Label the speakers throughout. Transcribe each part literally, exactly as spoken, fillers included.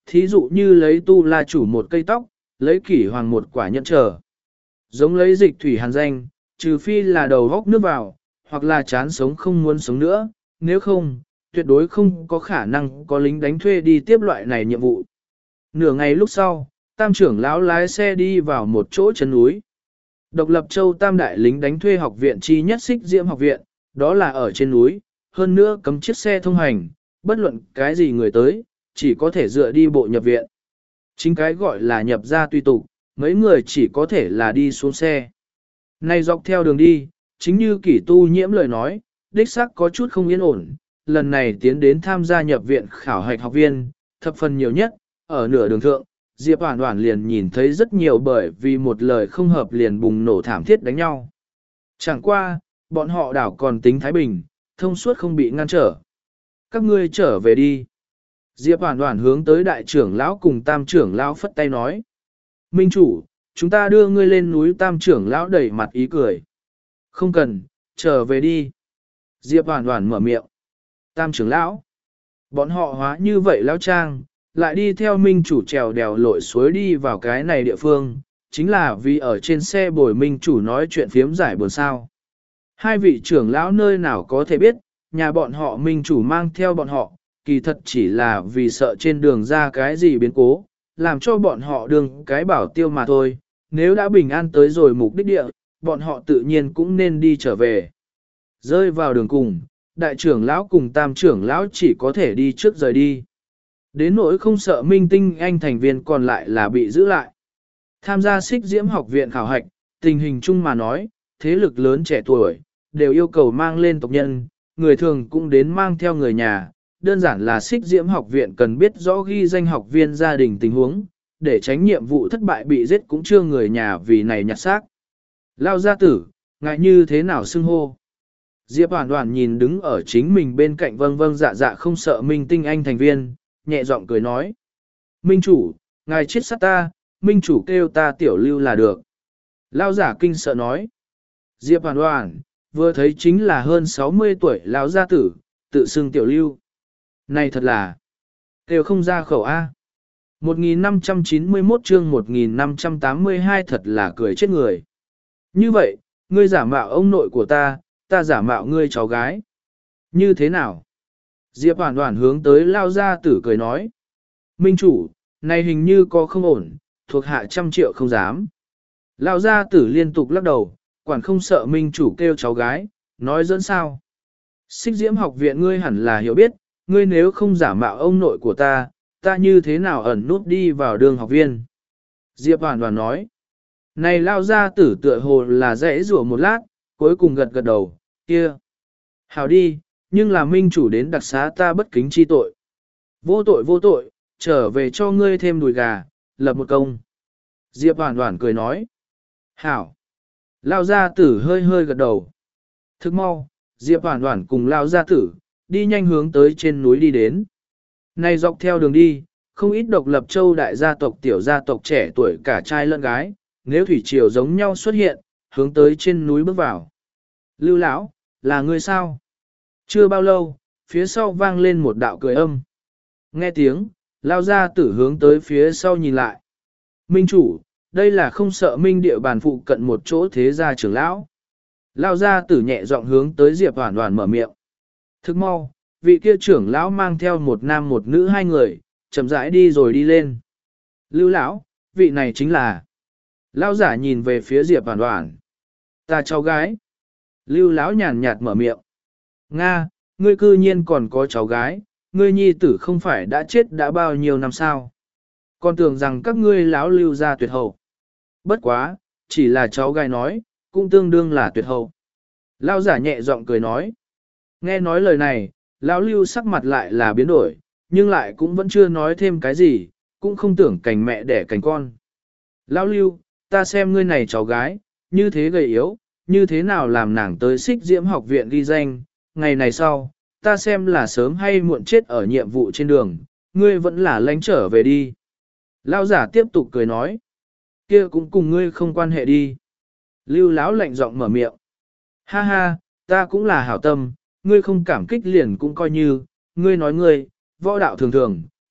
Speaker 1: thí dụ như lấy tu la chủ một cây tóc, lấy kỷ hoàng một quả nhẫn trở. Giống lấy dịch thủy hàn danh, trừ phi là đầu góc nước vào, hoặc là chán sống không muốn sống nữa, nếu không, tuyệt đối không có khả năng có lính đánh thuê đi tiếp loại này nhiệm vụ. Nửa ngày lúc sau, tam trưởng lão lái xe đi vào một chỗ chân núi. Độc lập châu tam đại lính đánh thuê học viện chi nhất xích diễm học viện, đó là ở trên núi, hơn nữa cấm chiếc xe thông hành, bất luận cái gì người tới, chỉ có thể dựa đi bộ nhập viện. Chính cái gọi là nhập ra tùy tục, mấy người chỉ có thể là đi xuống xe. Này dọc theo đường đi, chính như kỷ tu nhiễm lời nói, đích xác có chút không yên ổn, lần này tiến đến tham gia nhập viện khảo hạch học viên, thập phần nhiều nhất, ở nửa đường thượng, Diệp Hoản Hoản liền nhìn thấy rất nhiều bởi vì một lời không hợp liền bùng nổ thảm thiết đánh nhau. Chẳng qua, bọn họ đảo còn tính thái bình, thông suốt không bị ngăn trở. Các ngươi trở về đi. Diệp Hoản Hoản hướng tới đại trưởng lão cùng tam trưởng lão phất tay nói. Minh chủ, chúng ta đưa ngươi lên núi, tam trưởng lão đẩy mặt ý cười. Không cần, trở về đi. Diệp Hoản Hoản mở miệng. Tam trưởng lão. Bọn họ hóa như vậy lão trang, lại đi theo minh chủ trèo đèo lội suối đi vào cái này địa phương, chính là vì ở trên xe bồi minh chủ nói chuyện phiếm giải buồn sao. Hai vị trưởng lão nơi nào có thể biết, nhà bọn họ minh chủ mang theo bọn họ, kỳ thật chỉ là vì sợ trên đường ra cái gì biến cố, làm cho bọn họ đừng cái bảo tiêu mà thôi. Nếu đã bình an tới rồi mục đích địa, bọn họ tự nhiên cũng nên đi trở về. Rơi vào đường cùng, đại trưởng lão cùng tam trưởng lão chỉ có thể đi trước rời đi. Đến nỗi không sợ minh tinh anh thành viên còn lại là bị giữ lại. Tham gia xích diễm học viện khảo hạch, tình hình chung mà nói, thế lực lớn trẻ tuổi, đều yêu cầu mang lên tộc nhân, người thường cũng đến mang theo người nhà. Đơn giản là xích diễm học viện cần biết rõ ghi danh học viên gia đình tình huống, để tránh nhiệm vụ thất bại bị giết cũng chưa người nhà vì này nhặt xác. Lao gia tử, ngại như thế nào xưng hô? Diệp Hoản Hoản nhìn đứng ở chính mình bên cạnh vâng vâng dạ dạ không sợ minh tinh anh thành viên, nhẹ giọng cười nói. Minh chủ, ngài chết sát ta, minh chủ kêu ta tiểu lưu là được. Lao giả kinh sợ nói. Diệp Hoản Hoản, vừa thấy chính là hơn sáu mươi tuổi lão gia tử, tự xưng tiểu lưu. Này thật là, kêu không ra khẩu A. một nghìn năm trăm chín mươi mốt chương một nghìn năm trăm tám mươi hai thật là cười chết người. Như vậy, ngươi giả mạo ông nội của ta, ta giả mạo ngươi cháu gái. Như thế nào? Diệp Hoản Hoản hướng tới Lao gia tử cười nói. Minh chủ, này hình như có không ổn, thuộc hạ trăm triệu không dám. Lao gia tử liên tục lắc đầu, quản không sợ minh chủ kêu cháu gái, nói dẫn sao. Xích diễm học viện ngươi hẳn là hiểu biết, ngươi nếu không giả mạo ông nội của ta, ta như thế nào ẩn nút đi vào đường học viên. Diệp Hoản Hoản nói. Này Lao gia tử tựa hồ là dễ rủa một lát, cuối cùng gật gật đầu, kia. Hảo đi, nhưng là minh chủ đến đặc xá ta bất kính chi tội. Vô tội vô tội, trở về cho ngươi thêm đùi gà, lập một công. Diệp Hoản Hoản cười nói. Hảo. Lao gia tử hơi hơi gật đầu. Thức mau, Diệp Hoản Hoản cùng Lao gia tử, đi nhanh hướng tới trên núi đi đến. Này dọc theo đường đi, không ít độc lập châu đại gia tộc tiểu gia tộc trẻ tuổi cả trai lẫn gái, nếu thủy triều giống nhau xuất hiện, hướng tới trên núi bước vào. Lưu lão, là ngươi sao? Chưa bao lâu, phía sau vang lên một đạo cười âm. Nghe tiếng, Lao gia tử hướng tới phía sau nhìn lại. Minh chủ, đây là không sợ minh địa bàn phụ cận một chỗ thế gia trưởng lão. Lao gia tử nhẹ giọng hướng tới Diệp Hoản Hoản mở miệng. Thức mau, vị kia trưởng lão mang theo một nam một nữ hai người, chậm rãi đi rồi đi lên. Lưu lão, vị này chính là. Lão giả nhìn về phía Diệp Hoản Hoản. Ta cháu gái. Lưu lão nhàn nhạt mở miệng. Nga, ngươi cư nhiên còn có cháu gái, ngươi nhi tử không phải đã chết đã bao nhiêu năm sao? Còn tưởng rằng các ngươi lão lưu ra tuyệt hậu. Bất quá, chỉ là cháu gái nói, cũng tương đương là tuyệt hậu. Lão giả nhẹ giọng cười nói. Nghe nói lời này, lão lưu sắc mặt lại là biến đổi, nhưng lại cũng vẫn chưa nói thêm cái gì, cũng không tưởng cảnh mẹ đẻ cảnh con. Lão lưu, ta xem ngươi này cháu gái, như thế gầy yếu, như thế nào làm nàng tới xích diễm học viện ghi danh, ngày này sau, ta xem là sớm hay muộn chết ở nhiệm vụ trên đường, ngươi vẫn là lánh trở về đi. Lão giả tiếp tục cười nói, kia cũng cùng ngươi không quan hệ đi. Lưu lão lạnh giọng mở miệng, ha ha, ta cũng là hảo tâm, ngươi không cảm kích liền cũng coi như, ngươi nói ngươi, võ đạo thường thường,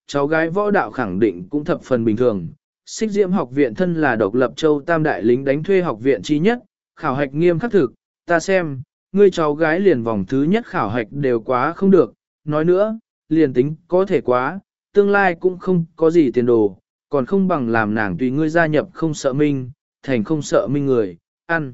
Speaker 1: cháu gái võ đạo khẳng định cũng thập phần bình thường. Xích Diễm học viện thân là độc lập châu tam đại lính đánh thuê học viện chi nhất, khảo hạch nghiêm khắc thực, ta xem, ngươi cháu gái liền vòng thứ nhất khảo hạch đều quá không được, nói nữa, liền tính có thể quá, tương lai cũng không có gì tiền đồ, còn không bằng làm nàng tùy ngươi gia nhập không sợ minh, thành không sợ minh người, ăn.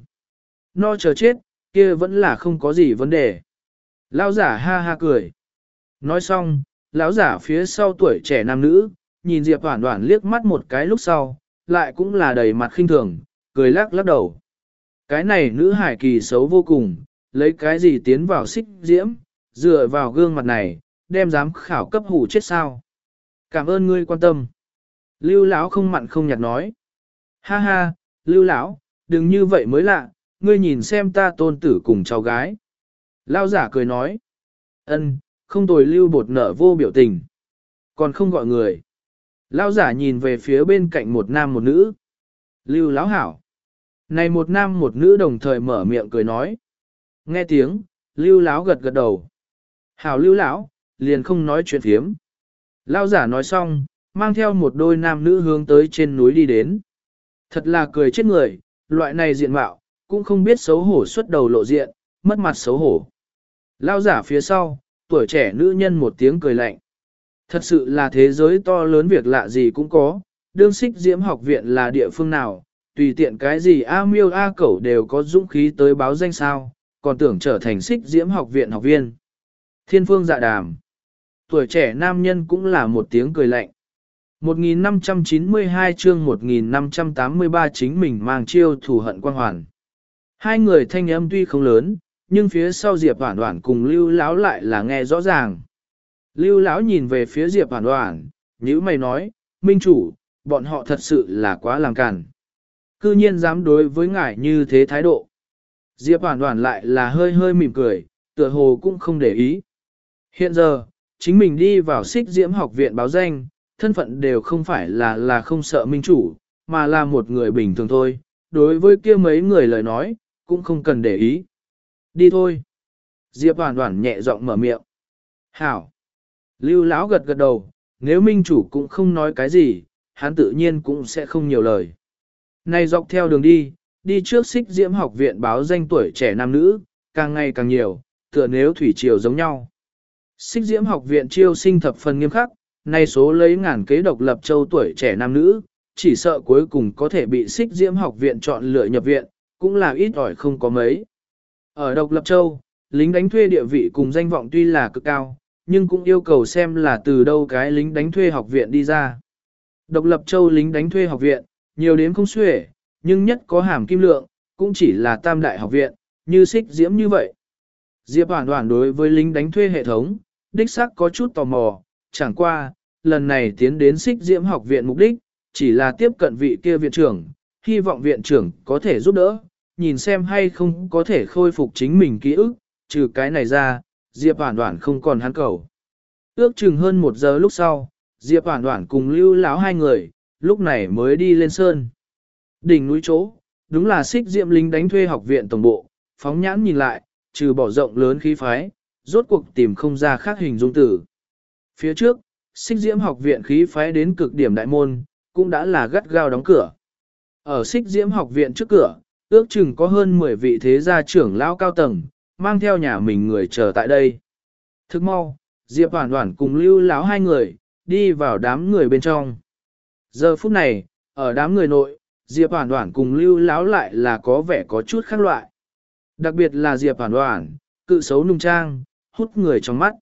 Speaker 1: No chờ chết, kia vẫn là không có gì vấn đề. Lão giả ha ha cười. Nói xong, lão giả phía sau tuổi trẻ nam nữ, nhìn Diệp Hoản Hoản liếc mắt một cái lúc sau, lại cũng là đầy mặt khinh thường, cười lắc lắc đầu. Cái này nữ hải kỳ xấu vô cùng, lấy cái gì tiến vào Xích Diễm, dựa vào gương mặt này, đem giám khảo cấp hủ chết sao. Cảm ơn ngươi quan tâm. Lưu lão không mặn không nhạt nói. Ha ha, Lưu lão, đừng như vậy mới lạ, ngươi nhìn xem ta tôn tử cùng cháu gái. Lão giả cười nói. Ân, không tồi. Lưu bột nở vô biểu tình. Còn không gọi người. Lão giả nhìn về phía bên cạnh một nam một nữ. Lưu lão hảo. Này một nam một nữ đồng thời mở miệng cười nói. Nghe tiếng, Lưu lão gật gật đầu. Hảo Lưu lão, liền không nói chuyện phiếm. Lão giả nói xong, mang theo một đôi nam nữ hướng tới trên núi đi đến. Thật là cười chết người, loại này diện mạo, cũng không biết xấu hổ xuất đầu lộ diện, mất mặt xấu hổ. Lão giả phía sau, tuổi trẻ nữ nhân một tiếng cười lạnh. Thật sự là thế giới to lớn việc lạ gì cũng có, đương Xích Diễm học viện là địa phương nào, tùy tiện cái gì A miêu A cẩu đều có dũng khí tới báo danh sao, còn tưởng trở thành Xích Diễm học viện học viên. Thiên phương dạ đàm. Tuổi trẻ nam nhân cũng là một tiếng cười lạnh. một nghìn năm trăm chín mươi hai chương một nghìn năm trăm tám mươi ba chính mình mang chiêu thù hận quang hoàn. Hai người thanh âm tuy không lớn, nhưng phía sau Diệp Hoản Hoản cùng Lưu Lão lại là nghe rõ ràng. Lưu Lão nhìn về phía Diệp Hoản Hoản, nhíu mày nói, Minh chủ, bọn họ thật sự là quá làm càn. Cư nhiên dám đối với ngài như thế thái độ. Diệp Hoản Hoản lại là hơi hơi mỉm cười, tựa hồ cũng không để ý. Hiện giờ, chính mình đi vào Xích Diễm học viện báo danh, thân phận đều không phải là là không sợ minh chủ, mà là một người bình thường thôi. Đối với kia mấy người lời nói, cũng không cần để ý. Đi thôi. Diệp Hoản Hoản nhẹ giọng mở miệng. Hảo. Lưu Lão gật gật đầu, nếu minh chủ cũng không nói cái gì, hắn tự nhiên cũng sẽ không nhiều lời. Này dọc theo đường đi, đi trước Xích Diễm học viện báo danh tuổi trẻ nam nữ, càng ngày càng nhiều, tựa nếu thủy triều giống nhau. Xích Diễm học viện chiêu sinh thập phần nghiêm khắc, nay số lấy ngàn kế độc lập châu tuổi trẻ nam nữ, chỉ sợ cuối cùng có thể bị Xích Diễm học viện chọn lựa nhập viện, cũng là ít ỏi không có mấy. Ở độc lập châu, lính đánh thuê địa vị cùng danh vọng tuy là cực cao, nhưng cũng yêu cầu xem là từ đâu cái lính đánh thuê học viện đi ra. Độc lập châu lính đánh thuê học viện, nhiều đến không xuể, nhưng nhất có hàm kim lượng, cũng chỉ là tam đại học viện, như Xích Diễm như vậy. Diệp Hoản Hoản đối với lính đánh thuê hệ thống, đích xác có chút tò mò, chẳng qua, lần này tiến đến Xích Diễm học viện mục đích, chỉ là tiếp cận vị kia viện trưởng, hy vọng viện trưởng có thể giúp đỡ, nhìn xem hay không có thể khôi phục chính mình ký ức, trừ cái này ra, Diệp Hoản Hoản không còn hắn cầu. Ước chừng hơn một giờ lúc sau, Diệp Hoản Hoản cùng Lưu Lão hai người, lúc này mới đi lên sơn. Đỉnh núi chỗ, đúng là Xích Diễm lính đánh thuê học viện tổng bộ, phóng nhãn nhìn lại, trừ bỏ rộng lớn khí phái, rốt cuộc tìm không ra khác hình dung tử. Phía trước, Xích Diễm học viện khí phái đến cực điểm đại môn, cũng đã là gắt gao đóng cửa. Ở Xích Diễm học viện trước cửa, ước chừng có hơn mười vị thế gia trưởng lão cao tầng, mang theo nhà mình người chờ tại đây. Thức mau, Diệp Hoản Hoản cùng Lưu Lão hai người, đi vào đám người bên trong. Giờ phút này, ở đám người nội, Diệp Hoản Hoản cùng Lưu Lão lại là có vẻ có chút khác loại. Đặc biệt là Diệp Hoản Hoản, cự xấu nung trang, hút người trong mắt.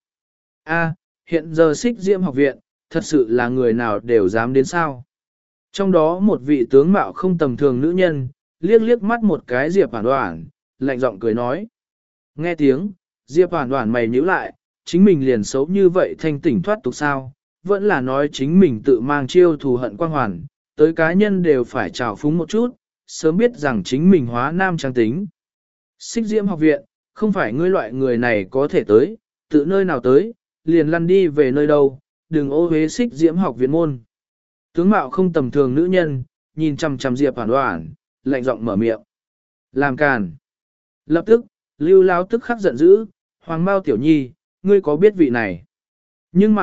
Speaker 1: A, hiện giờ Xích Diễm học viện, thật sự là người nào đều dám đến sao. Trong đó một vị tướng mạo không tầm thường nữ nhân, liếc liếc mắt một cái Diệp Hoản Hoản, lạnh giọng cười nói. Nghe tiếng, Diệp Hoản Hoản mày nhíu lại, chính mình liền xấu như vậy thanh tỉnh thoát tục sao, vẫn là nói chính mình tự mang chiêu thù hận quang hoàn, tới cá nhân đều phải trào phúng một chút, sớm biết rằng chính mình hóa nam trang tính. Xích Diễm học viện, không phải ngươi loại người này có thể tới, tự nơi nào tới, liền lăn đi về nơi đâu, đừng ô uế Xích Diễm học viện môn. Tướng mạo không tầm thường nữ nhân, nhìn chằm chằm Diệp Hoản Hoản, lạnh giọng mở miệng. Làm càn. Lập tức, Lưu Lão tức khắc giận dữ, Hoàng Mao tiểu nhi, ngươi có biết vị này? Nhưng mà,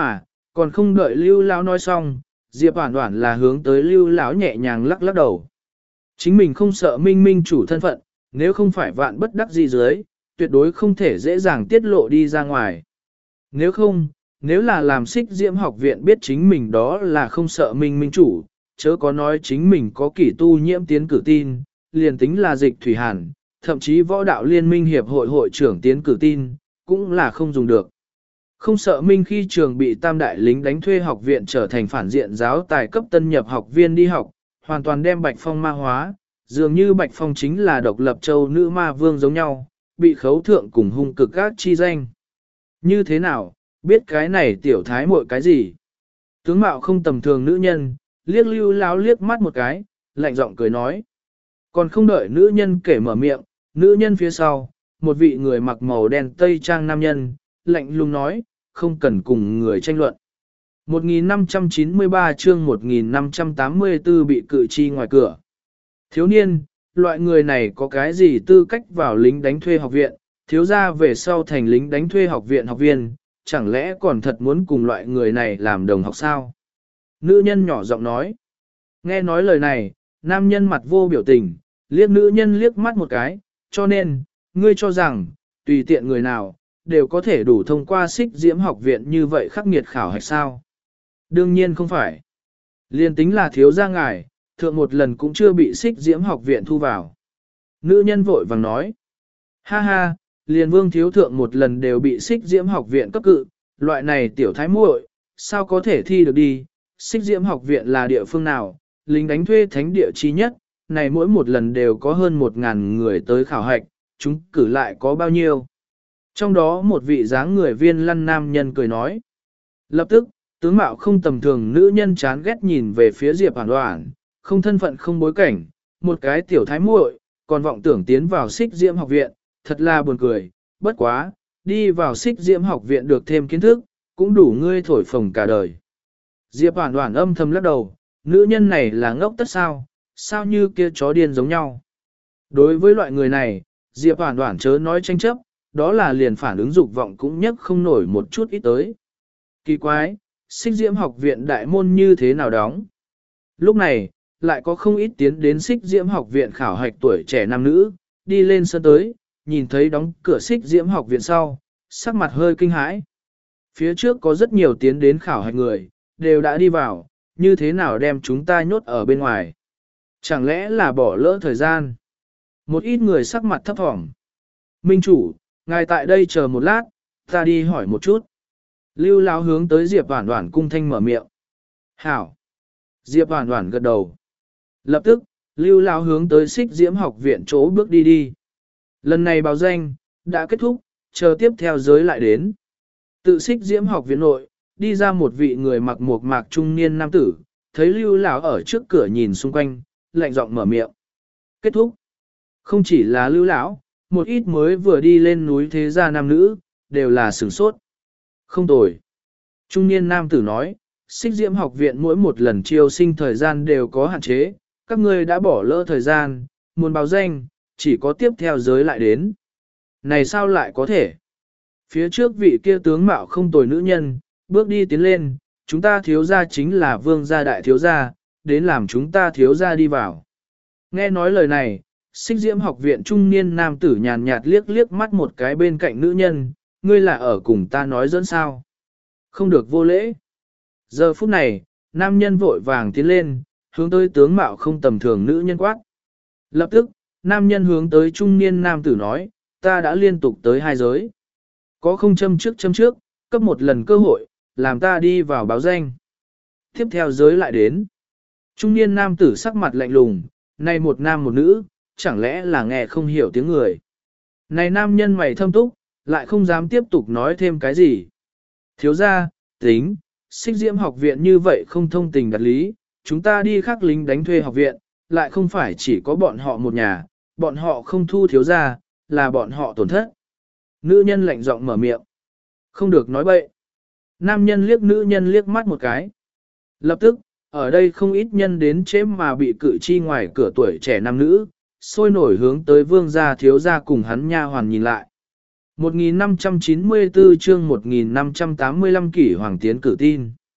Speaker 1: còn không đợi Lưu Lão nói xong, Diệp Oản Oản là hướng tới Lưu Lão nhẹ nhàng lắc lắc đầu. Chính mình không sợ Minh Minh chủ thân phận, nếu không phải vạn bất đắc dĩ dưới, tuyệt đối không thể dễ dàng tiết lộ đi ra ngoài. Nếu không, nếu là làm Xích Diễm học viện biết chính mình đó là không sợ Minh Minh chủ, chớ có nói chính mình có kỷ tu nhiễm tiến cử tin, liền tính là Dịch Thủy Hàn, thậm chí võ đạo liên minh hiệp hội hội trưởng tiến cử tin, cũng là không dùng được. Không sợ Minh khi trường bị tam đại lính đánh thuê học viện trở thành phản diện giáo tài cấp tân nhập học viên đi học, hoàn toàn đem Bạch Phong ma hóa, dường như Bạch Phong chính là độc lập châu nữ ma vương giống nhau, bị khấu thượng cùng hung cực các chi danh. Như thế nào, biết cái này tiểu thái muội cái gì? Tướng mạo không tầm thường nữ nhân, liếc Lưu Lão liếc mắt một cái, lạnh giọng cười nói. Còn không đợi nữ nhân kể mở miệng, nữ nhân phía sau, một vị người mặc màu đen tây trang nam nhân, lạnh lùng nói, không cần cùng người tranh luận. một nghìn năm trăm chín mươi ba chương một nghìn năm trăm tám mươi tư bị cự chi ngoài cửa. Thiếu niên, loại người này có cái gì tư cách vào lính đánh thuê học viện, thiếu gia về sau thành lính đánh thuê học viện học viên, chẳng lẽ còn thật muốn cùng loại người này làm đồng học sao? Nữ nhân nhỏ giọng nói. Nghe nói lời này, nam nhân mặt vô biểu tình, liếc nữ nhân liếc mắt một cái, cho nên, ngươi cho rằng, tùy tiện người nào, đều có thể đủ thông qua Xích Diễm học viện như vậy khắc nghiệt khảo hạch sao? Đương nhiên không phải. Liên tính là thiếu gia ngài, thượng một lần cũng chưa bị Xích Diễm học viện thu vào. Nữ nhân vội vàng nói. Ha ha, liền vương thiếu thượng một lần đều bị Xích Diễm học viện cấp cự, loại này tiểu thái muội, sao có thể thi được đi? Xích Diễm học viện là địa phương nào? Lính đánh thuê thánh địa chi nhất, này mỗi một lần đều có hơn một ngàn người tới khảo hạch, chúng cử lại có bao nhiêu? Trong đó một vị dáng người viên lăn nam nhân cười nói. Lập tức, tướng mạo không tầm thường nữ nhân chán ghét nhìn về phía Diệp Oản Oản, không thân phận không bối cảnh, một cái tiểu thái muội, còn vọng tưởng tiến vào Xích Diễm học viện, thật là buồn cười, bất quá, đi vào Xích Diễm học viện được thêm kiến thức, cũng đủ ngươi thổi phồng cả đời. Diệp Oản Oản âm thầm lắc đầu, nữ nhân này là ngốc tất sao, sao như kia chó điên giống nhau. Đối với loại người này, Diệp Oản Oản chớ nói tranh chấp, đó là liền phản ứng dục vọng cũng nhất không nổi một chút ít tới. Kỳ quái, Xích Diễm học viện đại môn như thế nào đóng? Lúc này, lại có không ít tiến đến Xích Diễm học viện khảo hạch tuổi trẻ nam nữ, đi lên sân tới, nhìn thấy đóng cửa Xích Diễm học viện sau, sắc mặt hơi kinh hãi. Phía trước có rất nhiều tiến đến khảo hạch người, đều đã đi vào, như thế nào đem chúng ta nhốt ở bên ngoài? Chẳng lẽ là bỏ lỡ thời gian? Một ít người sắc mặt thấp thỏm. Minh chủ, ngài tại đây chờ một lát, ta đi hỏi một chút. Lưu Lão hướng tới Diệp Oản Oản cung thanh mở miệng. Hảo. Diệp Oản Oản gật đầu. Lập tức, Lưu Lão hướng tới Xích Diễm học viện chỗ bước đi đi. Lần này báo danh, đã kết thúc, chờ tiếp theo giới lại đến. Tự Xích Diễm học viện nội, đi ra một vị người mặc mộc mạc trung niên nam tử, thấy Lưu Lão ở trước cửa nhìn xung quanh, lạnh giọng mở miệng. Kết thúc. Không chỉ là Lưu Lão, một ít mới vừa đi lên núi thế gia nam nữ, đều là sửng sốt. Không tồi. Trung niên nam tử nói, Xích Diễm học viện mỗi một lần chiêu sinh thời gian đều có hạn chế, các ngươi đã bỏ lỡ thời gian, muốn báo danh, chỉ có tiếp theo giới lại đến. Này sao lại có thể? Phía trước vị kia tướng mạo không tồi nữ nhân, bước đi tiến lên, chúng ta thiếu gia chính là vương gia đại thiếu gia, đến làm chúng ta thiếu gia đi vào. Nghe nói lời này, Xích Diễm học viện trung niên nam tử nhàn nhạt liếc liếc mắt một cái bên cạnh nữ nhân, ngươi là ở cùng ta nói dẫn sao? Không được vô lễ. Giờ phút này, nam nhân vội vàng tiến lên, hướng tới tướng mạo không tầm thường nữ nhân quát. Lập tức, nam nhân hướng tới trung niên nam tử nói, ta đã liên tục tới hai giới. Có không châm trước châm trước, cấp một lần cơ hội, làm ta đi vào báo danh. Tiếp theo giới lại đến. Trung niên nam tử sắc mặt lạnh lùng, này một nam một nữ, chẳng lẽ là nghe không hiểu tiếng người. Này nam nhân mày thâm túc, lại không dám tiếp tục nói thêm cái gì. Thiếu gia, tính, Xích Diễm học viện như vậy không thông tình đặt lý, chúng ta đi khắc lính đánh thuê học viện, lại không phải chỉ có bọn họ một nhà, bọn họ không thu thiếu gia, là bọn họ tổn thất. Nữ nhân lạnh giọng mở miệng. Không được nói bậy. Nam nhân liếc nữ nhân liếc mắt một cái. Lập tức, ở đây không ít nhân đến chế mà bị cự chi ngoài cửa tuổi trẻ nam nữ, sôi nổi hướng tới vương gia thiếu gia cùng hắn nha hoàn nhìn lại. một nghìn năm trăm chín mươi tư chương một nghìn năm trăm tám mươi lăm kỷ hoàng tiến cử tin.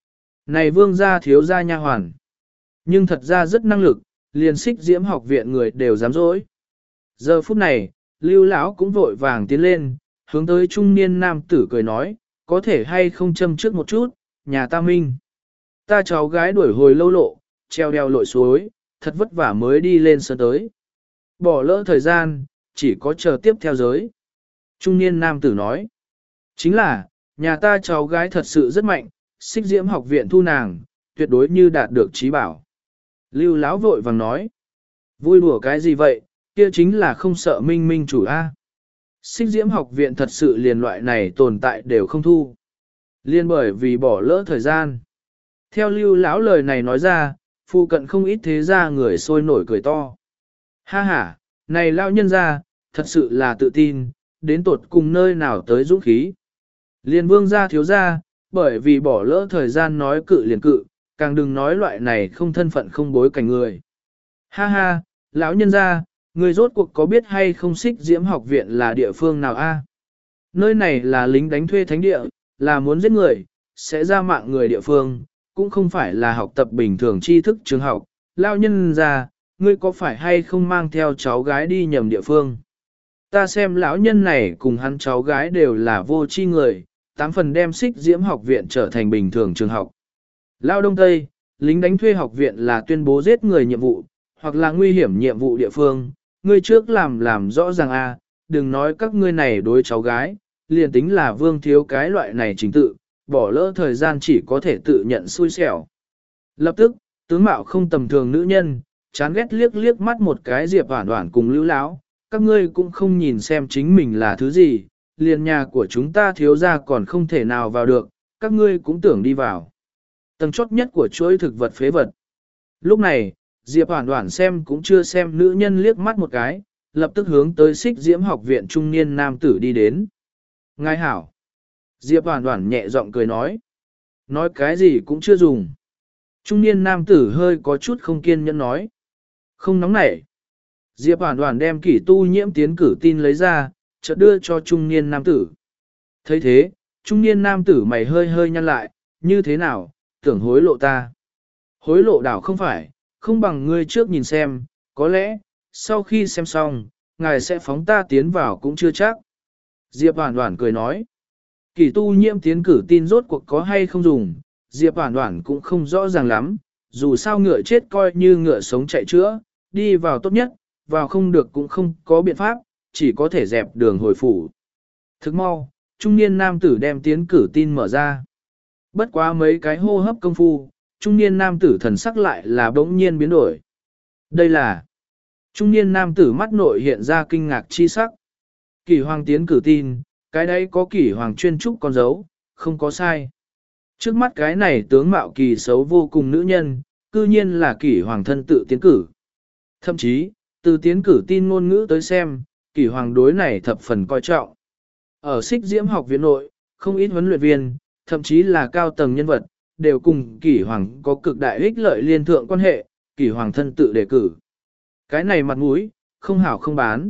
Speaker 1: Này vương gia thiếu gia nha hoàn. Nhưng thật ra rất năng lực, liền xích diễm học viện người đều dám dối. Giờ phút này, lưu lão cũng vội vàng tiến lên, hướng tới trung niên nam tử cười nói, có thể hay không châm trước một chút, nhà ta minh. Ta cháu gái đuổi hồi lâu lộ, treo đeo lội suối, thật vất vả mới đi lên sân tới. Bỏ lỡ thời gian, chỉ có chờ tiếp theo giới. Trung niên nam tử nói, chính là, nhà ta cháu gái thật sự rất mạnh, xích diễm học viện thu nàng, tuyệt đối như đạt được trí bảo. Lưu Lão vội vàng nói, vui đùa cái gì vậy, kia chính là không sợ minh minh chủ A. Xích diễm học viện thật sự liền loại này tồn tại đều không thu. Liên bởi vì bỏ lỡ thời gian. Theo Lưu Lão lời này nói ra, phụ cận không ít thế gia người sôi nổi cười to. Ha ha, này lão nhân gia, thật sự là tự tin, đến tột cùng nơi nào tới dũng khí. Liên vương gia thiếu gia, bởi vì bỏ lỡ thời gian nói cự liền cự, càng đừng nói loại này không thân phận không bối cảnh người. Ha ha, lão nhân gia, người rốt cuộc có biết hay không xích diễm học viện là địa phương nào a? Nơi này là lính đánh thuê thánh địa, là muốn giết người, sẽ ra mạng người địa phương, cũng không phải là học tập bình thường tri thức trường học. Lão nhân gia, ngươi có phải hay không mang theo cháu gái đi nhầm địa phương? Ta xem lão nhân này cùng hắn cháu gái đều là vô tri người, tám phần đem xích diễm học viện trở thành bình thường trường học. Lao Đông Tây, lính đánh thuê học viện là tuyên bố giết người nhiệm vụ, hoặc là nguy hiểm nhiệm vụ địa phương, ngươi trước làm làm rõ ràng a, đừng nói các ngươi này đối cháu gái, liền tính là vương thiếu cái loại này chính tự, bỏ lỡ thời gian chỉ có thể tự nhận xui xẻo. Lập tức, tướng mạo không tầm thường nữ nhân, chán ghét liếc liếc mắt một cái Diệp Hoản Hoản cùng Lưu Lão, các ngươi cũng không nhìn xem chính mình là thứ gì, liền nhà của chúng ta thiếu ra còn không thể nào vào được, các ngươi cũng tưởng đi vào. Tầng chốt nhất của chuỗi thực vật phế vật. Lúc này, Diệp Hoản Hoản xem cũng chưa xem nữ nhân liếc mắt một cái, lập tức hướng tới xích diễm học viện trung niên nam tử đi đến. Ngài hảo. Diệp Hoản Hoản nhẹ giọng cười nói. Nói cái gì cũng chưa dùng. Trung niên nam tử hơi có chút không kiên nhẫn nói. Không nóng nảy. Diệp Hoản Hoản đem kỷ tu nhiễm tiến cử tin lấy ra, chợt đưa cho trung niên nam tử. Thấy thế, trung niên nam tử mày hơi hơi nhăn lại, như thế nào, tưởng hối lộ ta. Hối lộ đảo không phải, không bằng ngươi trước nhìn xem, có lẽ, sau khi xem xong, ngài sẽ phóng ta tiến vào cũng chưa chắc. Diệp Hoản Hoản cười nói, kỷ tu nhiễm tiến cử tin rốt cuộc có hay không dùng, Diệp Hoản Hoản cũng không rõ ràng lắm, dù sao ngựa chết coi như ngựa sống chạy chữa, đi vào tốt nhất, vào không được cũng không có biện pháp, chỉ có thể dẹp đường hồi phủ. Thức mau, trung niên nam tử đem tiến cử tin mở ra. Bất quá mấy cái hô hấp công phu, trung niên nam tử thần sắc lại là bỗng nhiên biến đổi. Đây là trung niên nam tử mắt nội hiện ra kinh ngạc chi sắc. Kỷ hoàng tiến cử tin, cái đấy có kỷ hoàng chuyên trúc con dấu, không có sai. Trước mắt cái này tướng mạo kỳ xấu vô cùng nữ nhân, cư nhiên là kỷ hoàng thân tự tiến cử. Thậm chí, từ tiến cử tin ngôn ngữ tới xem, kỷ hoàng đối này thập phần coi trọng. Ở xích diễm học viện nội, không ít huấn luyện viên, thậm chí là cao tầng nhân vật, đều cùng kỷ hoàng có cực đại ích lợi liên thượng quan hệ, kỷ hoàng thân tự đề cử. Cái này mặt mũi, không hảo không bán.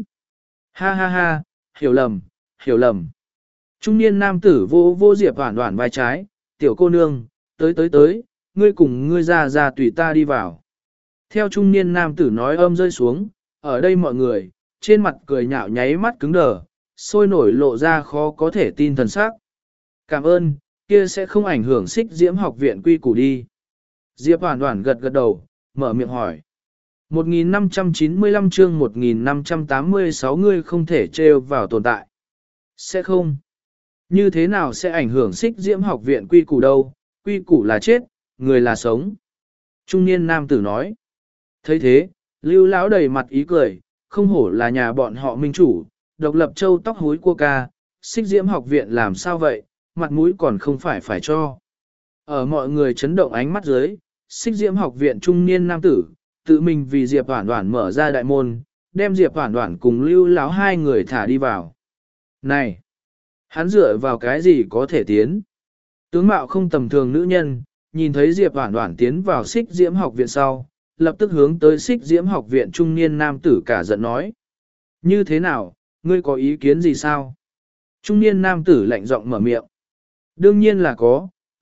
Speaker 1: Ha ha ha, hiểu lầm, hiểu lầm. Trung niên nam tử vô vô Diệp Hoản Hoản vai trái, tiểu cô nương, tới tới tới, ngươi cùng ngươi ra ra tùy ta đi vào. Theo trung niên nam tử nói âm rơi xuống, ở đây mọi người, trên mặt cười nhạo nháy mắt cứng đờ, sôi nổi lộ ra khó có thể tin thần sắc. Cảm ơn, kia sẽ không ảnh hưởng xích diễm học viện quy củ đi. Diệp Hoản Hoản gật gật đầu, mở miệng hỏi. một nghìn năm trăm chín mươi lăm chương một nghìn năm trăm tám mươi sáu ngươi không thể trêu vào tồn tại. Sẽ không. Như thế nào sẽ ảnh hưởng xích diễm học viện quy củ đâu, quy củ là chết, người là sống. Trung niên nam tử nói. thấy thế, Lưu Lão đầy mặt ý cười, không hổ là nhà bọn họ minh chủ, độc lập châu tóc húi cua ca, xích diễm học viện làm sao vậy, mặt mũi còn không phải phải cho. Ở mọi người chấn động ánh mắt dưới, xích diễm học viện trung niên nam tử, tự mình vì Diệp Hoản Hoản mở ra đại môn, đem Diệp Hoản Hoản cùng Lưu Lão hai người thả đi vào. Này! Hắn dựa vào cái gì có thể tiến? Tướng mạo không tầm thường nữ nhân, nhìn thấy Diệp Hoản Hoản tiến vào xích diễm học viện sau, lập tức hướng tới xích diễm học viện trung niên nam tử cả giận nói. Như thế nào, ngươi có ý kiến gì sao? Trung niên nam tử lạnh giọng mở miệng. Đương nhiên là có,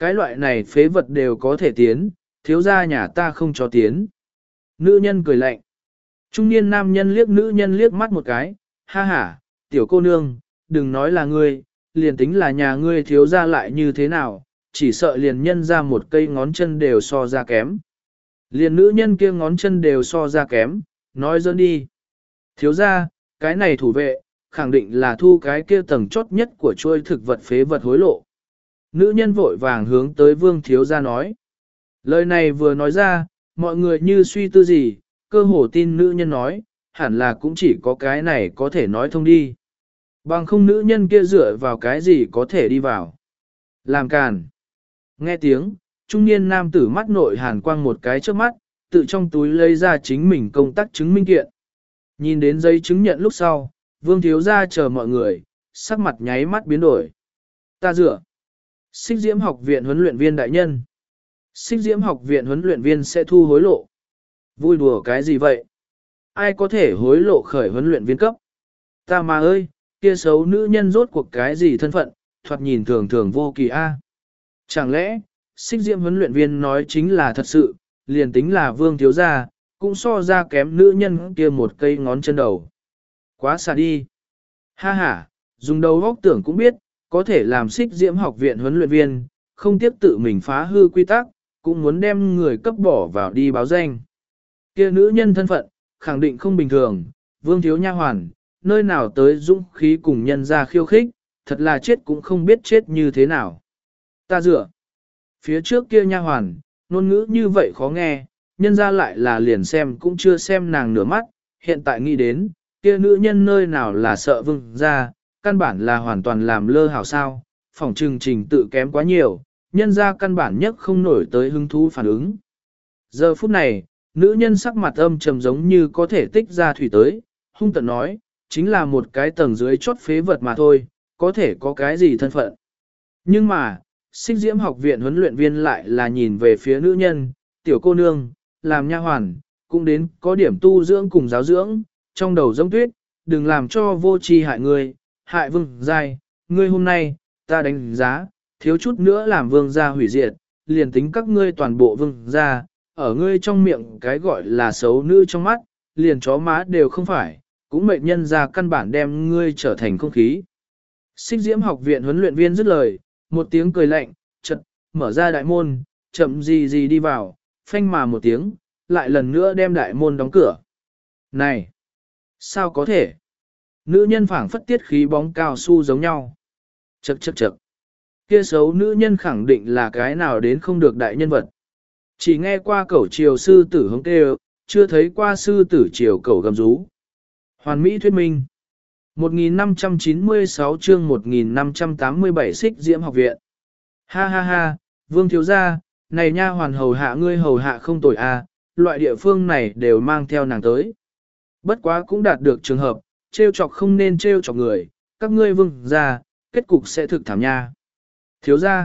Speaker 1: cái loại này phế vật đều có thể tiến, thiếu gia nhà ta không cho tiến. Nữ nhân cười lạnh. Trung niên nam nhân liếc nữ nhân liếc mắt một cái, ha ha, tiểu cô nương, đừng nói là ngươi, liền tính là nhà ngươi thiếu gia lại như thế nào, chỉ sợ liền nhân ra một cây ngón chân đều so ra kém. Liền nữ nhân kia ngón chân đều so ra kém, nói dẫn đi. Thiếu gia, cái này thủ vệ, khẳng định là thu cái kia tầng chốt nhất của chuôi thực vật phế vật hối lộ. Nữ nhân vội vàng hướng tới vương thiếu gia nói. Lời này vừa nói ra, mọi người như suy tư gì, cơ hồ tin nữ nhân nói, hẳn là cũng chỉ có cái này có thể nói thông đi. Bằng không nữ nhân kia dựa vào cái gì có thể đi vào. Làm càn. Nghe tiếng, trung niên nam tử mắt nội hàn quang một cái trước mắt, tự trong túi lấy ra chính mình công tác chứng minh kiện. Nhìn đến giấy chứng nhận lúc sau, vương thiếu gia chờ mọi người, sắc mặt nháy mắt biến đổi. Ta dựa. Xích Diễm học viện huấn luyện viên đại nhân. Xích Diễm học viện huấn luyện viên sẽ thu hối lộ. Vui đùa cái gì vậy? Ai có thể hối lộ khởi huấn luyện viên cấp? Ta mà ơi, kia xấu nữ nhân rốt cuộc cái gì thân phận, thoạt nhìn thường thường vô kỳ a. Chẳng lẽ, Xích Diễm huấn luyện viên nói chính là thật sự, liền tính là vương thiếu gia, cũng so ra kém nữ nhân kia một cây ngón chân đầu. Quá xa đi. Ha ha, dùng đầu óc tưởng cũng biết, có thể làm Xích Diễm học viện huấn luyện viên, không tiếp tự mình phá hư quy tắc, cũng muốn đem người cấp bỏ vào đi báo danh. Kia nữ nhân thân phận, khẳng định không bình thường, vương thiếu nha hoàn, nơi nào tới dũng khí cùng nhân ra khiêu khích, thật là chết cũng không biết chết như thế nào. Ta dựa. Phía trước kia nha hoàn, ngôn ngữ như vậy khó nghe, nhân ra lại là liền xem cũng chưa xem nàng nửa mắt, hiện tại nghĩ đến, kia nữ nhân nơi nào là sợ vương ra, căn bản là hoàn toàn làm lơ hảo sao, phòng trừng trình tự kém quá nhiều, nhân ra căn bản nhất không nổi tới hứng thú phản ứng. Giờ phút này, nữ nhân sắc mặt âm trầm giống như có thể tích ra thủy tới, hung tận nói, chính là một cái tầng dưới chốt phế vật mà thôi, có thể có cái gì thân phận. Nhưng mà, Xích Diễm học viện huấn luyện viên lại là nhìn về phía nữ nhân, tiểu cô nương, làm nha hoàn, cũng đến có điểm tu dưỡng cùng giáo dưỡng, trong đầu giống tuyết, đừng làm cho vô tri hại người, hại vương giai, ngươi hôm nay, ta đánh giá, thiếu chút nữa làm vương gia hủy diệt, liền tính các ngươi toàn bộ vương gia, ở ngươi trong miệng cái gọi là xấu nữ trong mắt, liền chó má đều không phải, cũng mệnh nhân ra căn bản đem ngươi trở thành không khí. Xích Diễm học viện huấn luyện viên dứt lời, một tiếng cười lạnh, chợt mở ra đại môn, chậm gì gì đi vào, phanh mà một tiếng, lại lần nữa đem đại môn đóng cửa. Này! Sao có thể? Nữ nhân phảng phất tiết khí bóng cao su giống nhau. Chậc chậc chậc. Kia xấu nữ nhân khẳng định là cái nào đến không được đại nhân vật. Chỉ nghe qua cẩu triều sư tử hống kêu, chưa thấy qua sư tử triều cẩu gầm rú. Hoàn Mỹ thuyết minh. một nghìn năm trăm chín mươi sáu chương một nghìn năm trăm tám mươi bảy Xích Diễm học viện. Ha ha ha, vương thiếu gia, này nha hoàn hầu hạ ngươi hầu hạ không tồi a, loại địa phương này đều mang theo nàng tới. Bất quá cũng đạt được trường hợp, trêu chọc không nên trêu chọc người, các ngươi vương gia, kết cục sẽ thực thảm nha. Thiếu gia.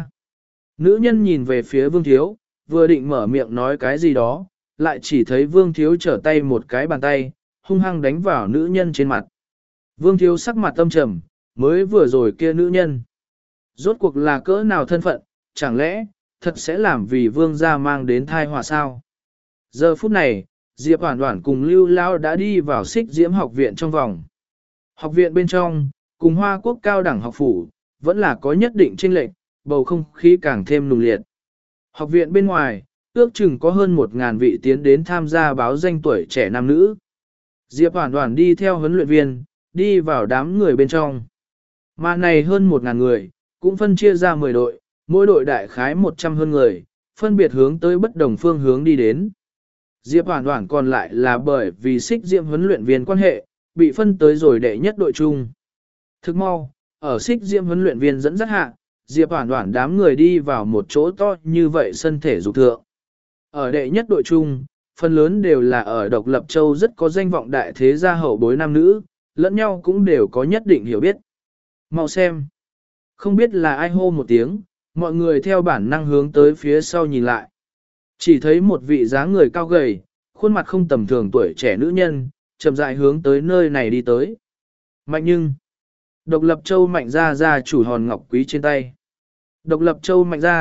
Speaker 1: Nữ nhân nhìn về phía vương thiếu, vừa định mở miệng nói cái gì đó, lại chỉ thấy vương thiếu trở tay một cái bàn tay, hung hăng đánh vào nữ nhân trên mặt. Vương thiếu sắc mặt tâm trầm, mới vừa rồi kia nữ nhân. Rốt cuộc là cỡ nào thân phận, chẳng lẽ, thật sẽ làm vì vương gia mang đến thai họa sao? Giờ phút này, Diệp Hoản Hoản cùng Lưu Lao đã đi vào Xích Diễm học viện trong vòng. Học viện bên trong, cùng Hoa Quốc cao đẳng học phủ, vẫn là có nhất định chênh lệch, bầu không khí càng thêm nùng liệt. Học viện bên ngoài, ước chừng có hơn một ngàn vị tiến đến tham gia báo danh tuổi trẻ nam nữ. Diệp Hoản Hoản đi theo huấn luyện viên, đi vào đám người bên trong. Mà này hơn một ngàn người, cũng phân chia ra mười đội, mỗi đội đại khái một trăm hơn người, phân biệt hướng tới bất đồng phương hướng đi đến. Diệp Hoản Hoản còn lại là bởi vì Xích Diễm huấn luyện viên quan hệ, bị phân tới rồi đệ nhất đội chung. Thức mau, ở Xích Diễm huấn luyện viên dẫn dắt hạ, Diệp Hoản Hoản đám người đi vào một chỗ to như vậy sân thể dục thượng. Ở đệ nhất đội chung, phần lớn đều là ở Độc Lập Châu rất có danh vọng đại thế gia hậu bối nam nữ, lẫn nhau cũng đều có nhất định hiểu biết. Mau xem. Không biết là ai hô một tiếng, mọi người theo bản năng hướng tới phía sau nhìn lại. Chỉ thấy một vị dáng người cao gầy, khuôn mặt không tầm thường tuổi trẻ nữ nhân, chậm rãi hướng tới nơi này đi tới. Mạnh nhưng, Độc Lập Châu Mạnh gia gia chủ hòn ngọc quý trên tay. Độc Lập Châu Mạnh gia,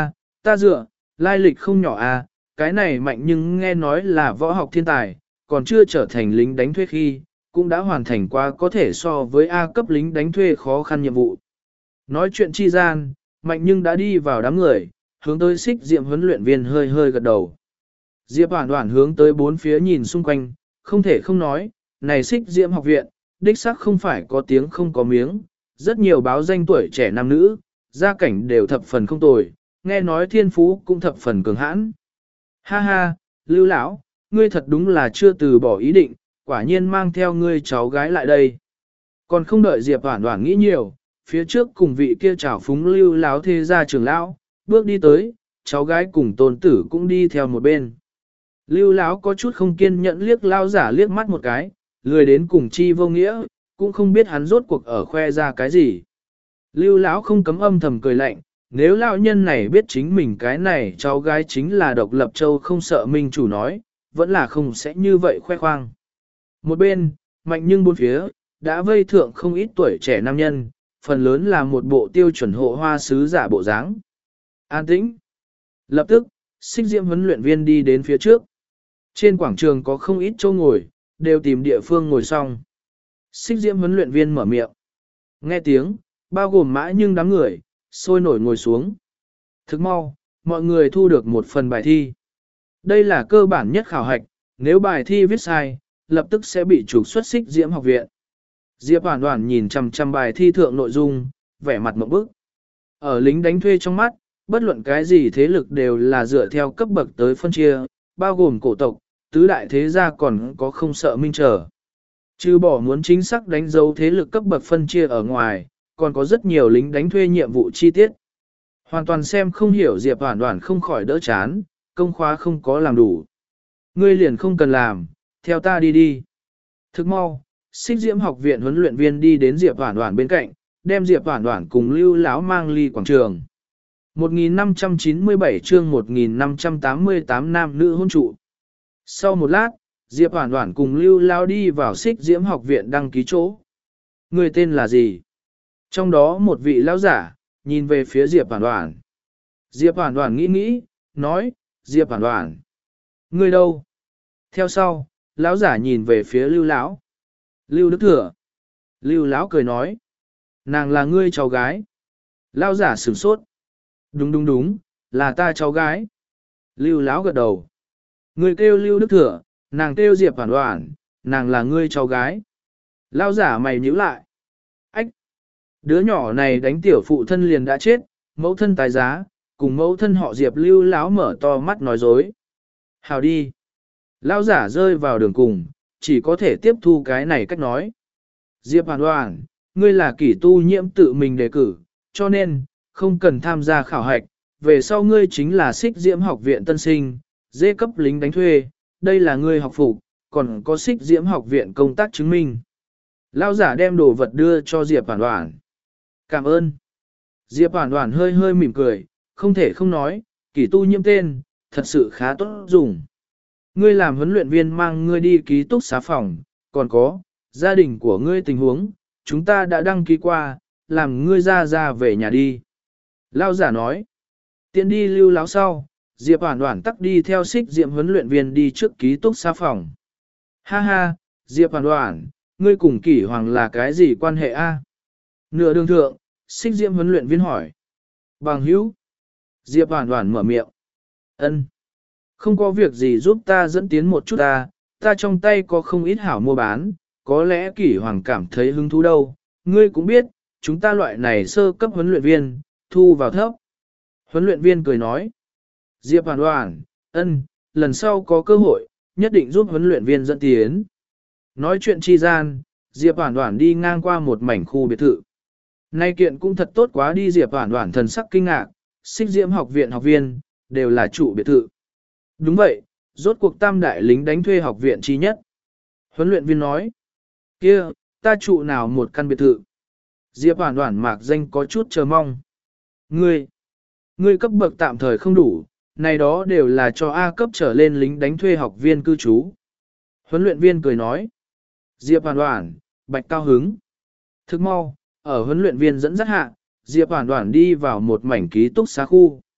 Speaker 1: Ta dựa, lai lịch không nhỏ à, cái này mạnh nhưng nghe nói là võ học thiên tài, còn chưa trở thành lính đánh thuê khi, cũng đã hoàn thành qua có thể so với A cấp lính đánh thuê khó khăn nhiệm vụ. Nói chuyện chi gian, mạnh nhưng đã đi vào đám người, hướng tới xích diệm huấn luyện viên hơi hơi gật đầu. Diệp Hoản Hoản hướng tới bốn phía nhìn xung quanh, không thể không nói, này xích diệm học viện, đích xác không phải có tiếng không có miếng, rất nhiều báo danh tuổi trẻ nam nữ, gia cảnh đều thập phần không tồi, nghe nói thiên phú cũng thập phần cường hãn. Ha ha, Lưu lão, ngươi thật đúng là chưa từ bỏ ý định, quả nhiên mang theo ngươi cháu gái lại đây. Còn không đợi Diệp Hoản Hoản nghĩ nhiều, phía trước cùng vị kia chảo phúng Lưu lão thế gia trưởng lão, bước đi tới, cháu gái cùng tôn tử cũng đi theo một bên. Lưu lão có chút không kiên nhẫn liếc lao giả liếc mắt một cái, lười đến cùng chi vô nghĩa, cũng không biết hắn rốt cuộc ở khoe ra cái gì. Lưu lão không cấm âm thầm cười lạnh, nếu lão nhân này biết chính mình cái này cháu gái chính là độc lập châu không sợ minh chủ nói, vẫn là không sẽ như vậy khoe khoang. Một bên, mạnh nhưng bốn phía, đã vây thượng không ít tuổi trẻ nam nhân, phần lớn là một bộ tiêu chuẩn hộ hoa sứ giả bộ dáng. An tĩnh. Lập tức, xích diễm huấn luyện viên đi đến phía trước. Trên quảng trường có không ít chỗ ngồi, đều tìm địa phương ngồi xong. Xích diễm huấn luyện viên mở miệng. Nghe tiếng, bao gồm mã nhưng đám người, sôi nổi ngồi xuống. Thức mau, mọi người thu được một phần bài thi. Đây là cơ bản nhất khảo hạch, nếu bài thi viết sai, lập tức sẽ bị trục xuất xích diễm học viện. Diệp Hoản Hoản nhìn chằm chằm bài thi thượng nội dung, vẻ mặt ngộp bức. Ở lính đánh thuê trong mắt, bất luận cái gì thế lực đều là dựa theo cấp bậc tới phân chia, bao gồm cổ tộc, tứ đại thế gia còn có không sợ minh trở. Trừ bỏ muốn chính xác đánh dấu thế lực cấp bậc phân chia ở ngoài, còn có rất nhiều lính đánh thuê nhiệm vụ chi tiết. Hoàn toàn xem không hiểu Diệp Hoản Hoản không khỏi đỡ chán, công khóa không có làm đủ. Ngươi liền không cần làm, theo ta đi đi. Thức mau, xích diễm học viện huấn luyện viên đi đến Diệp Hoản Hoản bên cạnh, đem Diệp Hoản Hoản cùng Lưu lão mang ly quảng trường. một nghìn năm trăm chín mươi bảy chương một nghìn năm trăm tám mươi tám nam nữ hôn trụ. Sau một lát, Diệp Hoản Hoản cùng Lưu lão đi vào xích diễm học viện đăng ký chỗ. Người tên là gì? Trong đó một vị lão giả, nhìn về phía Diệp Hoản Hoản. Diệp Hoản Hoản nghĩ nghĩ, nói, Diệp Hoản Hoản. Người đâu? Theo sau, lão giả nhìn về phía Lưu lão. Lưu Đức Thừa. Lưu lão cười nói, nàng là ngươi cháu gái. Lão giả sửng sốt. Đúng đúng đúng, là ta cháu gái. Lưu lão gật đầu. Ngươi kêu Lưu Đức Thừa, nàng kêu Diệp Hoản Hoản, nàng là ngươi cháu gái. Lão giả mày nhíu lại. Ách! Đứa nhỏ này đánh tiểu phụ thân liền đã chết, mẫu thân tái giá, cùng mẫu thân họ Diệp. Lưu lão mở to mắt nói dối. Hào đi! Lão giả rơi vào đường cùng, chỉ có thể tiếp thu cái này cách nói. Diệp Hoản Hoản, ngươi là kỷ tu nhiễm tự mình đề cử, cho nên, không cần tham gia khảo hạch, về sau ngươi chính là xích diễm học viện tân sinh, dê cấp lính đánh thuê, đây là ngươi học phục, còn có xích diễm học viện công tác chứng minh. Lão giả đem đồ vật đưa cho Diệp Hoản Hoản. Cảm ơn. Diệp Hoản Hoản hơi hơi mỉm cười, không thể không nói, kỷ tu nhiễm tên, thật sự khá tốt dùng. Ngươi làm huấn luyện viên mang ngươi đi ký túc xá phòng, còn có, gia đình của ngươi tình huống, chúng ta đã đăng ký qua, làm ngươi ra ra về nhà đi. Lão giả nói, tiện đi Lưu lão sau, Diệp Hoản Hoản tắc đi theo xích diệm huấn luyện viên đi trước ký túc xá phòng. Ha ha, Diệp Hoản Hoản, ngươi cùng Kỷ Hoàng là cái gì quan hệ a? Nửa đường thượng, xích diệm huấn luyện viên hỏi. Bằng hữu. Diệp Hoản Hoản mở miệng. Ân. Không có việc gì giúp ta dẫn tiến một chút ta, ta trong tay có không ít hảo mua bán, có lẽ Kỷ Hoàng cảm thấy hứng thú đâu. Ngươi cũng biết, chúng ta loại này sơ cấp huấn luyện viên, thu vào thấp. Huấn luyện viên cười nói. Diệp Hoản Hoản, ân, lần sau có cơ hội, nhất định giúp huấn luyện viên dẫn tiến. Nói chuyện chi gian, Diệp Hoản Hoản đi ngang qua một mảnh khu biệt thự. Nay kiện cũng thật tốt quá đi. Diệp Hoản Hoản thần sắc kinh ngạc, xích diễm học viện học viên, đều là trụ biệt thự. Đúng vậy, rốt cuộc tam đại lính đánh thuê học viện chi nhất. Huấn luyện viên nói, kia, ta trụ nào một căn biệt thự. Diệp Hoản Hoản mạc danh có chút chờ mong. Ngươi, ngươi cấp bậc tạm thời không đủ, này đó đều là cho A cấp trở lên lính đánh thuê học viên cư trú. Huấn luyện viên cười nói, Diệp Hoản Hoản, bạch cao hứng. Thức mau, ở huấn luyện viên dẫn dắt hạ, Diệp Hoản Hoản đi vào một mảnh ký túc xá khu.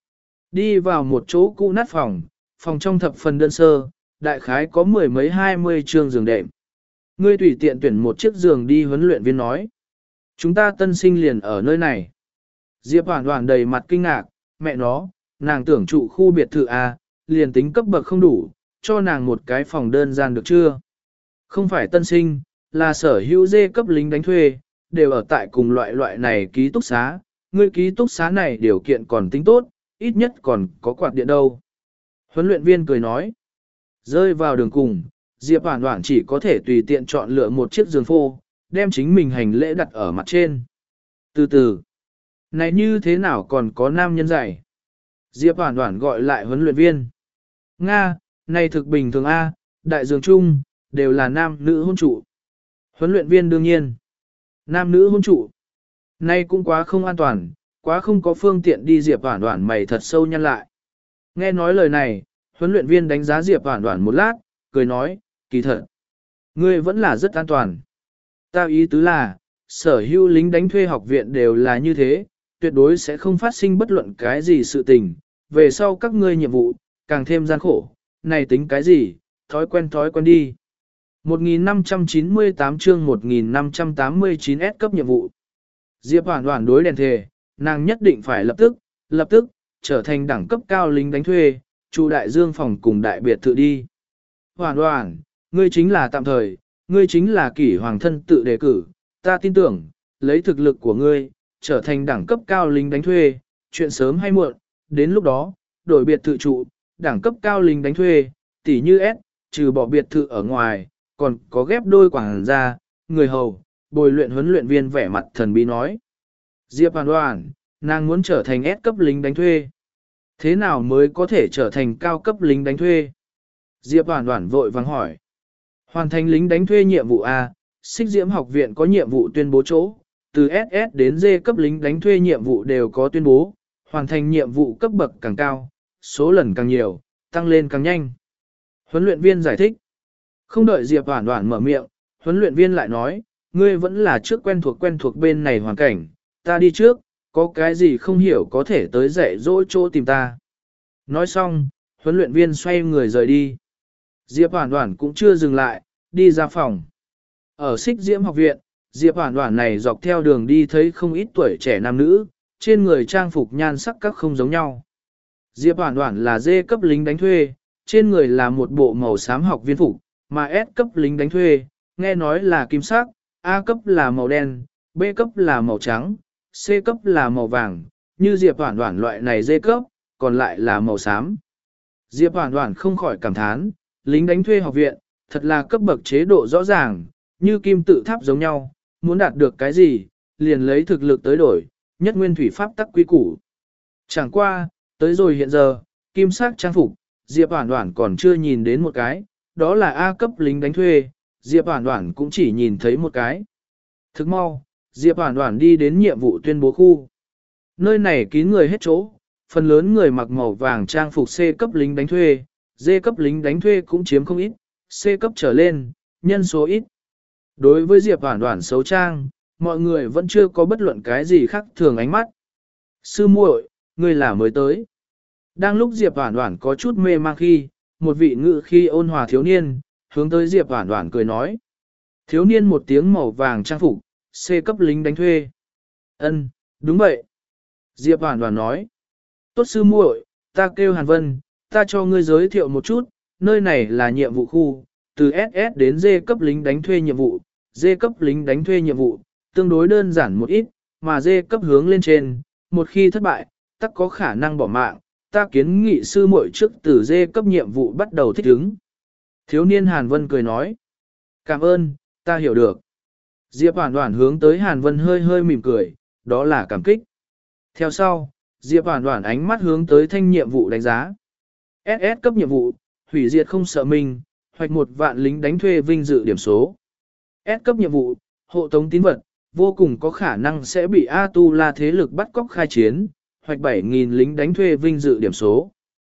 Speaker 1: Đi vào một chỗ cũ nát phòng, phòng trong thập phần đơn sơ, đại khái có mười mấy hai mươi trường giường đệm. Ngươi tùy tiện tuyển một chiếc giường đi, huấn luyện viên nói. Chúng ta tân sinh liền ở nơi này. Diệp Hoản Hoản đầy mặt kinh ngạc, mẹ nó, nàng tưởng trụ khu biệt thự A, liền tính cấp bậc không đủ, cho nàng một cái phòng đơn giản được chưa? Không phải tân sinh, là sở hữu dê cấp lính đánh thuê, đều ở tại cùng loại loại này ký túc xá. Ngươi ký túc xá này điều kiện còn tính tốt, ít nhất còn có quạt điện đâu. Huấn luyện viên cười nói. Rơi vào đường cùng, Diệp Hoản Hoản chỉ có thể tùy tiện chọn lựa một chiếc giường phô, đem chính mình hành lễ đặt ở mặt trên. Từ từ, này như thế nào còn có nam nhân dạy? Diệp Hoản Hoản gọi lại huấn luyện viên. Nga, này thực bình thường A, đại giường chung, đều là nam nữ hôn trụ. Huấn luyện viên đương nhiên. Nam nữ hôn trụ. Này cũng quá không an toàn, quá không có phương tiện đi. Diệp Hoản Hoản mày thật sâu nhăn lại. Nghe nói lời này, huấn luyện viên đánh giá Diệp Hoản Hoản một lát, cười nói, kỳ thật, ngươi vẫn là rất an toàn. Ta ý tứ là, sở hữu lính đánh thuê học viện đều là như thế, tuyệt đối sẽ không phát sinh bất luận cái gì sự tình, về sau các ngươi nhiệm vụ, càng thêm gian khổ, này tính cái gì, thói quen thói quen đi. một nghìn năm trăm chín mươi tám chương một nghìn năm trăm tám mươi chín S cấp nhiệm vụ. Diệp Hoản Hoản đối đèn thề, nàng nhất định phải lập tức, lập tức, trở thành đẳng cấp cao lính đánh thuê, trụ đại dương phòng cùng đại biệt thự đi. Hoản Hoản, ngươi chính là tạm thời, ngươi chính là kỷ hoàng thân tự đề cử, ta tin tưởng, lấy thực lực của ngươi, trở thành đẳng cấp cao lính đánh thuê, chuyện sớm hay muộn, đến lúc đó, đổi biệt thự trụ, đẳng cấp cao lính đánh thuê, tỷ như S, trừ bỏ biệt thự ở ngoài, còn có ghép đôi quảng gia, người hầu, bồi luyện huấn luyện viên vẻ mặt thần bí nói. Diệp Hoản Hoản, nàng muốn trở thành S cấp lính đánh thuê. Thế nào mới có thể trở thành cao cấp lính đánh thuê? Diệp Hoản Hoản vội vàng hỏi. Hoàn thành lính đánh thuê nhiệm vụ A, Xích Diễm học viện có nhiệm vụ tuyên bố chỗ, từ ét ét đến D cấp lính đánh thuê nhiệm vụ đều có tuyên bố, hoàn thành nhiệm vụ cấp bậc càng cao, số lần càng nhiều, tăng lên càng nhanh. Huấn luyện viên giải thích. Không đợi Diệp Hoản Hoản mở miệng, huấn luyện viên lại nói, ngươi vẫn là trước quen thuộc quen thuộc bên này hoàn cảnh, ta đi trước, có cái gì không hiểu có thể tới dạy dỗ chỗ tìm ta. Nói xong, huấn luyện viên xoay người rời đi. Diệp Hoản Hoản cũng chưa dừng lại, đi ra phòng. Ở Xích Diễm học viện, Diệp Hoản Hoản này dọc theo đường đi thấy không ít tuổi trẻ nam nữ, trên người trang phục nhan sắc các không giống nhau. Diệp Hoản Hoản là D cấp lính đánh thuê, trên người là một bộ màu xám học viên phục, mà S cấp lính đánh thuê, nghe nói là kim sắc, A cấp là màu đen, B cấp là màu trắng, C cấp là màu vàng, như Diệp Hoản Hoản loại này D cấp, còn lại là màu xám. Diệp Hoản Hoản không khỏi cảm thán, lính đánh thuê học viện, thật là cấp bậc chế độ rõ ràng, như kim tự tháp giống nhau, muốn đạt được cái gì, liền lấy thực lực tới đổi, nhất nguyên thủy pháp tắc quy củ. Chẳng qua, tới rồi hiện giờ, kim sắc trang phục, Diệp Hoản Hoản còn chưa nhìn đến một cái, đó là A cấp lính đánh thuê, Diệp Hoản Hoản cũng chỉ nhìn thấy một cái. Thức mau, Diệp Hoản Hoản đi đến nhiệm vụ tuyên bố khu. Nơi này kín người hết chỗ, phần lớn người mặc màu vàng trang phục C cấp lính đánh thuê, D cấp lính đánh thuê cũng chiếm không ít, C cấp trở lên, nhân số ít. Đối với Diệp Hoản Hoản xấu trang, mọi người vẫn chưa có bất luận cái gì khác thường ánh mắt. Sư muội, ngươi là mới tới. Đang lúc Diệp Hoản Hoản có chút mê mang khi, một vị ngự khi ôn hòa thiếu niên, hướng tới Diệp Hoản Hoản cười nói. Thiếu niên một tiếng màu vàng trang phục, C cấp lính đánh thuê. Ân, đúng vậy. Diệp Hoản Hoản nói. Tốt sư muội, ta kêu Hàn Vân, ta cho ngươi giới thiệu một chút, nơi này là nhiệm vụ khu, từ ét ét đến D cấp lính đánh thuê nhiệm vụ, D cấp lính đánh thuê nhiệm vụ, tương đối đơn giản một ít, mà D cấp hướng lên trên, một khi thất bại, tắc có khả năng bỏ mạng, ta kiến nghị sư muội trước từ D cấp nhiệm vụ bắt đầu thích ứng. Thiếu niên Hàn Vân cười nói, cảm ơn, ta hiểu được. Diệp Hoản Hoản hướng tới Hàn Vân hơi hơi mỉm cười, đó là cảm kích. Theo sau, Diệp Hoản Hoản ánh mắt hướng tới thanh nhiệm vụ đánh giá. ét ét cấp nhiệm vụ, hủy diệt không sợ mình, hoạch một vạn lính đánh thuê vinh dự điểm số. S cấp nhiệm vụ, hộ tống tín vật, vô cùng có khả năng sẽ bị A-tu-la thế lực bắt cóc khai chiến, hoạch bảy nghìn lính đánh thuê vinh dự điểm số.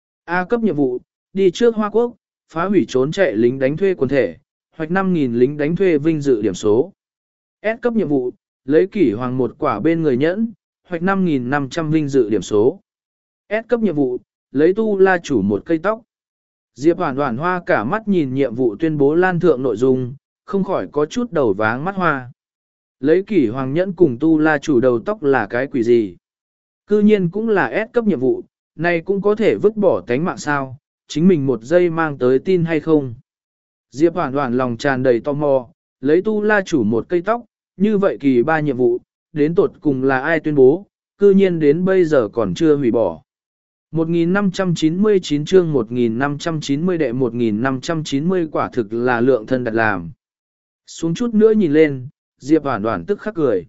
Speaker 1: A cấp nhiệm vụ, đi trước Hoa Quốc, phá hủy trốn chạy lính đánh thuê quần thể, hoạch năm nghìn lính đánh thuê vinh dự điểm số. S cấp nhiệm vụ, lấy kỷ hoàng một quả bên người nhẫn, hoạch năm nghìn năm trăm vinh dự điểm số. S cấp nhiệm vụ, lấy tu la chủ một cây tóc. Diệp Hoản Hoản hoa cả mắt nhìn nhiệm vụ tuyên bố lan thượng nội dung, không khỏi có chút đầu váng mắt hoa. Lấy kỷ hoàng nhẫn cùng tu la chủ đầu tóc là cái quỷ gì? Cư nhiên cũng là S cấp nhiệm vụ, này cũng có thể vứt bỏ tánh mạng sao, chính mình một giây mang tới tin hay không? Diệp Hoản Hoản lòng tràn đầy tò mò, lấy tu la chủ một cây tóc, như vậy kỳ ba nhiệm vụ, đến tột cùng là ai tuyên bố, cư nhiên đến bây giờ còn chưa hủy bỏ. một nghìn năm trăm chín mươi chín chương một nghìn năm trăm chín mươi đệ một nghìn năm trăm chín mươi quả thực là lượng thân đặt làm. Xuống chút nữa nhìn lên, Diệp Hoản Hoản tức khắc cười.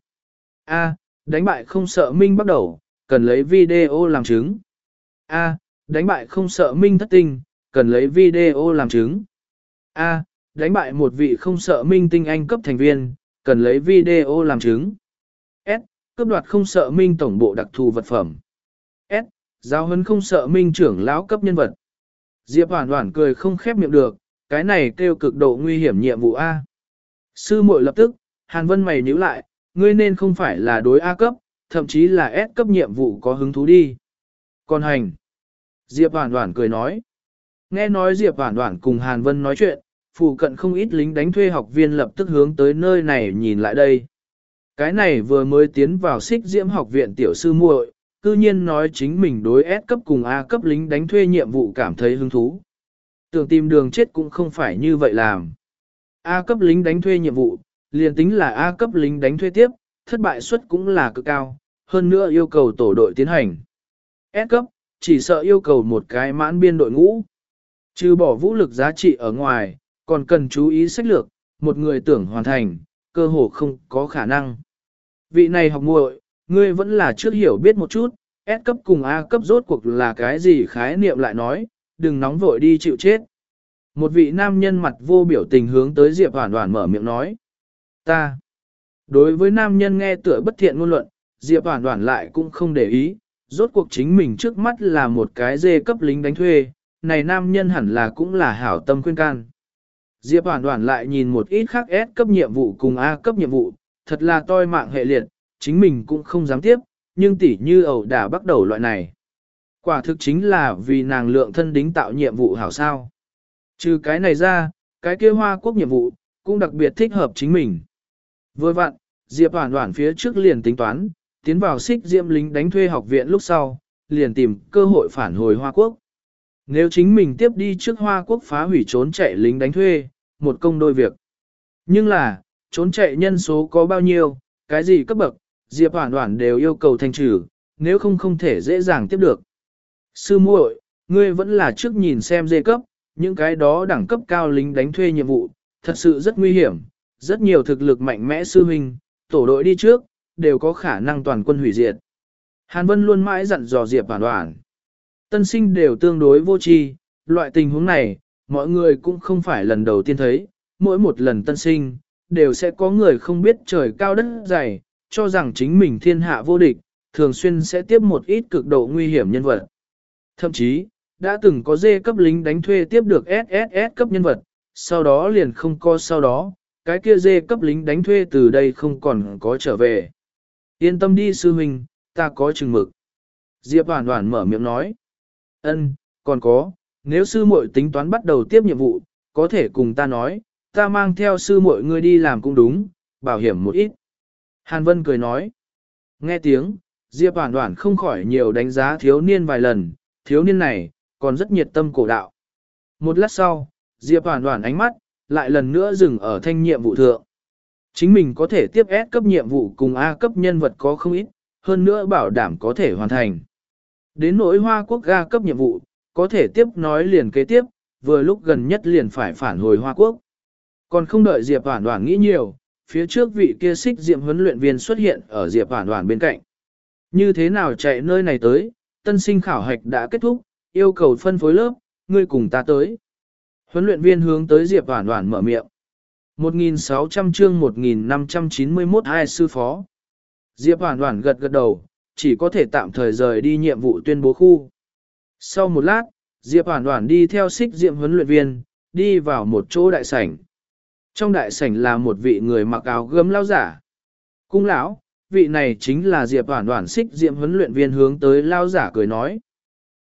Speaker 1: A, đánh bại không sợ Minh bắt đầu, cần lấy video làm chứng. A, đánh bại không sợ Minh thất tinh, cần lấy video làm chứng. A, đánh bại một vị không sợ Minh tinh anh cấp thành viên, cần lấy video làm chứng. S, cướp đoạt không sợ Minh tổng bộ đặc thù vật phẩm. S, giáo huấn không sợ Minh trưởng lão cấp nhân vật. Diệp Hoản Hoản cười không khép miệng được, cái này kêu cực độ nguy hiểm nhiệm vụ A. Sư muội lập tức, Hàn Vân mày nhíu lại, ngươi nên không phải là đối A cấp, thậm chí là S cấp nhiệm vụ có hứng thú đi. Còn hành. Diệp Hoản Hoản cười nói. Nghe nói Diệp Hoản Hoản cùng Hàn Vân nói chuyện, phụ cận không ít lính đánh thuê học viên lập tức hướng tới nơi này nhìn lại đây. Cái này vừa mới tiến vào Xích Diễm học viện tiểu sư muội, cư nhiên nói chính mình đối S cấp cùng A cấp lính đánh thuê nhiệm vụ cảm thấy hứng thú. Tưởng tìm đường chết cũng không phải như vậy làm. A cấp lính đánh thuê nhiệm vụ, liền tính là A cấp lính đánh thuê tiếp, thất bại suất cũng là cực cao, hơn nữa yêu cầu tổ đội tiến hành. S cấp, chỉ sợ yêu cầu một cái mãn biên đội ngũ. Trừ bỏ vũ lực giá trị ở ngoài, còn cần chú ý sách lược, một người tưởng hoàn thành, cơ hồ không có khả năng. Vị này học muội, ngươi vẫn là trước hiểu biết một chút, S cấp cùng A cấp rốt cuộc là cái gì khái niệm lại nói, đừng nóng vội đi chịu chết. Một vị nam nhân mặt vô biểu tình hướng tới Diệp Hoản Hoản mở miệng nói. Ta. Đối với nam nhân nghe tựa bất thiện ngôn luận, Diệp Hoản Hoản lại cũng không để ý, rốt cuộc chính mình trước mắt là một cái dê cấp lính đánh thuê, này nam nhân hẳn là cũng là hảo tâm khuyên can. Diệp Hoản Hoản lại nhìn một ít khác S cấp nhiệm vụ cùng A cấp nhiệm vụ, thật là toi mạng hệ liệt, chính mình cũng không dám tiếp, nhưng tỉ như ẩu đả bắt đầu loại này. Quả thực chính là vì nàng lượng thân đính tạo nhiệm vụ hảo sao. Trừ cái này ra, cái kia Hoa Quốc nhiệm vụ, cũng đặc biệt thích hợp chính mình. Vừa vặn, Diệp Hoản Hoản phía trước liền tính toán, tiến vào Xích Diễm lính đánh thuê học viện lúc sau, liền tìm cơ hội phản hồi Hoa Quốc. Nếu chính mình tiếp đi trước Hoa Quốc phá hủy trốn chạy lính đánh thuê, một công đôi việc. Nhưng là, trốn chạy nhân số có bao nhiêu, cái gì cấp bậc, Diệp Hoản Hoản đều yêu cầu thanh trừ, nếu không không thể dễ dàng tiếp được. Sư muội, ngươi vẫn là trước nhìn xem dê cấp, những cái đó đẳng cấp cao lính đánh thuê nhiệm vụ, thật sự rất nguy hiểm, rất nhiều thực lực mạnh mẽ sư huynh, tổ đội đi trước, đều có khả năng toàn quân hủy diệt. Hàn Vân luôn mãi dặn dò Diệp Hoản Hoản. Tân sinh đều tương đối vô tri, loại tình huống này, mọi người cũng không phải lần đầu tiên thấy, mỗi một lần tân sinh, đều sẽ có người không biết trời cao đất dày, cho rằng chính mình thiên hạ vô địch, thường xuyên sẽ tiếp một ít cực độ nguy hiểm nhân vật. Thậm chí, đã từng có dê cấp lính đánh thuê tiếp được ét ét ét cấp nhân vật, sau đó liền không có sau đó, cái kia dê cấp lính đánh thuê từ đây không còn có trở về. Yên tâm đi sư huynh, ta có chừng mực. Diệp Hoản Hoản mở miệng nói. Ân, còn có, nếu sư muội tính toán bắt đầu tiếp nhiệm vụ, có thể cùng ta nói, ta mang theo sư muội ngươi đi làm cũng đúng, bảo hiểm một ít. Hàn Vân cười nói. Nghe tiếng, Diệp Hoản Hoản không khỏi nhiều đánh giá thiếu niên vài lần, thiếu niên này, còn rất nhiệt tâm cổ đạo. Một lát sau, Diệp Hoản Hoản ánh mắt, lại lần nữa dừng ở thanh nhiệm vụ thượng. Chính mình có thể tiếp S cấp nhiệm vụ cùng A cấp nhân vật có không ít, hơn nữa bảo đảm có thể hoàn thành. Đến nỗi Hoa Quốc A cấp nhiệm vụ, có thể tiếp nói liền kế tiếp, vừa lúc gần nhất liền phải phản hồi Hoa Quốc. Còn không đợi Diệp Hoản Hoản nghĩ nhiều, phía trước vị kia Xích Diệm huấn luyện viên xuất hiện ở Diệp Hoản Hoản bên cạnh. Như thế nào chạy nơi này tới, tân sinh khảo hạch đã kết thúc, yêu cầu phân phối lớp, ngươi cùng ta tới. Huấn luyện viên hướng tới Diệp Hoản Hoản mở miệng. một nghìn sáu trăm chương một nghìn năm trăm chín mươi mốt hai sư phó. Diệp Hoản Hoản gật gật đầu, chỉ có thể tạm thời rời đi nhiệm vụ tuyên bố khu. Sau một lát, Diệp Hoản Hoản đi theo Xích Diệm huấn luyện viên, đi vào một chỗ đại sảnh. Trong đại sảnh là một vị người mặc áo gấm lão giả. Cung lão, vị này chính là Diệp Hoản Hoản Xích Diệm huấn luyện viên hướng tới lão giả cười nói.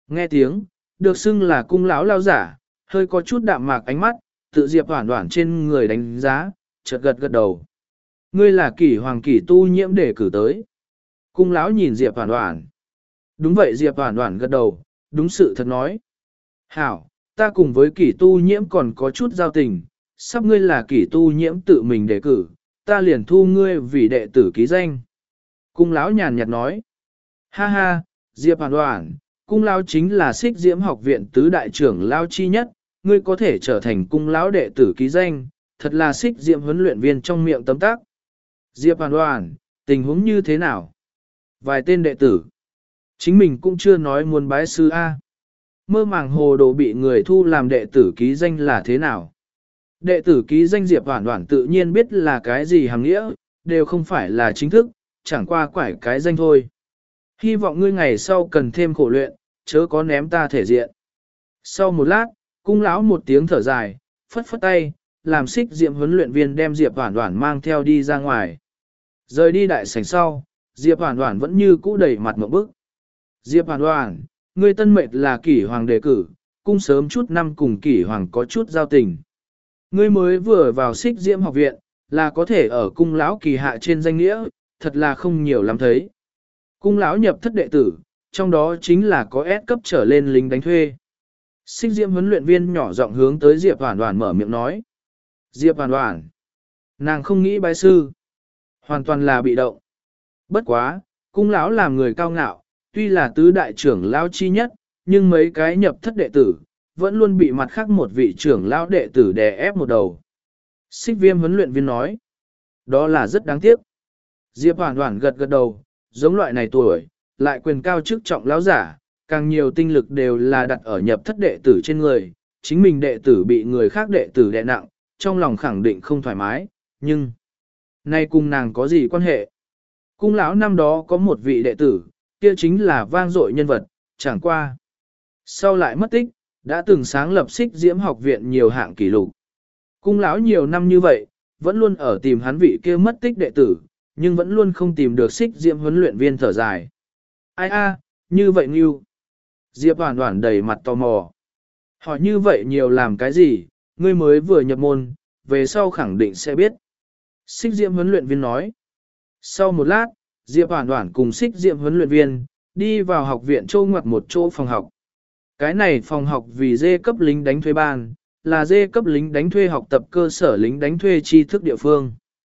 Speaker 1: Nghe tiếng, được xưng là cung lão lao giả, hơi có chút đạm mạc ánh mắt, tự Diệp Hoản Hoản trên người đánh giá, chợt gật gật đầu. Ngươi là Kỷ Hoàng Kỷ tu nhiễm để cử tới. Cung lão nhìn Diệp Hoản Hoản. Đúng vậy, Diệp Hoản Hoản gật đầu, đúng sự thật nói. Hảo, ta cùng với Kỷ tu nhiễm còn có chút giao tình, sắp ngươi là Kỷ tu nhiễm tự mình đề cử, ta liền thu ngươi vì đệ tử ký danh. Cung lão nhàn nhạt nói. Ha ha, Diệp Hoản Hoản, cung lão chính là Xích Diễm học viện tứ đại trưởng lão chi nhất, ngươi có thể trở thành cung lão đệ tử ký danh, thật là Xích Diễm huấn luyện viên trong miệng tấm tắc. Diệp Hoản Hoản, tình huống như thế nào? Vài tên đệ tử. Chính mình cũng chưa nói muốn bái sư A. Mơ màng hồ đồ bị người thu làm đệ tử ký danh là thế nào? Đệ tử ký danh Diệp Hoản Hoản tự nhiên biết là cái gì hàm nghĩa, đều không phải là chính thức, chẳng qua quải cái danh thôi. Hy vọng ngươi ngày sau cần thêm khổ luyện, chớ có ném ta thể diện. Sau một lát, cung lão một tiếng thở dài, phất phất tay, làm Xích Diễm huấn luyện viên đem Diệp Hoản Hoản mang theo đi ra ngoài. Rời đi đại sảnh sau, Diệp Hoản Hoản vẫn như cũ đầy mặt ngộp bức. Diệp Hoản Hoản, ngươi tân mệnh là Kỷ Hoàng đề cử, cung sớm chút năm cùng Kỷ Hoàng có chút giao tình. Ngươi mới vừa vào Xích Diễm học viện, là có thể ở cung lão kỳ hạ trên danh nghĩa, thật là không nhiều lắm thấy. Cung lão nhập thất đệ tử, trong đó chính là có S cấp trở lên lính đánh thuê. Xích Diễm huấn luyện viên nhỏ giọng hướng tới Diệp Hoản Hoản mở miệng nói. Diệp Hoản Hoản, nàng không nghĩ bái sư, hoàn toàn là bị động. Bất quá, cung lão làm người cao ngạo, tuy là tứ đại trưởng lão chi nhất, nhưng mấy cái nhập thất đệ tử, vẫn luôn bị mặt khác một vị trưởng lão đệ tử đè ép một đầu. Xích Viêm huấn luyện viên nói, đó là rất đáng tiếc. Diệp Hoản Hoản gật gật đầu, giống loại này tuổi, lại quyền cao chức trọng lão giả, càng nhiều tinh lực đều là đặt ở nhập thất đệ tử trên người, chính mình đệ tử bị người khác đệ tử đè nặng, trong lòng khẳng định không thoải mái, nhưng nay cùng nàng có gì quan hệ? Cung lão năm đó có một vị đệ tử, kia chính là vang dội nhân vật, chẳng qua. Sau lại mất tích, đã từng sáng lập Xích Diễm học viện nhiều hạng kỷ lục. Cung lão nhiều năm như vậy, vẫn luôn ở tìm hắn vị kia mất tích đệ tử, nhưng vẫn luôn không tìm được Xích Diễm huấn luyện viên thở dài. Ai a, như vậy Ngưu. Diệp Hoản Hoản đầy mặt tò mò. Hỏi như vậy nhiều làm cái gì, ngươi mới vừa nhập môn, về sau khẳng định sẽ biết. Xích Diễm huấn luyện viên nói. Sau một lát, Diệp Hoản Hoản cùng Xích Diễm huấn luyện viên, đi vào học viện châu ngoặt một chỗ phòng học. Cái này phòng học vì dê cấp lính đánh thuê ban, là dê cấp lính đánh thuê học tập cơ sở lính đánh thuê tri thức địa phương.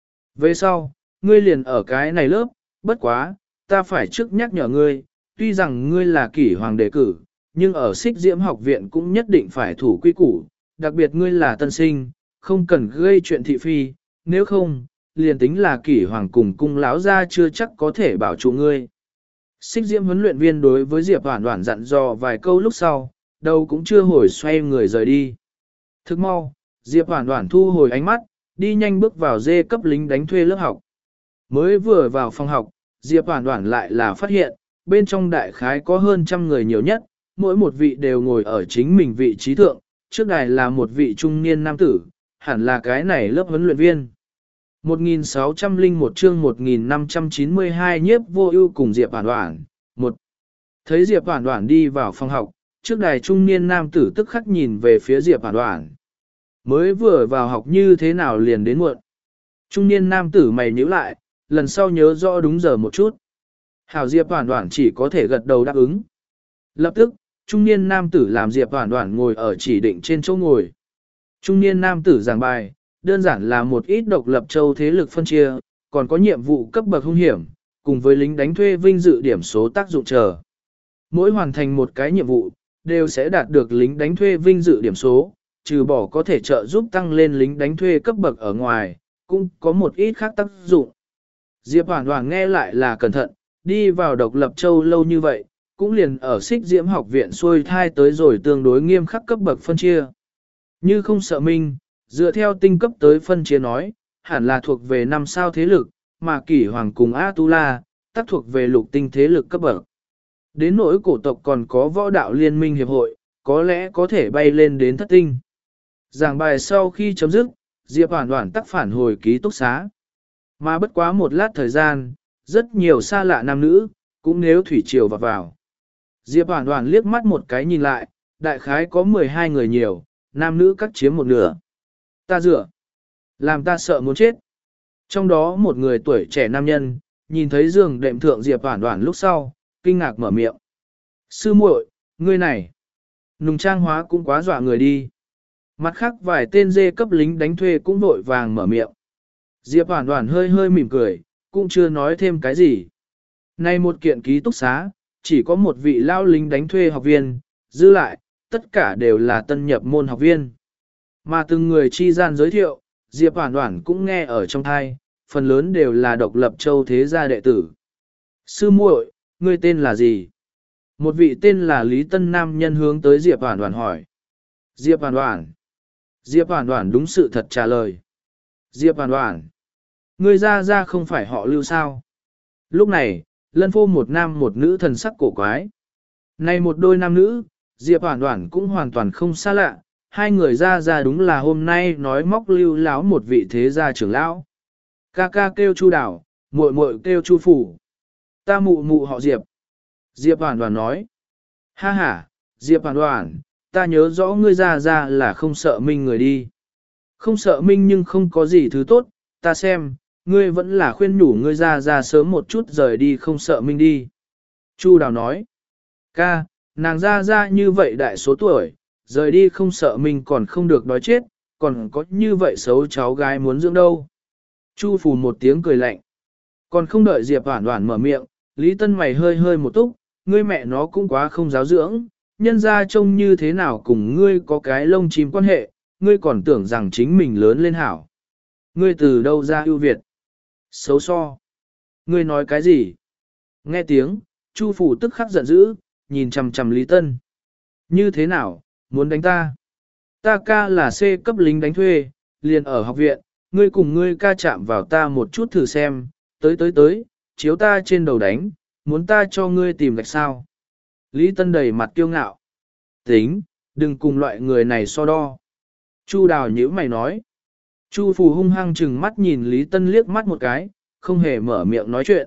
Speaker 1: Về sau, ngươi liền ở cái này lớp, bất quá, ta phải trước nhắc nhở ngươi, tuy rằng ngươi là Kỷ Hoàng đề cử, nhưng ở Xích Diễm học viện cũng nhất định phải thủ quy củ, đặc biệt ngươi là tân sinh, không cần gây chuyện thị phi, nếu không, liền tính là Kỷ Hoàng cùng cung lão gia chưa chắc có thể bảo trụ ngươi. Xích Diễm huấn luyện viên đối với Diệp Hoản Hoản dặn dò vài câu lúc sau, đầu cũng chưa hồi xoay người rời đi. Thức mau, Diệp Hoản Hoản thu hồi ánh mắt, đi nhanh bước vào dê cấp lính đánh thuê lớp học. Mới vừa vào phòng học, Diệp Hoản Hoản lại là phát hiện, bên trong đại khái có hơn trăm người nhiều nhất, mỗi một vị đều ngồi ở chính mình vị trí thượng, trước đài là một vị trung niên nam tử, hẳn là cái này lớp huấn luyện viên. một nghìn sáu trăm lẻ một chương một nghìn năm trăm chín mươi hai nhiếp vô ưu cùng Diệp Hoản Hoản. Một. Thấy Diệp Hoản Hoản đi vào phòng học, trước đài trung niên nam tử tức khắc nhìn về phía Diệp Hoản Hoản. Mới vừa vào học như thế nào liền đến muộn. Trung niên nam tử mày nhíu lại, lần sau nhớ rõ đúng giờ một chút. Hảo, Diệp Hoản Hoản chỉ có thể gật đầu đáp ứng. Lập tức, trung niên nam tử làm Diệp Hoản Hoản ngồi ở chỉ định trên chỗ ngồi. Trung niên nam tử giảng bài, đơn giản là một ít độc lập châu thế lực phân chia, còn có nhiệm vụ cấp bậc hung hiểm, cùng với lính đánh thuê vinh dự điểm số tác dụng chờ. Mỗi hoàn thành một cái nhiệm vụ, đều sẽ đạt được lính đánh thuê vinh dự điểm số, trừ bỏ có thể trợ giúp tăng lên lính đánh thuê cấp bậc ở ngoài, cũng có một ít khác tác dụng. Diệp Hoản Hoản nghe lại là cẩn thận, đi vào độc lập châu lâu như vậy, cũng liền ở Xích Diễm học viện xuôi thai tới rồi tương đối nghiêm khắc cấp bậc phân chia. Như không sợ minh, dựa theo tinh cấp tới phân chia nói, hẳn là thuộc về năm sao thế lực, mà Kỷ Hoàng cùng Atula, tác thuộc về lục tinh thế lực cấp bậc. Đến nỗi cổ tộc còn có võ đạo liên minh hiệp hội, có lẽ có thể bay lên đến thất tinh. Giảng bài sau khi chấm dứt, Diệp Hoản Hoản tắc phản hồi ký túc xá. Mà bất quá một lát thời gian, rất nhiều xa lạ nam nữ, cũng nếu thủy triều vào vào. Diệp Hoản Hoản liếc mắt một cái nhìn lại, đại khái có mười hai người nhiều, nam nữ cắt chiếm một nửa. Ta dựa, làm ta sợ muốn chết. Trong đó một người tuổi trẻ nam nhân, nhìn thấy giường đệm thượng Diệp Hoản Hoản lúc sau, kinh ngạc mở miệng. Sư muội, ngươi này, nùng trang hóa cũng quá dọa người đi. Mặt khác vài tên dê cấp lính đánh thuê cũng vội vàng mở miệng. Diệp Hoản Hoản hơi hơi mỉm cười, cũng chưa nói thêm cái gì. Nay một kiện ký túc xá, chỉ có một vị lao lính đánh thuê học viên, dư lại, tất cả đều là tân nhập môn học viên. Mà từng người chi gian giới thiệu, Diệp Hoản Hoản cũng nghe ở trong thai, phần lớn đều là độc lập châu thế gia đệ tử. Sư muội, ngươi tên là gì? Một vị tên là Lý Tân nam nhân hướng tới Diệp Hoản Hoản hỏi. Diệp Hoản Hoản. Diệp Hoản Hoản đúng sự thật trả lời. Diệp Hoản Hoản. Ngươi ra ra không phải họ Lưu sao? Lúc này, lân phô một nam một nữ thần sắc cổ quái. Này một đôi nam nữ, Diệp Hoản Hoản cũng hoàn toàn không xa lạ, hai người ra ra đúng là hôm nay nói móc Lưu láo một vị thế gia trưởng lão. Ca ca kêu Chu Đảo, muội muội kêu Chu Phủ. Ta mụ mụ họ Diệp. Diệp Hoản Hoản nói. Ha ha, Diệp Hoản Hoản, ta nhớ rõ ngươi ra ra là không sợ minh người đi. Không sợ minh nhưng không có gì thứ tốt, ta xem, ngươi vẫn là khuyên nhủ ngươi ra ra sớm một chút rời đi không sợ minh đi. Chu Đào nói. Ca, nàng ra ra như vậy đại số tuổi, rời đi không sợ minh còn không được đói chết, còn có như vậy xấu cháu gái muốn dưỡng đâu. Chu Phù một tiếng cười lạnh. Còn không đợi Diệp Hoản Hoản mở miệng, Lý Tân mày hơi hơi một túc, ngươi mẹ nó cũng quá không giáo dưỡng, nhân ra trông như thế nào cùng ngươi có cái lông chim quan hệ, ngươi còn tưởng rằng chính mình lớn lên hảo. Ngươi từ đâu ra ưu việt? Xấu so. Ngươi nói cái gì? Nghe tiếng, Chu Phủ tức khắc giận dữ, nhìn chằm chằm Lý Tân. Như thế nào, muốn đánh ta? Ta ca là C cấp lính đánh thuê, liền ở học viện, ngươi cùng ngươi ca chạm vào ta một chút thử xem, tới tới tới, chiếu ta trên đầu đánh, muốn ta cho ngươi tìm gạch sao. Lý Tân đầy mặt kiêu ngạo. Tính, đừng cùng loại người này so đo. Chu Đào nhíu mày nói. Chu Phù hung hăng chừng mắt nhìn Lý Tân liếc mắt một cái, không hề mở miệng nói chuyện.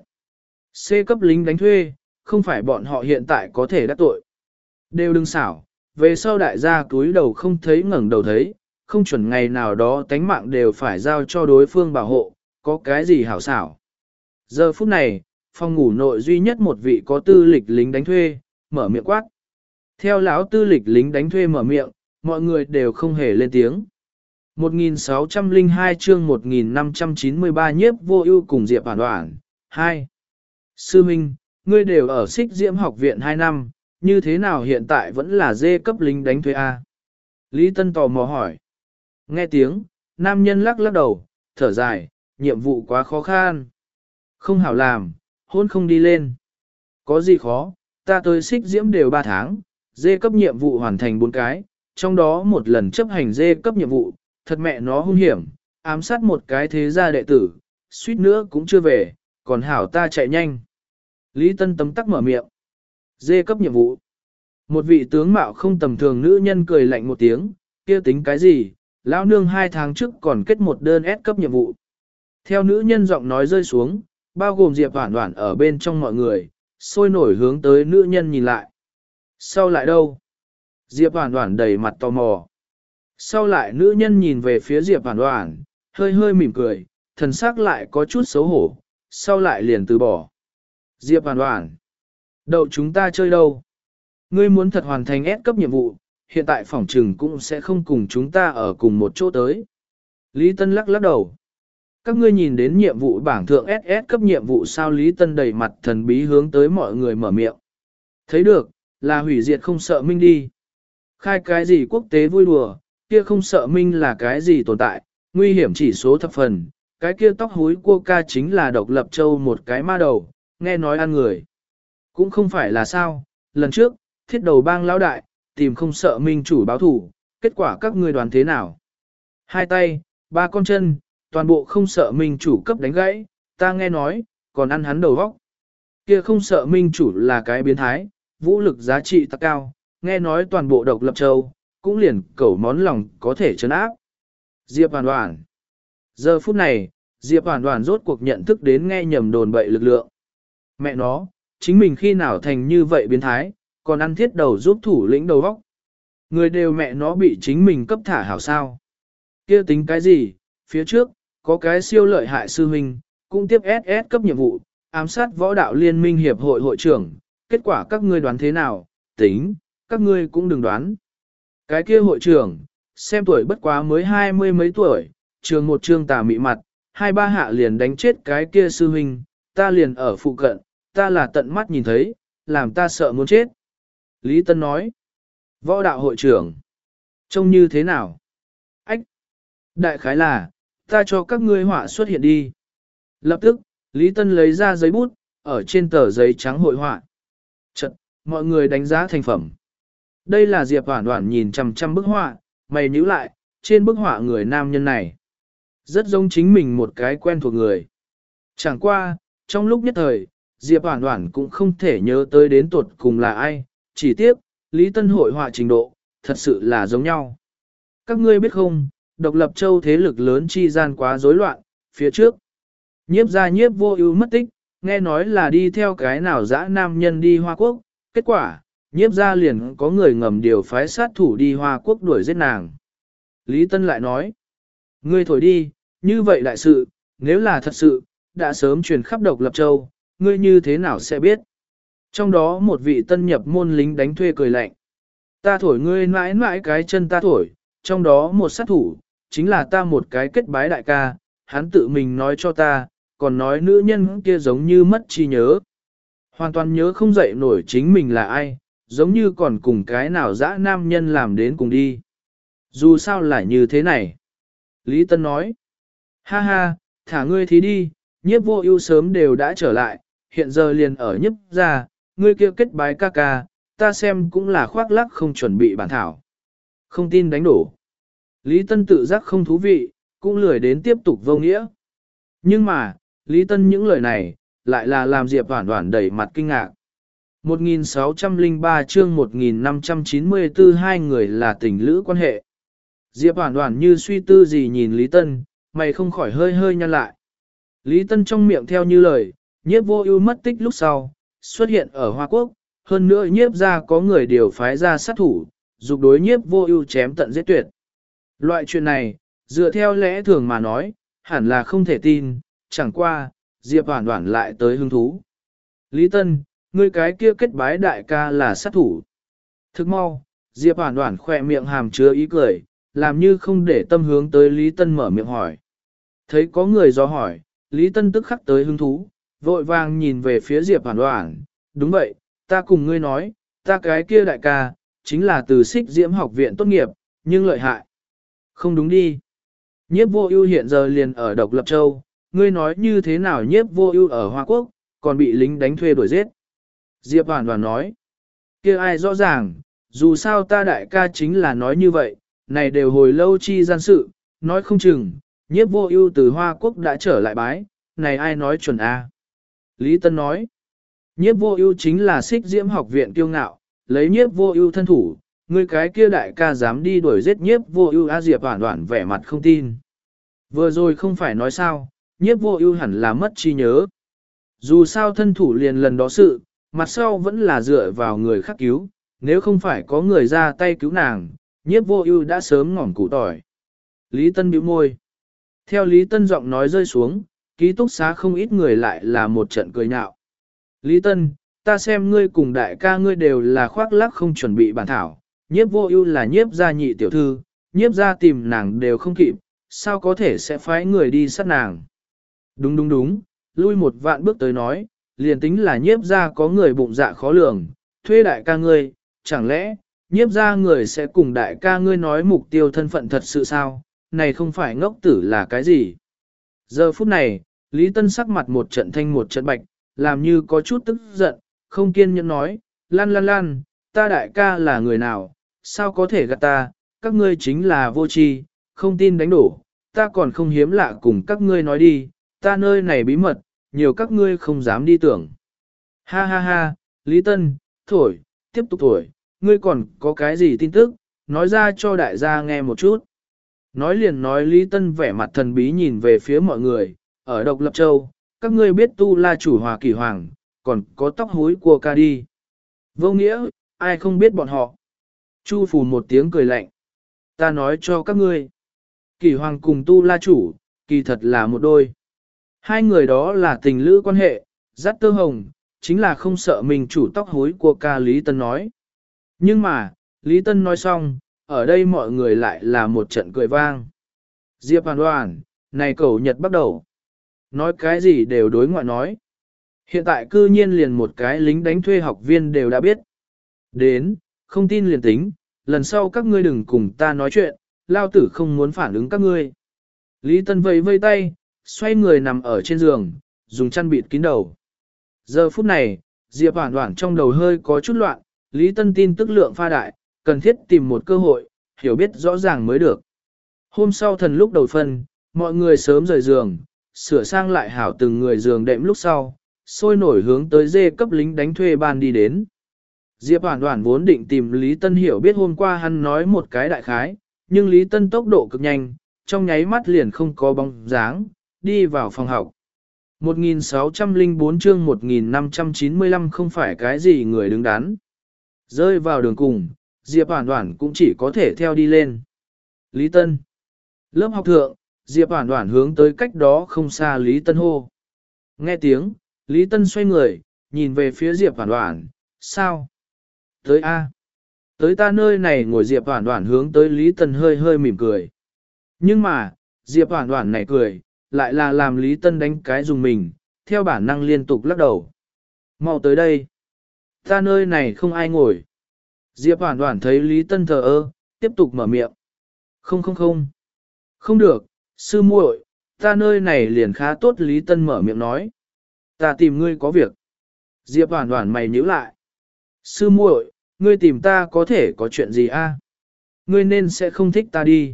Speaker 1: C cấp lính đánh thuê, không phải bọn họ hiện tại có thể đắc tội. Đều đừng xảo, về sau đại gia túi đầu không thấy ngẩng đầu thấy, không chuẩn ngày nào đó tánh mạng đều phải giao cho đối phương bảo hộ, có cái gì hảo xảo. Giờ phút này, phòng ngủ nội duy nhất một vị có tư lịch lính đánh thuê, mở miệng quát. Theo lão tư lịch lính đánh thuê mở miệng, mọi người đều không hề lên tiếng. một nghìn sáu trăm lẻ hai chương một nghìn năm trăm chín mươi ba nhiếp vô ưu cùng Diệp Hoản Hoản. hai. Sư Minh, ngươi đều ở Xích Diễm học viện hai năm, như thế nào hiện tại vẫn là dê cấp lính đánh thuê A? Lý Tân tò mò hỏi. Nghe tiếng, nam nhân lắc lắc đầu, thở dài, nhiệm vụ quá khó khăn. Không hảo làm, hôn không đi lên. Có gì khó, ta tới Xích Diễm đều ba tháng, dê cấp nhiệm vụ hoàn thành bốn cái, trong đó một lần chấp hành dê cấp nhiệm vụ, thật mẹ nó hung hiểm, ám sát một cái thế gia đệ tử, suýt nữa cũng chưa về, còn hảo ta chạy nhanh. Lý Tân tấm tắc mở miệng. Dê cấp nhiệm vụ. Một vị tướng mạo không tầm thường nữ nhân cười lạnh một tiếng, kia tính cái gì, lão nương hai tháng trước còn kết một đơn S cấp nhiệm vụ. Theo nữ nhân giọng nói rơi xuống, bao gồm Diệp Hoản Hoản ở bên trong mọi người, sôi nổi hướng tới nữ nhân nhìn lại. Sau lại đâu? Diệp Hoản Hoản đầy mặt tò mò. Sau lại nữ nhân nhìn về phía Diệp Hoản Hoản, hơi hơi mỉm cười, thần sắc lại có chút xấu hổ, sau lại liền từ bỏ. Diệp Hoản Hoản, đậu chúng ta chơi đâu? Ngươi muốn thật hoàn thành S cấp nhiệm vụ, hiện tại phỏng trừng cũng sẽ không cùng chúng ta ở cùng một chỗ tới. Lý Tân lắc lắc đầu. Các ngươi nhìn đến nhiệm vụ bảng thượng ét ét cấp nhiệm vụ sao? Lý Tân đầy mặt thần bí hướng tới mọi người mở miệng. Thấy được, là hủy diệt không sợ minh đi. Khai cái gì quốc tế vui đùa, kia không sợ minh là cái gì tồn tại, nguy hiểm chỉ số thập phần, cái kia tóc húi cua ca chính là độc lập châu một cái ma đầu, nghe nói ăn người. Cũng không phải là sao, lần trước, thiết đầu bang lão đại, tìm không sợ minh chủ báo thủ, kết quả các ngươi đoán thế nào? Hai tay, ba con chân, toàn bộ không sợ minh chủ cấp đánh gãy, ta nghe nói, còn ăn hắn đầu vóc. Kia không sợ minh chủ là cái biến thái, vũ lực giá trị ta cao, nghe nói toàn bộ độc lập châu, cũng liền cẩu món lòng có thể trấn áp. Diệp Hoản Hoản. Giờ phút này, Diệp Hoản Hoản rốt cuộc nhận thức đến nghe nhầm đồn bậy lực lượng. Mẹ nó, chính mình khi nào thành như vậy biến thái, Còn ăn thiết đầu giúp thủ lĩnh đầu vóc. Người đều mẹ nó bị chính mình cấp thả hảo sao. Kia tính cái gì, phía trước, có cái siêu lợi hại sư huynh, cũng tiếp ét ét cấp nhiệm vụ, ám sát võ đạo liên minh hiệp hội hội trưởng, kết quả các ngươi đoán thế nào, tính, các ngươi cũng đừng đoán. Cái kia hội trưởng, xem tuổi bất quá mới hai mươi mấy tuổi, trường một trương tà mị mặt, hai ba hạ liền đánh chết cái kia sư huynh, ta liền ở phụ cận, ta là tận mắt nhìn thấy, làm ta sợ muốn chết. Lý Tân nói, võ đạo hội trưởng, trông như thế nào? Ách! Đại khái là, ta cho các ngươi họa xuất hiện đi. Lập tức, Lý Tân lấy ra giấy bút, ở trên tờ giấy trắng hội họa. Chật, mọi người đánh giá thành phẩm. Đây là Diệp Hoản Hoản nhìn chằm chằm bức họa, mày nhíu lại, trên bức họa người nam nhân này. Rất giống chính mình một cái quen thuộc người. Chẳng qua, trong lúc nhất thời, Diệp Hoản Hoản cũng không thể nhớ tới đến tuột cùng là ai, chỉ tiếc, Lý Tân hội họa trình độ, thật sự là giống nhau. Các ngươi biết không, độc lập châu thế lực lớn chi gian quá rối loạn, phía trước. Nhiếp gia nhiếp vô ưu mất tích, nghe nói là đi theo cái nào dã nam nhân đi Hoa Quốc, kết quả, nhiếp gia liền có người ngầm điều phái sát thủ đi Hoa Quốc đuổi giết nàng. Lý Tân lại nói, ngươi thổi đi, như vậy đại sự, nếu là thật sự, đã sớm truyền khắp độc lập châu, ngươi như thế nào sẽ biết? Trong đó một vị tân nhập môn lính đánh thuê cười lạnh. Ta thổi ngươi mãi mãi cái chân ta thổi, trong đó một sát thủ, chính là ta một cái kết bái đại ca, hắn tự mình nói cho ta, còn nói nữ nhân kia giống như mất trí nhớ. Hoàn toàn nhớ không dậy nổi chính mình là ai, giống như còn cùng cái nào dã nam nhân làm đến cùng đi. Dù sao là như thế này. Lý Tân nói, ha ha, thả ngươi thí đi, nhiếp vô ưu sớm đều đã trở lại, hiện giờ liền ở nhiếp ra, ngươi kia kết bái ca ca, ta xem cũng là khoác lác không chuẩn bị bản thảo. Không tin đánh đổ. Lý Tân tự giác không thú vị, cũng lười đến tiếp tục vô nghĩa. Nhưng mà, Lý Tân những lời này, lại là làm Diệp Hoản Hoản đẩy mặt kinh ngạc. một nghìn sáu trăm lẻ ba chương một nghìn năm trăm chín mươi tư hai người là tình lữ quan hệ. Diệp Hoản Hoản như suy tư gì nhìn Lý Tân, mày không khỏi hơi hơi nhăn lại. Lý Tân trong miệng theo như lời, nhiếp vô ưu mất tích lúc sau, xuất hiện ở Hoa Quốc, hơn nữa nhiếp ra có người điều phái ra sát thủ, dục đối nhiếp vô ưu chém tận giết tuyệt. Loại chuyện này, dựa theo lẽ thường mà nói, hẳn là không thể tin, chẳng qua, Diệp Hoản Hoản lại tới hứng thú. Lý Tân, ngươi cái kia kết bái đại ca là sát thủ. Thức mau, Diệp Hoản Hoản khỏe miệng hàm chứa ý cười, làm như không để tâm hướng tới Lý Tân mở miệng hỏi. Thấy có người do hỏi, Lý Tân tức khắc tới hứng thú, vội vàng nhìn về phía Diệp Hoản Hoản. Đúng vậy, ta cùng ngươi nói, ta cái kia đại ca, chính là từ Xích Diễm học viện tốt nghiệp, nhưng lợi hại. Không đúng đi. Nhiếp vô ưu hiện giờ liền ở Độc Lập Châu, ngươi nói như thế nào nhiếp vô ưu ở Hoa Quốc, còn bị lính đánh thuê đuổi giết. Diệp Hoản Hoản nói, kia ai rõ ràng, dù sao ta đại ca chính là nói như vậy, này đều hồi lâu chi gian sự, nói không chừng, nhiếp vô ưu từ Hoa Quốc đã trở lại bái, này ai nói chuẩn a? Lý Tân nói, nhiếp vô ưu chính là Xích Diễm học viện kiêu ngạo, lấy nhiếp vô ưu thân thủ, người cái kia đại ca dám đi đuổi giết nhiếp vô ưu. A Diệp Hoản Hoản vẻ mặt không tin. Vừa rồi không phải nói sao, nhiếp vô ưu hẳn là mất trí nhớ. Dù sao thân thủ liền lần đó sự, mặt sau vẫn là dựa vào người khác cứu, nếu không phải có người ra tay cứu nàng, nhiếp vô ưu đã sớm ngỏm củ tỏi. Lý Tân bĩu môi. Theo Lý Tân giọng nói rơi xuống, ký túc xá không ít người lại là một trận cười nhạo. Lý Tân, ta xem ngươi cùng đại ca ngươi đều là khoác lác không chuẩn bị bản thảo, nhiếp vô ưu là nhiếp gia nhị tiểu thư, nhiếp gia tìm nàng đều không kịp, sao có thể sẽ phái người đi sát nàng. Đúng đúng đúng, lui một vạn bước tới nói, liền tính là nhiếp gia có người bụng dạ khó lường, thuê đại ca ngươi, chẳng lẽ, nhiếp gia người sẽ cùng đại ca ngươi nói mục tiêu thân phận thật sự sao, này không phải ngốc tử là cái gì. Giờ phút này, Lý Tân sắc mặt một trận thanh một trận bạch, làm như có chút tức giận, không kiên nhẫn nói, lan lan lan, ta đại ca là người nào, sao có thể gạt ta, các ngươi chính là vô tri, không tin đánh đổ, ta còn không hiếm lạ cùng các ngươi nói đi, ta nơi này bí mật, nhiều các ngươi không dám đi tưởng. Ha ha ha, Lý Tân, thổi, tiếp tục thổi, ngươi còn có cái gì tin tức, nói ra cho đại gia nghe một chút. Nói liền nói Lý Tân vẻ mặt thần bí nhìn về phía mọi người, ở Độc Lập Châu, các ngươi biết Tu La chủ Hòa Kỳ Hoàng, còn có tóc hối của ca đi. Vô nghĩa, ai không biết bọn họ. Chu Phù một tiếng cười lạnh. Ta nói cho các ngươi. Kỳ Hoàng cùng Tu La chủ, kỳ thật là một đôi. Hai người đó là tình lữ quan hệ, dắt tơ hồng, chính là không sợ mình chủ tóc hối của ca Lý Tân nói. Nhưng mà, Lý Tân nói xong, ở đây mọi người lại là một trận cười vang. Diệp Hoàn Hoàn, này cẩu Nhật bắt đầu. Nói cái gì đều đối ngoại nói. Hiện tại cư nhiên liền một cái lính đánh thuê học viên đều đã biết. Đến, không tin liền tính, lần sau các ngươi đừng cùng ta nói chuyện, lao tử không muốn phản ứng các ngươi. Lý Tân vẫy vây tay, xoay người nằm ở trên giường, dùng chăn bịt kín đầu. Giờ phút này, Diệp Hoàn Hoàn trong đầu hơi có chút loạn, Lý Tân tin tức lượng pha đại, cần thiết tìm một cơ hội, hiểu biết rõ ràng mới được. Hôm sau thần lúc đầu phân, mọi người sớm rời giường, sửa sang lại hảo từng người giường đệm lúc sau, sôi nổi hướng tới dê cấp lính đánh thuê ban đi đến. Diệp Hoàn Hoàn vốn định tìm Lý Tân hiểu biết hôm qua hắn nói một cái đại khái, nhưng Lý Tân tốc độ cực nhanh, trong nháy mắt liền không có bóng dáng, đi vào phòng học. một nghìn sáu trăm lẻ bốn chương một nghìn năm trăm chín mươi lăm không phải cái gì người đứng đắn. Rơi vào đường cùng, Diệp Hoàn Hoàn cũng chỉ có thể theo đi lên. Lý Tân. Lớp học thượng, Diệp Hoàn Hoàn hướng tới cách đó không xa Lý Tân hô. Nghe tiếng, Lý Tân xoay người, nhìn về phía Diệp Hoàn Hoàn, sao? Tới A. Tới ta nơi này ngồi Diệp Hoàn Hoàn hướng tới Lý Tân hơi hơi mỉm cười. Nhưng mà, Diệp Hoàn Hoàn này cười, lại là làm Lý Tân đánh cái dùng mình, theo bản năng liên tục lắc đầu. Mau tới đây. Ta nơi này không ai ngồi. Diệp Hoàn Hoàn thấy Lý Tân thờ ơ, tiếp tục mở miệng. Không không không. Không được, sư muội, ta nơi này liền khá tốt Lý Tân mở miệng nói. Ta tìm ngươi có việc. Diệp Hoàn Hoàn mày nhíu lại. Sư muội, ngươi tìm ta có thể có chuyện gì a? Ngươi nên sẽ không thích ta đi.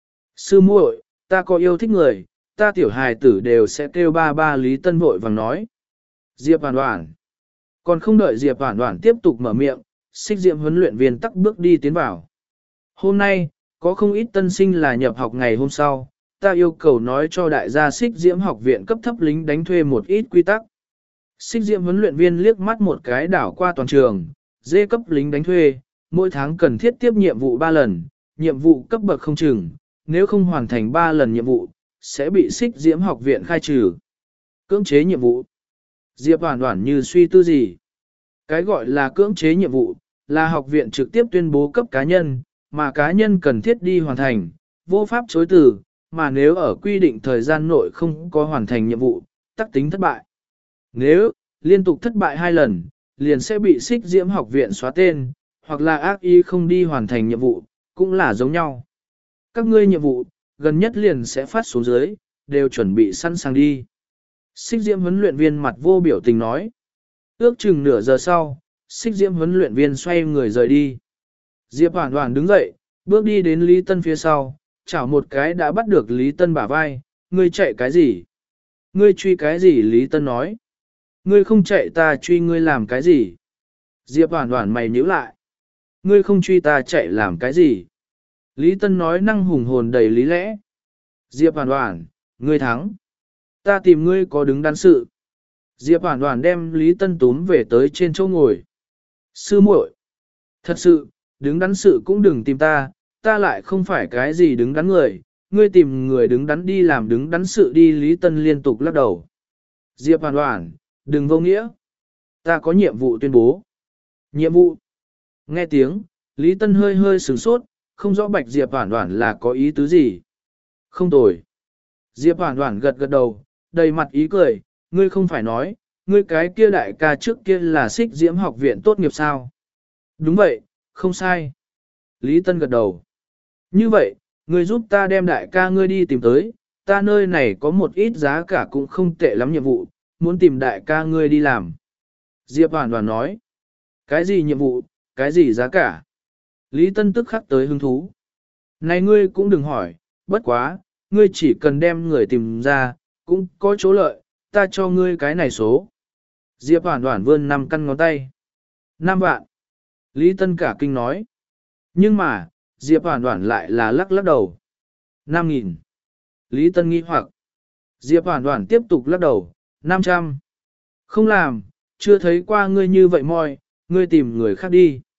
Speaker 1: Sư muội, ta có yêu thích người, ta tiểu hài tử đều sẽ kêu ba ba Lý Tân vội vàng nói. Diệp Hoàn Hoàn. Còn không đợi Diệp Hoàn Hoàn tiếp tục mở miệng, Xích Diễm huấn luyện viên tắc bước đi tiến vào. Hôm nay, có không ít tân sinh là nhập học ngày hôm sau, ta yêu cầu nói cho đại gia Xích Diễm học viện cấp thấp lính đánh thuê một ít quy tắc. Xích Diễm huấn luyện viên liếc mắt một cái đảo qua toàn trường, dê cấp lính đánh thuê, mỗi tháng cần thiết tiếp nhiệm vụ ba lần, nhiệm vụ cấp bậc không chừng, nếu không hoàn thành ba lần nhiệm vụ, sẽ bị Xích Diễm học viện khai trừ. Cưỡng chế nhiệm vụ. Diệp Hoàn Hoàn như suy tư gì. Cái gọi là cưỡng chế nhiệm vụ, là học viện trực tiếp tuyên bố cấp cá nhân, mà cá nhân cần thiết đi hoàn thành, vô pháp chối từ, mà nếu ở quy định thời gian nội không có hoàn thành nhiệm vụ, tắc tính thất bại. Nếu liên tục thất bại hai lần, liền sẽ bị Xích Diễm học viện xóa tên, hoặc là ác ý không đi hoàn thành nhiệm vụ, cũng là giống nhau. Các ngươi nhiệm vụ, gần nhất liền sẽ phát xuống dưới, đều chuẩn bị sẵn sàng đi. Xích Diễm huấn luyện viên mặt vô biểu tình nói. Ước chừng nửa giờ sau, Xích Diễm huấn luyện viên xoay người rời đi. Diệp Hoàn Hoàn đứng dậy, bước đi đến Lý Tân phía sau, chảo một cái đã bắt được Lý Tân bả vai, ngươi chạy cái gì? Ngươi truy cái gì? Lý Tân nói. Ngươi không chạy ta truy ngươi làm cái gì? Diệp Hoàn Hoàn mày nhíu lại. Ngươi không truy ta chạy làm cái gì? Lý Tân nói năng hùng hồn đầy lý lẽ. Diệp Hoàn Hoàn, ngươi thắng. Ta tìm ngươi có đứng đắn sự. Diệp Hoàn Hoàn đem Lý Tân túm về tới trên chỗ ngồi. Sư muội, thật sự, đứng đắn sự cũng đừng tìm ta, ta lại không phải cái gì đứng đắn người, ngươi tìm người đứng đắn đi làm đứng đắn sự đi. Lý Tân liên tục lắc đầu. Diệp Hoàn Hoàn, đừng vô nghĩa. Ta có nhiệm vụ tuyên bố. Nhiệm vụ. Nghe tiếng, Lý Tân hơi hơi sửng sốt, không rõ Bạch Diệp Hoàn Hoàn là có ý tứ gì. Không tồi. Diệp Hoàn Hoàn gật gật đầu, đầy mặt ý cười, ngươi không phải nói, ngươi cái kia đại ca trước kia là Xích Diễm học viện tốt nghiệp sao? Đúng vậy, không sai. Lý Tân gật đầu. Như vậy, ngươi giúp ta đem đại ca ngươi đi tìm tới, ta nơi này có một ít giá cả cũng không tệ lắm nhiệm vụ, muốn tìm đại ca ngươi đi làm. Diệp Hoàn Hoàn nói. Cái gì nhiệm vụ, cái gì giá cả? Lý Tân tức khắc tới hứng thú. Này ngươi cũng đừng hỏi, bất quá, ngươi chỉ cần đem người tìm ra, cũng có chỗ lợi, ta cho ngươi cái này số. Diệp Hoàn Hoàn vươn năm căn ngón tay. Năm vạn. Lý Tân cả kinh nói. Nhưng mà, Diệp Hoàn Hoàn lại là lắc lắc đầu. Năm nghìn. Lý Tân nghi hoặc. Diệp Hoàn Hoàn tiếp tục lắc đầu. Năm trăm. Không làm, chưa thấy qua ngươi như vậy moi, ngươi tìm người khác đi.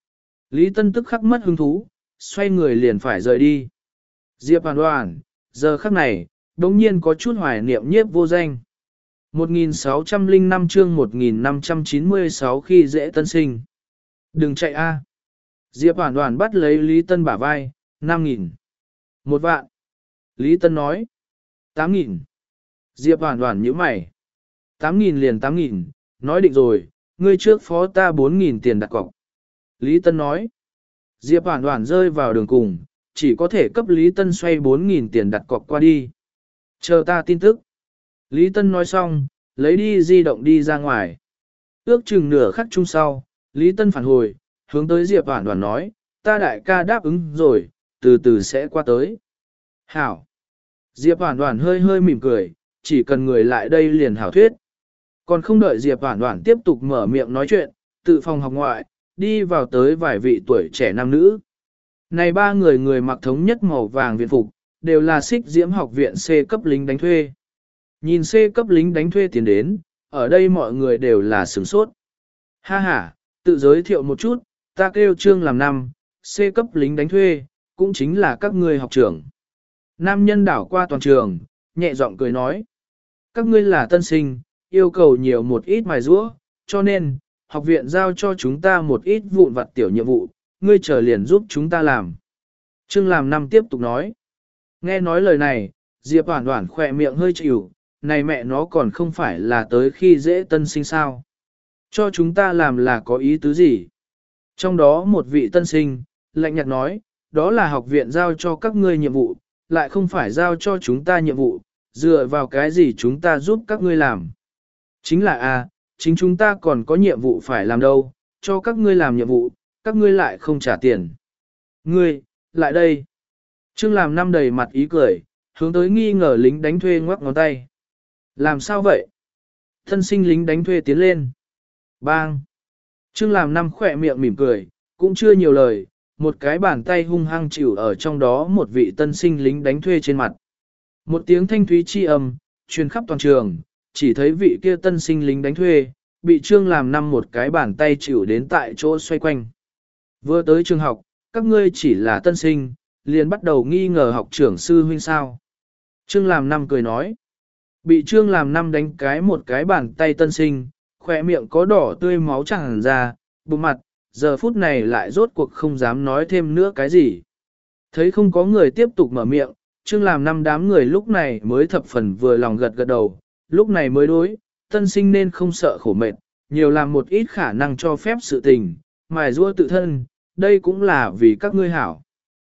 Speaker 1: Lý Tân tức khắc mất hứng thú, xoay người liền phải rời đi. Diệp Hoàn Hoàn, giờ khắc này, đống nhiên có chút hoài niệm nhiếp vô danh. một nghìn sáu trăm lẻ năm chương một nghìn năm trăm chín mươi sáu khi dễ tân sinh. Đừng chạy a! Diệp Hoàn Hoàn bắt lấy Lý Tân bả vai, năm nghìn. Một vạn. Lý Tân nói. tám nghìn. Diệp Hoàn Hoàn nhíu mày. tám nghìn liền tám nghìn, nói định rồi, ngươi trước phó ta bốn nghìn tiền đặt cọc. Lý Tân nói. Diệp Hoàn Hoàn rơi vào đường cùng, chỉ có thể cấp Lý Tân xoay bốn nghìn tiền đặt cọc qua đi. Chờ ta tin tức. Lý Tân nói xong, lấy đi di động đi ra ngoài. Ước chừng nửa khắc chung sau, Lý Tân phản hồi, hướng tới Diệp Hoàn Hoàn nói, ta đại ca đáp ứng rồi, từ từ sẽ qua tới. Hảo. Diệp Hoàn Hoàn hơi hơi mỉm cười, chỉ cần người lại đây liền hảo thuyết. Còn không đợi Diệp Hoàn Hoàn tiếp tục mở miệng nói chuyện, tự phòng học ngoại, đi vào tới vài vị tuổi trẻ nam nữ. Này ba người người mặc thống nhất màu vàng viện phục, đều là xích diễm học viện C cấp lính đánh thuê. Nhìn C cấp lính đánh thuê tiến đến, ở đây mọi người đều là sửng sốt. Ha ha, tự giới thiệu một chút, ta kêu Trương làm năm, C cấp lính đánh thuê, cũng chính là các ngươi học trưởng. Nam nhân đảo qua toàn trường, nhẹ giọng cười nói. Các ngươi là tân sinh, yêu cầu nhiều một ít mài giũa, cho nên, học viện giao cho chúng ta một ít vụn vặt tiểu nhiệm vụ, ngươi trở liền giúp chúng ta làm. Trương làm năm tiếp tục nói. Nghe nói lời này, Diệp Hoàn Hoàn khỏe miệng hơi chịu, này mẹ nó còn không phải là tới khi dễ tân sinh sao. Cho chúng ta làm là có ý tứ gì? Trong đó một vị tân sinh, lạnh nhạt nói, đó là học viện giao cho các ngươi nhiệm vụ, lại không phải giao cho chúng ta nhiệm vụ, dựa vào cái gì chúng ta giúp các ngươi làm. Chính là a, chính chúng ta còn có nhiệm vụ phải làm đâu, cho các ngươi làm nhiệm vụ, các ngươi lại không trả tiền. Ngươi, lại đây. Trương làm năm đầy mặt ý cười, hướng tới nghi ngờ lính đánh thuê ngoắc ngón tay. Làm sao vậy? Thân sinh lính đánh thuê tiến lên. Bang! Trương làm năm khỏe miệng mỉm cười, cũng chưa nhiều lời, một cái bàn tay hung hăng chịu ở trong đó một vị tân sinh lính đánh thuê trên mặt. Một tiếng thanh thúy chi âm, truyền khắp toàn trường, chỉ thấy vị kia tân sinh lính đánh thuê, bị Trương làm năm một cái bàn tay chịu đến tại chỗ xoay quanh. Vừa tới trường học, các ngươi chỉ là tân sinh, liền bắt đầu nghi ngờ học trưởng sư huynh sao. Trương làm năm cười nói. Bị Trương làm năm đánh cái một cái bàn tay tân sinh, khỏe miệng có đỏ tươi máu tràn ra, bụng mặt, giờ phút này lại rốt cuộc không dám nói thêm nữa cái gì. Thấy không có người tiếp tục mở miệng, Trương làm năm đám người lúc này mới thập phần vừa lòng gật gật đầu, lúc này mới đối, tân sinh nên không sợ khổ mệt, nhiều làm một ít khả năng cho phép sự tình, mài giũa tự thân, đây cũng là vì các ngươi hảo.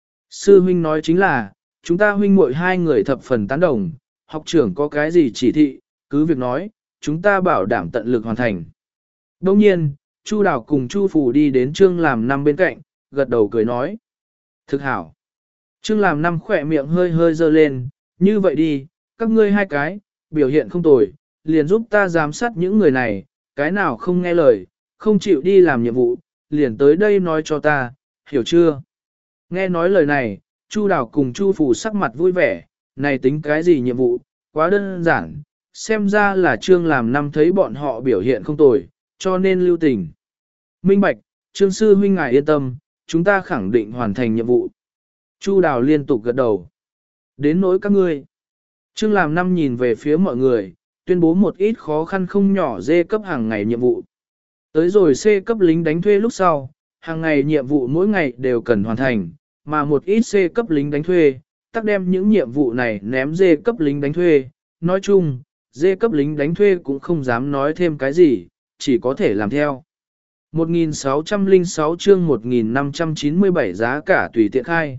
Speaker 1: Sư huynh nói chính là, chúng ta huynh muội hai người thập phần tán đồng, học trưởng có cái gì chỉ thị, cứ việc nói, chúng ta bảo đảm tận lực hoàn thành. Đồng nhiên, Chu Đào cùng Chu Phù đi đến Trương làm năm bên cạnh, gật đầu cười nói. Thực hảo. Trương làm năm khỏe miệng hơi hơi dơ lên, như vậy đi, các ngươi hai cái, biểu hiện không tồi, liền giúp ta giám sát những người này, cái nào không nghe lời, không chịu đi làm nhiệm vụ, liền tới đây nói cho ta, hiểu chưa? Nghe nói lời này, Chu Đào cùng Chu Phù sắc mặt vui vẻ, này tính cái gì nhiệm vụ, quá đơn giản, xem ra là Trương làm năm thấy bọn họ biểu hiện không tồi, cho nên lưu tình. Minh Bạch, Trương sư huynh ngài yên tâm, chúng ta khẳng định hoàn thành nhiệm vụ. Chu Đào liên tục gật đầu. Đến nỗi các ngươi. Trương làm năm nhìn về phía mọi người, tuyên bố một ít khó khăn không nhỏ dê cấp hàng ngày nhiệm vụ. Tới rồi C cấp lính đánh thuê lúc sau, hàng ngày nhiệm vụ mỗi ngày đều cần hoàn thành, mà một ít C cấp lính đánh thuê, tắc đem những nhiệm vụ này ném D cấp lính đánh thuê. Nói chung, D cấp lính đánh thuê cũng không dám nói thêm cái gì, chỉ có thể làm theo. một nghìn sáu trăm lẻ sáu chương một nghìn năm trăm chín mươi bảy giá cả tùy tiện khai.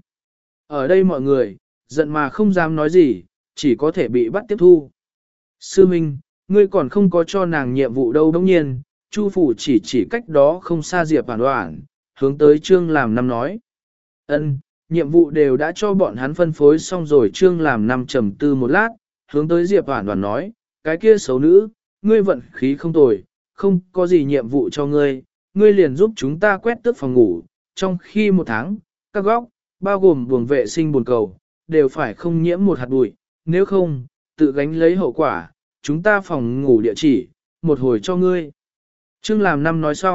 Speaker 1: Ở đây mọi người, giận mà không dám nói gì, chỉ có thể bị bắt tiếp thu. Sư Minh, ngươi còn không có cho nàng nhiệm vụ đâu đống nhiên, Chu Phủ chỉ chỉ cách đó không xa Diệp Hoàn Hoàn, hướng tới Trương làm năm nói. Ân, nhiệm vụ đều đã cho bọn hắn phân phối xong rồi. Trương làm năm trầm tư một lát, hướng tới Diệp Hoàn Hoàn nói, cái kia xấu nữ, ngươi vận khí không tồi, không có gì nhiệm vụ cho ngươi, ngươi liền giúp chúng ta quét tước phòng ngủ, trong khi một tháng, các góc, bao gồm buồng vệ sinh buồn cầu, đều phải không nhiễm một hạt bụi, nếu không, tự gánh lấy hậu quả, chúng ta phòng ngủ địa chỉ, một hồi cho ngươi. Trương làm năm nói xong,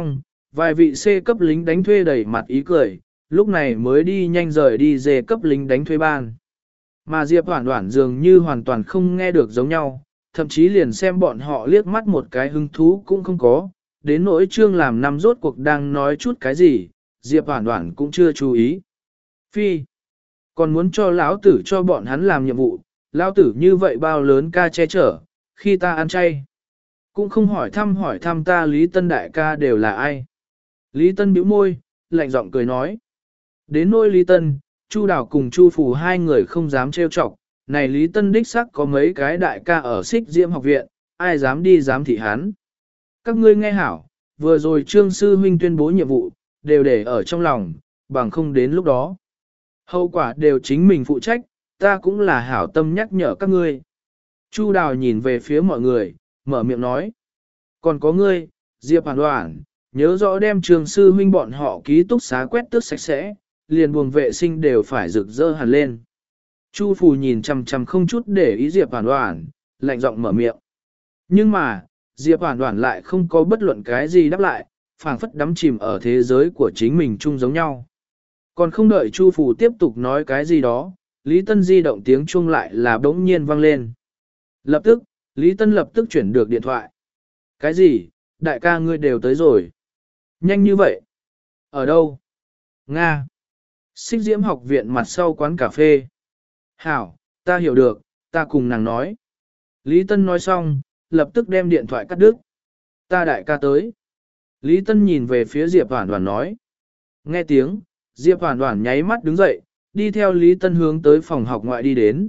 Speaker 1: vài vị C cấp lính đánh thuê đẩy mặt ý cười, lúc này mới đi nhanh rời đi D cấp lính đánh thuê ban. Mà Diệp Hoản Hoản dường như hoàn toàn không nghe được giống nhau, thậm chí liền xem bọn họ liếc mắt một cái hứng thú cũng không có, đến nỗi Trương làm năm rốt cuộc đang nói chút cái gì, Diệp Hoản Hoản cũng chưa chú ý. Phi, còn muốn cho lão tử cho bọn hắn làm nhiệm vụ, lão tử như vậy bao lớn ca che chở, khi ta ăn chay. Cũng không hỏi thăm hỏi thăm ta Lý Tân đại ca đều là ai. Lý Tân bĩu môi, lạnh giọng cười nói. Đến nỗi Lý Tân, Chu Đào cùng Chu Phù hai người không dám trêu chọc, này Lý Tân đích sắc có mấy cái đại ca ở Xích Diễm học viện, ai dám đi dám thị hắn. Các ngươi nghe hảo, vừa rồi Trương Sư Huynh tuyên bố nhiệm vụ, đều để ở trong lòng, bằng không đến lúc đó. Hậu quả đều chính mình phụ trách, ta cũng là hảo tâm nhắc nhở các ngươi. Chu Đào nhìn về phía mọi người, mở miệng nói. Còn có ngươi, Diệp Hoản Hoản, nhớ rõ đem Trương Sư Huynh bọn họ ký túc xá quét tước sạch sẽ, liền buồng vệ sinh đều phải rực rỡ hẳn lên. Chu Phù nhìn chằm chằm không chút để ý Diệp Hoản Hoản, lạnh giọng mở miệng. Nhưng mà, Diệp Hoản Hoản lại không có bất luận cái gì đáp lại, phảng phất đắm chìm ở thế giới của chính mình chung giống nhau. Còn không đợi Chu Phù tiếp tục nói cái gì đó, Lý Tân di động tiếng chuông lại là bỗng nhiên vang lên. Lập tức, Lý Tân lập tức chuyển được điện thoại. Cái gì, đại ca ngươi đều tới rồi. Nhanh như vậy. Ở đâu? Nga. Xích Diễm học viện mặt sau quán cà phê. Hảo, ta hiểu được, ta cùng nàng nói. Lý Tân nói xong, lập tức đem điện thoại cắt đứt. Ta đại ca tới. Lý Tân nhìn về phía Diệp Hoản Hoản nói. Nghe tiếng, Diệp Hoản Hoản nháy mắt đứng dậy, đi theo Lý Tân hướng tới phòng học ngoại đi đến.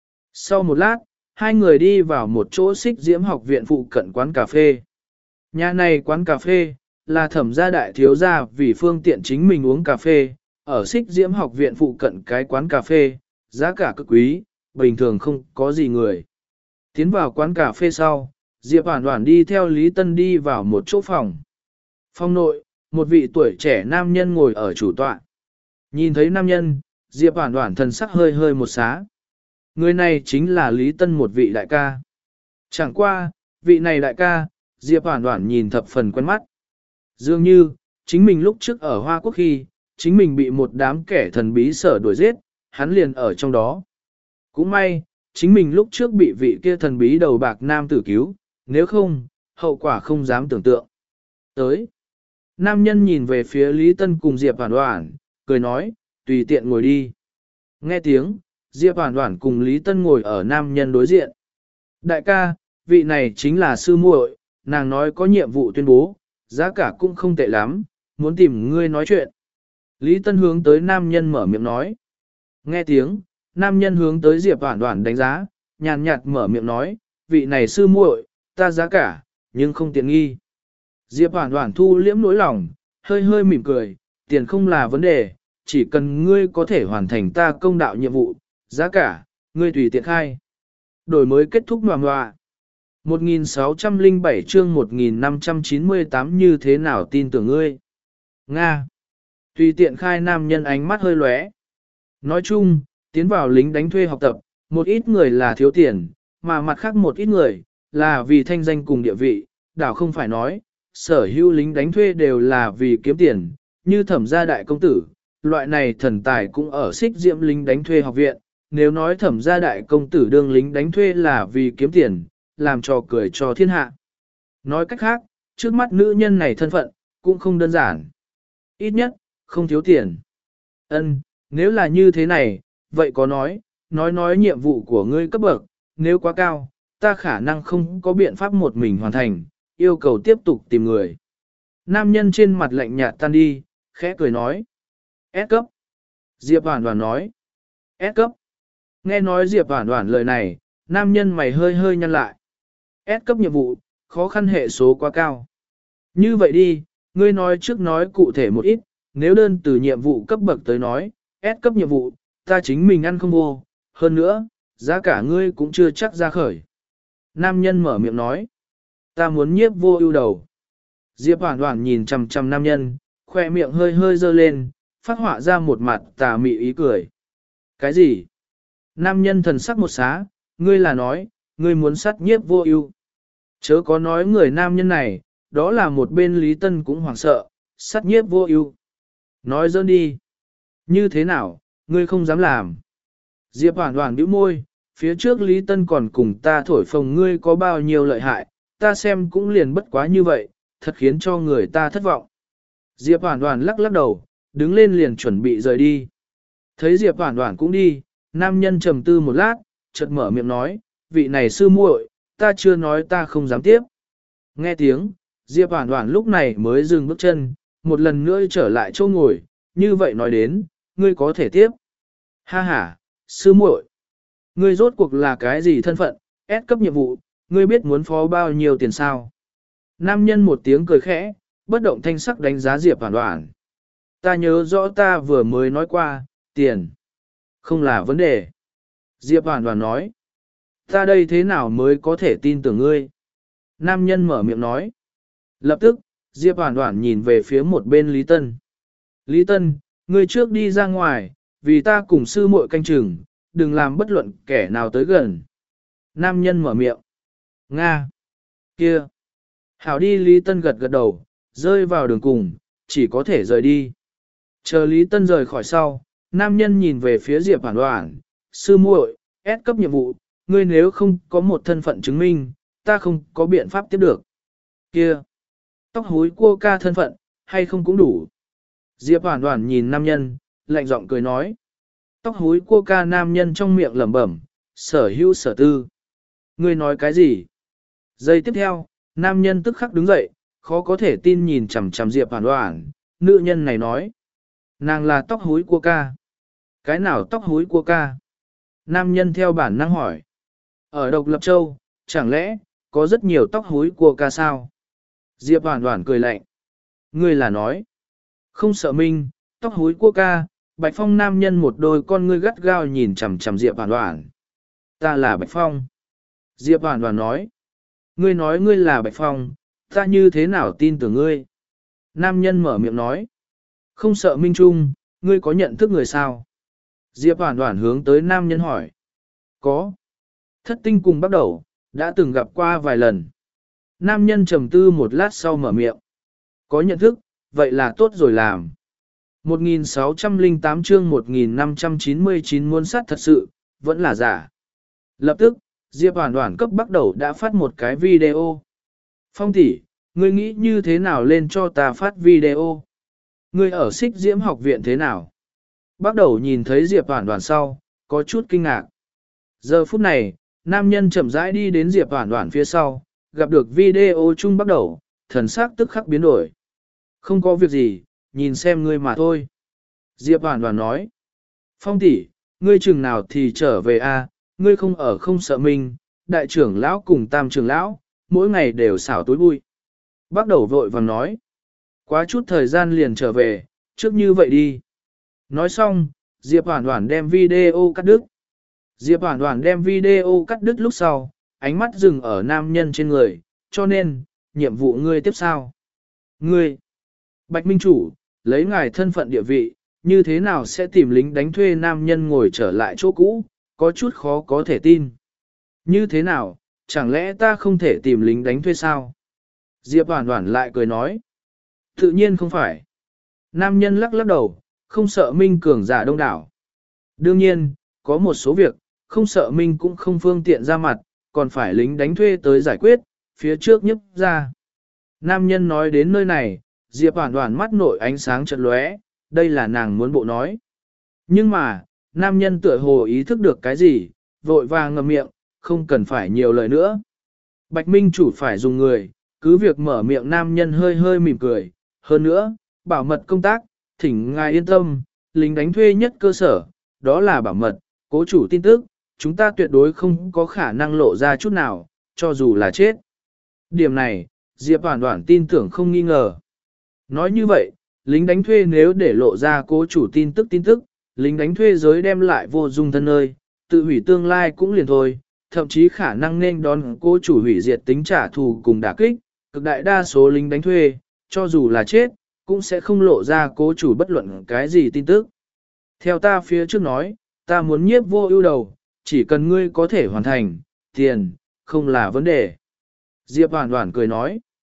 Speaker 1: Sau một lát, hai người đi vào một chỗ Xích Diễm học viện phụ cận quán cà phê. Nhà này quán cà phê, là Thẩm gia đại thiếu gia vì phương tiện chính mình uống cà phê, ở Xích Diễm học viện phụ cận cái quán cà phê, giá cả cực quý, bình thường không có gì người. Tiến vào quán cà phê sau, Diệp Hoản Hoản đi theo Lý Tân đi vào một chỗ phòng. Phòng nội, một vị tuổi trẻ nam nhân ngồi ở chủ tọa. Nhìn thấy nam nhân, Diệp Hoản Hoản thần sắc hơi hơi một xá. Người này chính là Lý Tân một vị đại ca. Chẳng qua, vị này đại ca, Diệp Hoản Hoản nhìn thập phần quen mắt. Dường như, chính mình lúc trước ở Hoa Quốc khi, chính mình bị một đám kẻ thần bí sở đuổi giết, hắn liền ở trong đó. Cũng may, chính mình lúc trước bị vị kia thần bí đầu bạc nam tử cứu, nếu không, hậu quả không dám tưởng tượng. Tới, nam nhân nhìn về phía Lý Tân cùng Diệp Hoản Hoản, cười nói, tùy tiện ngồi đi. Nghe tiếng, Diệp Hoản Hoản cùng Lý Tân ngồi ở nam nhân đối diện. Đại ca, vị này chính là sư muội, nàng nói có nhiệm vụ tuyên bố, giá cả cũng không tệ lắm, muốn tìm ngươi nói chuyện. Lý Tân hướng tới nam nhân mở miệng nói. Nghe tiếng, nam nhân hướng tới Diệp Hoản Hoản đánh giá, nhàn nhạt mở miệng nói, vị này sư muội, ta giá cả, nhưng không tiện nghi. Diệp Hoản Hoản thu liễm nỗi lòng, hơi hơi mỉm cười, tiền không là vấn đề, chỉ cần ngươi có thể hoàn thành ta công đạo nhiệm vụ, giá cả, ngươi tùy tiện khai. Đổi mới kết thúc ngoà ngoạ. một nghìn sáu trăm lẻ bảy chương một nghìn năm trăm chín mươi tám như thế nào tin tưởng ngươi? Nga. Tùy tiện khai nam nhân ánh mắt hơi lóe. Nói chung, tiến vào lính đánh thuê học tập, một ít người là thiếu tiền, mà mặt khác một ít người, là vì thanh danh cùng địa vị, đảo không phải nói, sở hữu lính đánh thuê đều là vì kiếm tiền, như Thẩm gia đại công tử, loại này thần tài cũng ở Xích Diễm lính đánh thuê học viện, nếu nói Thẩm gia đại công tử đương lính đánh thuê là vì kiếm tiền, làm trò cười cho thiên hạ. Nói cách khác, trước mắt nữ nhân này thân phận, cũng không đơn giản. Ít nhất, không thiếu tiền. Ân, nếu là như thế này, vậy có nói, nói nói nhiệm vụ của ngươi cấp bậc, nếu quá cao, ta khả năng không có biện pháp một mình hoàn thành, yêu cầu tiếp tục tìm người. Nam nhân trên mặt lạnh nhạt tan đi, khẽ cười nói. S cấp. Diệp Hoản Hoản nói. S cấp. Nghe nói Diệp Hoản Hoản lời này, nam nhân mày hơi hơi nhăn lại. S cấp nhiệm vụ, khó khăn hệ số quá cao. Như vậy đi, ngươi nói trước nói cụ thể một ít, nếu đơn từ nhiệm vụ cấp bậc tới nói, S cấp nhiệm vụ, ta chính mình ăn không vô, hơn nữa, giá cả ngươi cũng chưa chắc ra khởi. Nam nhân mở miệng nói, ta muốn nhiếp vô ưu đầu. Diệp Hoản Hoản nhìn chằm chằm nam nhân, khoe miệng hơi hơi dơ lên, phát họa ra một mặt tà mị ý cười. Cái gì? Nam nhân thần sắc một xá, ngươi là nói, ngươi muốn sát nhiếp vô ưu. Chớ có nói người nam nhân này, đó là một bên Lý Tân cũng hoảng sợ, sát nhiếp vô ưu. Nói dỡn đi. Như thế nào, ngươi không dám làm. Diệp Hoản Hoản bĩu môi, phía trước Lý Tân còn cùng ta thổi phồng ngươi có bao nhiêu lợi hại, ta xem cũng liền bất quá như vậy, thật khiến cho người ta thất vọng. Diệp Hoản Hoản lắc lắc đầu, đứng lên liền chuẩn bị rời đi. Thấy Diệp Hoản Hoản cũng đi, nam nhân trầm tư một lát, chợt mở miệng nói, vị này sư muội, ta chưa nói ta không dám tiếp. Nghe tiếng, Diệp Hoản Hoản lúc này mới dừng bước chân, một lần nữa trở lại chỗ ngồi, như vậy nói đến, ngươi có thể tiếp. Ha ha, sư muội, ngươi rốt cuộc là cái gì thân phận, ép cấp nhiệm vụ, ngươi biết muốn phó bao nhiêu tiền sao? Nam nhân một tiếng cười khẽ, bất động thanh sắc đánh giá Diệp Hoản Hoản. Ta nhớ rõ ta vừa mới nói qua, tiền không là vấn đề. Diệp Hoản Hoản nói, ta đây thế nào mới có thể tin tưởng ngươi? Nam nhân mở miệng nói. Lập tức, Diệp Hoản Hoản nhìn về phía một bên Lý Tân. Lý Tân, ngươi trước đi ra ngoài, vì ta cùng sư muội canh chừng, đừng làm bất luận kẻ nào tới gần. Nam nhân mở miệng. Nga. Kia. Hảo đi Lý Tân gật gật đầu, rơi vào đường cùng, chỉ có thể rời đi. Chờ Lý Tân rời khỏi sau, nam nhân nhìn về phía Diệp Hoản Hoản, sư muội, ép cấp nhiệm vụ, ngươi nếu không có một thân phận chứng minh, ta không có biện pháp tiếp được. Kia. Tóc húi cua ca thân phận, hay không cũng đủ. Diệp Hoản Hoản nhìn nam nhân, lạnh giọng cười nói. Tóc húi cua ca nam nhân trong miệng lẩm bẩm, sở hữu sở tư. Ngươi nói cái gì? Giây tiếp theo, nam nhân tức khắc đứng dậy, khó có thể tin nhìn chằm chằm Diệp Hoản Hoản, nữ nhân này nói. Nàng là tóc húi cua ca. Cái nào tóc húi cua ca? Nam nhân theo bản năng hỏi. Ở Độc Lập Châu, chẳng lẽ, có rất nhiều tóc húi cua ca sao? Diệp Hoản Hoản cười lạnh. Ngươi là nói. Không sợ minh, tóc húi cua ca, Bạch Phong nam nhân một đôi con ngươi gắt gao nhìn chằm chằm Diệp Hoản Hoản. Ta là Bạch Phong. Diệp Hoản Hoản nói. Ngươi nói ngươi là Bạch Phong, ta như thế nào tin tưởng ngươi? Nam nhân mở miệng nói. Không sợ minh trung, ngươi có nhận thức người sao? Diệp Hoản Hoản hướng tới nam nhân hỏi. Có. Thất tinh cùng bắt đầu, đã từng gặp qua vài lần. Nam nhân trầm tư một lát sau mở miệng. Có nhận thức, vậy là tốt rồi làm. một nghìn sáu trăm lẻ tám chương một nghìn năm trăm chín mươi chín muốn sát thật sự, vẫn là giả. Lập tức, Diệp Hoản Hoản cấp bắt đầu đã phát một cái video. Phong tỷ, ngươi nghĩ như thế nào lên cho ta phát video? Ngươi ở Xích Diễm học viện thế nào? Bắt đầu nhìn thấy Diệp Hoản Hoản sau, có chút kinh ngạc. Giờ phút này, nam nhân chậm rãi đi đến Diệp Hoản Hoản phía sau, gặp được video chung bắt đầu, thần sắc tức khắc biến đổi. Không có việc gì, nhìn xem ngươi mà thôi. Diệp Hoản Hoản nói. Phong tỷ, ngươi chừng nào thì trở về a? Ngươi không ở không sợ mình, đại trưởng lão cùng tam trưởng lão, mỗi ngày đều xảo túi bụi. Bắt đầu vội vàng nói. Quá chút thời gian liền trở về, trước như vậy đi. Nói xong, Diệp Hoản Hoản đem video cắt đứt. Diệp Hoản Hoản đem video cắt đứt lúc sau, ánh mắt dừng ở nam nhân trên người, cho nên, nhiệm vụ ngươi tiếp sao? Ngươi, Bạch Minh Chủ, lấy ngài thân phận địa vị, như thế nào sẽ tìm lính đánh thuê nam nhân ngồi trở lại chỗ cũ, có chút khó có thể tin. Như thế nào, chẳng lẽ ta không thể tìm lính đánh thuê sao? Diệp Hoản Hoản lại cười nói. Tự nhiên không phải. Nam nhân lắc lắc đầu, không sợ Minh cường giả đông đảo. Đương nhiên, có một số việc, không sợ Minh cũng không phương tiện ra mặt, còn phải lính đánh thuê tới giải quyết, phía trước nhấp ra. Nam nhân nói đến nơi này, Diệp Hoản Hoản mắt nổi ánh sáng chợt lóe, đây là nàng muốn bộ nói. Nhưng mà, nam nhân tựa hồ ý thức được cái gì, vội vàng ngậm miệng, không cần phải nhiều lời nữa. Bạch Minh Chủ phải dùng người, cứ việc mở miệng nam nhân hơi hơi mỉm cười. Hơn nữa, bảo mật công tác, thỉnh ngài yên tâm, lính đánh thuê nhất cơ sở, đó là bảo mật, cố chủ tin tức, chúng ta tuyệt đối không có khả năng lộ ra chút nào, cho dù là chết. Điểm này, Diệp Hoản Hoản tin tưởng không nghi ngờ. Nói như vậy, lính đánh thuê nếu để lộ ra cố chủ tin tức tin tức, lính đánh thuê giới đem lại vô dung thân nơi, tự hủy tương lai cũng liền thôi, thậm chí khả năng nên đón cố chủ hủy diệt tính trả thù cùng đả kích, cực đại đa số lính đánh thuê, cho dù là chết, cũng sẽ không lộ ra cố chủ bất luận cái gì tin tức. Theo ta phía trước nói, ta muốn nhiếp vô ưu đầu, chỉ cần ngươi có thể hoàn thành, tiền, không là vấn đề. Diệp Hoản Hoản cười nói.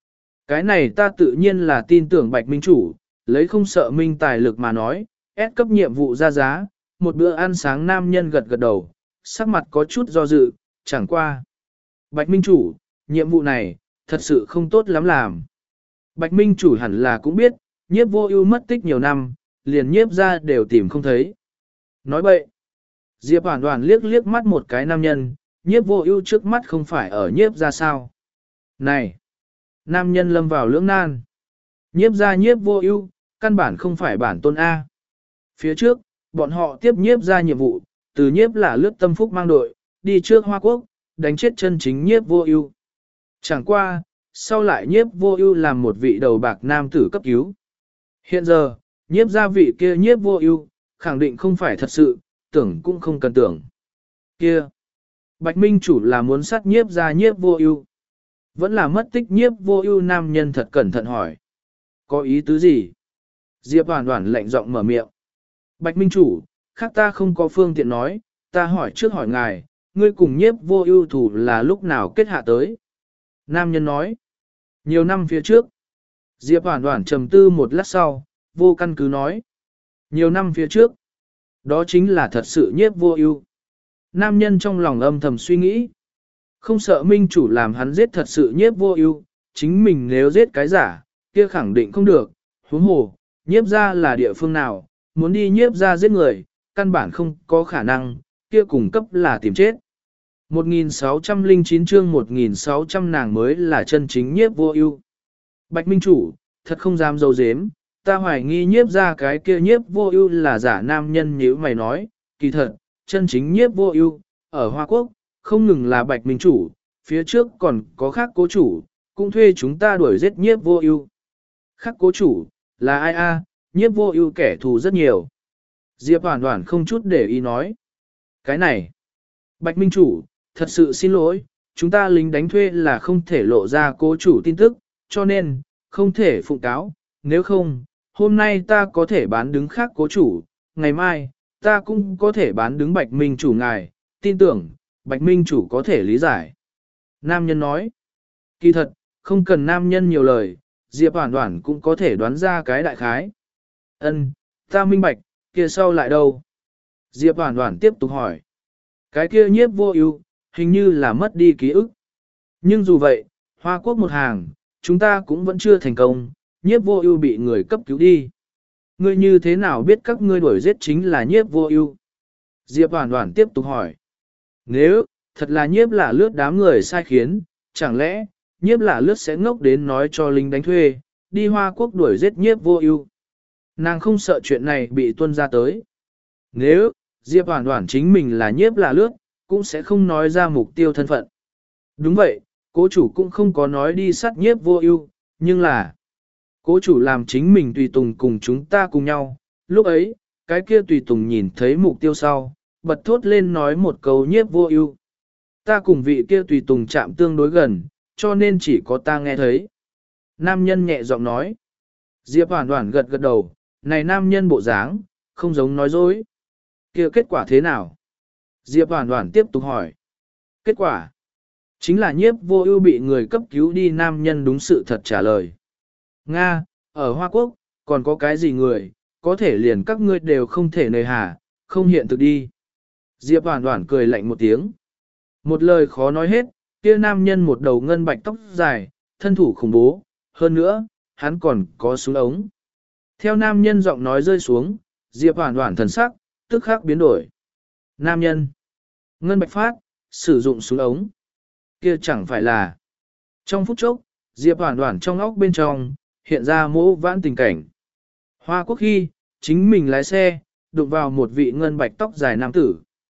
Speaker 1: Cái này ta tự nhiên là tin tưởng Bạch Minh Chủ, lấy không sợ minh tài lực mà nói, ép cấp nhiệm vụ ra giá, một bữa ăn sáng nam nhân gật gật đầu, sắc mặt có chút do dự, chẳng qua. Bạch Minh Chủ, nhiệm vụ này, thật sự không tốt lắm làm. Bạch Minh Chủ hẳn là cũng biết, nhiếp vô ưu mất tích nhiều năm, liền nhiếp ra đều tìm không thấy. Nói bậy, Diệp Hoàn Hoàn liếc liếc mắt một cái nam nhân, nhiếp vô ưu trước mắt không phải ở nhiếp ra sao. Này! Nam nhân lâm vào lưỡng nan. Nhiếp ra nhiếp vô ưu, căn bản không phải bản tôn A. Phía trước, bọn họ tiếp nhiếp ra nhiệm vụ, từ nhiếp là lướt tâm phúc mang đội, đi trước Hoa Quốc, đánh chết chân chính nhiếp vô ưu. Chẳng qua, sau lại nhiếp vô ưu làm một vị đầu bạc nam tử cấp cứu. Hiện giờ, nhiếp gia vị kia nhiếp vô ưu, khẳng định không phải thật sự, tưởng cũng không cần tưởng. Kia! Bạch Minh Chủ là muốn sát nhiếp gia nhiếp vô ưu. Vẫn là mất tích nhiếp vô ưu nam nhân thật cẩn thận hỏi. Có ý tứ gì? Diệp Hoàn Hoàn lạnh giọng mở miệng. Bạch Minh Chủ, khác ta không có phương tiện nói, ta hỏi trước hỏi ngài, ngươi cùng nhiếp vô ưu thủ là lúc nào kết hạ tới? Nam nhân nói. Nhiều năm phía trước. Diệp Hoàn Hoàn trầm tư một lát sau, vô căn cứ nói. Nhiều năm phía trước. Đó chính là thật sự nhiếp vô ưu. Nam nhân trong lòng âm thầm suy nghĩ. Không sợ Minh Chủ làm hắn giết thật sự nhiếp vô ưu, chính mình nếu giết cái giả, kia khẳng định không được. Huống hồ, nhiếp ra là địa phương nào, muốn đi nhiếp ra giết người, căn bản không có khả năng, kia cùng cấp là tìm chết. một nghìn sáu trăm lẻ chín chương một nghìn sáu trăm nàng mới là chân chính nhiếp vô ưu. Bạch Minh Chủ, thật không dám dâu dếm, ta hoài nghi nhiếp ra cái kia nhiếp vô ưu là giả nam nhân như mày nói, kỳ thật, chân chính nhiếp vô ưu ở Hoa Quốc, không ngừng là Bạch Minh Chủ, phía trước còn có khác cố chủ, cũng thuê chúng ta đuổi giết nhiếp vô ưu. Khác cố chủ, là ai a? Nhiếp vô ưu kẻ thù rất nhiều. Diệp Hoàn Hoàn không chút để ý nói. Cái này, Bạch Minh Chủ, thật sự xin lỗi, chúng ta lính đánh thuê là không thể lộ ra cố chủ tin tức, cho nên, không thể phụng cáo, nếu không, hôm nay ta có thể bán đứng khác cố chủ, ngày mai, ta cũng có thể bán đứng Bạch Minh Chủ ngài, tin tưởng, Bạch Minh Chủ có thể lý giải. Nam nhân nói, kỳ thật, không cần nam nhân nhiều lời, Diệp Hoàn Hoàn cũng có thể đoán ra cái đại khái. Ân, ta minh bạch, kia sau lại đâu? Diệp Hoàn Hoàn tiếp tục hỏi. Cái kia nhiếp vô ưu, hình như là mất đi ký ức. Nhưng dù vậy, Hoa Quốc một hàng, chúng ta cũng vẫn chưa thành công, nhiếp vô ưu bị người cấp cứu đi. Ngươi như thế nào biết các ngươi đuổi giết chính là nhiếp vô ưu? Diệp Hoàn Hoàn tiếp tục hỏi. Nếu, thật là nhiếp là lướt đám người sai khiến, chẳng lẽ, nhiếp là lướt sẽ ngốc đến nói cho lính đánh thuê, đi Hoa Quốc đuổi giết nhiếp vô ưu? Nàng không sợ chuyện này bị tuân ra tới. Nếu, Diệp Hoàn Hoàn chính mình là nhiếp là lướt, cũng sẽ không nói ra mục tiêu thân phận. Đúng vậy, cố chủ cũng không có nói đi sát nhiếp vô ưu, nhưng là cố chủ làm chính mình tùy tùng cùng chúng ta cùng nhau. Lúc ấy, cái kia tùy tùng nhìn thấy mục tiêu sau, bật thốt lên nói một câu nhiếp vô ưu. Ta cùng vị kia tùy tùng chạm tương đối gần, cho nên chỉ có ta nghe thấy. Nam nhân nhẹ giọng nói. Diệp Hoàn Hoàn gật gật đầu, này nam nhân bộ dáng, không giống nói dối. Kia kết quả thế nào? Diệp Hoàn Hoàn tiếp tục hỏi. Kết quả? Chính là nhiếp vô ưu bị người cấp cứu đi, nam nhân đúng sự thật trả lời. Nga, ở Hoa Quốc, còn có cái gì người, có thể liền các ngươi đều không thể nề hà, không hiện thực đi. Diệp Hoàn Hoàn cười lạnh một tiếng. Một lời khó nói hết, kia nam nhân một đầu ngân bạch tóc dài, thân thủ khủng bố, hơn nữa, hắn còn có súng ống. Theo nam nhân giọng nói rơi xuống, Diệp Hoàn Hoàn thần sắc, tức khắc biến đổi. Nam nhân, ngân bạch phát, sử dụng súng ống. Kia chẳng phải là. Trong phút chốc, Diệp Hoàn Hoàn trong óc bên trong, hiện ra mỗ vãn tình cảnh. Hoa Quốc khi, chính mình lái xe, đụng vào một vị ngân bạch tóc dài nam tử.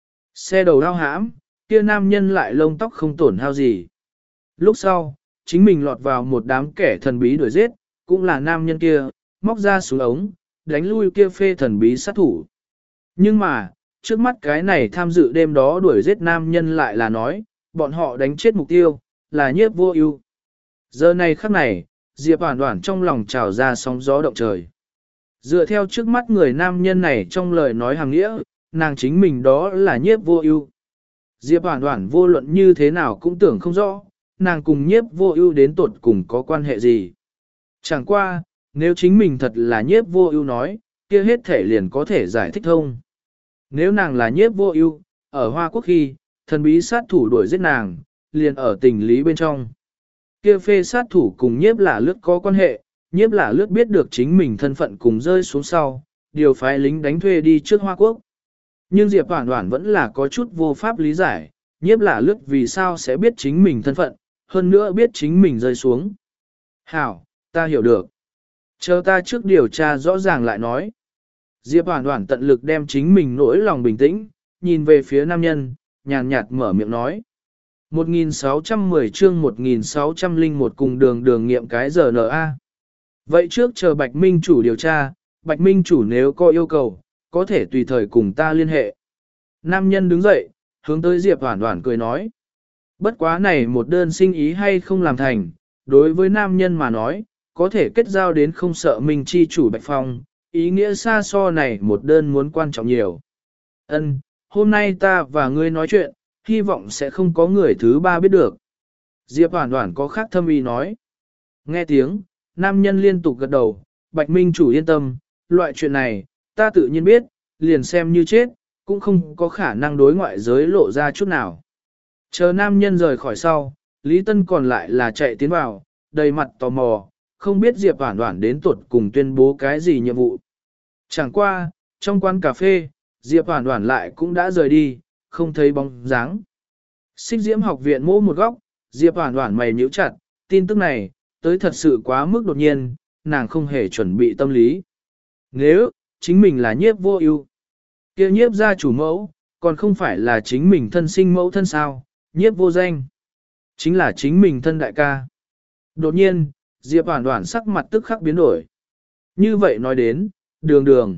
Speaker 1: Xe đầu đau hãm, kia nam nhân lại lông tóc không tổn hao gì. Lúc sau, chính mình lọt vào một đám kẻ thần bí đuổi giết, cũng là nam nhân kia, móc ra súng ống, đánh lui kia phê thần bí sát thủ. Nhưng mà, trước mắt cái này tham dự đêm đó đuổi giết nam nhân lại là nói, bọn họ đánh chết mục tiêu, là nhiếp vô ưu. Giờ này khắc này, Diệp Hoàn Hoàn trong lòng trào ra sóng gió động trời. Dựa theo trước mắt người nam nhân này trong lời nói hàng nghĩa, nàng chính mình đó là nhiếp vô ưu. Diệp Hoàn Hoàn vô luận như thế nào cũng tưởng không rõ, nàng cùng nhiếp vô ưu đến tột cùng có quan hệ gì. Chẳng qua, nếu chính mình thật là nhiếp vô ưu nói, kia hết thể liền có thể giải thích thông. Nếu nàng là nhiếp vô ưu, ở Hoa Quốc khi, thần bí sát thủ đuổi giết nàng, liền ở tình lý bên trong. Kia phê sát thủ cùng nhiếp là lướt có quan hệ, nhiếp là lướt biết được chính mình thân phận cùng rơi xuống sau, điều phái lính đánh thuê đi trước Hoa Quốc. Nhưng Diệp Hoản Hoản vẫn là có chút vô pháp lý giải, nhiếp là lướt vì sao sẽ biết chính mình thân phận, hơn nữa biết chính mình rơi xuống. Hảo, ta hiểu được. Chờ ta trước điều tra rõ ràng lại nói. Diệp Hoản Hoản tận lực đem chính mình nỗi lòng bình tĩnh, nhìn về phía nam nhân, nhàn nhạt mở miệng nói. một nghìn sáu trăm mười chương một nghìn sáu trăm lẻ một cùng đường đường nghiệm cái giờ en a. Vậy trước chờ Bạch Minh chủ điều tra, Bạch Minh chủ nếu có yêu cầu, có thể tùy thời cùng ta liên hệ. Nam nhân đứng dậy, hướng tới Diệp Hoản Hoản cười nói. Bất quá này một đơn sinh ý hay không làm thành, đối với nam nhân mà nói, có thể kết giao đến không sợ Minh chi chủ Bạch Phong, ý nghĩa xa so này một đơn muốn quan trọng nhiều. Ân, hôm nay ta và ngươi nói chuyện, hy vọng sẽ không có người thứ ba biết được. Diệp Hoản Hoản có khác thâm ý nói. Nghe tiếng, nam nhân liên tục gật đầu, Bạch Minh chủ yên tâm, loại chuyện này, ta tự nhiên biết, liền xem như chết, cũng không có khả năng đối ngoại giới lộ ra chút nào. Chờ nam nhân rời khỏi sau, Lý Tân còn lại là chạy tiến vào, đầy mặt tò mò, không biết Diệp Hoản Hoản đến tuột cùng tuyên bố cái gì nhiệm vụ. Chẳng qua, trong quán cà phê, Diệp Hoản Hoản lại cũng đã rời đi, không thấy bóng dáng. Xích Diễm học viện mỗ một góc, Diệp Hoản Hoản mày nhíu chặt, tin tức này, tới thật sự quá mức đột nhiên, nàng không hề chuẩn bị tâm lý. Nếu, chính mình là nhiếp vô ưu, kia nhiếp gia chủ mẫu, còn không phải là chính mình thân sinh mẫu thân sao, nhiếp vô danh. Chính là chính mình thân đại ca. Đột nhiên, Diệp Hoản Hoản sắc mặt tức khắc biến đổi. Như vậy nói đến, đường đường,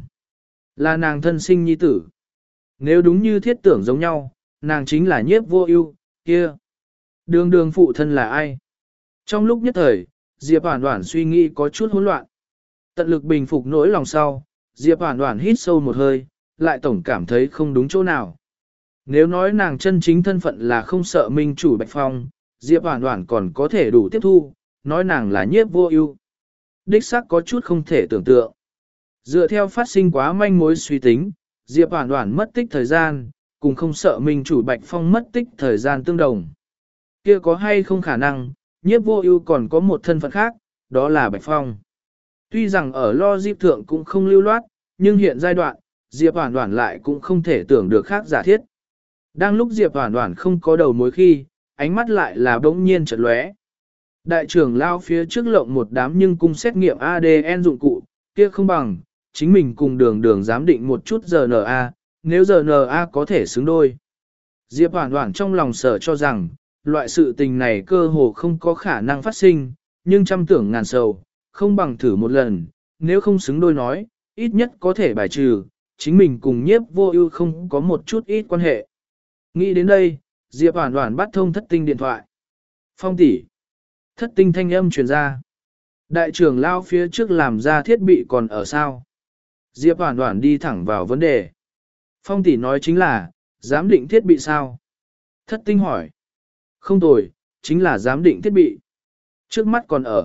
Speaker 1: là nàng thân sinh nhi tử. Nếu đúng như thiết tưởng giống nhau, nàng chính là nhiếp vô ưu, kia. Đường đường phụ thân là ai? Trong lúc nhất thời, Diệp Hoản Hoản suy nghĩ có chút hỗn loạn. Tận lực bình phục nỗi lòng sau, Diệp Hoản Hoản hít sâu một hơi, lại tổng cảm thấy không đúng chỗ nào. Nếu nói nàng chân chính thân phận là không sợ Minh chủ Bạch Phong, Diệp Hoản Hoản còn có thể đủ tiếp thu, nói nàng là nhiếp vô ưu. Đích xác có chút không thể tưởng tượng. Dựa theo phát sinh quá manh mối suy tính, Diệp Hoản Hoản mất tích thời gian, cùng không sợ Minh chủ Bạch Phong mất tích thời gian tương đồng. Kia có hay không khả năng, nhiếp vô ưu còn có một thân phận khác, đó là Bạch Phong. Tuy rằng ở lo Diệp thượng cũng không lưu loát, nhưng hiện giai đoạn, Diệp Hoản Hoản lại cũng không thể tưởng được khác giả thiết. Đang lúc Diệp Hoản Hoản không có đầu mối khi, ánh mắt lại là bỗng nhiên chợt lóe. Đại trưởng lao phía trước lộng một đám nhưng cung xét nghiệm a đê en dụng cụ, kia không bằng, chính mình cùng đường đường giám định một chút rờ en a, nếu rờ en a có thể xứng đôi. Diệp Hoản Hoản trong lòng sở cho rằng, loại sự tình này cơ hồ không có khả năng phát sinh, nhưng trăm tưởng ngàn sầu, không bằng thử một lần, nếu không xứng đôi nói, ít nhất có thể bài trừ, chính mình cùng nhiếp vô ưu không có một chút ít quan hệ. Nghĩ đến đây, Diệp Hoản Hoản bắt thông thất tinh điện thoại. Phong tỷ. Thất tinh thanh âm truyền ra. Đại trưởng lao phía trước làm ra thiết bị còn ở sao? Diệp Hoản Hoản đi thẳng vào vấn đề. Phong tỷ nói chính là, giám định thiết bị sao? Thất tinh hỏi. Không tồi, chính là giám định thiết bị. Trước mắt còn ở.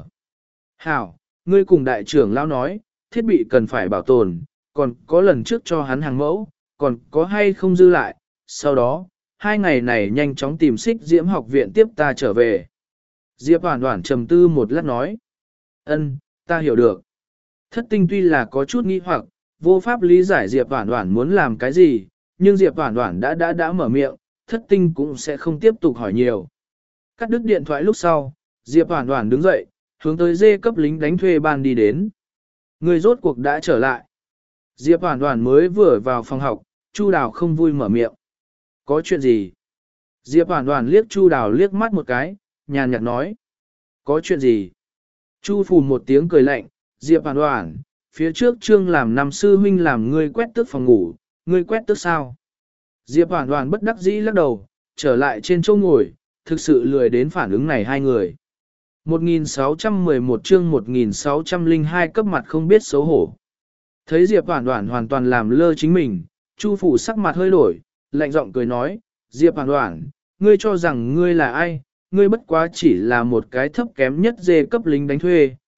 Speaker 1: Hảo, ngươi cùng đại trưởng lao nói, thiết bị cần phải bảo tồn, còn có lần trước cho hắn hàng mẫu, còn có hay không dư lại, sau đó, hai ngày này nhanh chóng tìm Xích Diễm học viện tiếp ta trở về. Diệp Hoản Hoản trầm tư một lát nói. Ân, ta hiểu được. Thất tinh tuy là có chút nghi hoặc, vô pháp lý giải Diệp Hoản Hoản muốn làm cái gì, nhưng Diệp Hoản Hoản đã đã đã mở miệng, thất tinh cũng sẽ không tiếp tục hỏi nhiều. Cắt đứt điện thoại lúc sau, Diệp Hoản Hoản đứng dậy, hướng tới dê cấp lính đánh thuê ban đi đến. Người rốt cuộc đã trở lại. Diệp Hoản Hoản mới vừa vào phòng học, Chu Đào không vui mở miệng. Có chuyện gì? Diệp Hoản Hoản liếc Chu Đào liếc mắt một cái, nhàn nhạt nói. Có chuyện gì? Chu phù một tiếng cười lạnh, Diệp Hoản Hoản, phía trước trương làm năm sư huynh làm ngươi quét tước phòng ngủ, ngươi quét tước sao? Diệp Hoản Hoản bất đắc dĩ lắc đầu, trở lại trên chỗ ngồi, thực sự lười đến phản ứng này hai người. một nghìn sáu trăm mười một chương một nghìn sáu trăm lẻ hai cấp mặt không biết xấu hổ. Thấy Diệp Hoản Hoản hoàn toàn làm lơ chính mình, Chu phủ sắc mặt hơi đổi, lạnh giọng cười nói, Diệp Hoản Hoản, ngươi cho rằng ngươi là ai, ngươi bất quá chỉ là một cái thấp kém nhất dê cấp lính đánh thuê,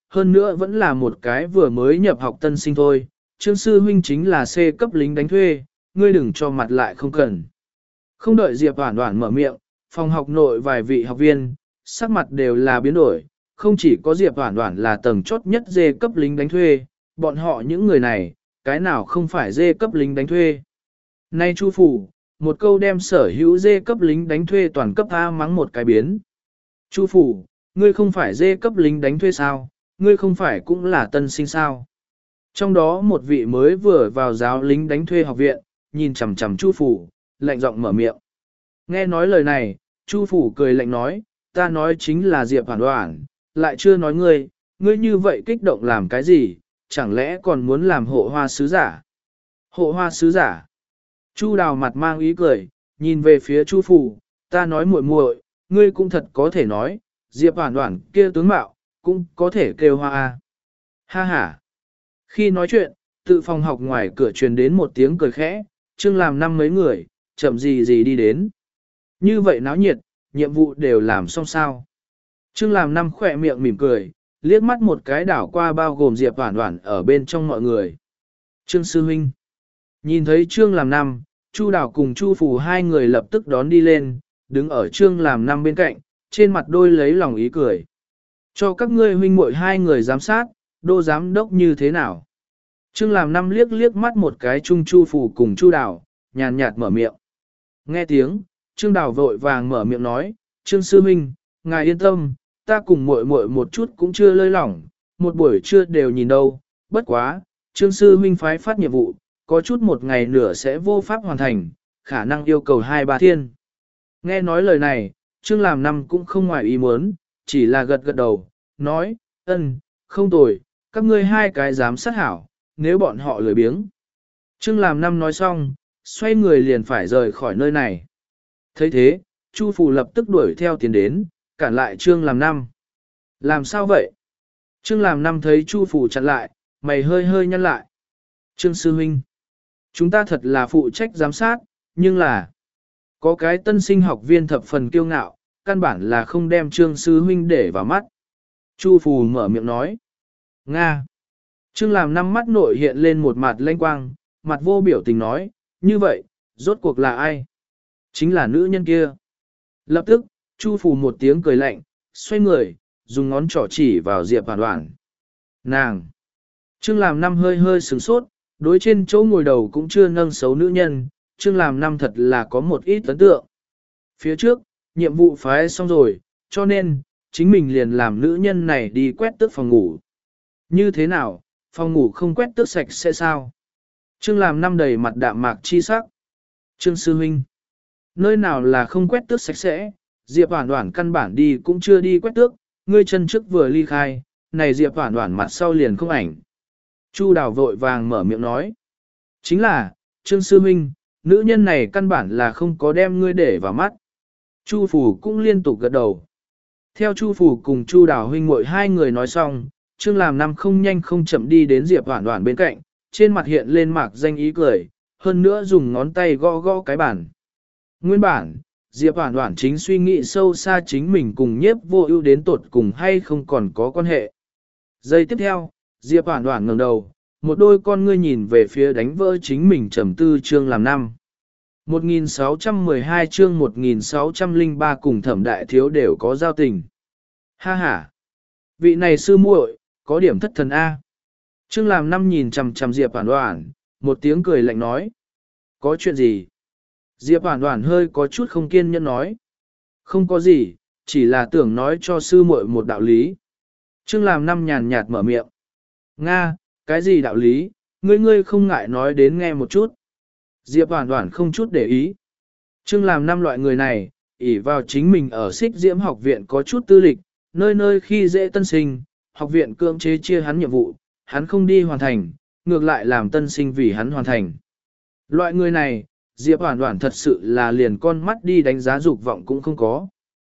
Speaker 1: hơn nữa vẫn là một cái vừa mới nhập học tân sinh thôi. Trương sư huynh chính là C cấp lính đánh thuê, ngươi đừng cho mặt lại không cần. Không đợi Diệp Hoản Hoản mở miệng, phòng học nội vài vị học viên, sắc mặt đều là biến đổi, không chỉ có Diệp Hoản Hoản là tầng chốt nhất D cấp lính đánh thuê, bọn họ những người này, cái nào không phải D cấp lính đánh thuê. Nay Chu phủ, một câu đem sở hữu D cấp lính đánh thuê toàn cấp A mắng một cái biến. Chu phủ, ngươi không phải D cấp lính đánh thuê sao, ngươi không phải cũng là tân sinh sao. Trong đó một vị mới vừa vào giáo lính đánh thuê học viện, nhìn chằm chằm Chu phủ, lạnh giọng mở miệng. Nghe nói lời này, Chu phủ cười lạnh nói, ta nói chính là Diệp Hoản Hoản, lại chưa nói ngươi, ngươi như vậy kích động làm cái gì, chẳng lẽ còn muốn làm hộ hoa sứ giả? Hộ hoa sứ giả? Chu Đào mặt mang ý cười, nhìn về phía Chu phủ, ta nói muội muội, ngươi cũng thật có thể nói, Diệp Hoản Hoản kia tướng mạo, cũng có thể kêu hoa a. Ha ha. Khi nói chuyện, tự phòng học ngoài cửa truyền đến một tiếng cười khẽ, Trương làm năm mấy người, chậm gì gì đi đến. Như vậy náo nhiệt, nhiệm vụ đều làm xong sao. Trương làm năm khỏe miệng mỉm cười, liếc mắt một cái đảo qua bao gồm Diệp Hoản Hoản ở bên trong mọi người. Trương sư huynh. Nhìn thấy Trương làm năm, Chu Đào cùng Chu Phù hai người lập tức đón đi lên, đứng ở Trương làm năm bên cạnh, trên mặt đôi lấy lòng ý cười. Cho các ngươi huynh muội hai người giám sát, đô giám đốc như thế nào? Trương làm năm liếc liếc mắt một cái Trung Chu Phù cùng Chu Đào, nhàn nhạt mở miệng. Nghe tiếng, Trương Đào vội vàng mở miệng nói, Trương sư huynh, ngài yên tâm, ta cùng muội muội một chút cũng chưa lơi lỏng, một buổi trưa đều nhìn đâu, bất quá, Trương sư huynh phái phát nhiệm vụ, có chút một ngày nửa sẽ vô pháp hoàn thành, khả năng yêu cầu hai ba thiên. Nghe nói lời này, Trương làm năm cũng không ngoài ý muốn, chỉ là gật gật đầu, nói, ân, không tồi, các ngươi hai cái dám sát hảo, nếu bọn họ lười biếng. Trương làm năm nói xong, xoay người liền phải rời khỏi nơi này. thấy thế, Chu Phù lập tức đuổi theo tiến đến, cản lại Trương làm năm. Làm sao vậy? Trương làm năm thấy Chu Phù chặn lại, mày hơi hơi nhăn lại. Trương sư huynh, chúng ta thật là phụ trách giám sát, nhưng là có cái tân sinh học viên thập phần kiêu ngạo, căn bản là không đem Trương sư huynh để vào mắt. Chu Phù mở miệng nói. Nga. Trương làm năm mắt nội hiện lên một mặt lanh quang, mặt vô biểu tình nói, như vậy, rốt cuộc là ai? Chính là nữ nhân kia. Lập tức, Chu Phù một tiếng cười lạnh, xoay người, dùng ngón trỏ chỉ vào Diệp Hoản Hoản. Nàng! Trương làm năm hơi hơi sửng sốt, đối trên chỗ ngồi đầu cũng chưa nâng xấu nữ nhân, Trương làm năm thật là có một ít ấn tượng. Phía trước, nhiệm vụ phái xong rồi, cho nên, chính mình liền làm nữ nhân này đi quét tước phòng ngủ. Như thế nào, phòng ngủ không quét tước sạch sẽ sao? Trương làm năm đầy mặt đạm mạc chi sắc. Trương sư huynh, nơi nào là không quét tước sạch sẽ, Diệp Hoản Hoản căn bản đi cũng chưa đi quét tước, ngươi chân trước vừa ly khai, này Diệp Hoản Hoản mặt sau liền không ảnh. Chu Đào vội vàng mở miệng nói. Chính là, Trương sư huynh, nữ nhân này căn bản là không có đem ngươi để vào mắt. Chu Phù cũng liên tục gật đầu. Theo Chu Phù cùng Chu Đào huynh muội hai người nói xong, Trương làm năm không nhanh không chậm đi đến Diệp Hoản Hoản bên cạnh, trên mặt hiện lên mạc danh ý cười, hơn nữa dùng ngón tay gõ gõ cái bàn. Nguyên bản, Diệp Hoản Hoản chính suy nghĩ sâu xa chính mình cùng Nhiếp Vô Ưu đến tột cùng hay không còn có quan hệ. Giây tiếp theo, Diệp Hoản Hoản ngẩng đầu, một đôi con ngươi nhìn về phía đánh vỡ chính mình trầm tư Trương làm năm. một nghìn sáu trăm mười hai chương một nghìn sáu trăm lẻ ba cùng Thẩm Đại Thiếu đều có giao tình. Ha ha! Vị này sư muội, có điểm thất thần A. Trương làm năm nhìn chằm chằm Diệp Hoản Hoản, một tiếng cười lạnh nói. Có chuyện gì? Diệp Hoản Hoản hơi có chút không kiên nhẫn nói. Không có gì, chỉ là tưởng nói cho sư muội một đạo lý. Trương làm năm nhàn nhạt mở miệng. Nga, cái gì đạo lý, ngươi ngươi không ngại nói đến nghe một chút. Diệp Hoản Hoản không chút để ý. Trương làm năm loại người này, ỷ vào chính mình ở Xích Diễm học viện có chút tư lịch, nơi nơi khi dễ tân sinh, học viện cưỡng chế chia hắn nhiệm vụ, hắn không đi hoàn thành, ngược lại làm tân sinh vì hắn hoàn thành. Loại người này, Diệp Hoản Hoản thật sự là liền con mắt đi đánh giá dục vọng cũng không có.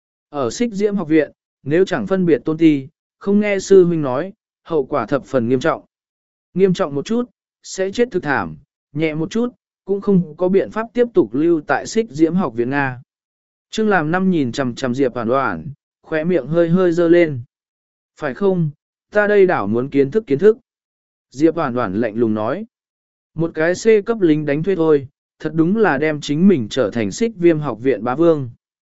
Speaker 1: Ở Xích Diễm học viện, nếu chẳng phân biệt tôn ti, không nghe sư huynh nói, hậu quả thập phần nghiêm trọng. Nghiêm trọng một chút, sẽ chết thực thảm, nhẹ một chút, cũng không có biện pháp tiếp tục lưu tại Xích Diễm học viện Nga. Trương làm năm nhìn chằm chằm Diệp Hoản Hoản, khóe miệng hơi hơi dơ lên. Phải không, Ta đây đảo muốn kiến thức kiến thức. Diệp Hoản Hoản lạnh lùng nói. Một cái C cấp lính đánh thuê thôi, thật đúng là đem chính mình trở thành xích viêm học viện bá vương.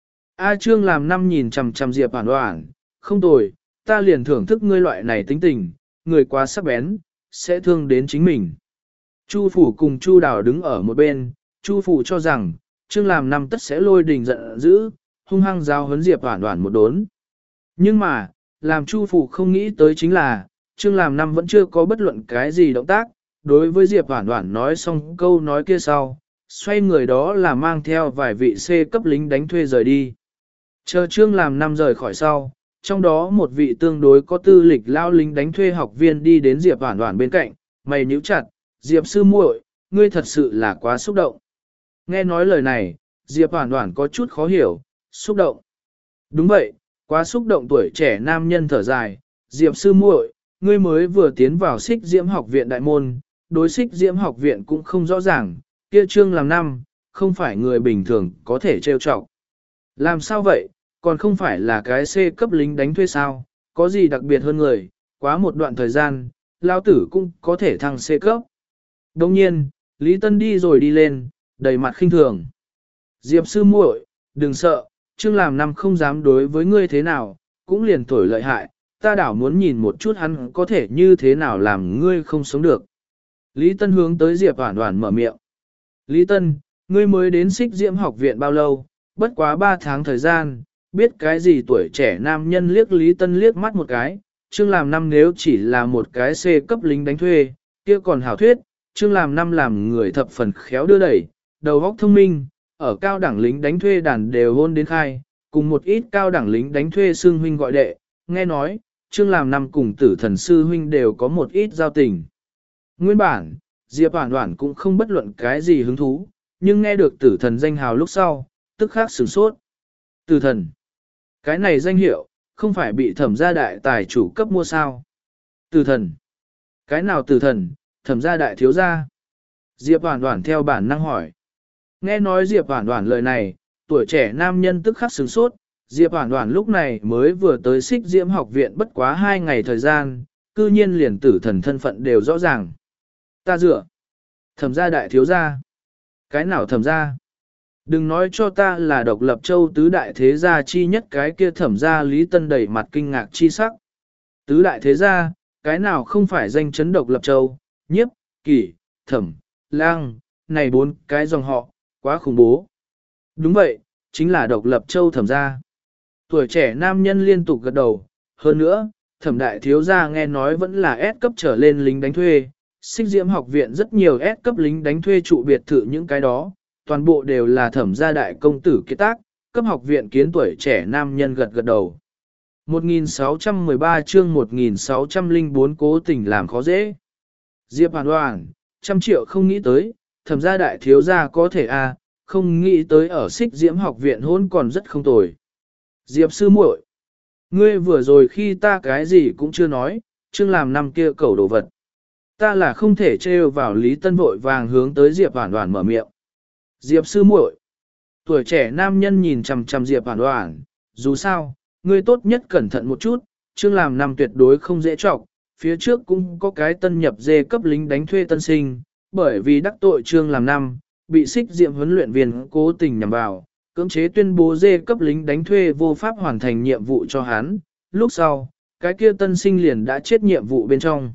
Speaker 1: A Trương làm năm nhìn chằm chằm Diệp Hoản Hoản, không tồi, ta liền thưởng thức ngươi loại này tính tình, người quá sắc bén, sẽ thương đến chính mình. Chu Phủ cùng Chu Đào đứng ở một bên, Chu Phủ cho rằng, Trương làm năm tất sẽ lôi đình giận dữ, hung hăng giao huấn Diệp Hoản Hoản một đốn. Nhưng mà, làm Chu Phủ không nghĩ tới chính là, Trương làm năm vẫn chưa có bất luận cái gì động tác, đối với Diệp Hoản Hoản nói xong câu nói kia sau, xoay người đó là mang theo vài vị C cấp lính đánh thuê rời đi. Chờ Trương làm năm rời khỏi sau, trong đó một vị tương đối có tư lịch lao lính đánh thuê học viên đi đến Diệp Hoản Hoản bên cạnh, mày nhíu chặt, Diệp sư muội, ngươi thật sự là quá xúc động. Nghe nói lời này, Diệp Hoản Hoản có chút khó hiểu, xúc động. Đúng vậy, quá xúc động. Tuổi trẻ nam nhân thở dài, Diệp sư muội, ngươi mới vừa tiến vào Xích Diễm học viện đại môn, đối Xích Diễm học viện cũng không rõ ràng, kia Trương làm năm, không phải người bình thường có thể trêu chọc. Làm sao vậy, còn không phải là cái C cấp lính đánh thuê sao, có gì đặc biệt hơn người, quá một đoạn thời gian, lao tử cũng có thể thăng C cấp. Đồng nhiên, Lý Tân đi rồi đi lên, đầy mặt khinh thường. Diệp sư muội, đừng sợ, Trương làm năm không dám đối với ngươi thế nào, cũng liền thổi lợi hại, ta đảo muốn nhìn một chút hắn có thể như thế nào làm ngươi không sống được. Lý Tân hướng tới Diệp Hoản Hoản mở miệng. Lý Tân, ngươi mới đến Xích Diễm học viện bao lâu, bất quá ba tháng thời gian, biết cái gì? Tuổi trẻ nam nhân liếc Lý Tân liếc mắt một cái, Trương làm năm nếu chỉ là một cái C cấp lính đánh thuê, kia còn hảo thuyết, Trương làm năm làm người thập phần khéo đưa đẩy, đầu óc thông minh, ở cao đẳng lính đánh thuê đàn đều hôn đến khai, cùng một ít cao đẳng lính đánh thuê xương huynh gọi đệ, nghe nói, Trương làm năm cùng tử thần sư huynh đều có một ít giao tình. Nguyên bản, Diệp Hoản Hoản cũng không bất luận cái gì hứng thú, nhưng nghe được tử thần danh hào lúc sau, tức khắc sửng sốt. Tử thần, cái này danh hiệu, không phải bị Thẩm gia đại tài chủ cấp mua sao? Tử thần, cái nào tử thần, Thẩm gia đại thiếu gia? Diệp Hoản Hoản theo bản năng hỏi. Nghe nói Diệp Hoản Hoản lời này, tuổi trẻ nam nhân tức khắc sửng sốt, Diệp Hoản Hoản lúc này mới vừa tới Xích Diễm học viện bất quá hai ngày thời gian, cư nhiên liền tử thần thân phận đều rõ ràng. Ta dựa, Thẩm gia đại thiếu gia. Cái nào Thẩm gia? Đừng nói cho ta là Độc Lập Châu tứ đại thế gia chi nhất cái kia Thẩm gia. Lý Tân đầy mặt kinh ngạc chi sắc. Tứ đại thế gia, cái nào không phải danh chấn Độc Lập Châu, Nhiếp, Kỷ, Thẩm, Lang, này bốn cái dòng họ, quá khủng bố. Đúng vậy, chính là Độc Lập Châu Thẩm gia. Tuổi trẻ nam nhân liên tục gật đầu, hơn nữa, Thẩm đại thiếu gia nghe nói vẫn là S cấp trở lên lính đánh thuê, Xích Diễm học viện rất nhiều S cấp lính đánh thuê trụ biệt thự những cái đó, toàn bộ đều là Thẩm gia đại công tử kết tác, cấp học viện kiến tuổi trẻ nam nhân gật gật đầu. một nghìn sáu trăm mười ba chương một nghìn sáu trăm lẻ bốn cố tình làm khó dễ. Diệp Hoản Hoản, trăm triệu không nghĩ tới, Thẩm gia đại thiếu gia có thể a, à, không nghĩ tới ở Xích Diễm học viện hôn còn rất không tồi. Diệp sư muội, ngươi vừa rồi khi ta cái gì cũng chưa nói, Trương làm năm kia cẩu đồ vật. Ta là không thể trêu vào. Lý Tân vội vàng hướng tới Diệp Hoản Hoản mở miệng. Diệp sư muội, tuổi trẻ nam nhân nhìn chằm chằm Diệp Hoản Hoản, dù sao, ngươi tốt nhất cẩn thận một chút, Trương làm năm tuyệt đối không dễ trọng, phía trước cũng có cái tân nhập dê cấp lính đánh thuê tân sinh, bởi vì đắc tội Trương làm năm, bị Xích Diệm huấn luyện viên cố tình nhằm vào, cưỡng chế tuyên bố dê cấp lính đánh thuê vô pháp hoàn thành nhiệm vụ cho hắn, lúc sau, cái kia tân sinh liền đã chết nhiệm vụ bên trong.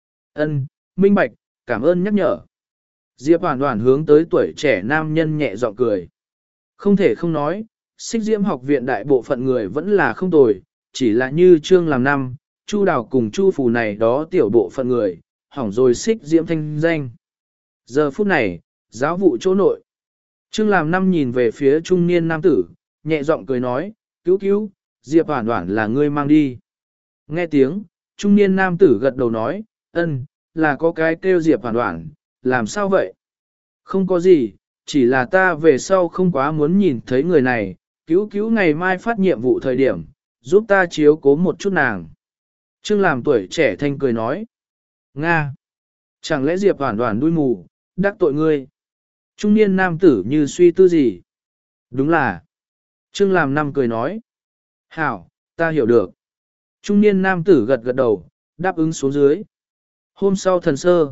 Speaker 1: Ân, minh bạch, cảm ơn nhắc nhở. Diệp Hoản Hoản hướng tới tuổi trẻ nam nhân nhẹ giọng cười. Không thể không nói, Xích Diễm học viện đại bộ phận người vẫn là không tồi, chỉ là như Trương làm năm, Chu Đào cùng Chu Phù này đó tiểu bộ phận người, hỏng rồi Xích Diễm thanh danh. Giờ phút này, giáo vụ chỗ nội. Trương làm năm nhìn về phía trung niên nam tử, nhẹ giọng cười nói, cứu cứu, Diệp Hoản Hoản là ngươi mang đi. Nghe tiếng, trung niên nam tử gật đầu nói, ân, là có cái kêu Diệp Hoản Hoản, làm sao vậy? Không có gì, chỉ là ta về sau không quá muốn nhìn thấy người này, cứu cứu ngày mai phát nhiệm vụ thời điểm, giúp ta chiếu cố một chút nàng. Trương làm tuổi trẻ thanh cười nói, Nga, chẳng lẽ Diệp Hoản Hoản đuôi mù, đắc tội ngươi? Trung niên nam tử như suy tư gì? Đúng là. Trương làm năm cười nói. Hảo, ta hiểu được. Trung niên nam tử gật gật đầu, đáp ứng xuống dưới. Hôm sau thần sơ,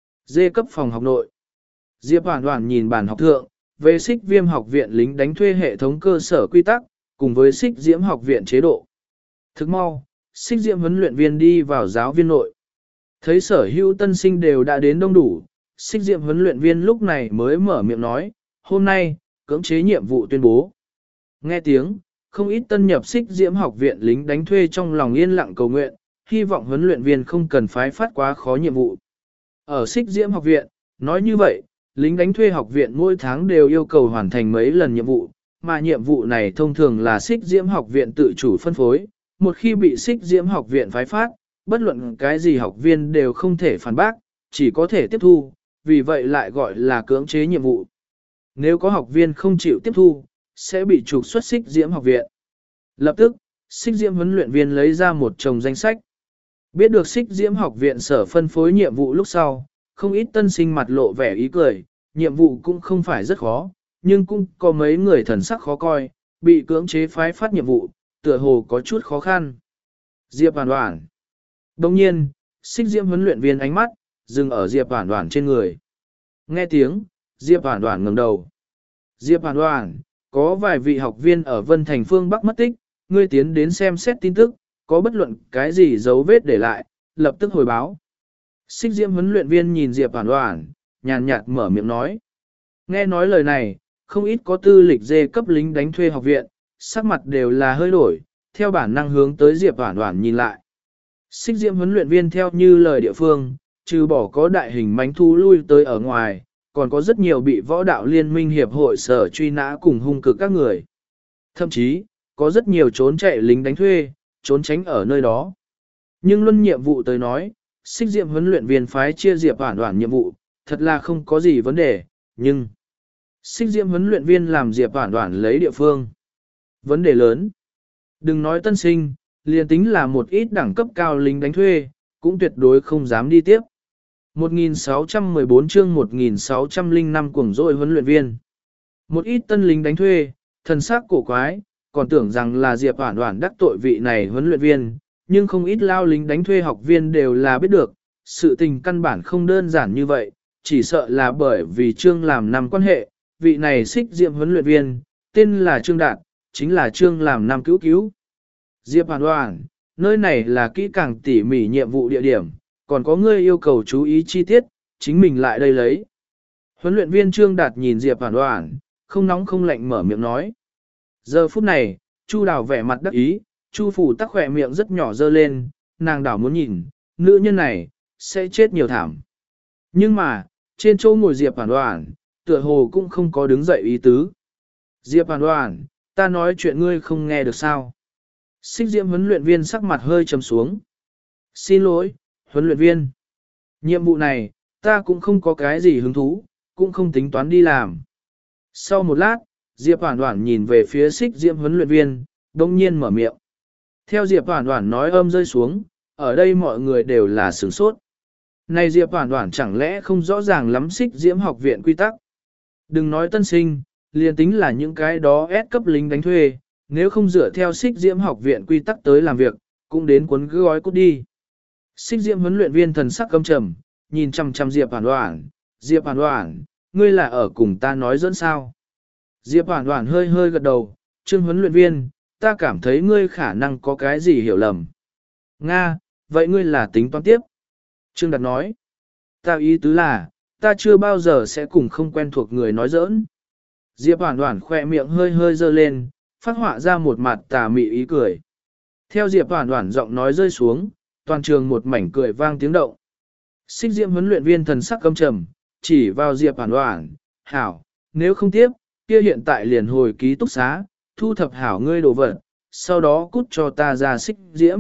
Speaker 1: dê cấp phòng học nội. Diệp Hoản Hoản nhìn bản học thượng, về Xích Viêm học viện lính đánh thuê hệ thống cơ sở quy tắc, cùng với Xích Diễm học viện chế độ. Thức mau, Xích Diễm huấn luyện viên đi vào giáo viên nội. Thấy sở hữu tân sinh đều đã đến đông đủ, Xích Diễm huấn luyện viên lúc này mới mở miệng nói, hôm nay, cưỡng chế nhiệm vụ tuyên bố. Nghe tiếng, không ít tân nhập Xích Diễm học viện lính đánh thuê trong lòng yên lặng cầu nguyện, hy vọng huấn luyện viên không cần phái phát quá khó nhiệm vụ. Ở Xích Diễm học viện, nói như vậy, lính đánh thuê học viện mỗi tháng đều yêu cầu hoàn thành mấy lần nhiệm vụ, mà nhiệm vụ này thông thường là Xích Diễm học viện tự chủ phân phối, một khi bị Xích Diễm học viện phái phát, bất luận cái gì học viên đều không thể phản bác, chỉ có thể tiếp thu, vì vậy lại gọi là cưỡng chế nhiệm vụ. Nếu có học viên không chịu tiếp thu, sẽ bị trục xuất Xích Diễm học viện. Lập tức, Xích Diễm huấn luyện viên lấy ra một chồng danh sách. Biết được Xích Diễm học viện sở phân phối nhiệm vụ lúc sau, không ít tân sinh mặt lộ vẻ ý cười, nhiệm vụ cũng không phải rất khó, nhưng cũng có mấy người thần sắc khó coi, bị cưỡng chế phái phát nhiệm vụ, tựa hồ có chút khó khăn. Diệp Hoản Hoản. Đồng nhiên, Xích Diễm huấn luyện viên ánh mắt, dừng ở Diệp Hoản Hoản trên người. Nghe tiếng, Diệp Hoản Hoản ngẩng đầu. Diệp Hoản Hoản, có vài vị học viên ở Vân Thành phương Bắc mất tích, ngươi tiến đến xem xét tin tức, có bất luận cái gì dấu vết để lại, lập tức hồi báo. Xích Diễm huấn luyện viên nhìn Diệp Hoản Hoản, nhàn nhạt mở miệng nói. Nghe nói lời này, không ít có tư lịch dê cấp lính đánh thuê học viện, sắc mặt đều là hơi đổi, theo bản năng hướng tới Diệp Hoản Hoản nhìn lại. Xích Diễm huấn luyện viên theo như lời địa phương, trừ bỏ có đại hình mánh thu lui tới ở ngoài, còn có rất nhiều bị võ đạo liên minh hiệp hội sở truy nã cùng hung cực các người. Thậm chí, có rất nhiều trốn chạy lính đánh thuê, trốn tránh ở nơi đó. Nhưng luân nhiệm vụ tới nói, Xích Diễm huấn luyện viên phái chia Diệp Hoản Hoản nhiệm vụ, thật là không có gì vấn đề, nhưng Xích Diễm huấn luyện viên làm Diệp Hoản Hoản lấy địa phương. Vấn đề lớn. Đừng nói tân sinh, liền tính là một ít đẳng cấp cao lính đánh thuê, cũng tuyệt đối không dám đi tiếp. một nghìn sáu trăm mười bốn chương một nghìn sáu trăm lẻ năm cuồng dội huấn luyện viên. Một ít tân lính đánh thuê, thần sắc cổ quái, còn tưởng rằng là Diệp Hoản Hoản đắc tội vị này huấn luyện viên, nhưng không ít lao lính đánh thuê học viên đều là biết được, sự tình căn bản không đơn giản như vậy, chỉ sợ là bởi vì Trương làm năm quan hệ, vị này Xích Diễm huấn luyện viên, tên là Trương Đạt, chính là Trương làm năm cứu cứu. Diệp Hoản Hoản, nơi này là kỹ càng tỉ mỉ nhiệm vụ địa điểm, còn có ngươi yêu cầu chú ý chi tiết, chính mình lại đây lấy. Huấn luyện viên Trương Đạt nhìn Diệp Hoản Hoản, không nóng không lạnh mở miệng nói. Giờ phút này, Chu Đào vẻ mặt đắc ý, Chu Phủ tắc khỏe miệng rất nhỏ dơ lên, nàng đảo muốn nhìn, nữ nhân này, sẽ chết nhiều thảm. Nhưng mà, trên chỗ ngồi Diệp Hoản Hoản, tựa hồ cũng không có đứng dậy ý tứ. Diệp Hoản Hoản, ta nói chuyện ngươi không nghe được sao? Xích Diễm huấn luyện viên sắc mặt hơi trầm xuống. Xin lỗi, huấn luyện viên. Nhiệm vụ này, ta cũng không có cái gì hứng thú, cũng không tính toán đi làm. Sau một lát, Diệp Hoản Hoản nhìn về phía Xích Diễm huấn luyện viên, đông nhiên mở miệng. Theo Diệp Hoản Hoản nói âm rơi xuống, ở đây mọi người đều là sửng sốt. Này Diệp Hoản Hoản chẳng lẽ không rõ ràng lắm Xích Diễm học viện quy tắc? Đừng nói tân sinh, liền tính là những cái đó ép cấp lính đánh thuê, nếu không dựa theo Xích Diễm học viện quy tắc tới làm việc, cũng đến cuốn gói cút đi. Xích Diễm huấn luyện viên thần sắc căm trầm, nhìn chằm chằm Diệp Hoản Hoản, Diệp Hoản Hoản, ngươi là ở cùng ta nói dẫn sao? Diệp Hoản Hoản hơi hơi gật đầu, Trương huấn luyện viên, ta cảm thấy ngươi khả năng có cái gì hiểu lầm. Nga, vậy ngươi là tính toán tiếp. Trương Đạt nói, ta ý tứ là, ta chưa bao giờ sẽ cùng không quen thuộc người nói giỡn. Diệp Hoản Hoản khỏe miệng hơi hơi dơ lên, phát họa ra một mặt tà mị ý cười. Theo Diệp Hoản Hoản giọng nói rơi xuống, toàn trường một mảnh cười vang tiếng động. Xích Diễm huấn luyện viên thần sắc căm trầm, chỉ vào Diệp Hoản Hoản, hảo, nếu không tiếp, kia hiện tại liền hồi ký túc xá, thu thập hảo ngươi đồ vật, sau đó cút cho ta ra Xích Diễm.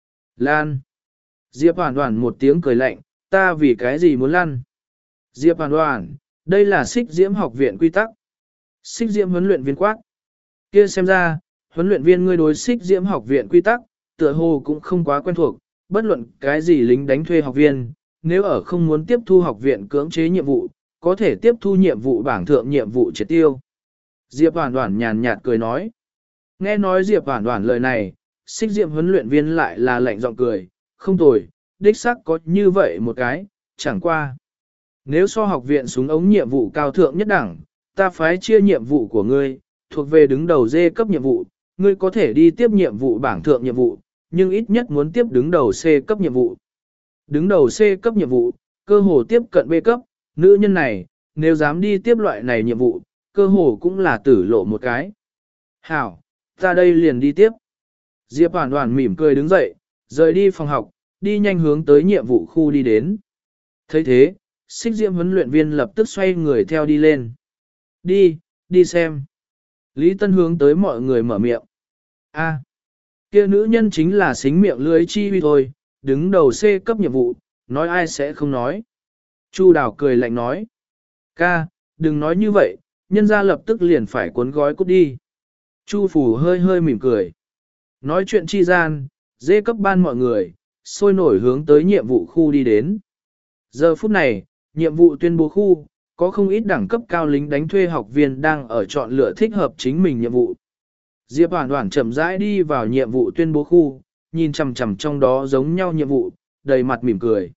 Speaker 1: Lan. Diệp Hoản Hoản một tiếng cười lạnh, ta vì cái gì muốn lăn? Diệp Hoản Hoản, đây là Xích Diễm học viện quy tắc. Xích Diễm huấn luyện viên quát. Kia xem ra, huấn luyện viên ngươi đối Xích Diễm học viện quy tắc, tựa hồ cũng không quá quen thuộc, bất luận cái gì lính đánh thuê học viên, nếu ở không muốn tiếp thu học viện cưỡng chế nhiệm vụ, có thể tiếp thu nhiệm vụ bảng thượng nhiệm vụ triệt tiêu. Diệp Hoản Hoản nhàn nhạt cười nói. Nghe nói Diệp Hoản Hoản lời này, Xích Diễm huấn luyện viên lại là lạnh giọng cười, không tồi, đích xác có như vậy một cái, chẳng qua. Nếu so học viện súng ống nhiệm vụ cao thượng nhất đẳng, ta phái chia nhiệm vụ của ngươi, thuộc về đứng đầu D cấp nhiệm vụ, ngươi có thể đi tiếp nhiệm vụ bảng thượng nhiệm vụ, nhưng ít nhất muốn tiếp đứng đầu C cấp nhiệm vụ. Đứng đầu C cấp nhiệm vụ, cơ hồ tiếp cận B cấp, nữ nhân này, nếu dám đi tiếp loại này nhiệm vụ, cơ hồ cũng là tử lộ một cái. Hảo, ta đây liền đi tiếp. Diệp Hoàn Hoàn mỉm cười đứng dậy, rời đi phòng học, đi nhanh hướng tới nhiệm vụ khu đi đến. thấy thế, Xích Diễm huấn luyện viên lập tức xoay người theo đi lên. Đi, đi xem. Lý Tân hướng tới mọi người mở miệng. A, kia nữ nhân chính là xính miệng lưới chi huy thôi, đứng đầu C cấp nhiệm vụ, nói ai sẽ không nói. Chu Đào cười lạnh nói. Ca, đừng nói như vậy, nhân ra lập tức liền phải cuốn gói cút đi. Chu Phủ hơi hơi mỉm cười. Nói chuyện chi gian, dê cấp ban mọi người, sôi nổi hướng tới nhiệm vụ khu đi đến. Giờ phút này, nhiệm vụ tuyên bố khu, có không ít đẳng cấp cao lính đánh thuê học viên đang ở chọn lựa thích hợp chính mình nhiệm vụ. Diệp Hoàn Hoàn chậm rãi đi vào nhiệm vụ tuyên bố khu, nhìn chằm chằm trong đó giống nhau nhiệm vụ, đầy mặt mỉm cười.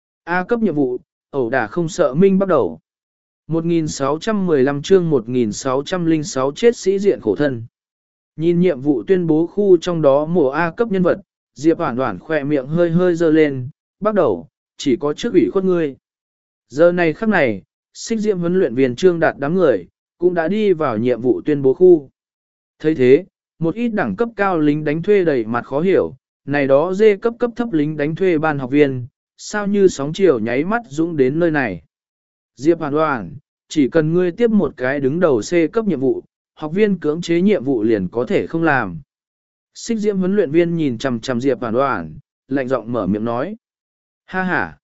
Speaker 1: A cấp nhiệm vụ, ẩu đả không sợ minh bắt đầu. một nghìn sáu trăm mười lăm chương một nghìn sáu trăm lẻ sáu chết sĩ diện khổ thân. Nhìn nhiệm vụ tuyên bố khu trong đó mùa A cấp nhân vật, Diệp Hoàn Hoàn khỏe miệng hơi hơi dơ lên, bắt đầu, chỉ có trước ủy khuất ngươi. Giờ này khắc này, Xích Diễm huấn luyện viên Trương Đạt đám người, cũng đã đi vào nhiệm vụ tuyên bố khu. thấy thế, một ít đẳng cấp cao lính đánh thuê đầy mặt khó hiểu, này đó dê cấp cấp thấp lính đánh thuê ban học viên, sao như sóng chiều nháy mắt dũng đến nơi này. Diệp Hoàn Hoàn, chỉ cần ngươi tiếp một cái đứng đầu C cấp nhiệm vụ, học viên cưỡng chế nhiệm vụ liền có thể không làm. Xích Diễm huấn luyện viên nhìn chằm chằm Diệp Hoàn Hoàn, lạnh giọng mở miệng nói. Ha ha,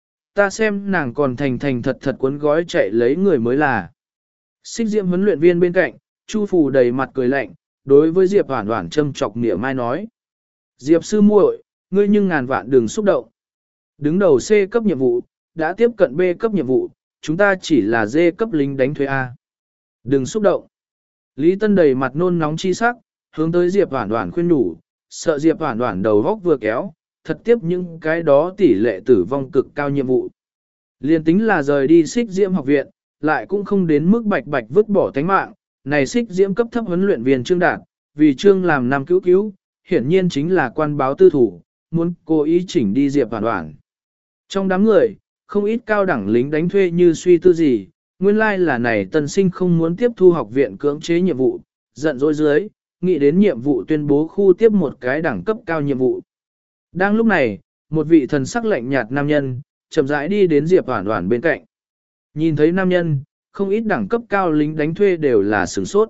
Speaker 1: ta xem nàng còn thành thành thật thật cuốn gói chạy lấy người mới là. Xích Diễm huấn luyện viên bên cạnh, Chu Phù đầy mặt cười lạnh, đối với Diệp Hoàn Hoàn châm chọc nịa mai nói. Diệp sư muội, ngươi nhưng ngàn vạn đừng xúc động. Đứng đầu C cấp nhiệm vụ, đã tiếp cận B cấp nhiệm vụ, chúng ta chỉ là D cấp lính đánh thuê A. Đừng xúc động. Lý Tân đầy mặt nôn nóng chi sắc, hướng tới Diệp Hoàn Hoàn khuyên nhủ, sợ Diệp Hoàn Hoàn đầu góc vừa kéo, thật tiếp những cái đó tỷ lệ tử vong cực cao nhiệm vụ. Liên tính là rời đi Xích Diễm học viện, lại cũng không đến mức bạch bạch vứt bỏ tánh mạng, này Xích Diễm cấp thấp huấn luyện viên Trương Đạt, vì Trương làm năm cứu cứu, hiển nhiên chính là quan báo tư thủ, muốn cố ý chỉnh đi Diệp Hoàn Hoàn. Trong đám người, không ít cao đẳng lính đánh thuê như suy tư gì, nguyên lai là này tân sinh không muốn tiếp thu học viện cưỡng chế nhiệm vụ, giận dỗi dưới, nghĩ đến nhiệm vụ tuyên bố khu tiếp một cái đẳng cấp cao nhiệm vụ. Đang lúc này, một vị thần sắc lạnh nhạt nam nhân, chậm rãi đi đến Diệp Hoàn Hoàn bên cạnh. Nhìn thấy nam nhân, không ít đẳng cấp cao lính đánh thuê đều là sửng sốt.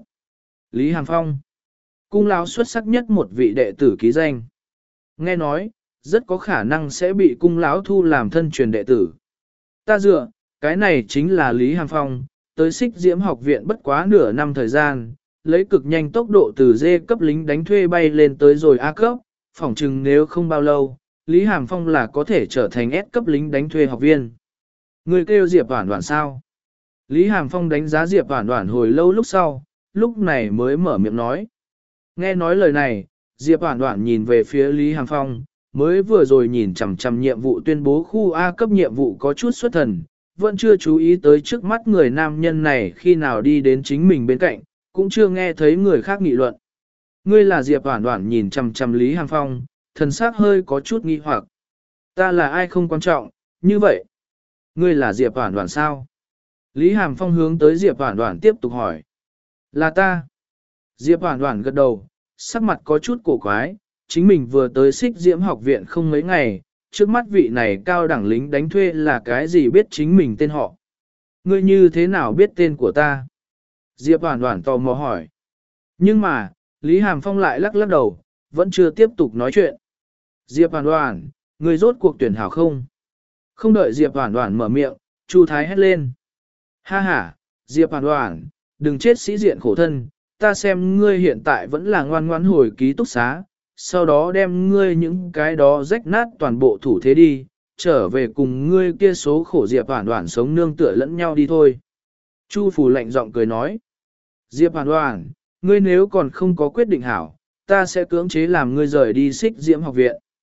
Speaker 1: Lý Hàm Phong, cung lão xuất sắc nhất một vị đệ tử ký danh. Nghe nói, rất có khả năng sẽ bị cung lão thu làm thân truyền đệ tử. Ta dựa, cái này chính là Lý Hàm Phong, tới Xích Diễm học viện bất quá nửa năm thời gian, lấy cực nhanh tốc độ từ D cấp lính đánh thuê bay lên tới rồi A cấp, phỏng chừng nếu không bao lâu, Lý Hàm Phong là có thể trở thành S cấp lính đánh thuê học viên. Người kêu Diệp Hoàn Hoàn sao? Lý Hàm Phong đánh giá Diệp Hoàn Hoàn hồi lâu lúc sau, lúc này mới mở miệng nói. Nghe nói lời này, Diệp Hoàn Hoàn nhìn về phía Lý Hàm Phong, mới vừa rồi nhìn chằm chằm nhiệm vụ tuyên bố khu A cấp nhiệm vụ có chút xuất thần, vẫn chưa chú ý tới trước mắt người nam nhân này khi nào đi đến chính mình bên cạnh, cũng chưa nghe thấy người khác nghị luận. Ngươi là Diệp Hoàn Hoàn nhìn chằm chằm Lý Hàm Phong, thần sắc hơi có chút nghi hoặc. Ta là ai không quan trọng, như vậy. Ngươi là Diệp Hoàn Hoàn sao? Lý Hàm Phong hướng tới Diệp Hoàn Hoàn tiếp tục hỏi. Là ta. Diệp Hoàn Hoàn gật đầu, sắc mặt có chút cổ quái, chính mình vừa tới Xích Diễm học viện không mấy ngày, trước mắt vị này cao đẳng lính đánh thuê là cái gì biết chính mình tên họ. Ngươi như thế nào biết tên của ta? Diệp Hoàn Hoàn tò mò hỏi. Nhưng mà, Lý Hàm Phong lại lắc lắc đầu, vẫn chưa tiếp tục nói chuyện. Diệp Hoàn Hoàn, ngươi rốt cuộc tuyển hảo không? Không đợi Diệp Hoàn Hoàn mở miệng, Chu Thái hét lên. Ha ha, Diệp Hoàn Hoàn, đừng chết sĩ diện khổ thân, ta xem ngươi hiện tại vẫn là ngoan ngoãn hồi ký túc xá, sau đó đem ngươi những cái đó rách nát toàn bộ thủ thế đi, trở về cùng ngươi kia số khổ Diệp Hoàn Hoàn sống nương tựa lẫn nhau đi thôi. Chu Phủ lạnh giọng cười nói. Diệp Hoàn Hoàn, ngươi nếu còn không có quyết định hảo, ta sẽ cưỡng chế làm ngươi rời đi Xích Diễm học viện.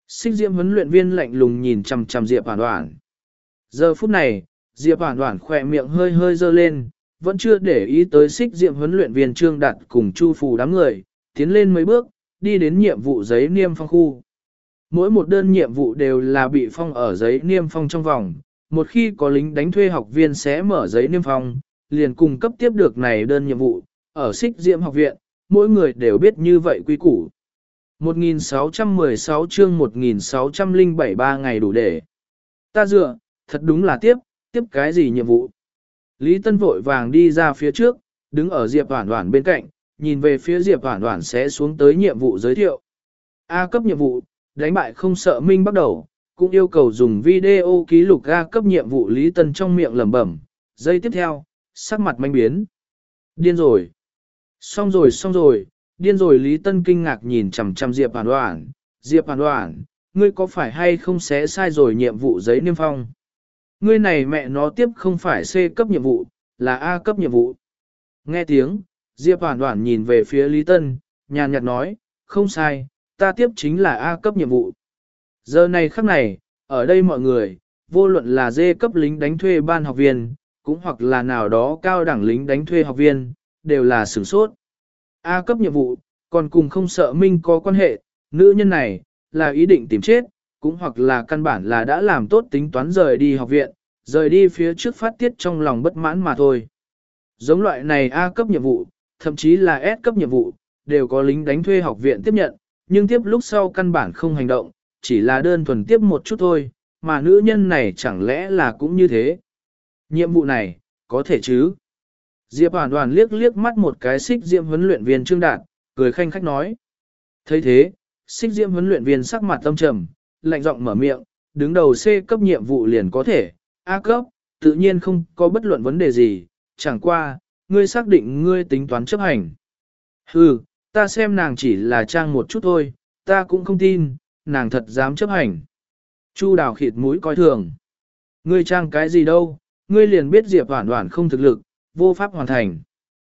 Speaker 1: Xích diễm huấn luyện viên lạnh lùng nhìn chằm chằm Diệp Hoản Hoản. Giờ phút này, Diệp Hoản Hoản khỏe miệng hơi hơi dơ lên, vẫn chưa để ý tới xích diễm huấn luyện viên Trương Đạt cùng Chu Phù đám người, tiến lên mấy bước, đi đến nhiệm vụ giấy niêm phong khu. Mỗi một đơn nhiệm vụ đều là bị phong ở giấy niêm phong trong vòng, một khi có lính đánh thuê học viên sẽ mở giấy niêm phong, liền cung cấp tiếp được này đơn nhiệm vụ, ở xích diễm học viện, mỗi người đều biết như vậy quy củ. một nghìn sáu trăm mười sáu chương một nghìn sáu trăm lẻ bảy ba ngày đủ để. Ta dựa, thật đúng là tiếp, tiếp cái gì nhiệm vụ? Lý Tân vội vàng đi ra phía trước, đứng ở Diệp Hoản Hoản bên cạnh, nhìn về phía Diệp Hoản Hoản sẽ xuống tới nhiệm vụ giới thiệu. A cấp nhiệm vụ, đánh bại không sợ minh bắt đầu, cũng yêu cầu dùng video ký lục A cấp nhiệm vụ Lý Tân trong miệng lẩm bẩm. Giây tiếp theo, sắc mặt manh biến. Điên rồi. Xong rồi xong rồi, điên rồi Lý Tân kinh ngạc nhìn chằm chằm Diệp Hoản Hoản. Diệp Hoản Hoản, ngươi có phải hay không xé sai rồi nhiệm vụ giấy niêm phong? Ngươi này mẹ nó tiếp không phải C cấp nhiệm vụ, là A cấp nhiệm vụ. Nghe tiếng, Diệp Hoản Hoản nhìn về phía Lý Tân, nhàn nhạt nói, không sai, ta tiếp chính là A cấp nhiệm vụ. Giờ này khắc này, ở đây mọi người, vô luận là D cấp lính đánh thuê ban học viên, cũng hoặc là nào đó cao đẳng lính đánh thuê học viên, đều là sửng sốt. A cấp nhiệm vụ, còn cùng không sợ minh có quan hệ, nữ nhân này, là ý định tìm chết, cũng hoặc là căn bản là đã làm tốt tính toán rời đi học viện, rời đi phía trước phát tiết trong lòng bất mãn mà thôi. Giống loại này A cấp nhiệm vụ, thậm chí là S cấp nhiệm vụ, đều có lính đánh thuê học viện tiếp nhận, nhưng tiếp lúc sau căn bản không hành động, chỉ là đơn thuần tiếp một chút thôi, mà nữ nhân này chẳng lẽ là cũng như thế. Nhiệm vụ này, có thể chứ? Diệp Hoản Hoản liếc liếc mắt một cái xích diễm huấn luyện viên Trương Đạt, cười khanh khách nói. thấy thế, xích diễm huấn luyện viên sắc mặt tâm trầm, lạnh giọng mở miệng, đứng đầu C cấp nhiệm vụ liền có thể, A cấp, tự nhiên không có bất luận vấn đề gì, chẳng qua, ngươi xác định ngươi tính toán chấp hành. Hừ, ta xem nàng chỉ là trang một chút thôi, ta cũng không tin, nàng thật dám chấp hành. Chu Đào khịt mũi coi thường. Ngươi trang cái gì đâu, ngươi liền biết Diệp Hoản Hoản không thực lực, vô pháp hoàn thành.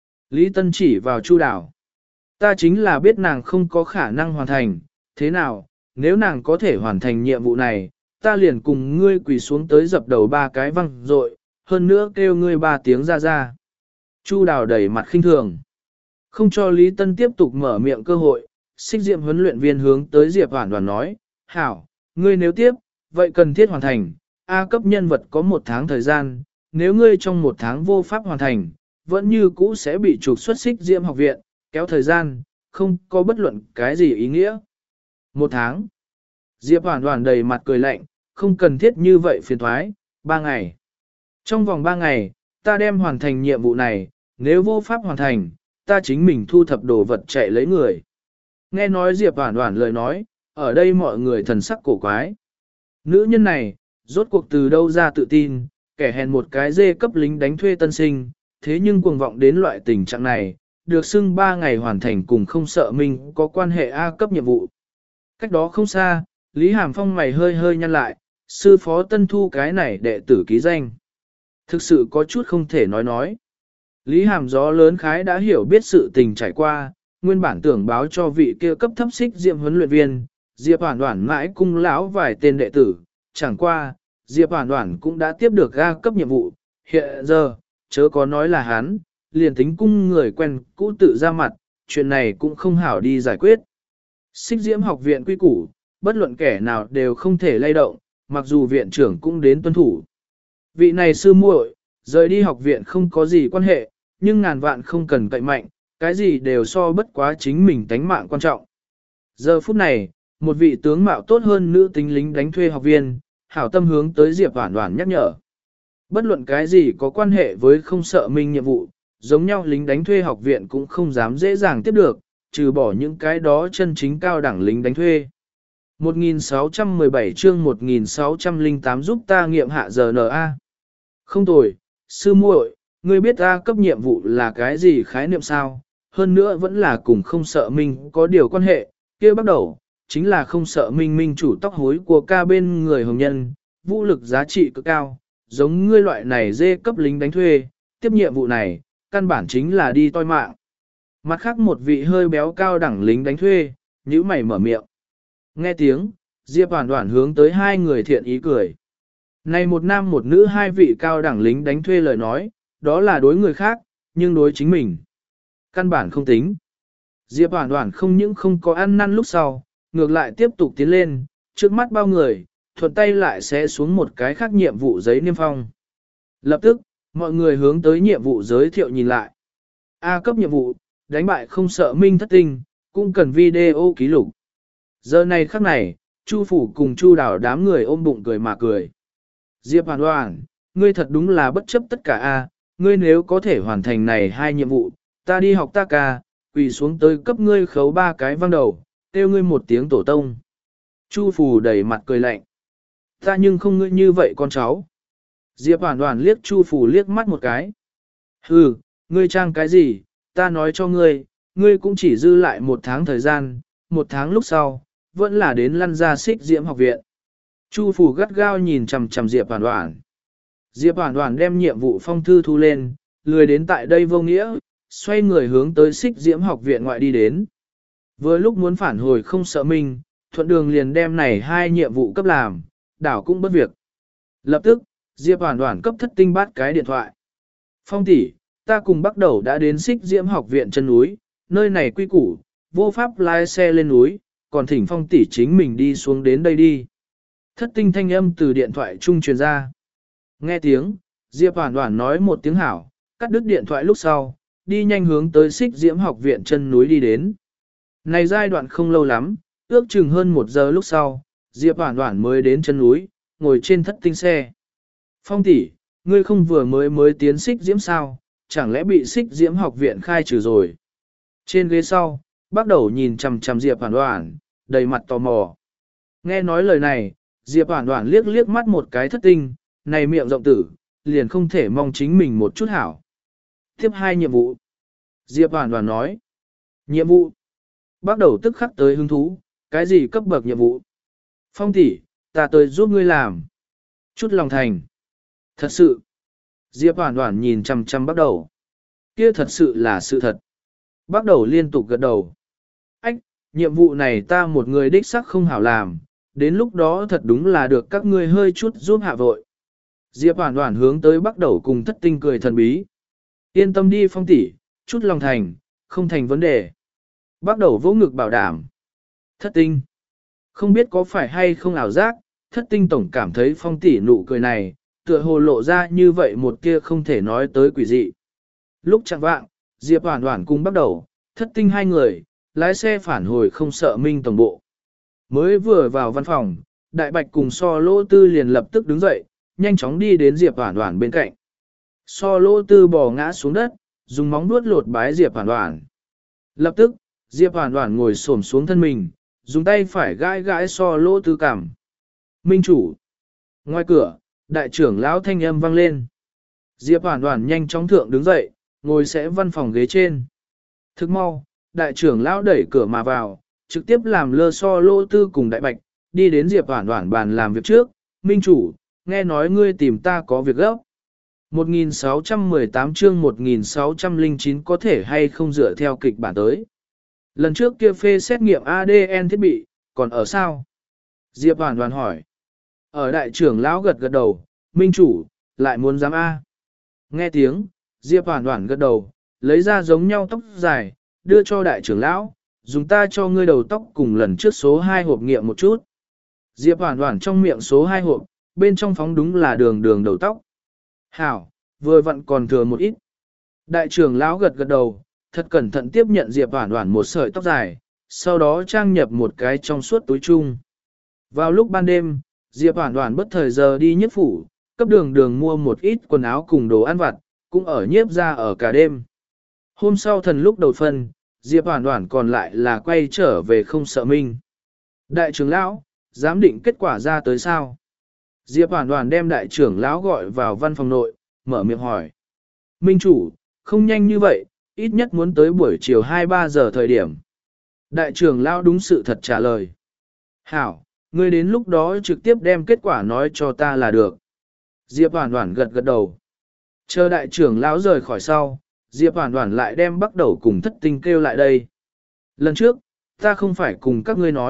Speaker 1: Lý Tân chỉ vào Chu Đào. Ta chính là biết nàng không có khả năng hoàn thành, thế nào, nếu nàng có thể hoàn thành nhiệm vụ này, ta liền cùng ngươi quỳ xuống tới dập đầu ba cái văng rội, hơn nữa kêu ngươi ba tiếng ra ra. Chu Đào đẩy mặt khinh thường. Không cho Lý Tân tiếp tục mở miệng cơ hội, xích diệm huấn luyện viên hướng tới Diệp Hoản Hoản nói, hảo, ngươi nếu tiếp, vậy cần thiết hoàn thành, A cấp nhân vật có một tháng thời gian, nếu ngươi trong một tháng vô pháp hoàn thành, vẫn như cũ sẽ bị trục xuất xích diệm học viện, kéo thời gian, không có bất luận cái gì ý nghĩa. Một tháng. Diệp Hoản Hoản đầy mặt cười lạnh, không cần thiết như vậy phiền thoái, ba ngày. Trong vòng ba ngày, ta đem hoàn thành nhiệm vụ này, nếu vô pháp hoàn thành, ta chính mình thu thập đồ vật chạy lấy người. Nghe nói Diệp Hoản Hoản lời nói, ở đây mọi người thần sắc cổ quái. Nữ nhân này, rốt cuộc từ đâu ra tự tin, kẻ hèn một cái dê cấp lính đánh thuê tân sinh, thế nhưng cuồng vọng đến loại tình trạng này, được xưng ba ngày hoàn thành cùng không sợ mình có quan hệ A cấp nhiệm vụ. Cách đó không xa, Lý Hàm Phong mày hơi hơi nhăn lại, sư phó tân thu cái này đệ tử ký danh. Thực sự có chút không thể nói nói. Lý Hàm gió lớn khái đã hiểu biết sự tình trải qua, nguyên bản tưởng báo cho vị kia cấp thấp xích diệm huấn luyện viên, Diệp Hoản Hoản mãi cung lão vài tên đệ tử, chẳng qua, Diệp Hoản Hoản cũng đã tiếp được A cấp nhiệm vụ, hiện giờ, chớ có nói là hắn, liền tính cung người quen cũ tự ra mặt, chuyện này cũng không hảo đi giải quyết. Xích diễm học viện quy củ, bất luận kẻ nào đều không thể lay động, mặc dù viện trưởng cũng đến tuân thủ. Vị này sư muội, rời đi học viện không có gì quan hệ, nhưng ngàn vạn không cần cậy mạnh, cái gì đều so bất quá chính mình tánh mạng quan trọng. Giờ phút này, một vị tướng mạo tốt hơn nữ tính lính đánh thuê học viên, hảo tâm hướng tới Diệp Hoản Hoản nhắc nhở. Bất luận cái gì có quan hệ với không sợ minh nhiệm vụ, giống nhau lính đánh thuê học viện cũng không dám dễ dàng tiếp được, trừ bỏ những cái đó chân chính cao đẳng lính đánh thuê. một nghìn sáu trăm mười bảy chương một nghìn sáu trăm lẻ tám giúp ta nghiệm hạ giờ en a. Không tồi, sư muội, ngươi biết ta cấp nhiệm vụ là cái gì khái niệm sao? Hơn nữa vẫn là cùng không sợ minh có điều quan hệ, kia bắt đầu, chính là không sợ minh minh chủ tóc hối của ca bên người hồng nhân, vũ lực giá trị cực cao, giống ngươi loại này dê cấp lính đánh thuê, tiếp nhiệm vụ này, căn bản chính là đi toi mạng. Mặt khác một vị hơi béo cao đẳng lính đánh thuê, nhíu mày mở miệng. Nghe tiếng, Diệp Hoản Hoản hướng tới hai người thiện ý cười. Này một nam một nữ hai vị cao đẳng lính đánh thuê lời nói, đó là đối người khác, nhưng đối chính mình. Căn bản không tính. Diệp Hoản Hoản không những không có ăn năn lúc sau, ngược lại tiếp tục tiến lên, trước mắt bao người, thuận tay lại sẽ xuống một cái khác nhiệm vụ giấy niêm phong. Lập tức, mọi người hướng tới nhiệm vụ giới thiệu nhìn lại. A cấp nhiệm vụ, đánh bại không sợ minh thất tinh, cũng cần video ký lục. Giờ này khắc này, Chu Phủ cùng Chu Đào đám người ôm bụng cười mà cười. Diệp Hoản Hoản, ngươi thật đúng là bất chấp tất cả a, ngươi nếu có thể hoàn thành này hai nhiệm vụ, ta đi học ta ca, quỳ xuống tới cấp ngươi khấu ba cái văng đầu, kêu ngươi một tiếng tổ tông. Chu Phủ đầy mặt cười lạnh. Ta nhưng không ngươi như vậy con cháu. Diệp Hoản Hoản liếc Chu Phủ liếc mắt một cái. Hừ, ngươi trang cái gì, ta nói cho ngươi, ngươi cũng chỉ dư lại một tháng thời gian, một tháng lúc sau, vẫn là đến lăn ra xích diễm học viện. Chu Phủ gắt gao nhìn chằm chằm Diệp Hoản Hoản. Diệp Hoản Hoản đem nhiệm vụ phong thư thu lên, lười đến tại đây vô nghĩa, xoay người hướng tới xích diễm học viện ngoại đi đến. Vừa lúc muốn phản hồi không sợ mình, thuận đường liền đem này hai nhiệm vụ cấp làm, đảo cũng bất việc. Lập tức, Diệp Hoản Hoản cấp thất tinh bát cái điện thoại. Phong tỷ, ta cùng bắt đầu đã đến xích diễm học viện chân núi, nơi này quy củ, vô pháp lái xe lên núi, còn thỉnh Phong tỷ chính mình đi xuống đến đây đi. Thất tinh thanh âm từ điện thoại trung truyền ra. Nghe tiếng, Diệp Hoản Hoản nói một tiếng hảo, cắt đứt điện thoại lúc sau, đi nhanh hướng tới xích diễm học viện chân núi đi đến. Này giai đoạn không lâu lắm, ước chừng hơn một giờ lúc sau, Diệp Hoản Hoản mới đến chân núi, ngồi trên thất tinh xe. Phong tỷ, ngươi không vừa mới mới tiến xích diễm sao, chẳng lẽ bị xích diễm học viện khai trừ rồi. Trên ghế sau, bắt đầu nhìn chằm chằm Diệp Hoản Hoản, đầy mặt tò mò. Nghe nói lời này, Diệp Hoản Hoản liếc liếc mắt một cái thất tinh, này miệng rộng tử, liền không thể mong chính mình một chút hảo. Tiếp hai nhiệm vụ. Diệp Hoản Hoản nói. Nhiệm vụ. Bắt đầu tức khắc tới hứng thú, cái gì cấp bậc nhiệm vụ? Phong tỷ, ta tới giúp ngươi làm. Chút lòng thành. Thật sự. Diệp Hoản Hoản nhìn chằm chằm bắt đầu. Kia thật sự là sự thật. Bắt đầu liên tục gật đầu. Ách, nhiệm vụ này ta một người đích xác không hảo làm, đến lúc đó thật đúng là được các ngươi hơi chút giúp hạ vội. Diệp Hoản Hoản hướng tới bắt đầu cùng thất tinh cười thần bí. Yên tâm đi Phong tỷ, chút lòng thành, không thành vấn đề. Bắt đầu vỗ ngực bảo đảm. Thất tinh. Không biết có phải hay không ảo giác, thất tinh tổng cảm thấy Phong tỷ nụ cười này, tựa hồ lộ ra như vậy một kia không thể nói tới quỷ dị. Lúc chẳng vạng, Diệp Hoản Hoản cùng bắt đầu, thất tinh hai người, lái xe phản hồi không sợ minh tổng bộ. Mới vừa vào văn phòng, Đại Bạch cùng So Lỗ Tư liền lập tức đứng dậy, nhanh chóng đi đến Diệp Hoản Hoản bên cạnh. So Lỗ Tư bò ngã xuống đất, dùng móng vuốt lột bái Diệp Hoản Hoản. Lập tức, Diệp Hoản Hoản ngồi xổm xuống thân mình, dùng tay phải gãi gãi So Lỗ Tư cằm. Minh chủ. Ngoài cửa, đại trưởng lão thanh âm vang lên. Diệp Hoản Hoản nhanh chóng thượng đứng dậy, ngồi sẽ văn phòng ghế trên. Thức mau, đại trưởng lão đẩy cửa mà vào, trực tiếp làm lơ So Lỗ Tư cùng Đại Bạch, đi đến Diệp Hoản Hoản bàn làm việc trước. Minh chủ, nghe nói ngươi tìm ta có việc gấp. một nghìn sáu trăm mười tám chương một nghìn sáu trăm lẻ chín có thể hay không dựa theo kịch bản tới. Lần trước kia phê xét nghiệm a đê en thiết bị, còn ở sao? Diệp Hoản Hoản hỏi. Ở đại trưởng lão gật gật đầu, Minh chủ, lại muốn dám A. Nghe tiếng, Diệp Hoản Hoản gật đầu, lấy ra giống nhau tóc dài, đưa cho đại trưởng lão, dùng ta cho ngươi đầu tóc cùng lần trước số hai hộp nghiệm một chút. Diệp Hoản Hoản trong miệng số hai hộp, bên trong phóng đúng là đường đường đầu tóc. Hảo, vừa vặn còn thừa một ít. Đại trưởng lão gật gật đầu, thật cẩn thận tiếp nhận Diệp Hoản Hoản một sợi tóc dài, sau đó trang nhập một cái trong suốt túi chung. Vào lúc ban đêm, Diệp Hoản Hoản bất thời giờ đi nhiếp phủ, cấp đường đường mua một ít quần áo cùng đồ ăn vặt, cũng ở nhiếp ra ở cả đêm. Hôm sau thần lúc đầu phân, Diệp Hoản Hoản còn lại là quay trở về không sợ minh. Đại trưởng lão, giám định kết quả ra tới sao? Diệp Hoản Hoản đem đại trưởng lão gọi vào văn phòng nội, mở miệng hỏi. Minh chủ, không nhanh như vậy, ít nhất muốn tới buổi chiều hai ba giờ thời điểm. Đại trưởng lão đúng sự thật trả lời. Hảo, ngươi đến lúc đó trực tiếp đem kết quả nói cho ta là được. Diệp Hoản Hoản gật gật đầu. Chờ đại trưởng lão rời khỏi sau, Diệp Hoản Hoản lại đem bắt đầu cùng thất tinh kêu lại đây. Lần trước, ta không phải cùng các ngươi nói,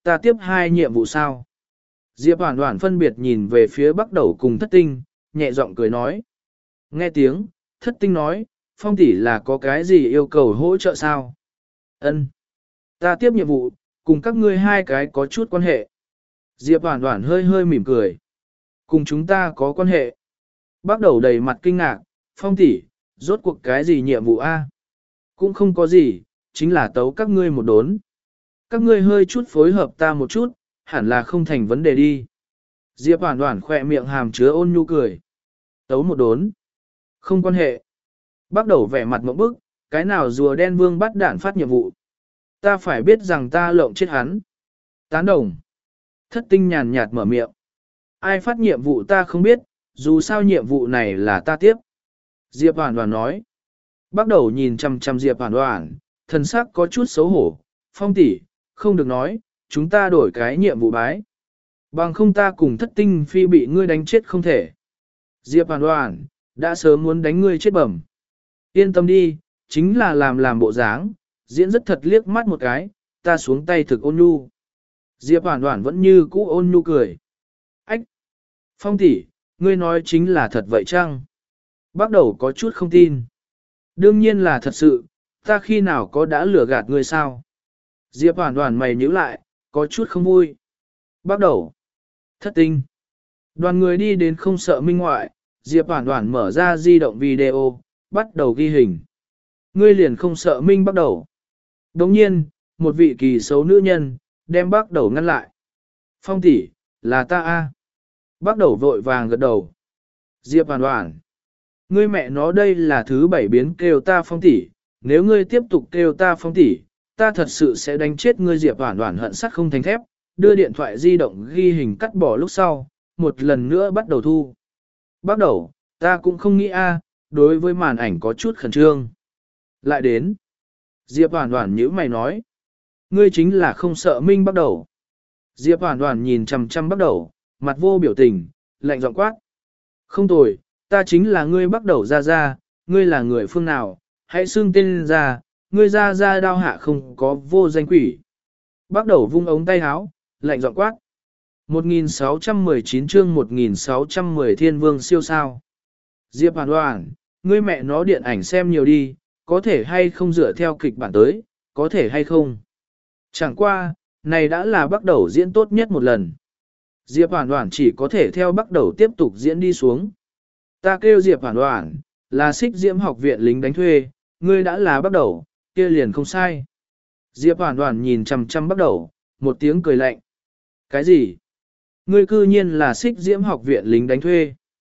Speaker 1: ta tiếp hai nhiệm vụ sao? Diệp Hoản Hoản phân biệt nhìn về phía Bắc Đầu cùng Thất Tinh, nhẹ giọng cười nói. Nghe tiếng, Thất Tinh nói, Phong tỷ là có cái gì yêu cầu hỗ trợ sao? Ân, ta tiếp nhiệm vụ, cùng các ngươi hai cái có chút quan hệ. Diệp Hoản Hoản hơi hơi mỉm cười. Cùng chúng ta có quan hệ. Bắc Đầu đầy mặt kinh ngạc, Phong tỷ, rốt cuộc cái gì nhiệm vụ a? Cũng không có gì, chính là tấu các ngươi một đốn. Các ngươi hơi chút phối hợp ta một chút, hẳn là không thành vấn đề đi. Diệp Hoản Hoản khỏe miệng hàm chứa ôn nhu cười. Tấu một đốn. Không quan hệ. Bắt đầu vẻ mặt ngộp bức, cái nào rùa đen vương bắt đạn phát nhiệm vụ. Ta phải biết rằng ta lộng chết hắn. Tán đồng. Thất Tinh nhàn nhạt mở miệng. Ai phát nhiệm vụ ta không biết, dù sao nhiệm vụ này là ta tiếp. Diệp Hoản Hoản nói. Bắt đầu nhìn chằm chằm Diệp Hoản Hoản, thần sắc có chút xấu hổ. Phong tỷ, không được nói, chúng ta đổi cái nhiệm vụ bái. Bằng không ta cùng Thất Tinh phi bị ngươi đánh chết không thể. Diệp Hoản Hoản, đã sớm muốn đánh ngươi chết bẩm. Yên tâm đi, chính là làm làm bộ dáng, diễn rất thật liếc mắt một cái, ta xuống tay thực ôn nhu. Diệp Hoản Hoản vẫn như cũ ôn nhu cười. Ách! Phong tỷ, ngươi nói chính là thật vậy chăng? Bắt đầu có chút không tin. Đương nhiên là thật sự, ta khi nào có đã lừa gạt ngươi sao? Diệp Hoản Hoản mày nhíu lại, có chút không vui. Bắt đầu. Thất Tinh. Đoàn người đi đến không sợ minh ngoại, Diệp Hoản Hoản mở ra di động video, bắt đầu ghi hình. Ngươi liền không sợ minh bắt đầu. Đồng nhiên, một vị kỳ xấu nữ nhân, đem bắt đầu ngăn lại. Phong tỷ, là ta a. Bắt đầu vội vàng gật đầu. Diệp Hoản Hoản. Ngươi mẹ nó đây là thứ bảy biến kêu ta Phong tỷ, nếu ngươi tiếp tục kêu ta Phong tỷ, ta thật sự sẽ đánh chết ngươi. Diệp Hoản Hoản hận sắt không thành thép, đưa điện thoại di động ghi hình cắt bỏ lúc sau, một lần nữa bắt đầu thu. Bắt đầu, ta cũng không nghĩ a, đối với màn ảnh có chút khẩn trương. Lại đến. Diệp Hoản Hoản nhíu mày nói. Ngươi chính là không sợ minh bắt đầu. Diệp Hoản Hoản nhìn chằm chằm bắt đầu, mặt vô biểu tình, lạnh giọng quát. Không tồi, ta chính là ngươi bắt đầu ra ra, ngươi là người phương nào, hãy xưng tên ra, ngươi ra ra đao hạ không có vô danh quỷ. Bắt đầu vung ống tay áo, lạnh giọng quát. một nghìn sáu trăm mười chín chương một nghìn sáu trăm mười thiên vương siêu sao. Diệp Hoản Hoản, ngươi mẹ nó điện ảnh xem nhiều đi, có thể hay không dựa theo kịch bản tới, có thể hay không. Chẳng qua, này đã là bắt đầu diễn tốt nhất một lần. Diệp Hoản Hoản chỉ có thể theo bắt đầu tiếp tục diễn đi xuống. Ta kêu Diệp Hoản Hoản, là Xích Diễm học viện lính đánh thuê, ngươi đã là bắt đầu, kia liền không sai. Diệp Hoản Hoản nhìn chằm chằm bắt đầu, một tiếng cười lạnh. Cái gì? Ngươi cư nhiên là Xích Diễm học viện lính đánh thuê.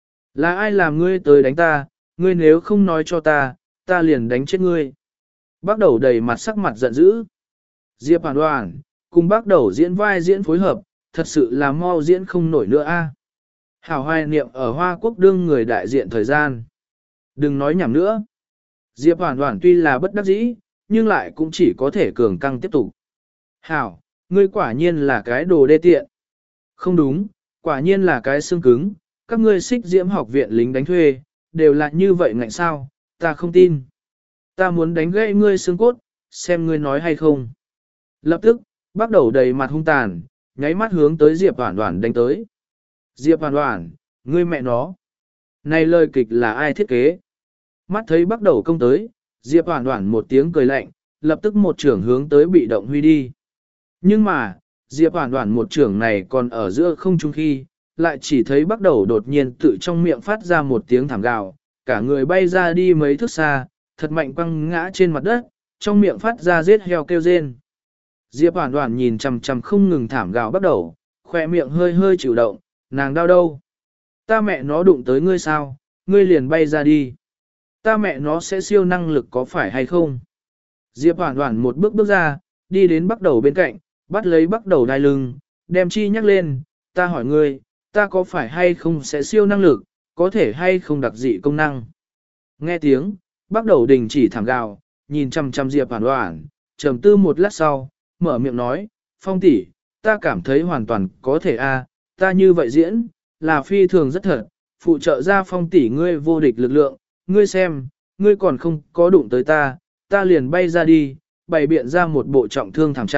Speaker 1: Là ai làm ngươi tới đánh ta, ngươi nếu không nói cho ta, ta liền đánh chết ngươi. Bắt đầu đầy mặt sắc mặt giận dữ. Diệp Hoản Hoản, cùng bắt đầu diễn vai diễn phối hợp, thật sự là mau diễn không nổi nữa a. Hảo hoài niệm ở Hoa Quốc đương người đại diện thời gian. Đừng nói nhảm nữa. Diệp Hoản Hoản tuy là bất đắc dĩ, nhưng lại cũng chỉ có thể cường căng tiếp tục. Hảo, ngươi quả nhiên là cái đồ đê tiện. Không đúng, quả nhiên là cái xương cứng, các ngươi Xích Diễm học viện lính đánh thuê, đều là như vậy ngạnh sao, ta không tin. Ta muốn đánh gãy ngươi xương cốt, xem ngươi nói hay không. Lập tức, bắt đầu đầy mặt hung tàn, nháy mắt hướng tới Diệp Hoản Hoản đánh tới. Diệp Hoản Hoản, ngươi mẹ nó. Này lời kịch là ai thiết kế? Mắt thấy bắt đầu công tới, Diệp Hoản Hoản một tiếng cười lạnh, lập tức một trưởng hướng tới bị động huy đi. Nhưng mà, Diệp Hoản Hoản một trưởng này còn ở giữa không trung khi, lại chỉ thấy bắt đầu đột nhiên tự trong miệng phát ra một tiếng thảm gào, cả người bay ra đi mấy thước xa, thật mạnh quăng ngã trên mặt đất, trong miệng phát ra giết heo kêu rên. Diệp Hoản Hoản nhìn chằm chằm không ngừng thảm gào bắt đầu, khỏe miệng hơi hơi chịu động, nàng đau đâu? Ta mẹ nó đụng tới ngươi sao, ngươi liền bay ra đi. Ta mẹ nó sẽ siêu năng lực có phải hay không? Diệp Hoản Hoản một bước bước ra, đi đến bắt đầu bên cạnh, bắt lấy bắt đầu đai lưng, đem chi nhắc lên, ta hỏi ngươi, ta có phải hay không sẽ siêu năng lực, có thể hay không đặc dị công năng. Nghe tiếng, bắt đầu đình chỉ thảm gào, nhìn chăm chăm Diệp Hoản Hoản, trầm tư một lát sau, mở miệng nói, Phong tỷ, ta cảm thấy hoàn toàn có thể a, ta như vậy diễn, là phi thường rất thật, phụ trợ ra Phong tỷ ngươi vô địch lực lượng, ngươi xem, ngươi còn không có đụng tới ta, ta liền bay ra đi, bày biện ra một bộ trọng thương thảm trạng,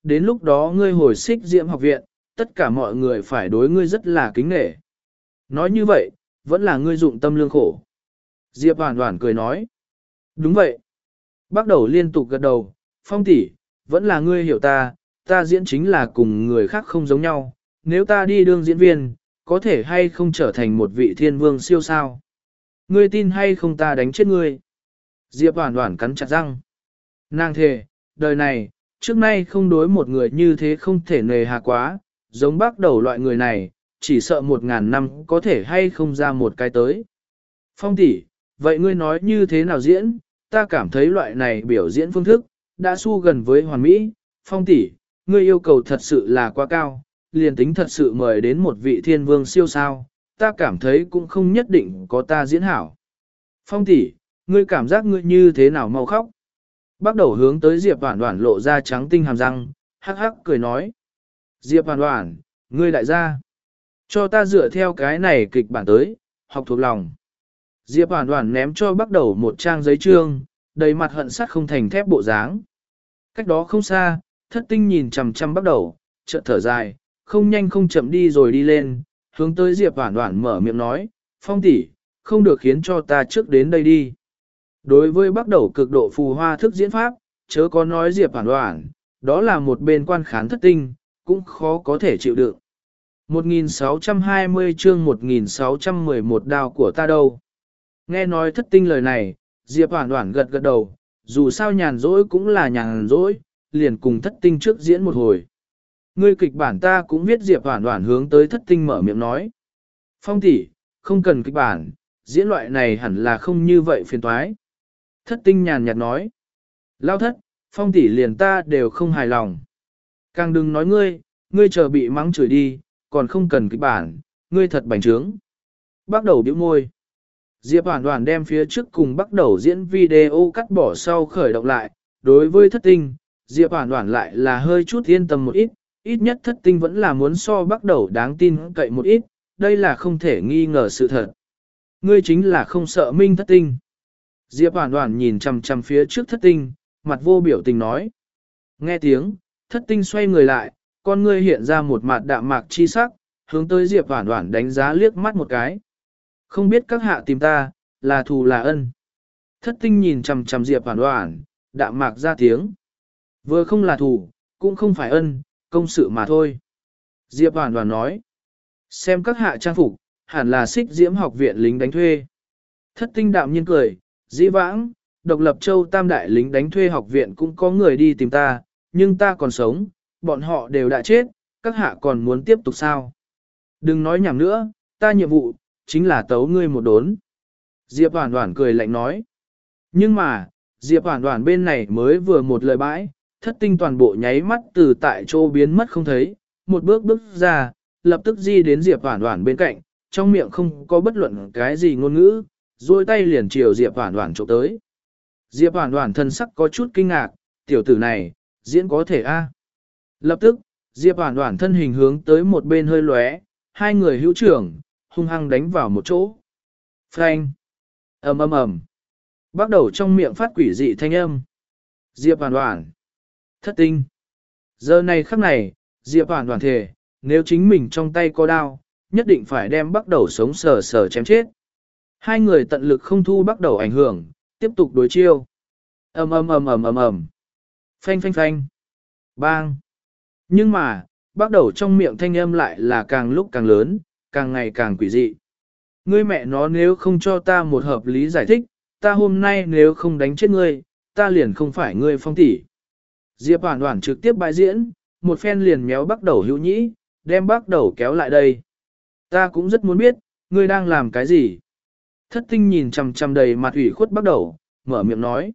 Speaker 1: đến lúc đó ngươi hồi xích diễm học viện, tất cả mọi người phải đối ngươi rất là kính nể. Nói như vậy, vẫn là ngươi dụng tâm lương khổ. Diệp Hoàn Hoàn cười nói. Đúng vậy. Bắt đầu liên tục gật đầu, Phong tỷ, vẫn là ngươi hiểu ta, ta diễn chính là cùng người khác không giống nhau, nếu ta đi đương diễn viên, có thể hay không trở thành một vị thiên vương siêu sao. Ngươi tin hay không ta đánh chết ngươi. Diệp Hoàn Hoàn cắn chặt răng. Nàng thề, đời này, trước nay không đối một người như thế không thể nề hà quá, giống bắt đầu loại người này, chỉ sợ một ngàn năm có thể hay không ra một cái tới. Phong tỷ, vậy ngươi nói như thế nào diễn, ta cảm thấy loại này biểu diễn phương thức, đã su gần với hoàn mỹ. Phong tỷ, ngươi yêu cầu thật sự là quá cao, liền tính thật sự mời đến một vị thiên vương siêu sao, ta cảm thấy cũng không nhất định có ta diễn hảo. Phong tỷ, ngươi cảm giác ngươi như thế nào mau khóc. Bắt đầu hướng tới Diệp Hoàn Hoàn lộ ra trắng tinh hàm răng, hắc hắc cười nói. Diệp Hoàn Hoàn, ngươi đại gia, cho ta dựa theo cái này kịch bản tới, học thuộc lòng. Diệp Hoàn Hoàn ném cho bắt đầu một trang giấy trương, đầy mặt hận sắt không thành thép bộ dáng. Cách đó không xa, thất tinh nhìn chằm chằm bắt đầu, chợt thở dài, không nhanh không chậm đi rồi đi lên, hướng tới Diệp Hoàn Hoàn mở miệng nói, Phong tỷ, không được khiến cho ta trước đến đây đi. Đối với bắt đầu cực độ phù hoa thức diễn pháp, chớ có nói Diệp Hoàn Hoàn, đó là một bên quan khán thất tinh, cũng khó có thể chịu đựng. một nghìn sáu trăm hai mươi chương một nghìn sáu trăm mười một đao của ta đâu. Nghe nói thất tinh lời này, Diệp Hoàn Hoàn gật gật đầu, dù sao nhàn rỗi cũng là nhàn rỗi, liền cùng thất tinh trước diễn một hồi. Ngươi kịch bản ta cũng viết. Diệp Hoàn Hoàn hướng tới thất tinh mở miệng nói. Phong tỷ, không cần kịch bản, diễn loại này hẳn là không như vậy phiền toái. Thất tinh nhàn nhạt nói. Lao thất, Phong tỷ liền ta đều không hài lòng. Càng đừng nói ngươi, ngươi chờ bị mắng chửi đi, còn không cần kịch bản, ngươi thật bành trướng. Bắt đầu bĩu môi. Diệp Hoàn Hoàn đem phía trước cùng bắt đầu diễn video cắt bỏ sau khởi động lại, đối với thất tinh, Diệp Hoàn Hoàn lại là hơi chút yên tâm một ít, ít nhất thất tinh vẫn là muốn so bắt đầu đáng tin cậy một ít, đây là không thể nghi ngờ sự thật. Ngươi chính là không sợ minh thất tinh. Diệp Hoàn Hoàn nhìn chằm chằm phía trước thất tinh, mặt vô biểu tình nói. Nghe tiếng, thất tinh xoay người lại, con ngươi hiện ra một mặt đạm mạc chi sắc, hướng tới Diệp Hoàn Hoàn đánh giá liếc mắt một cái. Không biết các hạ tìm ta, là thù là ân. Thất tinh nhìn chằm chằm Diệp Hoàn Hoàn, đạm mạc ra tiếng. Vừa không là thù, cũng không phải ân, công sự mà thôi. Diệp Hoàn Hoàn nói. Xem các hạ trang phục, hẳn là xích diễm học viện lính đánh thuê. Thất tinh đạm nhiên cười, dĩ vãng, độc lập châu tam đại lính đánh thuê học viện cũng có người đi tìm ta, nhưng ta còn sống, bọn họ đều đã chết, các hạ còn muốn tiếp tục sao? Đừng nói nhảm nữa, ta nhiệm vụ, chính là tấu ngươi một đốn. Diệp Hoàn Hoàn cười lạnh nói. Nhưng mà, Diệp Hoàn Hoàn bên này mới vừa một lời bãi, thất tinh toàn bộ nháy mắt từ tại chỗ biến mất không thấy, một bước bước ra, lập tức di đến Diệp Hoàn Hoàn bên cạnh, trong miệng không có bất luận cái gì ngôn ngữ, duỗi tay liền chiều Diệp Hoàn Hoàn chụp tới. Diệp Hoàn Hoàn thân sắc có chút kinh ngạc, tiểu tử này, diễn có thể a? Lập tức, Diệp Hoàn Hoàn thân hình hướng tới một bên hơi lóe, hai người hữu trưởng, hung hăng đánh vào một chỗ. Phanh! Ầm ầm ầm! Bắt đầu trong miệng phát quỷ dị thanh âm. Diệp Hoàn Hoàn! Thất tinh! Giờ này khắc này, Diệp Hoàn Hoàn thề, nếu chính mình trong tay có đao, nhất định phải đem bắt đầu sống sờ sờ chém chết. Hai người tận lực không thu bắt đầu ảnh hưởng, tiếp tục đối chiêu. Ầm ầm ầm ầm ầm ầm! Phanh phanh phanh! Bang! Nhưng mà, bắt đầu trong miệng thanh âm lại là càng lúc càng lớn, càng ngày càng quỷ dị. Ngươi mẹ nó nếu không cho ta một hợp lý giải thích, ta hôm nay nếu không đánh chết ngươi, ta liền không phải ngươi Phong tỷ. Diệp Hoàn Hoàn trực tiếp bãi diễn, một phen liền méo bắt đầu hữu nhĩ, đem bắt đầu kéo lại đây. Ta cũng rất muốn biết, ngươi đang làm cái gì. Thất tinh nhìn chằm chằm đầy mặt ủy khuất bắt đầu, mở miệng nói.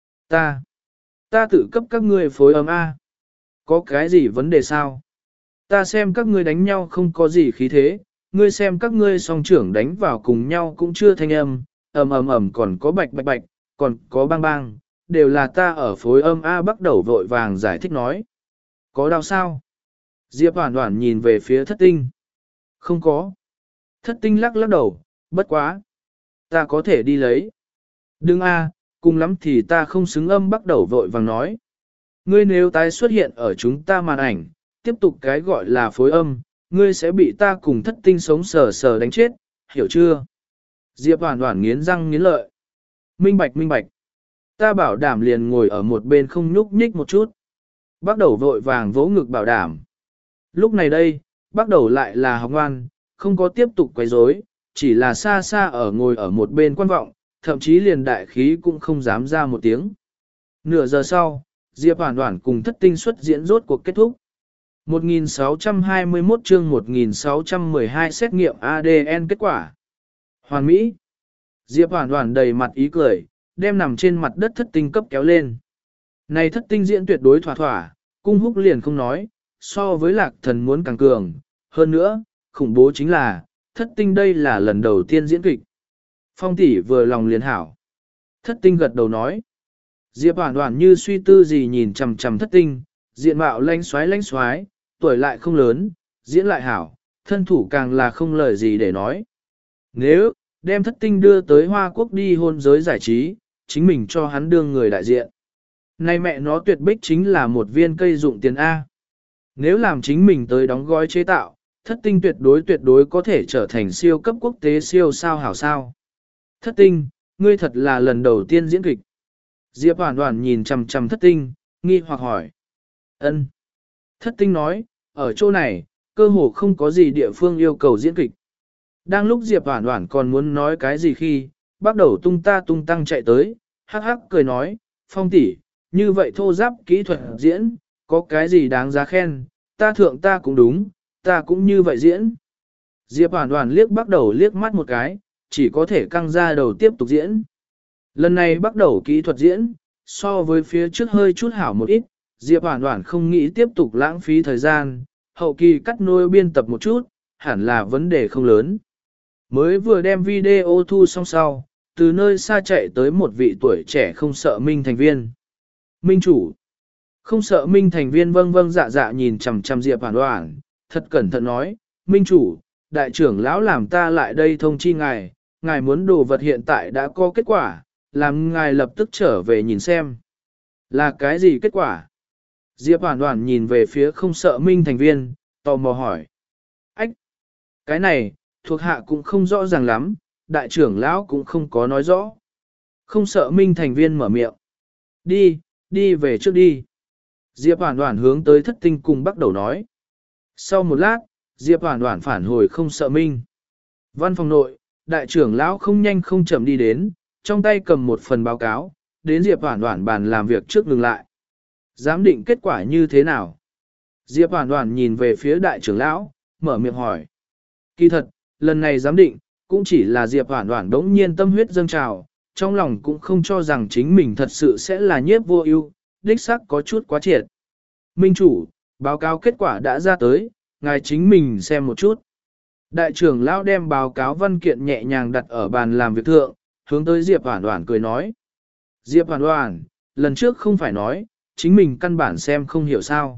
Speaker 1: Ta, ta tự cấp các ngươi phối ấm A. Có cái gì vấn đề sao? Ta xem các ngươi đánh nhau không có gì khí thế, ngươi xem các ngươi song trưởng đánh vào cùng nhau cũng chưa thanh âm, ầm ầm ầm còn có bạch bạch bạch, còn có bang bang, đều là ta ở phối âm A. Bắt đầu vội vàng giải thích nói. Có đau sao? Diệp Hoàn Hoàn nhìn về phía thất tinh. Không có. Thất tinh lắc lắc đầu, bất quá. Ta có thể đi lấy. Đừng A, cùng lắm thì ta không xứng âm. Bắt đầu vội vàng nói. Ngươi nếu tái xuất hiện ở chúng ta màn ảnh, tiếp tục cái gọi là phối âm, ngươi sẽ bị ta cùng thất tinh sống sờ sờ đánh chết, hiểu chưa? Diệp Hoàn Hoàn nghiến răng nghiến lợi. Minh bạch minh bạch. Ta bảo đảm liền ngồi ở một bên không nhúc nhích một chút. Bác đầu vội vàng vỗ ngực bảo đảm. Lúc này đây, bác đầu lại là học ngoan, không có tiếp tục quấy rối, chỉ là xa xa ở ngồi ở một bên quan vọng, thậm chí liền đại khí cũng không dám ra một tiếng. Nửa giờ sau, Diệp Hoàn Hoàn cùng thất tinh xuất diễn rốt cuộc kết thúc. một nghìn sáu trăm hai mươi mốt chương một nghìn sáu trăm mười hai xét nghiệm a đê en kết quả. Hoàn Mỹ. Diệp Hoàn Hoàn đầy mặt ý cười, đem nằm trên mặt đất thất tinh cấp kéo lên. Này thất tinh diễn tuyệt đối thỏa thỏa, cung húc liền không nói, so với lạc thần muốn càng cường. Hơn nữa, khủng bố chính là, thất tinh đây là lần đầu tiên diễn kịch. Phong tỷ vừa lòng liền hảo. Thất tinh gật đầu nói. Diệp Hoàn Hoàn như suy tư gì nhìn chằm chằm thất tinh, diện mạo lanh xoái lanh xoái, tuổi lại không lớn, diễn lại hảo, thân thủ càng là không lời gì để nói. Nếu, đem thất tinh đưa tới Hoa Quốc đi hôn giới giải trí, chính mình cho hắn đương người đại diện. Này mẹ nó tuyệt bích chính là một viên cây dụng tiền A. Nếu làm chính mình tới đóng gói chế tạo, thất tinh tuyệt đối tuyệt đối có thể trở thành siêu cấp quốc tế siêu sao hảo sao. Thất tinh, ngươi thật là lần đầu tiên diễn kịch. Diệp Hoàn Hoàn nhìn chằm chằm thất tinh, nghi hoặc hỏi. Ân. Thất tinh nói, ở chỗ này, cơ hồ không có gì địa phương yêu cầu diễn kịch. Đang lúc Diệp Hoàn Hoàn còn muốn nói cái gì khi, bắt đầu tung ta tung tăng chạy tới, hắc hắc cười nói, Phong tỷ, như vậy thô giáp kỹ thuật diễn, có cái gì đáng giá khen, ta thượng ta cũng đúng, ta cũng như vậy diễn. Diệp Hoàn Hoàn liếc bắt đầu liếc mắt một cái, chỉ có thể căng ra đầu tiếp tục diễn. Lần này bắt đầu kỹ thuật diễn, so với phía trước hơi chút hảo một ít, Diệp Hoàn Hoàn không nghĩ tiếp tục lãng phí thời gian, hậu kỳ cắt nối biên tập một chút, hẳn là vấn đề không lớn. Mới vừa đem video thu xong sau, từ nơi xa chạy tới một vị tuổi trẻ không sợ Minh thành viên. Minh chủ. Không sợ Minh thành viên vâng vâng dạ dạ nhìn chằm chằm Diệp Hoàn Hoàn, thật cẩn thận nói, Minh chủ, đại trưởng lão làm ta lại đây thông chi ngài, ngài muốn đồ vật hiện tại đã có kết quả, làm ngài lập tức trở về nhìn xem. Là cái gì kết quả? Diệp Hoàn Hoàn nhìn về phía không sợ Minh thành viên, tò mò hỏi. Ách! Cái này, thuộc hạ cũng không rõ ràng lắm, đại trưởng lão cũng không có nói rõ. Không sợ Minh thành viên mở miệng. Đi, đi về trước đi. Diệp Hoàn Hoàn hướng tới thất tinh cùng bắt đầu nói. Sau một lát, Diệp Hoàn Hoàn phản hồi không sợ Minh. Văn phòng nội, đại trưởng lão không nhanh không chậm đi đến, trong tay cầm một phần báo cáo, đến Diệp Hoàn Hoàn bàn làm việc trước ngừng lại. Giám định kết quả như thế nào? Diệp Hoàn Hoàn nhìn về phía đại trưởng lão, mở miệng hỏi. Kỳ thật, lần này giám định, cũng chỉ là Diệp Hoàn Hoàn đống nhiên tâm huyết dâng trào, trong lòng cũng không cho rằng chính mình thật sự sẽ là nhiếp vô ưu, đích xác có chút quá triệt. Minh chủ, báo cáo kết quả đã ra tới, ngài chính mình xem một chút. Đại trưởng lão đem báo cáo văn kiện nhẹ nhàng đặt ở bàn làm việc thượng, hướng tới Diệp Hoàn Hoàn cười nói. Diệp Hoàn Hoàn, lần trước không phải nói, chính mình căn bản xem không hiểu sao.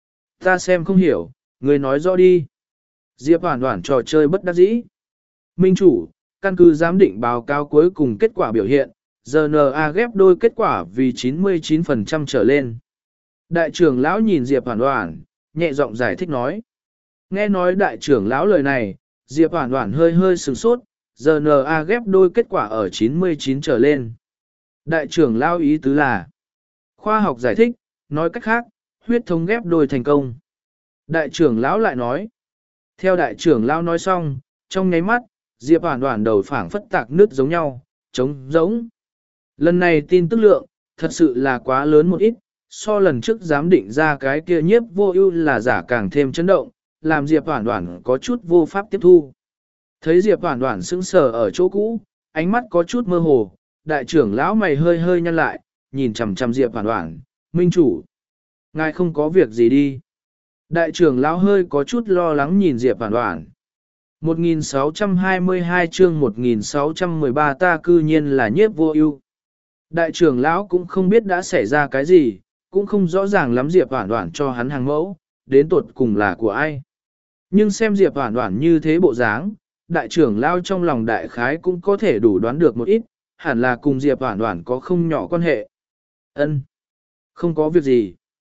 Speaker 1: Ta xem không hiểu, người nói rõ đi. Diệp Hoàn Hoàn trò chơi bất đắc dĩ. Minh chủ, căn cứ giám định báo cáo cuối cùng kết quả biểu hiện, rờ en a ghép đôi kết quả vì chín mươi chín phần trăm trở lên. Đại trưởng lão nhìn Diệp Hoàn Hoàn, nhẹ giọng giải thích nói. Nghe nói đại trưởng lão lời này, Diệp Hoàn Hoàn hơi hơi sửng sốt, rờ en a ghép đôi kết quả ở chín mươi chín trở lên. Đại trưởng lão ý tứ là, khoa học giải thích, nói cách khác, huyết thống ghép đôi thành công. Đại trưởng lão lại nói, theo đại trưởng lão nói xong, trong nháy mắt, Diệp Hoàn Hoàn đầu phảng phất tạc nước giống nhau, trống giống. Lần này tin tức lượng, thật sự là quá lớn một ít, so lần trước dám định ra cái kia nhiếp vô ưu là giả càng thêm chấn động, làm Diệp Hoàn Hoàn có chút vô pháp tiếp thu. Thấy Diệp Hoàn Hoàn sững sờ ở chỗ cũ, ánh mắt có chút mơ hồ, đại trưởng lão mày hơi hơi nhăn lại, nhìn chằm chằm Diệp Hoàn Hoàn, Minh chủ. Ngài không có việc gì đi. Đại trưởng lão hơi có chút lo lắng nhìn Diệp Hoàn Hoàn. một nghìn sáu trăm hai mươi hai chương một nghìn sáu trăm mười ba ta cư nhiên là nhiếp vô ưu. Đại trưởng lão cũng không biết đã xảy ra cái gì, cũng không rõ ràng lắm Diệp Hoàn Hoàn cho hắn hàng mẫu, đến tột cùng là của ai. Nhưng xem Diệp Hoàn Hoàn như thế bộ dáng, đại trưởng lão trong lòng đại khái cũng có thể đủ đoán được một ít, hẳn là cùng Diệp Hoàn Hoàn có không nhỏ quan hệ. Ân, không có việc gì.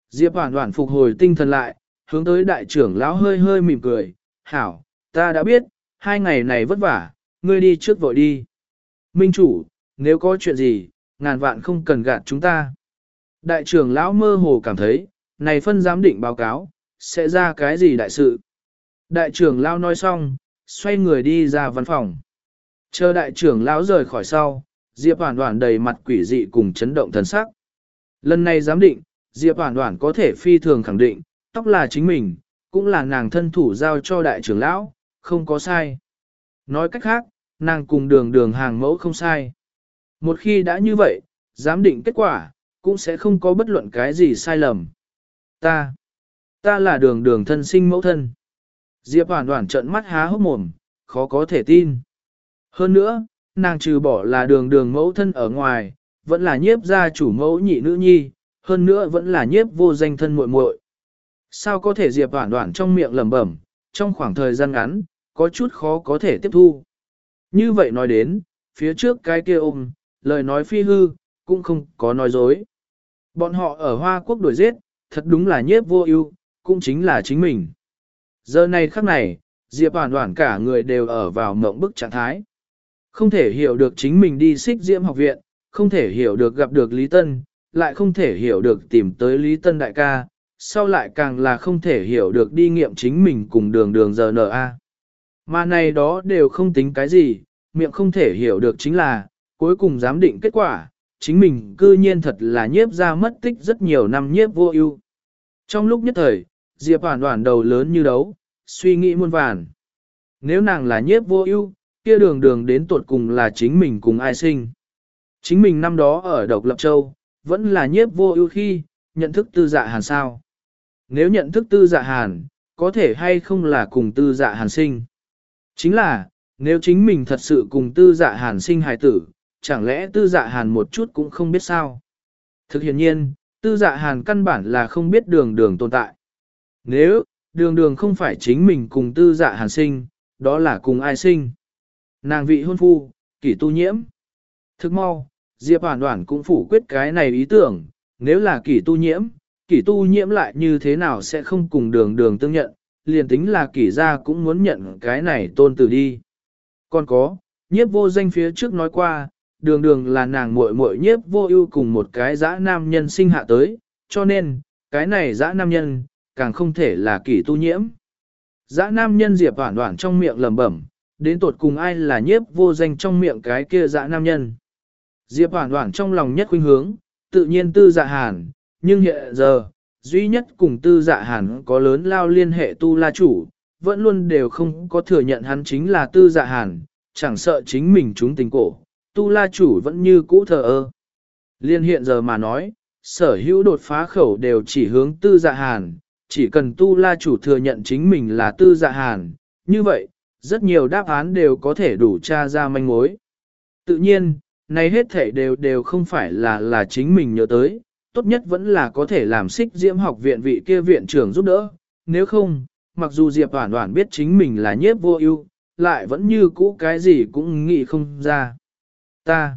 Speaker 1: Diệp Hoản Hoản phục hồi tinh thần lại, hướng tới đại trưởng lão hơi hơi mỉm cười, hảo, ta đã biết, hai ngày này vất vả, ngươi đi trước vội đi. Minh chủ, nếu có chuyện gì, ngàn vạn không cần gạt chúng ta. Đại trưởng lão mơ hồ cảm thấy, này phân giám định báo cáo, sẽ ra cái gì đại sự. Đại trưởng lão nói xong, xoay người đi ra văn phòng. Chờ đại trưởng lão rời khỏi sau, Diệp Hoản Hoản đầy mặt quỷ dị cùng chấn động thần sắc. Lần này giám định, Diệp Hoản Hoản có thể phi thường khẳng định, tóc là chính mình, cũng là nàng thân thủ giao cho đại trưởng lão, không có sai. Nói cách khác, nàng cùng đường đường hàng mẫu không sai. Một khi đã như vậy, giám định kết quả, cũng sẽ không có bất luận cái gì sai lầm. Ta, ta là đường đường thân sinh mẫu thân. Diệp Hoản Hoản trợn mắt há hốc mồm, khó có thể tin. Hơn nữa, nàng trừ bỏ là đường đường mẫu thân ở ngoài, vẫn là nhiếp gia chủ mẫu nhị nữ nhi, hơn nữa vẫn là nhiếp vô danh thân muội muội. Sao có thể Diệp Hoản Hoản trong miệng lẩm bẩm, trong khoảng thời gian ngắn, có chút khó có thể tiếp thu. Như vậy nói đến, phía trước cái kia ôm, lời nói phi hư, cũng không có nói dối. Bọn họ ở Hoa Quốc đuổi giết, thật đúng là nhiếp vô ưu, cũng chính là chính mình. Giờ này khắc này, Diệp Hoản Hoản cả người đều ở vào mộng bức trạng thái. Không thể hiểu được chính mình đi Xích Diễm học viện, không thể hiểu được gặp được Lý Tân, lại không thể hiểu được tìm tới Lý Tân đại ca, sau lại càng là không thể hiểu được đi nghiệm chính mình cùng đường đường giờ en a. Mà này đó đều không tính cái gì, miệng không thể hiểu được chính là, cuối cùng giám định kết quả, chính mình cư nhiên thật là nhiếp ra mất tích rất nhiều năm nhiếp vô ưu. Trong lúc nhất thời, Diệp Hoản Hoản đầu lớn như đấu, suy nghĩ muôn vàn. Nếu nàng là nhiếp vô ưu, kia đường đường đến tuột cùng là chính mình cùng ai sinh. Chính mình năm đó ở Độc Lập Châu, vẫn là nhiếp vô ưu khi, nhận thức tư dạ hàn sao. Nếu nhận thức tư dạ hàn, có thể hay không là cùng tư dạ hàn sinh. Chính là, nếu chính mình thật sự cùng tư dạ hàn sinh hài tử, chẳng lẽ tư dạ hàn một chút cũng không biết sao. Thực hiện nhiên, tư dạ hàn căn bản là không biết đường đường tồn tại. Nếu, đường đường không phải chính mình cùng tư dạ hàn sinh, đó là cùng ai sinh. Nàng vị hôn phu, Kỷ Tu Nhiễm. Thức mau, Diệp Hoản Hoản cũng phủ quyết cái này ý tưởng, nếu là Kỷ Tu Nhiễm, Kỷ Tu Nhiễm lại như thế nào sẽ không cùng đường đường tương nhận, liền tính là Kỷ gia cũng muốn nhận cái này tôn tử đi. Còn có, nhiếp vô danh phía trước nói qua, đường đường là nàng muội muội nhiếp vô ưu cùng một cái dã nam nhân sinh hạ tới, cho nên, cái này dã nam nhân, càng không thể là Kỷ Tu Nhiễm. Dã nam nhân Diệp Hoản Hoản trong miệng lẩm bẩm, đến tột cùng ai là nhiếp vô danh trong miệng cái kia dã nam nhân. Diệp Hoản Hoản trong lòng nhất khuynh hướng, tự nhiên tư dạ hàn, nhưng hiện giờ, duy nhất cùng tư dạ hàn có lớn lao liên hệ tu la chủ, vẫn luôn đều không có thừa nhận hắn chính là tư dạ hàn, chẳng sợ chính mình chúng tình cổ, tu la chủ vẫn như cũ thờ ơ. Liên hiện giờ mà nói, sở hữu đột phá khẩu đều chỉ hướng tư dạ hàn, chỉ cần tu la chủ thừa nhận chính mình là tư dạ hàn, như vậy, rất nhiều đáp án đều có thể đủ tra ra manh mối. Tự nhiên, này hết thể đều đều không phải là là chính mình nhớ tới, tốt nhất vẫn là có thể làm Xích Diễm học viện vị kia viện trưởng giúp đỡ, nếu không, mặc dù Diệp Hoản Hoản biết chính mình là nhiếp vô ưu, lại vẫn như cũ cái gì cũng nghĩ không ra. Ta,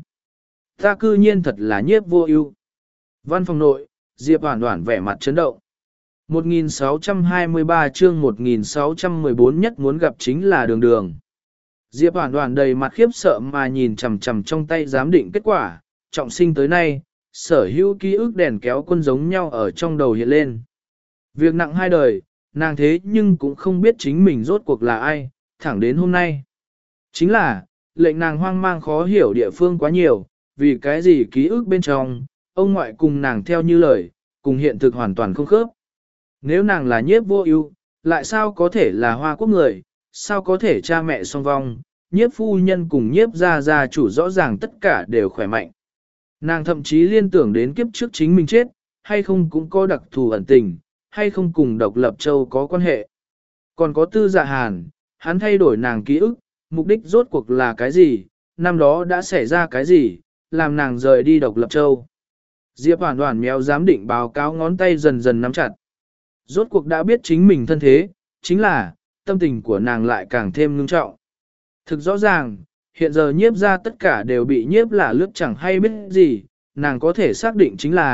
Speaker 1: ta cư nhiên thật là nhiếp vô ưu. Văn phòng nội, Diệp Hoản Hoản vẻ mặt chấn động. một nghìn sáu trăm hai mươi ba chương một nghìn sáu trăm mười bốn nhất muốn gặp chính là đường đường. Diệp Hoản Hoản đầy mặt khiếp sợ mà nhìn chằm chằm trong tay giám định kết quả, trọng sinh tới nay, sở hữu ký ức đèn kéo quân giống nhau ở trong đầu hiện lên. Việc nặng hai đời, nàng thế nhưng cũng không biết chính mình rốt cuộc là ai, thẳng đến hôm nay. Chính là, lệnh nàng hoang mang khó hiểu địa phương quá nhiều, vì cái gì ký ức bên trong, ông ngoại cùng nàng theo như lời, cùng hiện thực hoàn toàn không khớp. Nếu nàng là nhiếp vô ưu, lại sao có thể là Hoa Quốc người, sao có thể cha mẹ song vong, nhiếp phu nhân cùng nhiếp gia gia chủ rõ ràng tất cả đều khỏe mạnh. Nàng thậm chí liên tưởng đến kiếp trước chính mình chết, hay không cũng có đặc thù ẩn tình, hay không cùng Độc Lập Châu có quan hệ. Còn có tư dạ hàn, hắn thay đổi nàng ký ức, mục đích rốt cuộc là cái gì, năm đó đã xảy ra cái gì, làm nàng rời đi Độc Lập Châu. Diệp Hoản Hoản méo giám định báo cáo ngón tay dần dần nắm chặt. Rốt cuộc đã biết chính mình thân thế, chính là, tâm tình của nàng lại càng thêm ngưng trọng. Thực rõ ràng, hiện giờ nhiếp ra tất cả đều bị nhiếp là lướt chẳng hay biết gì, nàng có thể xác định chính là,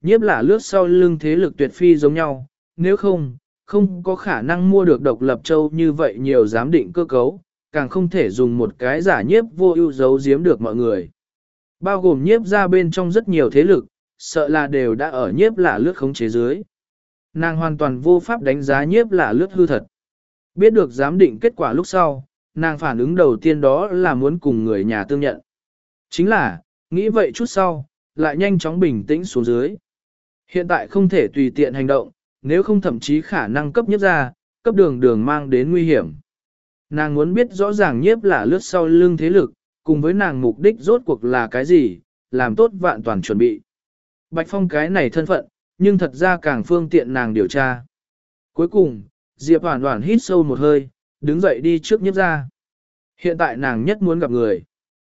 Speaker 1: Nhiếp là lướt sau lưng thế lực tuyệt phi giống nhau, nếu không, không có khả năng mua được độc lập châu như vậy nhiều giám định cơ cấu, càng không thể dùng một cái giả nhiếp vô ưu giấu giếm được mọi người. Bao gồm nhiếp ra bên trong rất nhiều thế lực, sợ là đều đã ở nhiếp là lướt khống chế dưới. Nàng hoàn toàn vô pháp đánh giá nhiếp là lướt hư thật. Biết được giám định kết quả lúc sau, nàng phản ứng đầu tiên đó là muốn cùng người nhà tương nhận. Chính là, nghĩ vậy chút sau, lại nhanh chóng bình tĩnh xuống dưới. Hiện tại không thể tùy tiện hành động, nếu không thậm chí khả năng cấp nhiếp ra, cấp đường đường mang đến nguy hiểm. Nàng muốn biết rõ ràng nhiếp là lướt sau lưng thế lực, cùng với nàng mục đích rốt cuộc là cái gì, làm tốt vạn toàn chuẩn bị. Bạch Phong cái này thân phận, nhưng thật ra càng phương tiện nàng điều tra. Cuối cùng, Diệp Hoản Hoản hít sâu một hơi, đứng dậy đi trước nhiếp ra. Hiện tại nàng nhất muốn gặp người,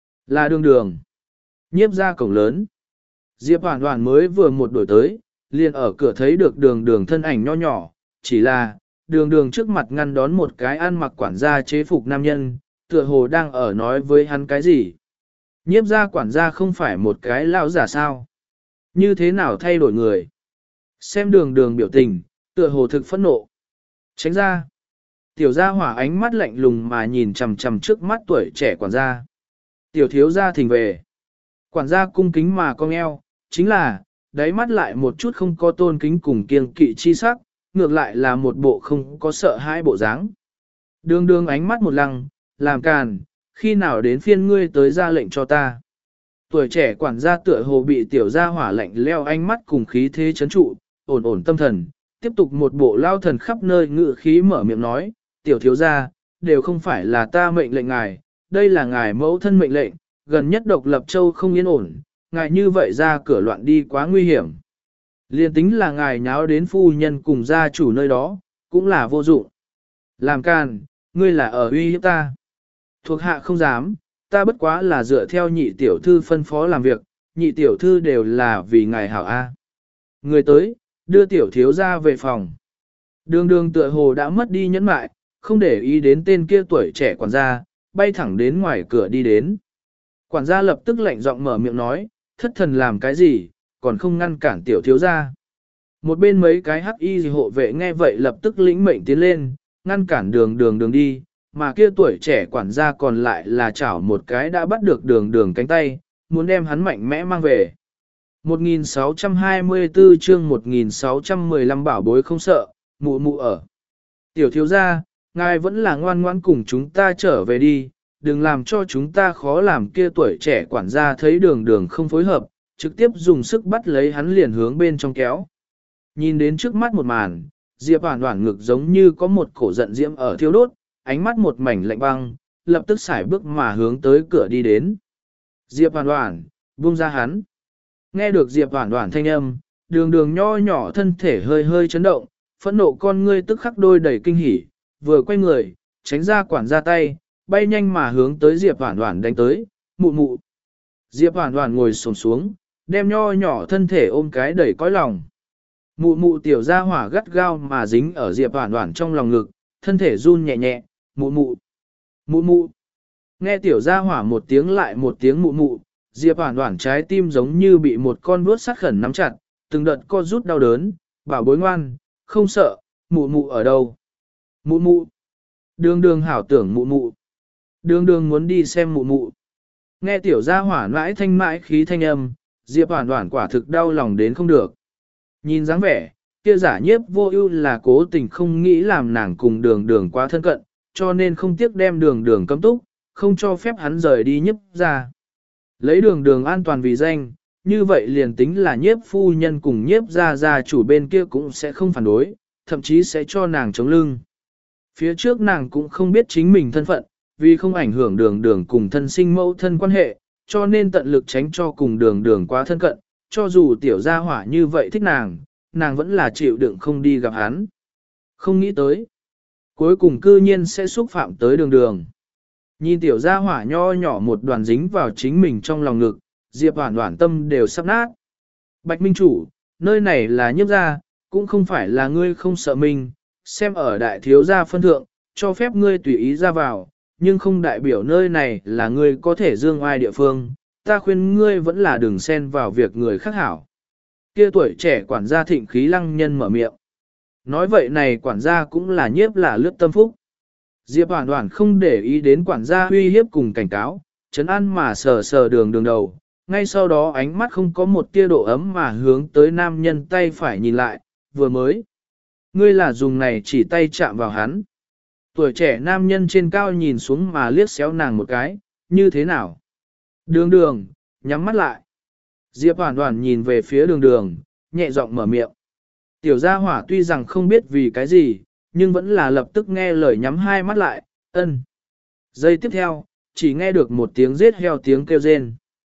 Speaker 1: là đường đường. Nhiếp ra cổng lớn. Diệp Hoản Hoản mới vừa một đổi tới, liền ở cửa thấy được đường đường thân ảnh nho nhỏ, chỉ là, đường đường trước mặt ngăn đón một cái ăn mặc quản gia chế phục nam nhân, tựa hồ đang ở nói với hắn cái gì. Nhiếp ra quản gia không phải một cái lão giả sao. Như thế nào thay đổi người? Xem đường đường biểu tình, tựa hồ thực phẫn nộ. Tránh ra. Tiểu gia hỏa ánh mắt lạnh lùng mà nhìn chằm chằm trước mắt tuổi trẻ quản gia. Tiểu thiếu gia thỉnh về. Quản gia cung kính mà cong eo, chính là, đáy mắt lại một chút không có tôn kính cùng kiêng kỵ chi sắc, ngược lại là một bộ không có sợ hãi bộ dáng. Đường đường ánh mắt một lăng, làm càn, khi nào đến phiên ngươi tới ra lệnh cho ta. Tuổi trẻ quản gia tựa hồ bị tiểu gia hỏa lạnh leo ánh mắt cùng khí thế chấn trụ, ổn ổn tâm thần, tiếp tục một bộ lao thần khắp nơi ngự khí mở miệng nói, tiểu thiếu gia, đều không phải là ta mệnh lệnh ngài, đây là ngài mẫu thân mệnh lệnh, gần nhất độc lập châu không yên ổn, ngài như vậy ra cửa loạn đi quá nguy hiểm. Liên tính là ngài nháo đến phu nhân cùng gia chủ nơi đó, cũng là vô dụng. Làm càn, ngươi là ở uy hiếp ta. Thuộc hạ không dám, ta bất quá là dựa theo nhị tiểu thư phân phó làm việc, nhị tiểu thư đều là vì ngài hảo A. Người tới, đưa tiểu thiếu ra về phòng. Đường đường tựa hồ đã mất đi nhẫn mại, không để ý đến tên kia tuổi trẻ quản gia, bay thẳng đến ngoài cửa đi đến. Quản gia lập tức lạnh giọng mở miệng nói, thất thần làm cái gì, còn không ngăn cản tiểu thiếu ra. Một bên mấy cái hắc y hộ vệ nghe vậy lập tức lĩnh mệnh tiến lên, ngăn cản đường đường đường đi, mà kia tuổi trẻ quản gia còn lại là chảo một cái đã bắt được đường đường cánh tay, muốn đem hắn mạnh mẽ mang về. một nghìn sáu trăm hai mươi tư chương một nghìn sáu trăm mười lăm bảo bối không sợ, mụ mụ ở. Tiểu thiếu gia, ngài vẫn là ngoan ngoãn cùng chúng ta trở về đi, đừng làm cho chúng ta khó làm. Kia tuổi trẻ quản gia thấy đường đường không phối hợp, trực tiếp dùng sức bắt lấy hắn liền hướng bên trong kéo. Nhìn đến trước mắt một màn, Diệp Hoản Hoản ngực giống như có một cổ giận diễm ở thiêu đốt, ánh mắt một mảnh lạnh băng, lập tức xài bước mà hướng tới cửa đi đến. Diệp Hoản Hoản, buông ra hắn. Nghe được Diệp Hoản Hoản thanh âm, đường đường nho nhỏ thân thể hơi hơi chấn động, phẫn nộ con ngươi tức khắc đôi đầy kinh hỉ, vừa quay người, tránh ra quản gia tay, bay nhanh mà hướng tới Diệp Hoản Hoản đánh tới, mụ mụ. Diệp Hoản Hoản ngồi xổm xuống, đem nho nhỏ thân thể ôm cái đầy cõi lòng. Mụ mụ tiểu gia hỏa gắt gao mà dính ở Diệp Hoản Hoản trong lòng ngực, thân thể run nhẹ nhẹ, mụ mụ, mụ mụ. Nghe tiểu gia hỏa một tiếng lại một tiếng mụ mụ, Diệp Hoản Hoản trái tim giống như bị một con vuốt sát khẩn nắm chặt, từng đợt co rút đau đớn, bảo bối ngoan, không sợ, mụ mụ ở đâu? Mụ mụ. Đường đường hảo tưởng mụ mụ. Đường đường muốn đi xem mụ mụ. Nghe tiểu gia hỏa mãi thanh mãi khí thanh âm, Diệp Hoản Hoản quả thực đau lòng đến không được. Nhìn dáng vẻ, kia giả nhiếp vô ưu là cố tình không nghĩ làm nàng cùng đường đường quá thân cận, cho nên không tiếc đem đường đường cấm túc, không cho phép hắn rời đi nhiếp ra. Lấy đường đường an toàn vì danh, như vậy liền tính là nhiếp phu nhân cùng nhiếp gia gia chủ bên kia cũng sẽ không phản đối, thậm chí sẽ cho nàng chống lưng. Phía trước nàng cũng không biết chính mình thân phận, vì không ảnh hưởng đường đường cùng thân sinh mẫu thân quan hệ, cho nên tận lực tránh cho cùng đường đường quá thân cận, cho dù tiểu gia hỏa như vậy thích nàng, nàng vẫn là chịu đựng không đi gặp hắn. Không nghĩ tới, cuối cùng cư nhiên sẽ xúc phạm tới đường đường. Nhìn tiểu gia hỏa nho nhỏ một đoàn dính vào chính mình trong lòng ngực, Diệp Hoản Hoản tâm đều sắp nát. Bạch Minh Chủ, nơi này là nhiếp gia, cũng không phải là ngươi không sợ mình, xem ở đại thiếu gia phân thượng, cho phép ngươi tùy ý ra vào, nhưng không đại biểu nơi này là ngươi có thể dương oai địa phương, ta khuyên ngươi vẫn là đừng xen vào việc người khác hảo. kia tuổi trẻ quản gia thịnh khí lăng nhân mở miệng. Nói vậy này quản gia cũng là nhiếp là lướt tâm phúc. Diệp Hoàn Hoàn không để ý đến quản gia uy hiếp cùng cảnh cáo, chấn an mà sờ sờ đường đường đầu, ngay sau đó ánh mắt không có một tia độ ấm mà hướng tới nam nhân tay phải nhìn lại, vừa mới. Ngươi là dùng này chỉ tay chạm vào hắn. Tuổi trẻ nam nhân trên cao nhìn xuống mà liếc xéo nàng một cái, như thế nào? Đường đường, nhắm mắt lại. Diệp Hoàn Hoàn nhìn về phía đường đường, nhẹ giọng mở miệng. Tiểu gia hỏa tuy rằng không biết vì cái gì, nhưng vẫn là lập tức nghe lời nhắm hai mắt lại, ân. Giây tiếp theo, chỉ nghe được một tiếng giết heo tiếng kêu rên.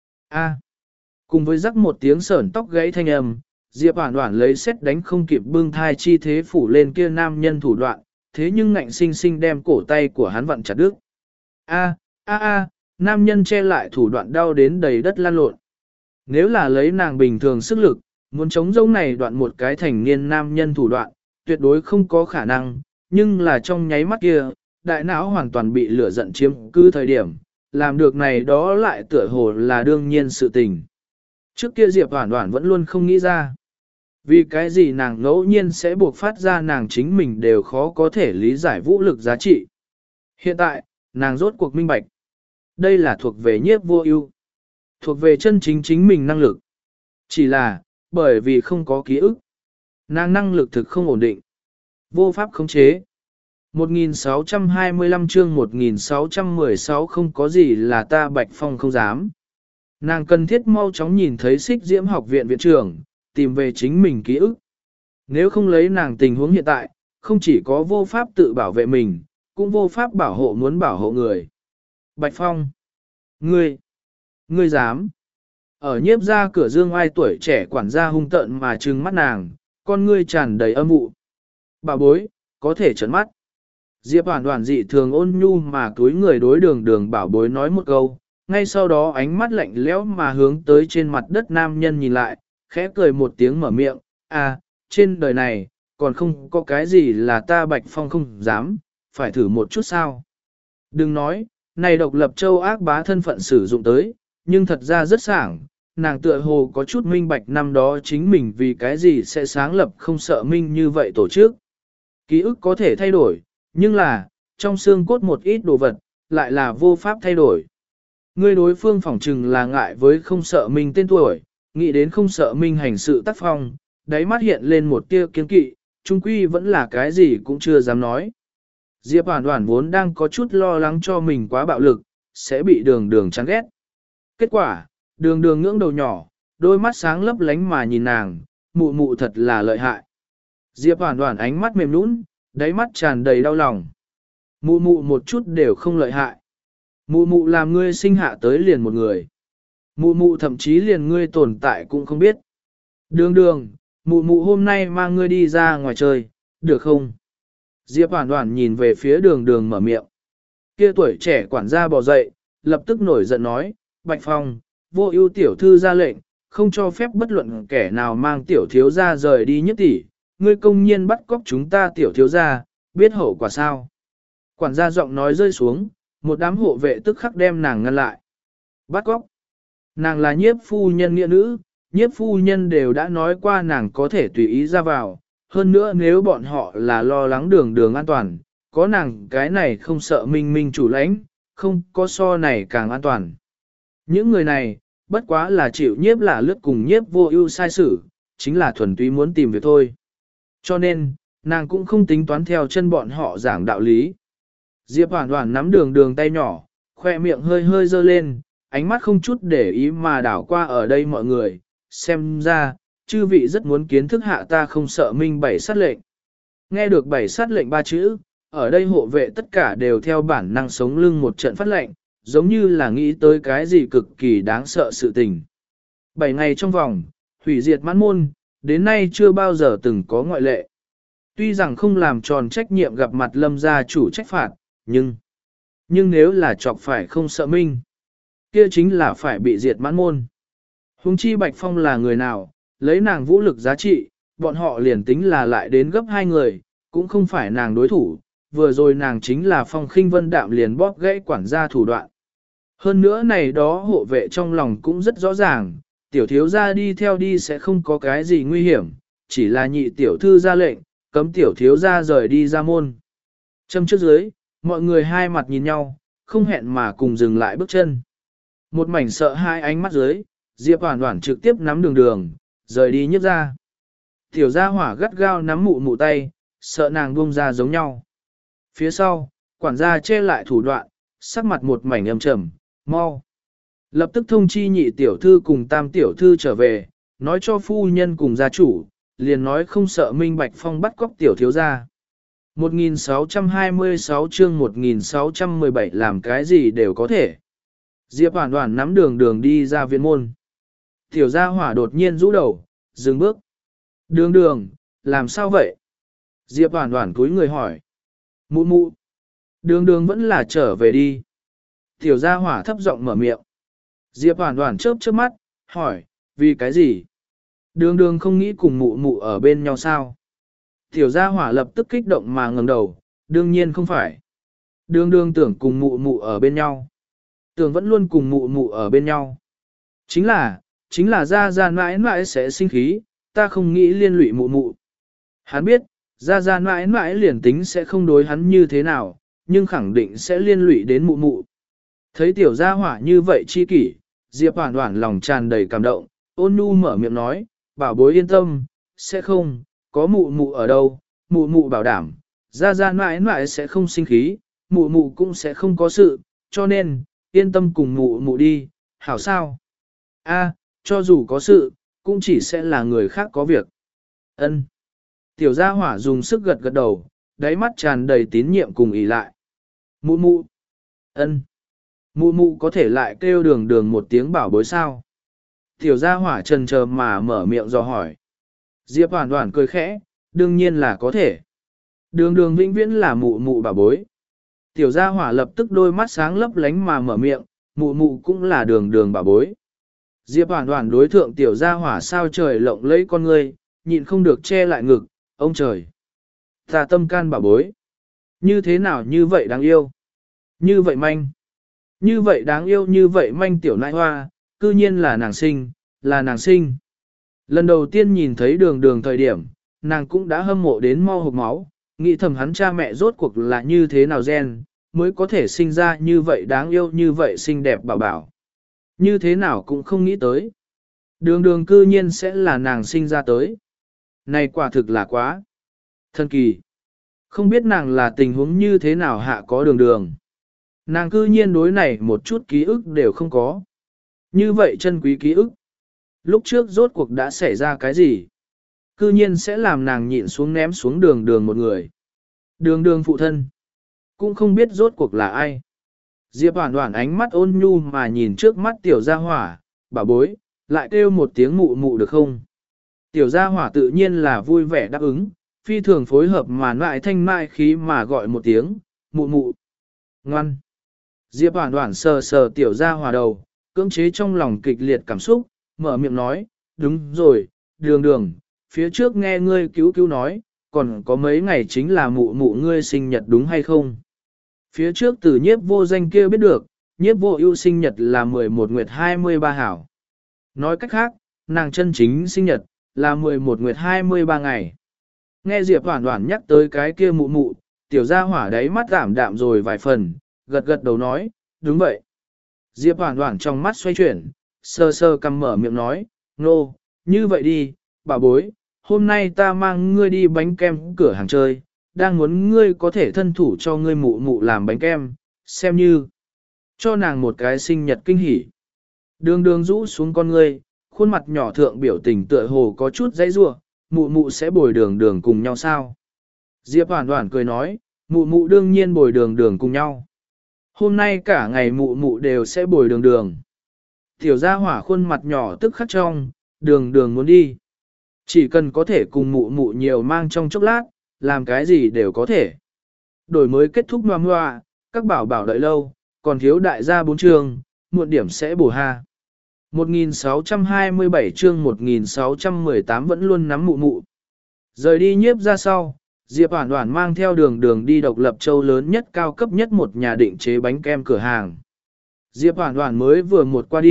Speaker 1: A. Cùng với rắc một tiếng sởn tóc gãy thanh âm, Diệp Hoàn Hoàn lấy xét đánh không kịp bưng thai chi thế phủ lên kia nam nhân thủ đoạn, thế nhưng ngạnh sinh sinh đem cổ tay của hắn vặn chặt đứt. A, a a, nam nhân che lại thủ đoạn đau đến đầy đất lan lộn. Nếu là lấy nàng bình thường sức lực, muốn chống giống này đoạn một cái thành niên nam nhân thủ đoạn, tuyệt đối không có khả năng, nhưng là trong nháy mắt kia, đại não hoàn toàn bị lửa giận chiếm cứ thời điểm, làm được này đó lại tựa hồ là đương nhiên sự tình. Trước kia Diệp Hoàn Hoàn vẫn luôn không nghĩ ra. Vì cái gì nàng ngẫu nhiên sẽ buộc phát ra nàng chính mình đều khó có thể lý giải vũ lực giá trị. Hiện tại, nàng rốt cuộc minh bạch. Đây là thuộc về nhiếp vô ưu, thuộc về chân chính chính mình năng lực. Chỉ là, bởi vì không có ký ức, nàng năng lực thực không ổn định. Vô pháp khống chế. một nghìn sáu trăm hai mươi lăm chương một nghìn sáu trăm mười sáu không có gì là ta Bạch Phong không dám. Nàng cần thiết mau chóng nhìn thấy Xích Diễm học viện viện trưởng, tìm về chính mình ký ức. Nếu không lấy nàng tình huống hiện tại, không chỉ có vô pháp tự bảo vệ mình, cũng vô pháp bảo hộ muốn bảo hộ người. Bạch Phong. Ngươi. Ngươi dám. Ở nhiếp ra cửa dương ai tuổi trẻ quản gia hung tợn mà trừng mắt nàng, con ngươi tràn đầy âm vụ. Bà bối, có thể trấn mắt. Diệp Hoàn Hoàn dị thường ôn nhu mà cúi người đối đường đường bảo bối nói một câu, ngay sau đó ánh mắt lạnh lẽo mà hướng tới trên mặt đất nam nhân nhìn lại, khẽ cười một tiếng mở miệng, à, trên đời này, còn không có cái gì là ta Bạch Phong không dám, phải thử một chút sao. Đừng nói, này độc lập châu ác bá thân phận sử dụng tới, nhưng thật ra rất sảng, nàng tựa hồ có chút minh bạch năm đó chính mình vì cái gì sẽ sáng lập không sợ minh như vậy tổ chức. Ký ức có thể thay đổi, nhưng là, trong xương cốt một ít đồ vật, lại là vô pháp thay đổi. Ngươi đối phương phỏng trừng là ngại với không sợ minh tên tuổi, nghĩ đến không sợ minh hành sự tác phong, đáy mắt hiện lên một tia kiên kỵ, trung quy vẫn là cái gì cũng chưa dám nói. Diệp Hoàn Hoàn vốn đang có chút lo lắng cho mình quá bạo lực, sẽ bị đường đường chán ghét. Kết quả, đường đường ngưỡng đầu nhỏ, đôi mắt sáng lấp lánh mà nhìn nàng, mụ mụ thật là lợi hại. Diệp Hoàn Hoàn ánh mắt mềm nũng, đáy mắt tràn đầy đau lòng. Mụ mụ một chút đều không lợi hại. Mụ mụ làm ngươi sinh hạ tới liền một người. Mụ mụ thậm chí liền ngươi tồn tại cũng không biết. Đường đường, mụ mụ hôm nay mang ngươi đi ra ngoài chơi, được không? Diệp Hoàn Hoàn nhìn về phía đường đường mở miệng. Kia tuổi trẻ quản gia bò dậy, lập tức nổi giận nói, Bạch Phong, vô ưu tiểu thư ra lệnh, không cho phép bất luận kẻ nào mang tiểu thiếu gia rời đi nhất tỷ, ngươi công nhiên bắt cóc chúng ta tiểu thiếu gia, biết hậu quả sao? Quản gia giọng nói rơi xuống, một đám hộ vệ tức khắc đem nàng ngăn lại. Bắt cóc. Nàng là nhiếp phu nhân nghĩa nữ, nhiếp phu nhân đều đã nói qua nàng có thể tùy ý ra vào, hơn nữa nếu bọn họ là lo lắng đường đường an toàn, có nàng cái này không sợ minh minh chủ lãnh, không có so này càng an toàn. Những người này, bất quá là chịu nhiếp là lướt cùng nhiếp vô ưu sai sử, chính là thuần túy muốn tìm việc thôi. Cho nên, nàng cũng không tính toán theo chân bọn họ giảng đạo lý. Diệp Hoàn Hoàn nắm đường đường tay nhỏ, khoe miệng hơi hơi dơ lên, ánh mắt không chút để ý mà đảo qua ở đây mọi người, xem ra, chư vị rất muốn kiến thức hạ ta không sợ minh bảy sát lệnh. Nghe được bảy sát lệnh ba chữ, ở đây hộ vệ tất cả đều theo bản năng sống lưng một trận phát lệnh, giống như là nghĩ tới cái gì cực kỳ đáng sợ sự tình. Bảy ngày trong vòng, hủy diệt mãn môn, đến nay chưa bao giờ từng có ngoại lệ. Tuy rằng không làm tròn trách nhiệm gặp mặt lâm gia chủ trách phạt, nhưng, nhưng nếu là chọc phải không sợ minh, kia chính là phải bị diệt mãn môn. Hùng chi Bạch Phong là người nào, lấy nàng vũ lực giá trị, bọn họ liền tính là lại đến gấp hai người, cũng không phải nàng đối thủ, vừa rồi nàng chính là Phong Khinh Vân đạm liền bóp gãy quản gia thủ đoạn. Hơn nữa này đó hộ vệ trong lòng cũng rất rõ ràng, Tiểu thiếu gia đi theo đi sẽ không có cái gì nguy hiểm, chỉ là nhị tiểu thư ra lệnh, cấm tiểu thiếu gia rời đi ra môn. Châm trước dưới, mọi người hai mặt nhìn nhau, không hẹn mà cùng dừng lại bước chân. Một mảnh sợ hai ánh mắt dưới, Diệp Hoản Hoản trực tiếp nắm đường đường, rời đi nhấp ra. Tiểu gia hỏa gắt gao nắm mụ mụ tay, sợ nàng buông ra giống nhau. Phía sau, quản gia che lại thủ đoạn, sắc mặt một mảnh âm trầm, mau. Lập tức thông chi nhị tiểu thư cùng tam tiểu thư trở về, nói cho phu nhân cùng gia chủ, liền nói không sợ Minh Bạch Phong bắt cóc tiểu thiếu gia. một nghìn sáu trăm hai mươi sáu chương một nghìn sáu trăm mười bảy làm cái gì đều có thể. Diệp Hoản Hoản nắm đường đường đi ra viện môn. Tiểu gia hỏa đột nhiên rũ đầu, dừng bước. Đường đường, làm sao vậy? Diệp Hoản Hoản cúi người hỏi. Mụ mụ. Đường đường vẫn là trở về đi. Tiểu gia hỏa thấp giọng mở miệng. Diệp Hoản Hoản chớp chớp mắt, hỏi, vì cái gì? Đường đường không nghĩ cùng mụ mụ ở bên nhau sao? Tiểu gia hỏa lập tức kích động mà ngẩng đầu, đương nhiên không phải. Đường đường tưởng cùng mụ mụ ở bên nhau. Tưởng vẫn luôn cùng mụ mụ ở bên nhau. Chính là, chính là Gia Gia mãi mãi sẽ sinh khí, ta không nghĩ liên lụy mụ mụ. Hắn biết, Gia Gia mãi mãi liền tính sẽ không đối hắn như thế nào, nhưng khẳng định sẽ liên lụy đến mụ mụ. Thấy tiểu gia hỏa như vậy chi kỷ, Diệp Hoản Hoản lòng tràn đầy cảm động, ôn nhu mở miệng nói, bảo bối yên tâm, sẽ không, có mụ mụ ở đâu, mụ mụ bảo đảm, Gia Gia mãi mãi sẽ không sinh khí, mụ mụ cũng sẽ không có sự, cho nên, yên tâm cùng mụ mụ đi, hảo sao? A, cho dù có sự, cũng chỉ sẽ là người khác có việc. Ân. Tiểu gia hỏa dùng sức gật gật đầu, đáy mắt tràn đầy tín nhiệm cùng ỷ lại. Mụ mụ. Ân. Mụ mụ có thể lại kêu đường đường một tiếng bảo bối sao? Tiểu gia hỏa trần chờ mà mở miệng dò hỏi. Diệp Hoản Hoản cười khẽ, đương nhiên là có thể. Đường đường vĩnh viễn là mụ mụ bảo bối. Tiểu gia hỏa lập tức đôi mắt sáng lấp lánh mà mở miệng, mụ mụ cũng là đường đường bảo bối. Diệp Hoản Hoản đối thượng tiểu gia hỏa sao trời lộng lẫy con ngươi, nhịn không được che lại ngực, ông trời. Ta tâm can bảo bối. Như thế nào như vậy đáng yêu? Như vậy manh. Như vậy đáng yêu như vậy manh tiểu nại hoa, cư nhiên là nàng sinh, là nàng sinh. Lần đầu tiên nhìn thấy đường đường thời điểm, nàng cũng đã hâm mộ đến mau hộc máu, nghĩ thầm hắn cha mẹ rốt cuộc là như thế nào gen, mới có thể sinh ra như vậy đáng yêu như vậy xinh đẹp bảo bảo. Như thế nào cũng không nghĩ tới. Đường đường cư nhiên sẽ là nàng sinh ra tới. Này quả thực là quá thần kỳ. Không biết nàng là tình huống như thế nào hạ có đường đường. Nàng cư nhiên đối này một chút ký ức đều không có. Như vậy chân quý ký ức. Lúc trước rốt cuộc đã xảy ra cái gì? Cư nhiên sẽ làm nàng nhịn xuống ném xuống đường đường một người. Đường đường phụ thân. Cũng không biết rốt cuộc là ai. Diệp Hoản Hoản ánh mắt ôn nhu mà nhìn trước mắt tiểu gia hỏa, bà bối, lại kêu một tiếng mụ mụ được không? Tiểu gia hỏa tự nhiên là vui vẻ đáp ứng, phi thường phối hợp mà lại thanh mai khí mà gọi một tiếng, mụ mụ. Ngoan. Diệp Hoản Hoản sờ sờ tiểu gia hỏa đầu, cưỡng chế trong lòng kịch liệt cảm xúc, mở miệng nói, đúng rồi, đường đường, phía trước nghe ngươi cứu cứu nói, còn có mấy ngày chính là mụ mụ ngươi sinh nhật đúng hay không? Phía trước từ nhiếp vô danh kia biết được, nhiếp vô ưu sinh nhật là mười một nguyệt hai mươi ba hảo. Nói cách khác, nàng chân chính sinh nhật, là mười một nguyệt hai mươi ba ngày. Nghe Diệp Hoản Hoản nhắc tới cái kia mụ mụ, tiểu gia hỏa đáy mắt giảm đạm rồi vài phần, gật gật đầu nói, đúng vậy. Diệp Hoản Hoản trong mắt xoay chuyển, sơ sơ cầm mở miệng nói, nô, như vậy đi, bà bối, hôm nay ta mang ngươi đi bánh kem cửa hàng chơi, đang muốn ngươi có thể thân thủ cho ngươi mụ mụ làm bánh kem, xem như cho nàng một cái sinh nhật kinh hỉ. Đường đường rũ xuống con ngươi, khuôn mặt nhỏ thượng biểu tình tựa hồ có chút dãy rủa, mụ mụ sẽ bồi đường đường cùng nhau sao? Diệp Hoản Hoản cười nói, mụ mụ đương nhiên bồi đường đường cùng nhau. Hôm nay cả ngày mụ mụ đều sẽ bồi đường đường. Tiểu gia hỏa khuôn mặt nhỏ tức khắc trong, đường đường muốn đi. Chỉ cần có thể cùng mụ mụ nhiều mang trong chốc lát, làm cái gì đều có thể. Đổi mới kết thúc ngoa ngoa, các bảo bảo đợi lâu, còn thiếu đại gia bốn chương, muộn điểm sẽ bổ ha. một nghìn sáu trăm hai mươi bảy chương một nghìn sáu trăm mười tám vẫn luôn nắm mụ mụ. Rời đi nhiếp ra sau, Diệp Hoản Hoản mang theo đường đường đi độc lập châu lớn nhất cao cấp nhất một nhà định chế bánh kem cửa hàng. Diệp Hoản Hoản mới vừa một qua đi,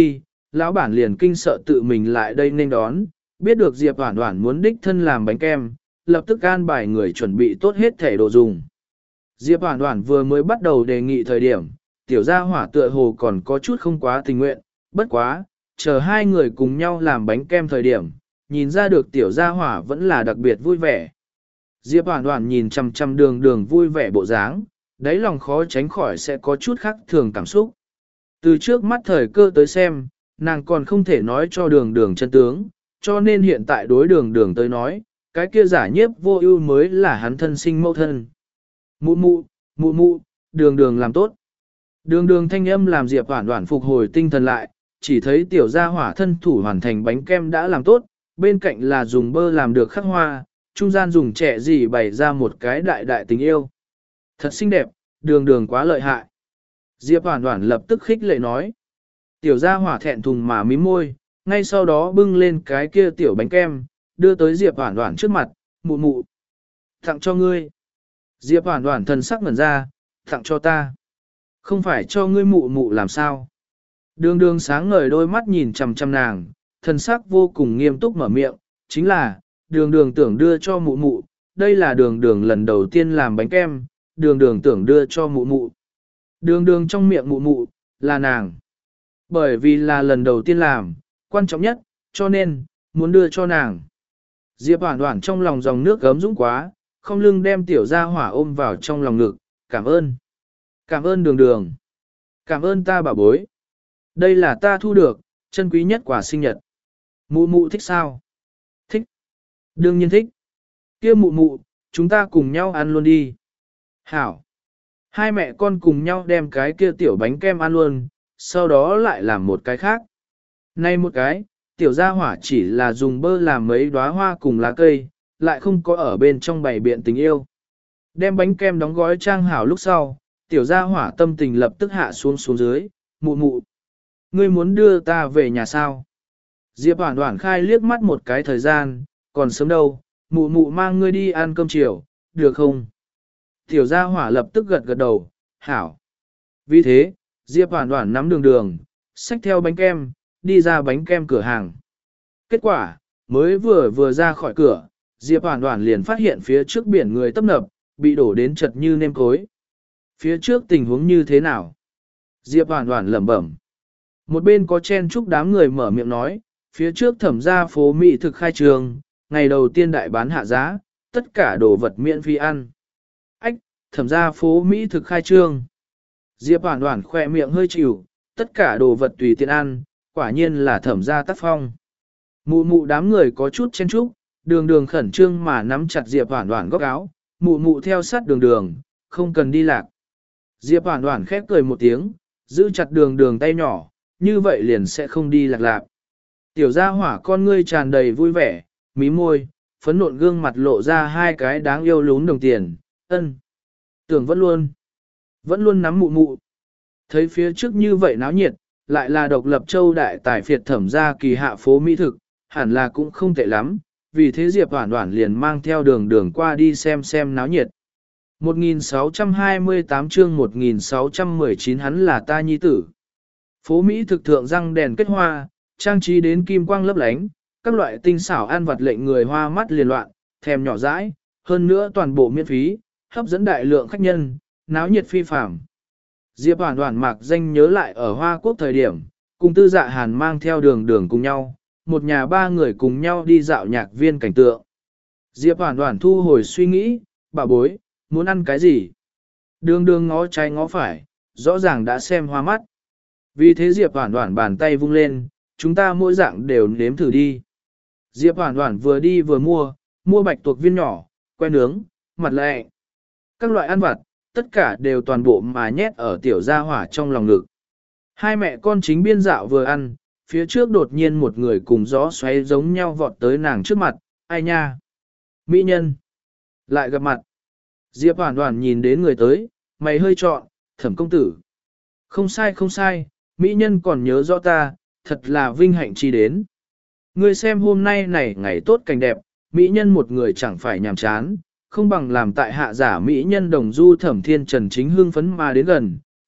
Speaker 1: lão bản liền kinh sợ tự mình lại đây nên đón, biết được Diệp Hoản Hoản muốn đích thân làm bánh kem, lập tức an bài người chuẩn bị tốt hết thể đồ dùng. Diệp Hoản Hoản vừa mới bắt đầu đề nghị thời điểm, tiểu gia hỏa tựa hồ còn có chút không quá tình nguyện, bất quá, chờ hai người cùng nhau làm bánh kem thời điểm, nhìn ra được tiểu gia hỏa vẫn là đặc biệt vui vẻ. Diệp Hoản Hoản nhìn chằm chằm đường đường vui vẻ bộ dáng, đáy lòng khó tránh khỏi sẽ có chút khác thường cảm xúc. Từ trước mắt thời cơ tới xem, nàng còn không thể nói cho đường đường chân tướng, cho nên hiện tại đối đường đường tới nói, cái kia giả nhiếp vô ưu mới là hắn thân sinh mẫu thân. Mụ mụ, mụ mụ, đường đường làm tốt. Đường đường thanh âm làm Diệp Hoản Hoản phục hồi tinh thần lại, chỉ thấy tiểu gia hỏa thân thủ hoàn thành bánh kem đã làm tốt, bên cạnh là dùng bơ làm được khắc hoa, trung gian dùng trẻ gì bày ra một cái đại đại tình yêu. Thật xinh đẹp, đường đường quá lợi hại. Diệp Hoản Hoản lập tức khích lệ nói. Tiểu gia hỏa thẹn thùng mà mím môi, ngay sau đó bưng lên cái kia tiểu bánh kem, đưa tới Diệp Hoản Hoản trước mặt, mụ mụ. Tặng cho ngươi. Diệp Hoản Hoản thần sắc ngẩn ra, tặng cho ta. Không phải cho ngươi mụ mụ làm sao. Đường đường sáng ngời đôi mắt nhìn chằm chằm nàng, thần sắc vô cùng nghiêm túc mở miệng, chính là, đường đường tưởng đưa cho mụ mụ, đây là đường đường lần đầu tiên làm bánh kem, đường đường tưởng đưa cho mụ mụ. Đường đường trong miệng mụ mụ, là nàng. Bởi vì là lần đầu tiên làm, quan trọng nhất, cho nên, muốn đưa cho nàng. Diệp Hoản Hoản trong lòng dòng nước gấm dũng quá, không lưng đem tiểu gia hỏa ôm vào trong lòng ngực, cảm ơn. Cảm ơn đường đường. Cảm ơn ta bảo bối. Đây là ta thu được, chân quý nhất quà sinh nhật. Mụ mụ thích sao? Thích. Đương nhiên thích. Kia mụ mụ, chúng ta cùng nhau ăn luôn đi. Hảo. Hai mẹ con cùng nhau đem cái kia tiểu bánh kem ăn luôn, sau đó lại làm một cái khác. Nay một cái, tiểu gia hỏa chỉ là dùng bơ làm mấy đóa hoa cùng lá cây, lại không có ở bên trong bày biện tình yêu. Đem bánh kem đóng gói trang hảo lúc sau, tiểu gia hỏa tâm tình lập tức hạ xuống xuống dưới, mụ mụ. Ngươi muốn đưa ta về nhà sao? Diệp Hoản Hoản khai liếc mắt một cái thời gian, còn sớm đâu, mụ mụ mang ngươi đi ăn cơm chiều, được không? Tiểu gia hỏa lập tức gật gật đầu, hảo. Vì thế, Diệp Hoản Hoản nắm đường đường, xách theo bánh kem, đi ra bánh kem cửa hàng. Kết quả, mới vừa vừa ra khỏi cửa, Diệp Hoản Hoản liền phát hiện phía trước biển người tấp nập, bị đổ đến chật như nêm cối. Phía trước tình huống như thế nào? Diệp Hoản Hoản lẩm bẩm. Một bên có chen chúc đám người mở miệng nói, phía trước thẩm gia phố mỹ thực khai trường, ngày đầu tiên đại bán hạ giá, tất cả đồ vật miễn phí ăn. Ách, thẩm gia phố mỹ thực khai trương. Diệp Hoản Hoản khỏe miệng hơi chịu, tất cả đồ vật tùy tiện ăn, quả nhiên là thẩm gia tác phong. Mụ mụ đám người có chút chen chúc, đường đường khẩn trương mà nắm chặt Diệp Hoản Hoản góc áo, mụ mụ theo sát đường đường, không cần đi lạc. Diệp Hoản Hoản khép cười một tiếng, giữ chặt đường đường tay nhỏ, như vậy liền sẽ không đi lạc lạc. Tiểu gia hỏa con ngươi tràn đầy vui vẻ, mí môi, phấn nộn gương mặt lộ ra hai cái đáng yêu lún đồng tiền, ân. Tưởng vẫn luôn, vẫn luôn nắm mụ mụ. Thấy phía trước như vậy náo nhiệt, lại là độc lập châu đại tài phiệt thẩm gia kỳ hạ phố mỹ thực, hẳn là cũng không tệ lắm, vì thế Diệp Hoản Hoản liền mang theo đường đường qua đi xem xem náo nhiệt. một nghìn sáu trăm hai mươi tám chương một nghìn sáu trăm mười chín hắn là ta nhi tử. Phố Mỹ thực thượng răng đèn kết hoa, trang trí đến kim quang lấp lánh, các loại tinh xảo ăn vặt lệnh người hoa mắt liền loạn, thèm nhỏ dãi, hơn nữa toàn bộ miễn phí, hấp dẫn đại lượng khách nhân, náo nhiệt phi phàm. Diệp Hoản Hoản mạc danh nhớ lại ở Hoa Quốc thời điểm, cùng Tư Dạ Hàn mang theo đường đường cùng nhau, một nhà ba người cùng nhau đi dạo nhạc viên cảnh tượng. Diệp Hoản Hoản thu hồi suy nghĩ, bà bối, muốn ăn cái gì? Đường đường ngó trái ngó phải, rõ ràng đã xem hoa mắt. Vì thế Diệp Hoản Hoản bàn tay vung lên, chúng ta mỗi dạng đều nếm thử đi. Diệp Hoản Hoản vừa đi vừa mua, mua bạch tuộc viên nhỏ, que nướng, mặt lẹ. Các loại ăn vặt, tất cả đều toàn bộ mà nhét ở tiểu gia hỏa trong lòng ngực. Hai mẹ con chính biên dạo vừa ăn, phía trước đột nhiên một người cùng gió xoáy giống nhau vọt tới nàng trước mặt, ai nha? Mỹ nhân! Lại gặp mặt. Diệp Hoản Hoản nhìn đến người tới, mày hơi trọn, Thẩm công tử. Không sai không sai, Mỹ nhân còn nhớ rõ ta, thật là vinh hạnh chi đến. Ngươi xem hôm nay này ngày tốt cảnh đẹp, Mỹ nhân một người chẳng phải nhàm chán, không bằng làm tại hạ giả Mỹ nhân đồng du Thẩm Thiên Trần chính hương phấn mà đến gần,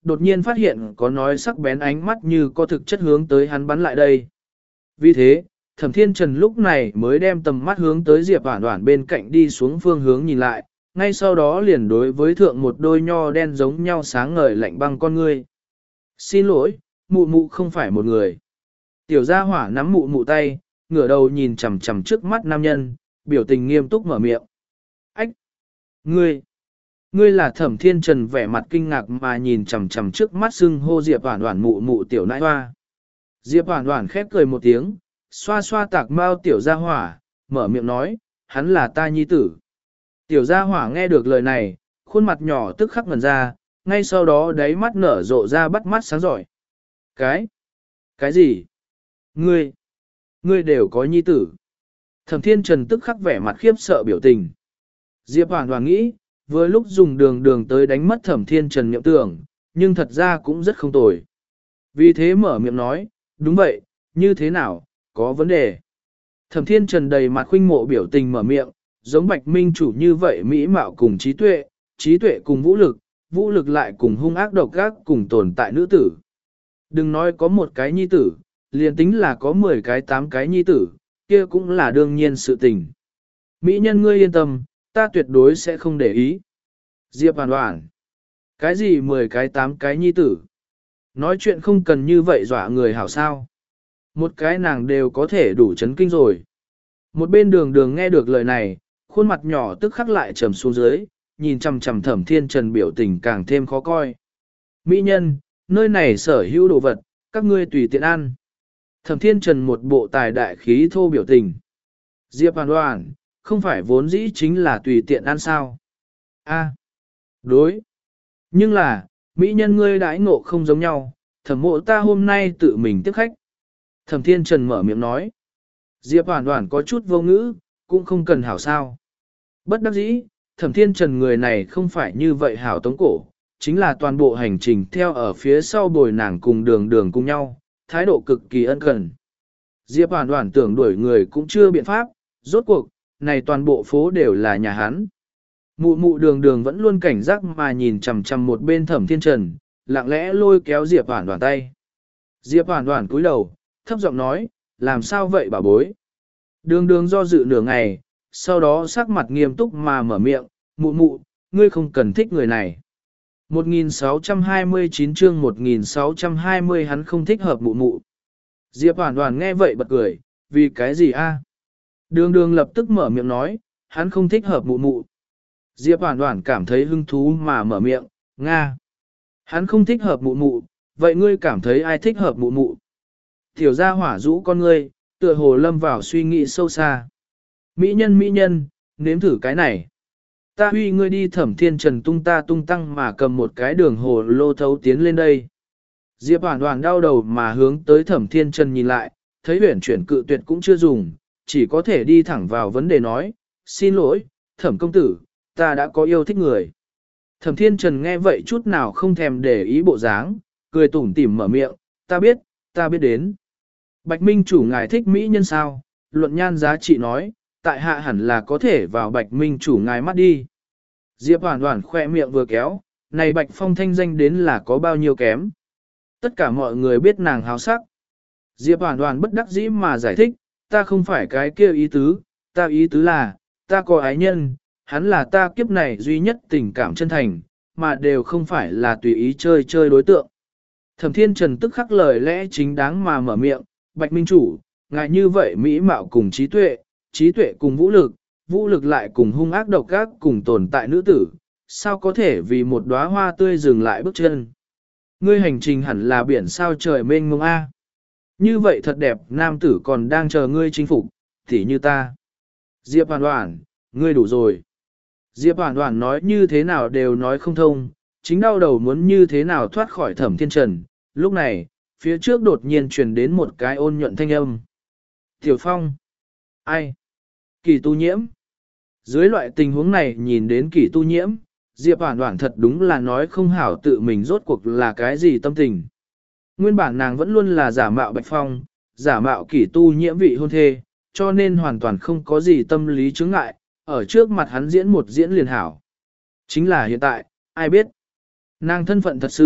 Speaker 1: đột nhiên phát hiện có nói sắc bén ánh mắt như có thực chất hướng tới hắn bắn lại đây. Vì thế, Thẩm Thiên Trần lúc này mới đem tầm mắt hướng tới Diệp Oản Oản bên cạnh đi xuống phương hướng nhìn lại, ngay sau đó liền đối với thượng một đôi nho đen giống nhau sáng ngời lạnh băng con ngươi. Xin lỗi, mụ mụ không phải một người. Tiểu gia hỏa nắm mụ mụ tay, ngửa đầu nhìn chằm chằm trước mắt nam nhân, biểu tình nghiêm túc mở miệng. Ách! Ngươi! Ngươi là Thẩm Thiên Trần vẻ mặt kinh ngạc mà nhìn chằm chằm trước mắt xưng hô Diệp Oản Oản mụ mụ tiểu nãi hoa. Diệp Oản Oản khép cười một tiếng, xoa xoa tạc mao tiểu gia hỏa, mở miệng nói, hắn là ta nhi tử. Tiểu gia hỏa nghe được lời này, khuôn mặt nhỏ tức khắc ngẩn ra, ngay sau đó đáy mắt nở rộ ra bắt mắt sáng giỏi. Cái? Cái gì? Ngươi? Ngươi đều có nhi tử. Thẩm Thiên Trần tức khắc vẻ mặt khiếp sợ biểu tình. Diệp Hoản Hoản nghĩ, vừa lúc dùng đường đường tới đánh mất Thẩm Thiên Trần niệm tưởng, nhưng thật ra cũng rất không tồi. Vì thế mở miệng nói, đúng vậy, như thế nào, có vấn đề. Thẩm Thiên Trần đầy mặt khuynh mộ biểu tình mở miệng, giống Bạch Minh chủ như vậy mỹ mạo cùng trí tuệ, trí tuệ cùng vũ lực, vũ lực lại cùng hung ác độc ác cùng tồn tại nữ tử. Đừng nói có một cái nhi tử, liền tính là có mười cái tám cái nhi tử, kia cũng là đương nhiên sự tình. Mỹ nhân ngươi yên tâm, ta tuyệt đối sẽ không để ý. Diệp Hoàn Hoàn, cái gì mười cái tám cái nhi tử? Nói chuyện không cần như vậy dọa người hảo sao. Một cái nàng đều có thể đủ chấn kinh rồi. Một bên đường đường nghe được lời này, khuôn mặt nhỏ tức khắc lại trầm xuống dưới, nhìn chằm chằm Thẩm Thiên Trần biểu tình càng thêm khó coi. Mỹ nhân, nơi này sở hữu đồ vật, các ngươi tùy tiện ăn. Thẩm Thiên Trần một bộ tài đại khí thô biểu tình. Diệp Hoàn Hoàn, không phải vốn dĩ chính là tùy tiện ăn sao. A, đối. Nhưng là, Mỹ nhân ngươi đãi ngộ không giống nhau, thẩm mộ ta hôm nay tự mình tiếp khách. Thẩm Thiên Trần mở miệng nói. Diệp Hoàn Hoàn có chút vô ngữ, cũng không cần hảo sao. Bất đắc dĩ, Thẩm Thiên Trần người này không phải như vậy hảo tống cổ, chính là toàn bộ hành trình theo ở phía sau bồi nàng cùng đường đường cùng nhau, thái độ cực kỳ ân cần. Diệp Hoàn Hoàn tưởng đuổi người cũng chưa biện pháp, rốt cuộc, này toàn bộ phố đều là nhà hắn. Mụ mụ đường đường vẫn luôn cảnh giác mà nhìn chằm chằm một bên Thẩm Thiên Trần, lặng lẽ lôi kéo Diệp Hoàn Hoàn tay. Diệp Hoàn Hoàn cúi đầu, thấp giọng nói, làm sao vậy bà bối? Đường đường do dự nửa ngày, sau đó sắc mặt nghiêm túc mà mở miệng, mụ mụ, ngươi không cần thích người này. một nghìn sáu trăm hai mươi chín chương một nghìn sáu trăm hai mươi hắn không thích hợp mụ mụ. Diệp Hoàn Hoàn nghe vậy bật cười, vì cái gì a? Đường đường lập tức mở miệng nói, hắn không thích hợp mụ mụ. Diệp Hoàn Hoàn cảm thấy hứng thú mà mở miệng, Nga. Hắn không thích hợp mụ mụ, vậy ngươi cảm thấy ai thích hợp mụ mụ? Tiểu gia hỏa rũ con ngươi, tựa hồ lâm vào suy nghĩ sâu xa. Mỹ nhân mỹ nhân, nếm thử cái này. Ta huy ngươi đi. Thẩm Thiên Trần tung ta tung tăng mà cầm một cái đường hồ lô thấu tiến lên đây. Diệp Hoàn Hoàn đau đầu mà hướng tới Thẩm Thiên Trần nhìn lại, thấy huyển chuyển cự tuyệt cũng chưa dùng, chỉ có thể đi thẳng vào vấn đề nói, xin lỗi, Thẩm công tử, ta đã có yêu thích người. Thẩm Thiên Trần nghe vậy chút nào không thèm để ý bộ dáng, cười tủm tỉm mở miệng, ta biết, ta biết đến. Bạch Minh chủ ngài thích mỹ nhân sao, luận nhan giá trị nói, tại hạ hẳn là có thể vào Bạch Minh chủ ngài mắt đi. Diệp Hoàn Hoàn khoe miệng vừa kéo, này Bạch Phong thanh danh đến là có bao nhiêu kém. Tất cả mọi người biết nàng háo sắc. Diệp Hoàn Hoàn bất đắc dĩ mà giải thích, ta không phải cái kia ý tứ, ta ý tứ là, ta có ái nhân, hắn là ta kiếp này duy nhất tình cảm chân thành, mà đều không phải là tùy ý chơi chơi đối tượng. Thẩm Thiên Trần tức khắc lời lẽ chính đáng mà mở miệng, Bạch Minh chủ, ngài như vậy mỹ mạo cùng trí tuệ, trí tuệ cùng vũ lực, vũ lực lại cùng hung ác độc ác cùng tồn tại nữ tử, sao có thể vì một đóa hoa tươi dừng lại bước chân. Ngươi hành trình hẳn là biển sao trời mênh mông A. Như vậy thật đẹp, nam tử còn đang chờ ngươi chinh phục, thì như ta. Diệp Hoàn Hoàn, ngươi đủ rồi. Diệp Hoàn Hoàn nói như thế nào đều nói không thông, chính đau đầu muốn như thế nào thoát khỏi Thẩm Thiên Trần. Lúc này, phía trước đột nhiên truyền đến một cái ôn nhuận thanh âm. Tiểu Phong. Ai? Kỳ tu nhiễm. Dưới loại tình huống này nhìn đến kỳ tu nhiễm, Diệp Hoàn Hoàn thật đúng là nói không hảo tự mình rốt cuộc là cái gì tâm tình. Nguyên bản nàng vẫn luôn là giả mạo Bạch Phong, giả mạo kỳ tu nhiễm vị hôn thê, cho nên hoàn toàn không có gì tâm lý chướng ngại, ở trước mặt hắn diễn một diễn liền hảo. Chính là hiện tại, ai biết. Nàng thân phận thật sự,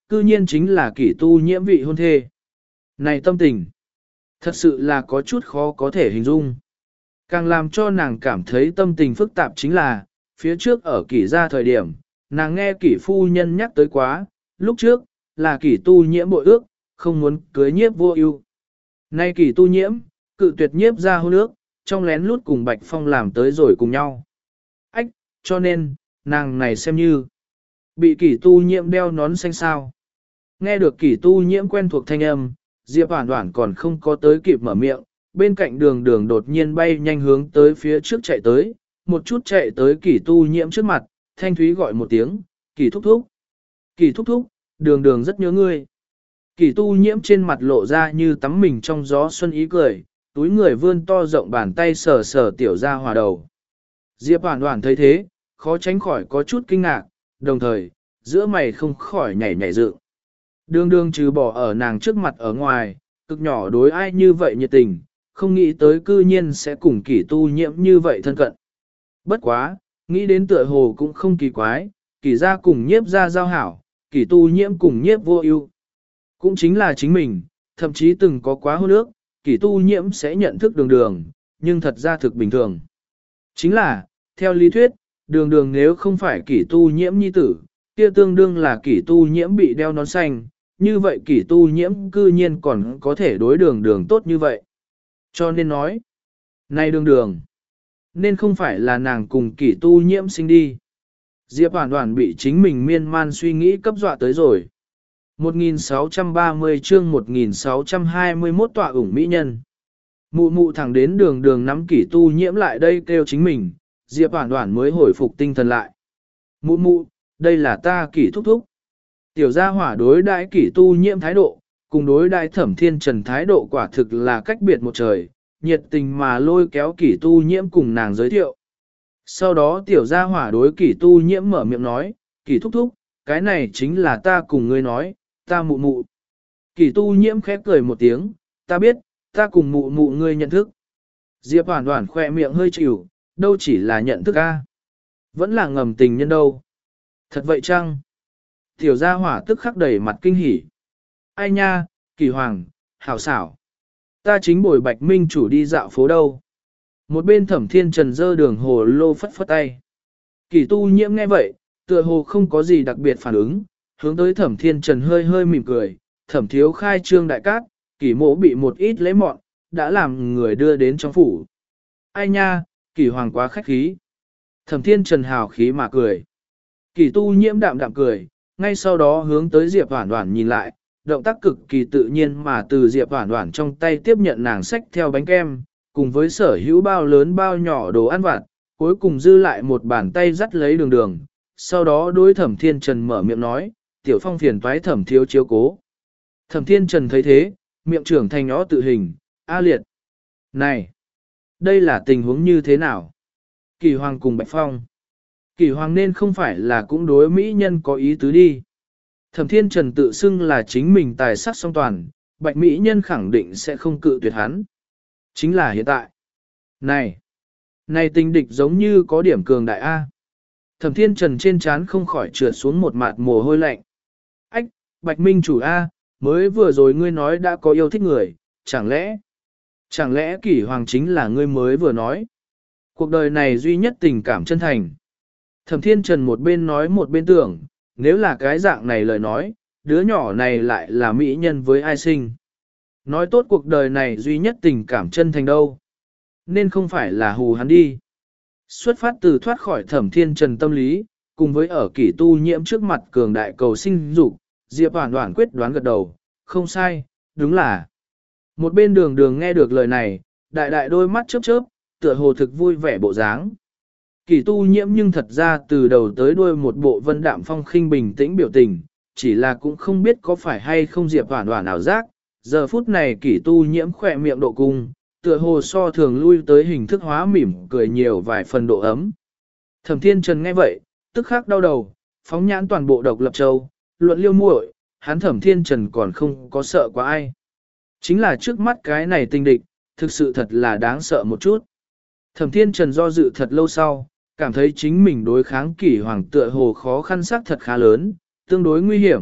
Speaker 1: cư nhiên chính là kỷ tu nhiễm vị hôn thê. Này tâm tình, thật sự là có chút khó có thể hình dung. Càng làm cho nàng cảm thấy tâm tình phức tạp chính là, phía trước ở kỷ gia thời điểm, nàng nghe kỷ phu nhân nhắc tới quá, lúc trước, là kỷ tu nhiễm bội ước, không muốn cưới nhiếp vô ưu. Nay kỷ tu nhiễm, cự tuyệt nhiếp ra hôn ước, trong lén lút cùng Bạch Phong làm tới rồi cùng nhau. Ách, cho nên, nàng này xem như, bị kỷ tu nhiễm đeo nón xanh sao. Nghe được kỷ tu nhiễm quen thuộc thanh âm, Diệp Hoản Hoản còn không có tới kịp mở miệng, bên cạnh đường đường đột nhiên bay nhanh hướng tới phía trước chạy tới, một chút chạy tới kỷ tu nhiễm trước mặt, thanh thúy gọi một tiếng, kỷ thúc thúc. Kỷ thúc thúc, đường đường rất nhớ ngươi. Kỷ tu nhiễm trên mặt lộ ra như tắm mình trong gió xuân ý cười, túi người vươn to rộng bàn tay sờ sờ tiểu ra hòa đầu. Diệp Hoản Hoản thấy thế, khó tránh khỏi có chút kinh ngạc, đồng thời, giữa mày không khỏi nhảy nhảy dựng. Đường đường trừ bỏ ở nàng trước mặt ở ngoài, cực nhỏ đối ai như vậy nhiệt tình, không nghĩ tới cư nhiên sẽ cùng kỷ tu nhiễm như vậy thân cận. Bất quá, nghĩ đến tựa hồ cũng không kỳ quái, kỷ ra cùng nhiếp ra giao hảo, kỷ tu nhiễm cùng nhiếp vô ưu, cũng chính là chính mình, thậm chí từng có quá hôn ước, kỷ tu nhiễm sẽ nhận thức đường đường, nhưng thật ra thực bình thường. Chính là, theo lý thuyết, đường đường nếu không phải kỷ tu nhiễm nhi tử, kia tương đương là kỷ tu nhiễm bị đeo nón xanh, như vậy kỷ tu nhiễm cư nhiên còn có thể đối đường đường tốt như vậy. Cho nên nói, này đường đường, nên không phải là nàng cùng kỷ tu nhiễm sinh đi. Diệp Hoản Hoản bị chính mình miên man suy nghĩ cấp dọa tới rồi. một nghìn sáu trăm ba mươi chương một nghìn sáu trăm hai mươi mốt tọa ủng mỹ nhân. Mụ mụ thẳng đến đường đường nắm kỷ tu nhiễm lại đây kêu chính mình, Diệp Hoản Hoản mới hồi phục tinh thần lại. Mụ mụ, đây là ta kỷ thúc thúc. Tiểu gia hỏa đối đãi kỷ tu nhiễm thái độ, cùng đối đãi Thẩm Thiên Trần thái độ quả thực là cách biệt một trời, nhiệt tình mà lôi kéo kỷ tu nhiễm cùng nàng giới thiệu. Sau đó tiểu gia hỏa đối kỷ tu nhiễm mở miệng nói, kỷ thúc thúc, cái này chính là ta cùng ngươi nói, ta mụ mụ. Kỷ tu nhiễm khép cười một tiếng, ta biết, ta cùng mụ mụ ngươi nhận thức. Diệp Hoản Hoản khoe miệng hơi chịu, đâu chỉ là nhận thức a, vẫn là ngầm tình nhân đâu. Thật vậy chăng? Tiểu gia hỏa tức khắc đầy mặt kinh hỉ. Ai nha, Kỳ Hoàng, hảo xảo. Ta chính bồi Bạch Minh chủ đi dạo phố đâu. Một bên Thẩm Thiên Trần dơ đường hồ lô phất phất tay. Kỳ tu nhiễm nghe vậy, tựa hồ không có gì đặc biệt phản ứng, hướng tới Thẩm Thiên Trần hơi hơi mỉm cười. Thẩm thiếu khai trương đại cát, Kỳ mỗ bị một ít lấy mọn, đã làm người đưa đến trong phủ. Ai nha, Kỳ Hoàng quá khách khí. Thẩm Thiên Trần hào khí mà cười. Kỳ tu nhiễm đạm đạm cười, ngay sau đó hướng tới Diệp Hoản Hoản nhìn lại, động tác cực kỳ tự nhiên mà từ Diệp Hoản Hoản trong tay tiếp nhận nàng xách theo bánh kem, cùng với sở hữu bao lớn bao nhỏ đồ ăn vặt, cuối cùng dư lại một bàn tay dắt lấy đường đường, sau đó đối Thẩm Thiên Trần mở miệng nói, tiểu phong phiền toái Thẩm thiếu chiếu cố. Thẩm Thiên Trần thấy thế, miệng trưởng thành nhỏ tự hình, a liệt. Này, đây là tình huống như thế nào? Kỳ Hoàng cùng Bạch Phong. Kỳ Hoàng nên không phải là cũng đối mỹ nhân có ý tứ đi. Thẩm Thiên Trần tự xưng là chính mình tài sắc song toàn, Bạch mỹ nhân khẳng định sẽ không cự tuyệt hắn. Chính là hiện tại. Này, này tình địch giống như có điểm cường đại A. Thẩm Thiên Trần trên trán không khỏi trượt xuống một mạt mồ hôi lạnh. Ách, Bạch Minh chủ A, mới vừa rồi ngươi nói đã có yêu thích người, chẳng lẽ, chẳng lẽ Kỷ Hoàng chính là ngươi mới vừa nói. Cuộc đời này duy nhất tình cảm chân thành. Thẩm Thiên Trần một bên nói một bên tưởng, nếu là cái dạng này lời nói, đứa nhỏ này lại là mỹ nhân với ai sinh. Nói tốt cuộc đời này duy nhất tình cảm chân thành đâu. Nên không phải là hù hắn đi. Xuất phát từ thoát khỏi Thẩm Thiên Trần tâm lý, cùng với ở Kỷ tu nhiễm trước mặt cường đại cầu sinh dục, Diệp Hoản Hoản quyết đoán gật đầu, không sai, đúng là. Một bên đường đường nghe được lời này, đại đại đôi mắt chớp chớp, tựa hồ thực vui vẻ bộ dáng. Kỷ tu nhiễm nhưng thật ra từ đầu tới đuôi một bộ vân đạm phong khinh bình tĩnh biểu tình, chỉ là cũng không biết có phải hay không Diệp Hoản Hoản ảo giác. Giờ phút này Kỷ tu nhiễm khỏe miệng độ cung, tựa hồ so thường lui tới hình thức hóa mỉm cười nhiều vài phần độ ấm. Thẩm Thiên Trần nghe vậy, tức khắc đau đầu, phóng nhãn toàn bộ độc lập châu, luận liêu muội, hắn Thẩm Thiên Trần còn không có sợ quá ai. Chính là trước mắt cái này tình địch, thực sự thật là đáng sợ một chút. Thẩm Thiên Trần do dự thật lâu sau, cảm thấy chính mình đối kháng Kỷ Hoàng tựa hồ khó khăn sắc thật khá lớn, tương đối nguy hiểm,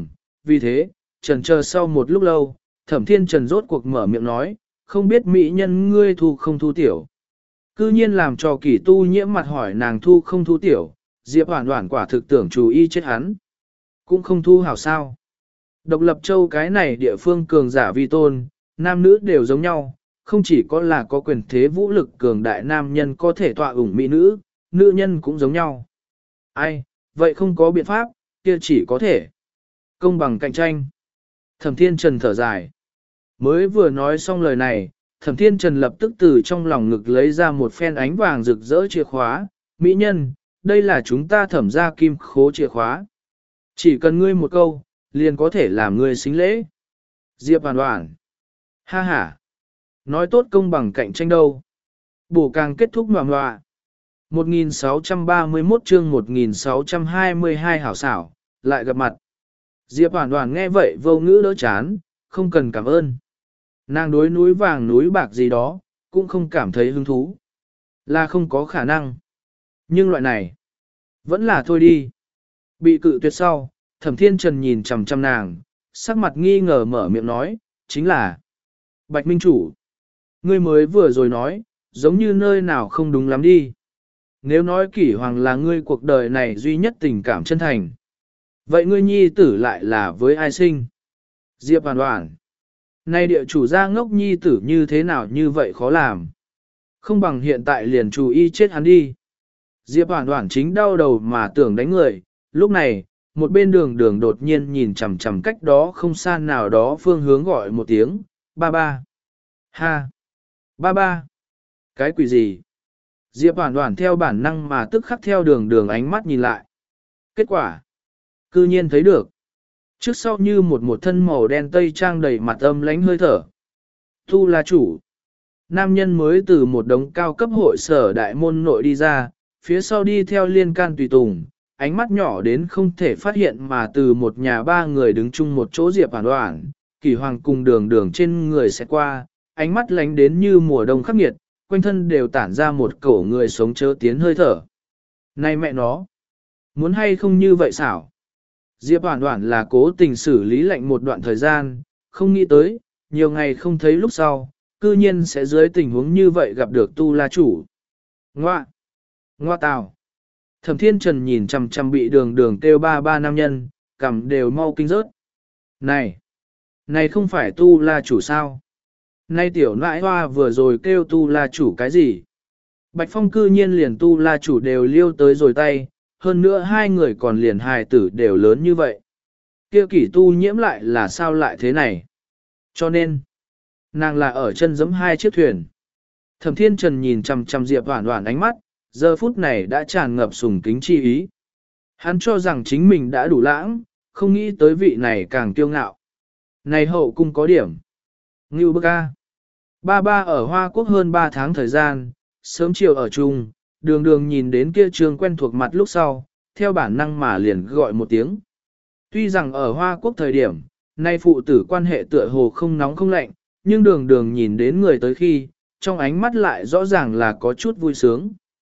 Speaker 1: vì thế, trần chờ sau một lúc lâu, thẩm thiên trần rốt cuộc mở miệng nói, không biết mỹ nhân ngươi thu không thu tiểu. Cư nhiên làm cho kỷ tu nhiễm mặt hỏi nàng thu không thu tiểu, Diệp Hoản Hoản quả thực tưởng chú ý chết hắn. Cũng không thu hảo sao. Độc lập châu cái này địa phương cường giả vi tôn, nam nữ đều giống nhau, không chỉ có là có quyền thế vũ lực cường đại nam nhân có thể tọa ủng mỹ nữ, nữ nhân cũng giống nhau. Ai, vậy không có biện pháp, kia chỉ có thể công bằng cạnh tranh. Thẩm Thiên Trần thở dài. Mới vừa nói xong lời này, Thẩm Thiên Trần lập tức từ trong lòng ngực lấy ra một phen ánh vàng rực rỡ chìa khóa. Mỹ nhân, đây là chúng ta thẩm ra kim khố chìa khóa. Chỉ cần ngươi một câu, liền có thể làm ngươi xính lễ. Diệp Hoàn Hoàn. Ha ha. Nói tốt công bằng cạnh tranh đâu. Bổ càng kết thúc ngoạm ngoạ. một nghìn sáu trăm ba mươi mốt chương một nghìn sáu trăm hai mươi hai hảo xảo, lại gặp mặt. Diệp Hoàn Hoàn nghe vậy vô ngữ đỡ chán, không cần cảm ơn. Nàng đối núi vàng núi bạc gì đó, cũng không cảm thấy hứng thú. Là không có khả năng. Nhưng loại này, vẫn là thôi đi. Bị cự tuyệt sau, Thẩm Thiên Trần nhìn chằm chằm nàng, sắc mặt nghi ngờ mở miệng nói, chính là Bạch Minh Chủ. Ngươi mới vừa rồi nói, giống như nơi nào không đúng lắm đi. Nếu nói Kỷ Hoàng là ngươi cuộc đời này duy nhất tình cảm chân thành. Vậy ngươi nhi tử lại là với ai sinh? Diệp Hoàn Hoàn. Nay địa chủ gia ngốc nhi tử như thế nào như vậy khó làm. Không bằng hiện tại liền chủ y chết hắn đi. Diệp Hoàn Hoàn chính đau đầu mà tưởng đánh người. Lúc này, một bên đường đường đột nhiên nhìn chằm chằm cách đó không xa nào đó phương hướng gọi một tiếng. Ba ba. Ha. Ba ba. Cái quỷ gì? Diệp Hoàn Hoàn theo bản năng mà tức khắc theo đường đường ánh mắt nhìn lại. Kết quả. Cư nhiên thấy được. Trước sau như một một thân màu đen tây trang đầy mặt âm lánh hơi thở. Tu La Chủ. Nam nhân mới từ một đống cao cấp hội sở đại môn nội đi ra, phía sau đi theo liên can tùy tùng, ánh mắt nhỏ đến không thể phát hiện mà từ một nhà ba người đứng chung một chỗ Diệp Hoàn Hoàn, Kỷ Hoàng cùng đường đường trên người sẽ qua, ánh mắt lánh đến như mùa đông khắc nghiệt, quanh thân đều tản ra một cổ người sống chớ tiến hơi thở. Này mẹ nó, muốn hay không như vậy xảo? Diệp Hoàn Hoàn là cố tình xử lý lệnh một đoạn thời gian, không nghĩ tới, nhiều ngày không thấy lúc sau, cư nhiên sẽ dưới tình huống như vậy gặp được Tu La Chủ. Ngoa! Ngoa tào! Thẩm Thiên Trần nhìn chằm chằm bị đường đường kêu ba ba nam nhân, cằm đều mau kinh rớt. Này! Này không phải Tu La Chủ sao? Nay tiểu nãi hoa vừa rồi kêu Tu La Chủ cái gì? Bạch Phong cư nhiên liền Tu La Chủ đều liêu tới rồi tay, hơn nữa hai người còn liền hài tử đều lớn như vậy. Kia Kỷ Tu nhiễm lại là sao lại thế này? Cho nên, nàng là ở chân giẫm hai chiếc thuyền. Thẩm Thiên Trần nhìn chằm chằm Diệp Hoản Hoản ánh mắt, giờ phút này đã tràn ngập sùng kính chi ý. Hắn cho rằng chính mình đã đủ lãng, không nghĩ tới vị này càng kiêu ngạo. Này hậu cung có điểm. Ngưu bức a. Ba ba ở Hoa Quốc hơn ba tháng thời gian, sớm chiều ở chung, đường đường nhìn đến kia trường quen thuộc mặt lúc sau, theo bản năng mà liền gọi một tiếng. Tuy rằng ở Hoa Quốc thời điểm, nay phụ tử quan hệ tựa hồ không nóng không lạnh, nhưng đường đường nhìn đến người tới khi, trong ánh mắt lại rõ ràng là có chút vui sướng.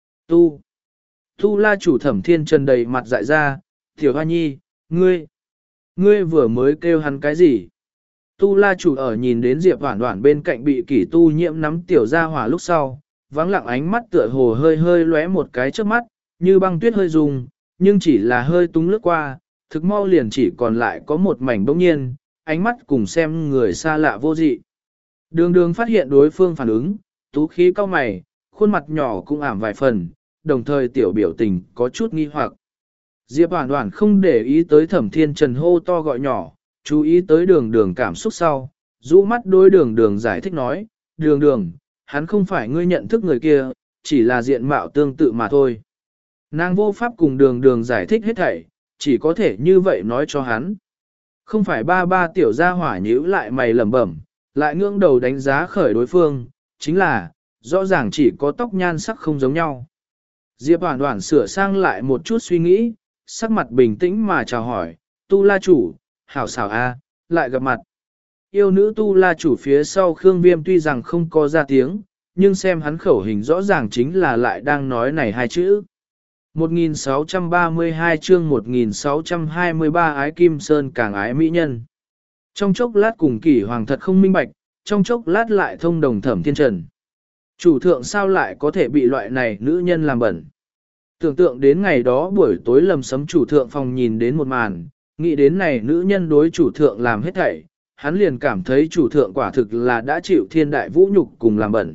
Speaker 1: Tu. Tu La Chủ Thẩm Thiên Trần đầy mặt dại ra, Tiểu Hoa Nhi, ngươi, ngươi vừa mới kêu hắn cái gì? Tu La Chủ ở nhìn đến Diệp Hoản Hoản bên cạnh bị Kỷ Tu nhiễm nắm tiểu gia hỏa lúc sau, vắng lặng ánh mắt tựa hồ hơi hơi lóe một cái trước mắt, như băng tuyết hơi rung, nhưng chỉ là hơi túng lướt qua, thực mau liền chỉ còn lại có một mảnh bỗng nhiên, ánh mắt cùng xem người xa lạ vô dị. Đường đường phát hiện đối phương phản ứng, tú khí cao mày, khuôn mặt nhỏ cũng ảm vài phần, đồng thời tiểu biểu tình có chút nghi hoặc. Diệp Hoản Hoản không để ý tới Thẩm Thiên Trần hô to gọi nhỏ, chú ý tới đường đường cảm xúc sau, rũ mắt đối đường đường giải thích nói, đường đường, hắn không phải ngươi nhận thức người kia, chỉ là diện mạo tương tự mà thôi. Nàng vô pháp cùng đường đường giải thích hết thảy, chỉ có thể như vậy nói cho hắn. Không phải ba ba tiểu gia hỏa nhíu lại mày lẩm bẩm, lại ngưỡng đầu đánh giá khởi đối phương, chính là, rõ ràng chỉ có tóc nhan sắc không giống nhau. Diệp Hoản Hoản sửa sang lại một chút suy nghĩ, sắc mặt bình tĩnh mà chào hỏi, Tu La Chủ, hảo xảo a, lại gặp mặt. Yêu nữ Tu La Chủ phía sau Khương Viêm tuy rằng không có ra tiếng, nhưng xem hắn khẩu hình rõ ràng chính là lại đang nói này hai chữ. một nghìn sáu trăm ba mươi hai chương một nghìn sáu trăm hai mươi ba ái Kim Sơn càng ái mỹ nhân. Trong chốc lát cùng kỷ hoàng thật không minh bạch, trong chốc lát lại thông đồng Thẩm Thiên Trần. Chủ thượng sao lại có thể bị loại này nữ nhân làm bẩn. Tưởng tượng đến ngày đó buổi tối lầm sấm chủ thượng phòng nhìn đến một màn, nghĩ đến này nữ nhân đối chủ thượng làm hết thảy, hắn liền cảm thấy chủ thượng quả thực là đã chịu thiên đại vũ nhục cùng làm bẩn.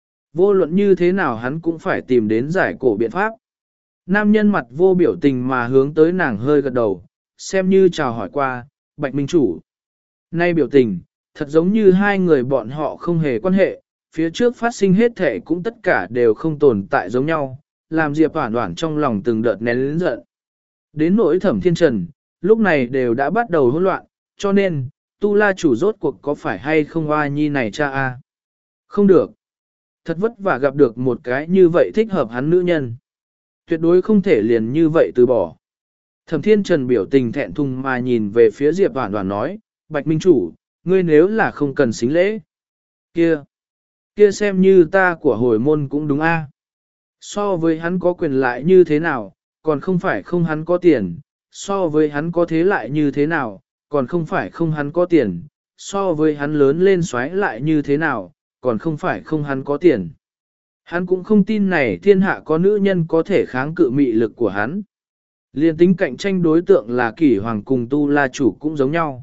Speaker 1: Vô luận như thế nào hắn cũng phải tìm đến giải cổ biện pháp. Nam nhân mặt vô biểu tình mà hướng tới nàng hơi gật đầu, xem như chào hỏi qua, Bạch Minh Chủ. Nay biểu tình, thật giống như hai người bọn họ không hề quan hệ, phía trước phát sinh hết thể cũng tất cả đều không tồn tại giống nhau, làm Diệp Hoản Hoản trong lòng từng đợt nén lớn giận. Đến nỗi Thẩm Thiên Trần, lúc này đều đã bắt đầu hỗn loạn, cho nên, Tu La chủ rốt cuộc có phải hay không hoa nhi này cha a? Không được. Thật vất vả gặp được một cái như vậy thích hợp hắn nữ nhân. Tuyệt đối không thể liền như vậy từ bỏ. Thẩm Thiên Trần biểu tình thẹn thùng mà nhìn về phía Diệp Hoản Hoản nói, Bạch Minh Chủ, ngươi nếu là không cần xính lễ. Kia, kia xem như ta của hồi môn cũng đúng a. So với hắn có quyền lại như thế nào, còn không phải không hắn có tiền, so với hắn có thế lại như thế nào, còn không phải không hắn có tiền, so với hắn lớn lên xoáy lại như thế nào, còn không phải không hắn có tiền. Hắn cũng không tin này thiên hạ có nữ nhân có thể kháng cự mị lực của hắn. Liên tính cạnh tranh đối tượng là Kỷ Hoàng cùng Tu La chủ cũng giống nhau.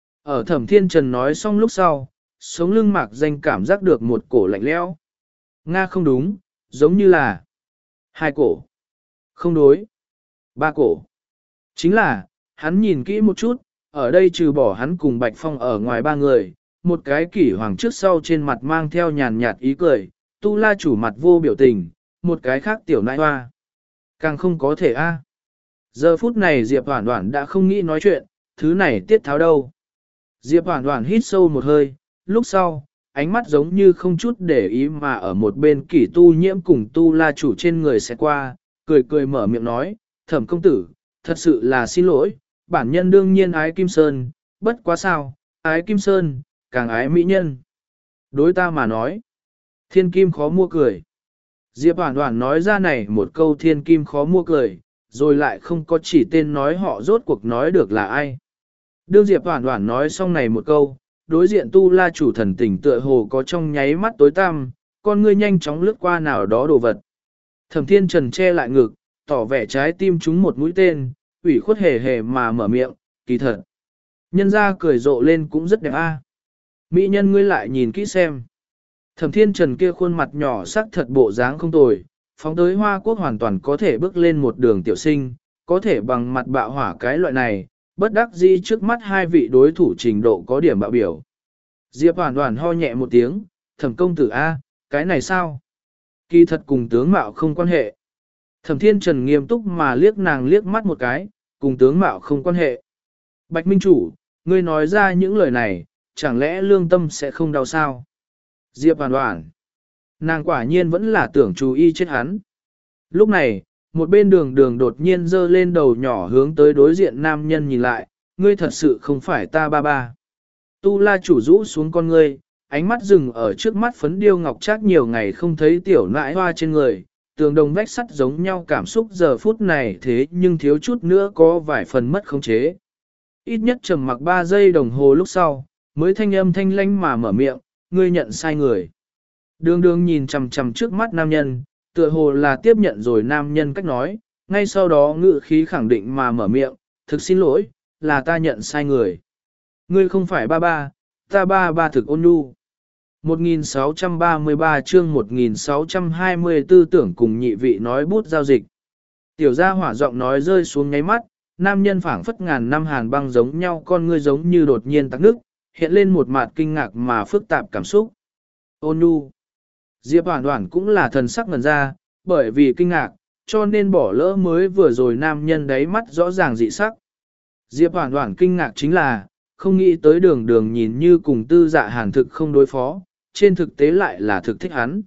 Speaker 1: Ở Thẩm Thiên Trần nói xong lúc sau, sống lưng Mạc Danh cảm giác được một cổ lạnh lẽo. Nga không đúng, giống như là hai cổ. Không đối. Ba cổ. Chính là, hắn nhìn kỹ một chút, ở đây trừ bỏ hắn cùng Bạch Phong ở ngoài ba người, một cái Kỷ Hoàng trước sau trên mặt mang theo nhàn nhạt ý cười, Tu La chủ mặt vô biểu tình, một cái khác tiểu nãi hoa. Càng không có thể a. Giờ phút này Diệp Hoản Hoản đã không nghĩ nói chuyện, thứ này tiết tháo đâu. Diệp Hoản Hoản hít sâu một hơi, lúc sau, ánh mắt giống như không chút để ý mà ở một bên Kỷ Tu Nhiễm cùng Tu La chủ trên người sẽ qua, cười cười mở miệng nói, Thẩm công tử, thật sự là xin lỗi, bản nhân đương nhiên ái Kim Sơn, bất quá sao, ái Kim Sơn, càng ái mỹ nhân. Đối ta mà nói, thiên kim khó mua cười. Diệp Hoản Hoản nói ra này một câu thiên kim khó mua cười, rồi lại không có chỉ tên nói họ rốt cuộc nói được là ai. Đương Diệp Hoản Hoản nói xong này một câu, đối diện Tu La chủ thần tình tựa hồ có trong nháy mắt tối tăm, con ngươi nhanh chóng lướt qua nào đó đồ vật. Thẩm Thiên Trần che lại ngực, tỏ vẻ trái tim trúng một mũi tên, ủy khuất hề hề mà mở miệng, kỳ thật. Nhân ra cười rộ lên cũng rất đẹp a. Mỹ nhân ngươi lại nhìn kỹ xem. Thẩm Thiên Trần kia khuôn mặt nhỏ sắc thật bộ dáng không tồi, phóng tới Hoa Quốc hoàn toàn có thể bước lên một đường tiểu sinh, có thể bằng mặt bạo hỏa cái loại này, bất đắc dĩ trước mắt hai vị đối thủ trình độ có điểm bạo biểu. Diệp Hoản Hoản ho nhẹ một tiếng, Thẩm công tử A, cái này sao? Kỳ thật cùng tướng mạo không quan hệ. Thẩm Thiên Trần nghiêm túc mà liếc nàng liếc mắt một cái, cùng tướng mạo không quan hệ. Bạch Minh Chủ, ngươi nói ra những lời này, chẳng lẽ lương tâm sẽ không đau sao? Diệp Hoản Hoản, nàng quả nhiên vẫn là tưởng chú ý chết hắn. Lúc này, một bên đường đường đột nhiên giơ lên đầu nhỏ hướng tới đối diện nam nhân nhìn lại, ngươi thật sự không phải ta ba ba. Tu La chủ rũ xuống con ngươi, ánh mắt dừng ở trước mắt phấn điêu ngọc trác nhiều ngày không thấy tiểu nãi hoa trên người, tường đồng vách sắt giống nhau cảm xúc giờ phút này thế nhưng thiếu chút nữa có vài phần mất khống chế. Ít nhất trầm mặc ba giây đồng hồ lúc sau, mới thanh âm thanh lanh mà mở miệng, ngươi nhận sai người. Đường đường nhìn chằm chằm trước mắt nam nhân, tựa hồ là tiếp nhận rồi nam nhân cách nói, ngay sau đó ngự khí khẳng định mà mở miệng, thực xin lỗi, là ta nhận sai người. Ngươi không phải ba ba, ta ba ba thực ôn nhu. một nghìn sáu trăm ba mươi ba chương một nghìn sáu trăm hai mươi tư tưởng cùng nhị vị nói bút giao dịch. Tiểu gia hỏa giọng nói rơi xuống nháy mắt, nam nhân phảng phất ngàn năm hàn băng giống nhau, con ngươi giống như đột nhiên tắc nước, hiện lên một mặt kinh ngạc mà phức tạp cảm xúc. Ôn nhu. Diệp Hoản Hoản cũng là thần sắc ngần ra, bởi vì kinh ngạc, cho nên bỏ lỡ mới vừa rồi nam nhân đáy mắt rõ ràng dị sắc. Diệp Hoản Hoản kinh ngạc chính là, không nghĩ tới đường đường nhìn như cùng tư dạ hàn thực không đối phó, trên thực tế lại là thực thích hắn.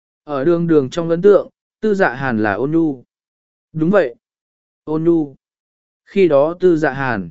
Speaker 1: Ở đường đường trong ấn tượng, tư dạ hàn là ôn nhu. Đúng vậy. Ôn nhu. Khi đó tư dạ hàn,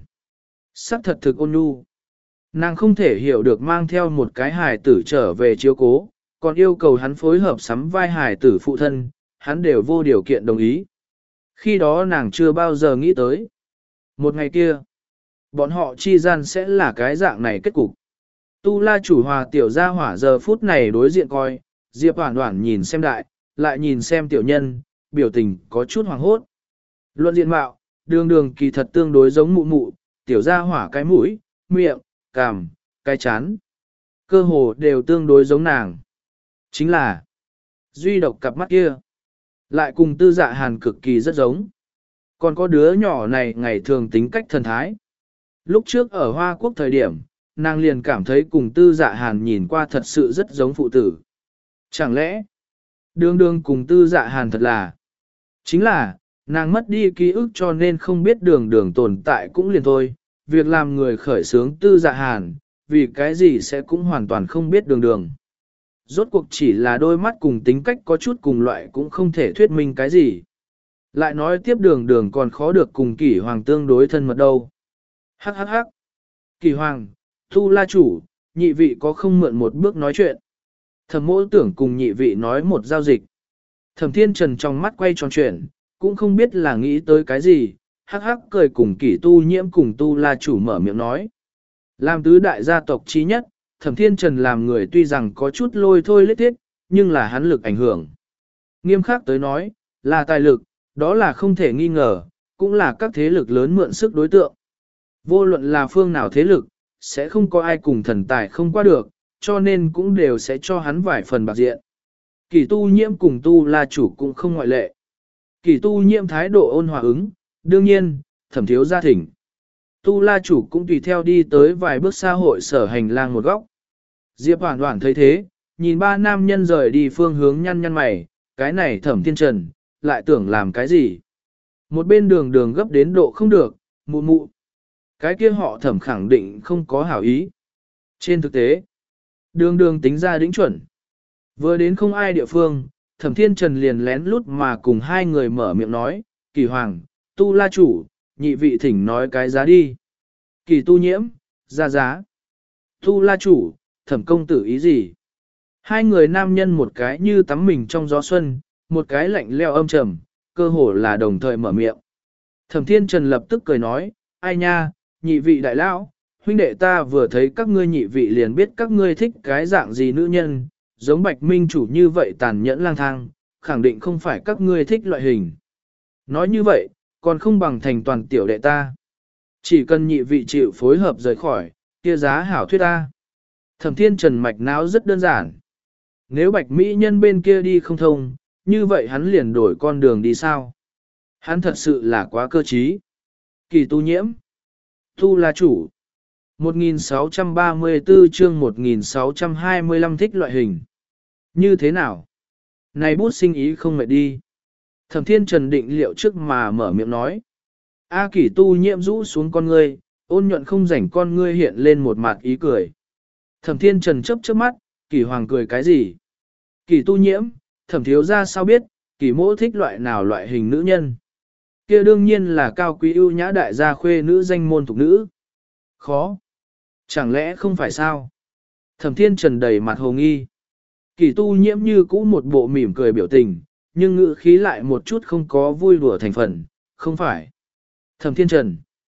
Speaker 1: sắc thật thực ôn nhu. Nàng không thể hiểu được mang theo một cái hài tử trở về chiếu cố, còn yêu cầu hắn phối hợp sắm vai hài tử phụ thân, hắn đều vô điều kiện đồng ý. Khi đó nàng chưa bao giờ nghĩ tới. Một ngày kia, bọn họ chi gian sẽ là cái dạng này kết cục. Tu La chủ hòa tiểu gia hỏa giờ phút này đối diện coi, Diệp Hoản Hoản nhìn xem đại, lại nhìn xem tiểu nhân, biểu tình có chút hoàng hốt. Luận diện mạo, đường đường kỳ thật tương đối giống mụ mụ, tiểu gia hỏa cái mũi, miệng, cằm, cái chán. Cơ hồ đều tương đối giống nàng. Chính là, duy độc cặp mắt kia, lại cùng Tư Dạ Hàn cực kỳ rất giống. Còn có đứa nhỏ này ngày thường tính cách thần thái. Lúc trước ở Hoa Quốc thời điểm, nàng liền cảm thấy cùng Tư Dạ Hàn nhìn qua thật sự rất giống phụ tử. Chẳng lẽ, đường đường cùng Tư Dạ Hàn thật là, chính là, nàng mất đi ký ức cho nên không biết đường đường tồn tại cũng liền thôi. Việc làm người khởi sướng Tư Dạ Hàn, vì cái gì sẽ cũng hoàn toàn không biết đường đường. Rốt cuộc chỉ là đôi mắt cùng tính cách có chút cùng loại cũng không thể thuyết minh cái gì. Lại nói tiếp đường đường còn khó được cùng Kỷ Hoàng tương đối thân mật đâu. Hắc hắc hắc. Kỷ Hoàng, Tu La chủ, nhị vị có không mượn một bước nói chuyện. Thẩm mỗ tưởng cùng nhị vị nói một giao dịch. Thẩm Thiên Trần trong mắt quay tròn chuyển, cũng không biết là nghĩ tới cái gì, hắc hắc cười cùng Kỷ Tu Nhiễm cùng Tu La chủ mở miệng nói. Làm tứ đại gia tộc chí nhất, Thẩm Thiên Trần làm người tuy rằng có chút lôi thôi lết thiết, nhưng là hắn lực ảnh hưởng. Nghiêm khắc tới nói, là tài lực, đó là không thể nghi ngờ, cũng là các thế lực lớn mượn sức đối tượng. Vô luận là phương nào thế lực, sẽ không có ai cùng thần tài không qua được, cho nên cũng đều sẽ cho hắn vài phần bạc diện. Kỳ Tu Nhiễm cùng Tu La chủ cũng không ngoại lệ. Kỳ Tu Nhiễm thái độ ôn hòa ứng, đương nhiên, Thẩm thiếu gia thỉnh. Tu La chủ cũng tùy theo đi tới vài bước xa hội sở hành lang một góc. Diệp Hoản Hoản thấy thế, nhìn ba nam nhân rời đi phương hướng nhăn nhăn mày, cái này Thẩm Thiên Trần, lại tưởng làm cái gì. Một bên đường đường gấp đến độ không được, mụ mụ. Cái kia họ Thẩm khẳng định không có hảo ý. Trên thực tế, đường đường tính ra đỉnh chuẩn. Vừa đến không ai địa phương, Thẩm Thiên Trần liền lén lút mà cùng hai người mở miệng nói, Kỳ Hoàng, Tu La chủ, nhị vị thỉnh nói cái giá đi. Kỳ Tu Nhiễm, ra giá. Tu La chủ, Thẩm công tử ý gì? Hai người nam nhân một cái như tắm mình trong gió xuân, một cái lạnh leo âm trầm, cơ hồ là đồng thời mở miệng. Thẩm Thiên Trần lập tức cười nói, ai nha, nhị vị đại lão, huynh đệ ta vừa thấy các ngươi nhị vị liền biết các ngươi thích cái dạng gì nữ nhân, giống Bạch Minh chủ như vậy tàn nhẫn lang thang, khẳng định không phải các ngươi thích loại hình. Nói như vậy, còn không bằng thành toàn tiểu đệ ta. Chỉ cần nhị vị chịu phối hợp rời khỏi, kia giá hảo thuyết ta. Thẩm Thiên Trần mạch não rất đơn giản. Nếu Bạch Mỹ nhân bên kia đi không thông, như vậy hắn liền đổi con đường đi sao? Hắn thật sự là quá cơ trí. Kỳ Tu Nhiễm, Tu La chủ. một nghìn sáu trăm ba mươi tư chương một nghìn sáu trăm hai mươi lăm thích loại hình. Như thế nào? Này bút sinh ý không mệt đi. Thẩm Thiên Trần định liệu trước mà mở miệng nói. A Kỳ Tu Nhiễm rũ xuống con ngươi, ôn nhuận không rảnh con ngươi hiện lên một mặt ý cười. Thẩm Thiên Trần chớp chớp mắt, Kỳ Hoàng cười cái gì? Kỳ Tu Nhiễm, Thẩm thiếu gia sao biết, Kỳ mỗ thích loại nào loại hình nữ nhân? Kia đương nhiên là cao quý ưu nhã đại gia khuê nữ danh môn thuộc nữ. Khó. Chẳng lẽ không phải sao? Thẩm Thiên Trần đầy mặt hồ nghi. Kỳ Tu Nhiễm như cũ một bộ mỉm cười biểu tình, nhưng ngữ khí lại một chút không có vui đùa thành phần, không phải. Thẩm Thiên Trần.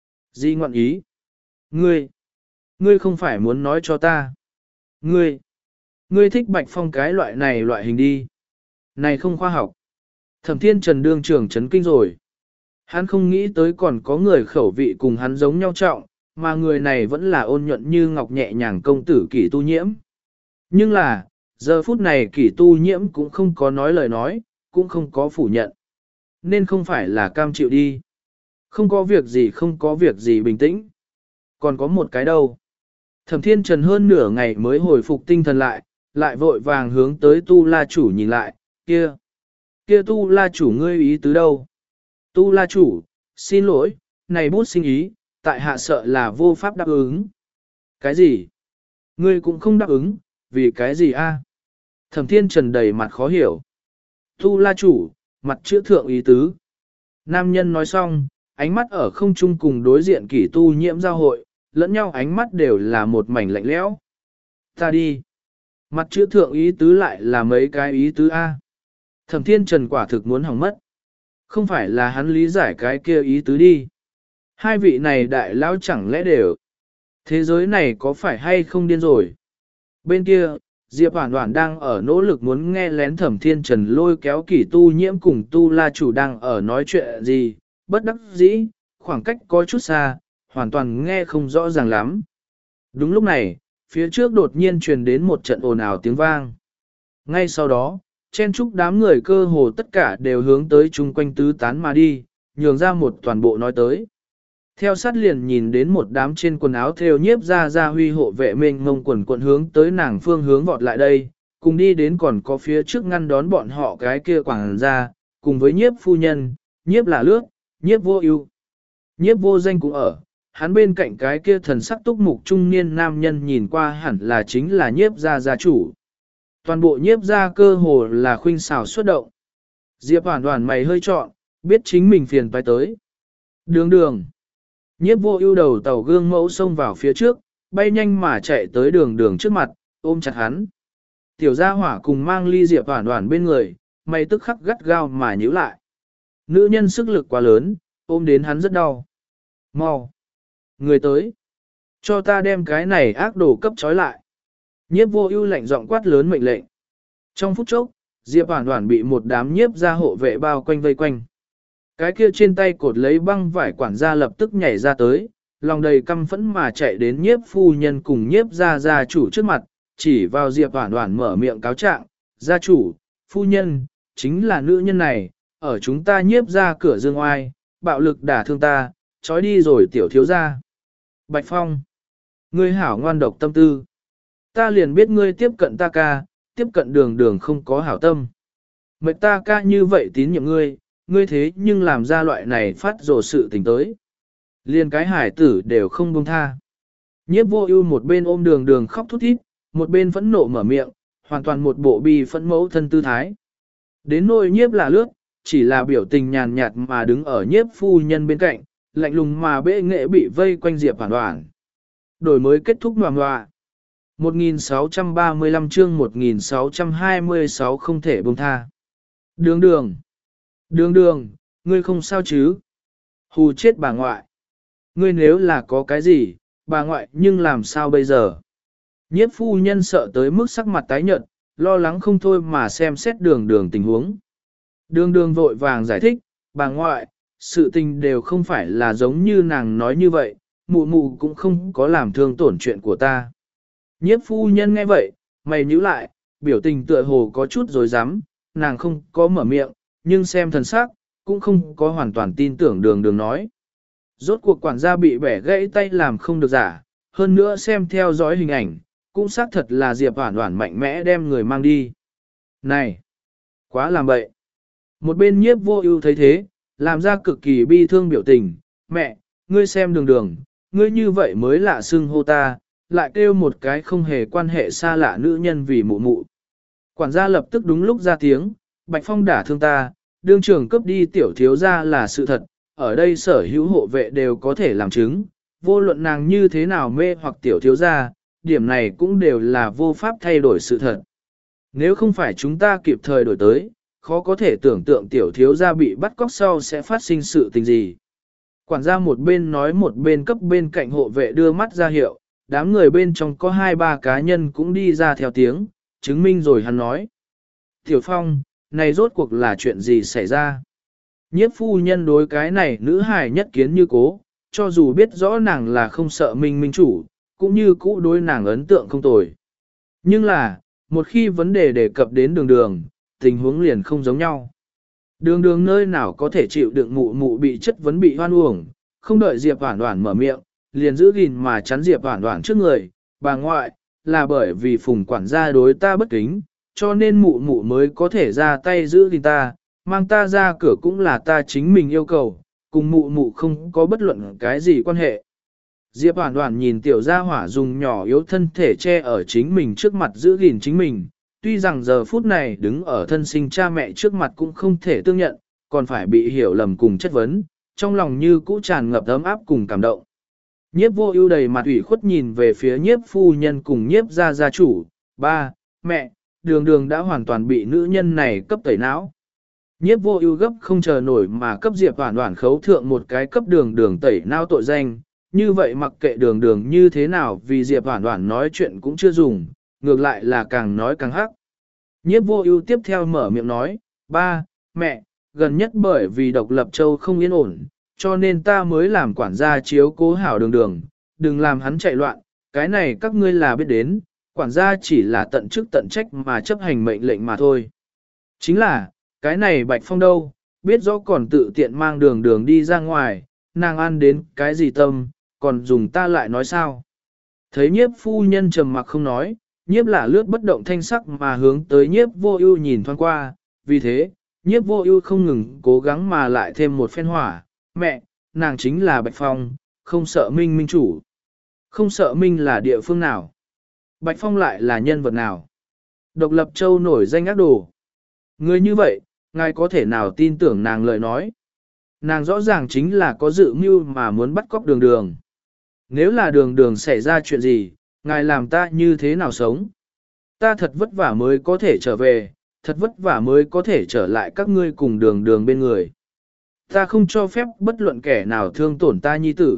Speaker 1: Di ngoạn ý. Ngươi. Ngươi không phải muốn nói cho ta. Ngươi. Ngươi thích Bạch Phong cái loại này loại hình đi. Này không khoa học. Thẩm Thiên Trần đương trưởng chấn kinh rồi. Hắn không nghĩ tới còn có người khẩu vị cùng hắn giống nhau trọng, mà người này vẫn là ôn nhuận như ngọc nhẹ nhàng công tử Kỷ Tu Nhiễm. Nhưng là, giờ phút này Kỷ Tu Nhiễm cũng không có nói lời nói, cũng không có phủ nhận. Nên không phải là cam chịu đi. Không có việc gì không có việc gì bình tĩnh. Còn có một cái đâu. Thẩm Thiên Trần hơn nửa ngày mới hồi phục tinh thần lại, lại vội vàng hướng tới Tu La chủ nhìn lại, kia. Kia Tu La chủ ngươi ý tứ đâu? Tu La chủ, xin lỗi, này bút sinh ý, tại hạ sợ là vô pháp đáp ứng. Cái gì? Ngươi cũng không đáp ứng, vì cái gì a? Thẩm Thiên Trần đầy mặt khó hiểu. Tu La chủ, mặt chữ thượng ý tứ. Nam nhân nói xong, ánh mắt ở không trung cùng đối diện Kỷ Tu Nhiễm giao hội, lẫn nhau ánh mắt đều là một mảnh lạnh lẽo. Ta đi. Mặt chữ thượng ý tứ lại là mấy cái ý tứ a. Thẩm Thiên Trần quả thực muốn hỏng mất. Không phải là hắn lý giải cái kia ý tứ đi. Hai vị này đại lão chẳng lẽ đều. Thế giới này có phải hay không điên rồi? Bên kia, Diệp Hoản Hoản đang ở nỗ lực muốn nghe lén Thẩm Thiên Trần lôi kéo Kỷ Tu Nhiễm cùng Tu La Chủ đang ở nói chuyện gì, bất đắc dĩ, khoảng cách có chút xa, hoàn toàn nghe không rõ ràng lắm. Đúng lúc này, phía trước đột nhiên truyền đến một trận ồn ào tiếng vang. Ngay sau đó, chen chúc đám người cơ hồ tất cả đều hướng tới chung quanh tứ tán mà đi, nhường ra một toàn bộ nói tới. Theo sát liền nhìn đến một đám trên quần áo thêu nhiếp ra ra huy hộ vệ mênh mông quần quần hướng tới nàng phương hướng vọt lại đây, cùng đi đến còn có phía trước ngăn đón bọn họ cái kia quảng ra, cùng với nhiếp phu nhân, nhiếp là lướt, nhiếp vô ưu, nhiếp vô danh cũng ở. Hắn bên cạnh cái kia thần sắc túc mục trung niên nam nhân nhìn qua hẳn là chính là nhiếp gia gia chủ. Toàn bộ nhiếp gia cơ hồ là khuynh xảo xuất động. Diệp Hoản Hoản mày hơi trọn, biết chính mình phiền phải tới. Đường đường. Nhiếp vô ưu đầu tàu gương mẫu xông vào phía trước, bay nhanh mà chạy tới đường đường trước mặt, ôm chặt hắn. Tiểu gia hỏa cùng mang ly Diệp Hoản Hoản bên người, mày tức khắc gắt gao mà nhíu lại. Nữ nhân sức lực quá lớn, ôm đến hắn rất đau. Mau. Người tới. Cho ta đem cái này ác đồ cấp trói lại. Nhiếp vô ưu lạnh giọng quát lớn mệnh lệnh. Trong phút chốc, Diệp Hoản Hoản bị một đám nhiếp gia hộ vệ bao quanh vây quanh. Cái kia trên tay cột lấy băng vải quản gia lập tức nhảy ra tới, lòng đầy căm phẫn mà chạy đến nhiếp phu nhân cùng nhiếp gia gia chủ trước mặt, chỉ vào Diệp Hoản Hoản mở miệng cáo trạng, gia chủ, phu nhân, chính là nữ nhân này, ở chúng ta nhiếp gia cửa dương oai, bạo lực đả thương ta, trói đi rồi tiểu thiếu gia. Bạch Phong, ngươi hảo ngoan độc tâm tư. Ta liền biết ngươi tiếp cận ta ca, tiếp cận đường đường không có hảo tâm. Mệnh ta ca như vậy tín nhiệm ngươi, ngươi thế nhưng làm ra loại này phát rồ sự tình tới. Liền cái hải tử đều không buông tha. Nhiếp vô ưu một bên ôm đường đường khóc thút thít, một bên phẫn nộ mở miệng, hoàn toàn một bộ bi phẫn mẫu thân tư thái. Đến nỗi nhiếp là lướt, chỉ là biểu tình nhàn nhạt mà đứng ở nhiếp phu nhân bên cạnh, lạnh lùng mà bệ nghệ bị vây quanh Diệp Hoản Hoản. Đổi mới kết thúc ngoà ngoà. một nghìn sáu trăm ba mươi lăm chương một nghìn sáu trăm hai mươi sáu không thể buông tha. Đường đường. Đường đường, ngươi không sao chứ? Hù chết bà ngoại. Ngươi nếu là có cái gì, bà ngoại nhưng làm sao bây giờ? Nhiếp phu nhân sợ tới mức sắc mặt tái nhợt, lo lắng không thôi mà xem xét đường đường tình huống. Đường đường vội vàng giải thích, bà ngoại, sự tình đều không phải là giống như nàng nói như vậy, mụ mụ cũng không có làm thương tổn chuyện của ta. Nhiếp phu nhân nghe vậy, mày nhíu lại, biểu tình tựa hồ có chút rồi dám, nàng không có mở miệng, nhưng xem thần sắc, cũng không có hoàn toàn tin tưởng đường đường nói. Rốt cuộc quản gia bị bẻ gãy tay làm không được giả, hơn nữa xem theo dõi hình ảnh, cũng xác thật là Diệp Hoản Hoản mạnh mẽ đem người mang đi. Này! Quá làm bậy! Một bên nhiếp vô ưu thấy thế, làm ra cực kỳ bi thương biểu tình, mẹ, ngươi xem đường đường, ngươi như vậy mới lạ xưng hô ta, lại kêu một cái không hề quan hệ xa lạ nữ nhân vì mụ mụ. Quản gia lập tức đúng lúc ra tiếng, Bạch Phong đả thương ta, đương trưởng cướp đi tiểu thiếu gia là sự thật, ở đây sở hữu hộ vệ đều có thể làm chứng, vô luận nàng như thế nào mê hoặc tiểu thiếu gia, điểm này cũng đều là vô pháp thay đổi sự thật. Nếu không phải chúng ta kịp thời đổi tới, khó có thể tưởng tượng tiểu thiếu gia bị bắt cóc sau sẽ phát sinh sự tình gì. Quản gia một bên nói một bên cấp bên cạnh hộ vệ đưa mắt ra hiệu, đám người bên trong có hai ba cá nhân cũng đi ra theo tiếng, chứng minh rồi hắn nói. Tiểu Phong, này rốt cuộc là chuyện gì xảy ra? Nhiếp phu nhân đối cái này nữ hài nhất kiến như cố, cho dù biết rõ nàng là không sợ minh minh chủ, cũng như cũ đối nàng ấn tượng không tồi. Nhưng là, một khi vấn đề đề cập đến đường đường, tình huống liền không giống nhau. Đường đường nơi nào có thể chịu đựng mụ mụ bị chất vấn bị hoan uổng, không đợi Diệp Hoản Hoản mở miệng, liền giữ gìn mà chắn Diệp Hoản Hoản trước người, bà ngoại, là bởi vì phùng quản gia đối ta bất kính, cho nên mụ mụ mới có thể ra tay giữ gìn ta, mang ta ra cửa cũng là ta chính mình yêu cầu, cùng mụ mụ không có bất luận cái gì quan hệ. Diệp Hoản Hoản nhìn tiểu gia hỏa dùng nhỏ yếu thân thể che ở chính mình trước mặt giữ gìn chính mình, tuy rằng giờ phút này đứng ở thân sinh cha mẹ trước mặt cũng không thể tương nhận, còn phải bị hiểu lầm cùng chất vấn, trong lòng như cũ tràn ngập ấm áp cùng cảm động. Nhiếp vô ưu đầy mặt ủy khuất nhìn về phía nhiếp phu nhân cùng nhiếp gia gia chủ, ba, mẹ, đường đường đã hoàn toàn bị nữ nhân này cấp tẩy não. Nhiếp vô ưu gấp không chờ nổi mà cấp Diệp Hoản Hoản khấu thượng một cái cấp đường đường tẩy nao tội danh, như vậy mặc kệ đường đường như thế nào vì Diệp Hoản Hoản nói chuyện cũng chưa dùng, ngược lại là càng nói càng hắc. Nhiếp vô ưu tiếp theo mở miệng nói, ba, mẹ, gần nhất bởi vì độc lập châu không yên ổn, cho nên ta mới làm quản gia chiếu cố hảo đường đường, đừng làm hắn chạy loạn, cái này các ngươi là biết đến, quản gia chỉ là tận chức tận trách mà chấp hành mệnh lệnh mà thôi. Chính là, cái này Bạch Phong đâu, biết rõ còn tự tiện mang đường đường đi ra ngoài, nàng ăn đến cái gì tâm, còn dùng ta lại nói sao. Thấy nhiếp phu nhân trầm mặc không nói, nhiếp là lướt bất động thanh sắc mà hướng tới nhiếp vô ưu nhìn thoáng qua, vì thế, nhiếp vô ưu không ngừng cố gắng mà lại thêm một phen hỏa, mẹ, nàng chính là Bạch Phong, không sợ Minh Minh chủ. Không sợ Minh là địa phương nào. Bạch Phong lại là nhân vật nào. Độc lập châu nổi danh ác đồ. Người như vậy, ngài có thể nào tin tưởng nàng lời nói. Nàng rõ ràng chính là có dự mưu mà muốn bắt cóc đường đường. Nếu là đường đường xảy ra chuyện gì, ngài làm ta như thế nào sống? Ta thật vất vả mới có thể trở về, thật vất vả mới có thể trở lại các ngươi cùng đường đường bên người. Ta không cho phép bất luận kẻ nào thương tổn ta nhi tử.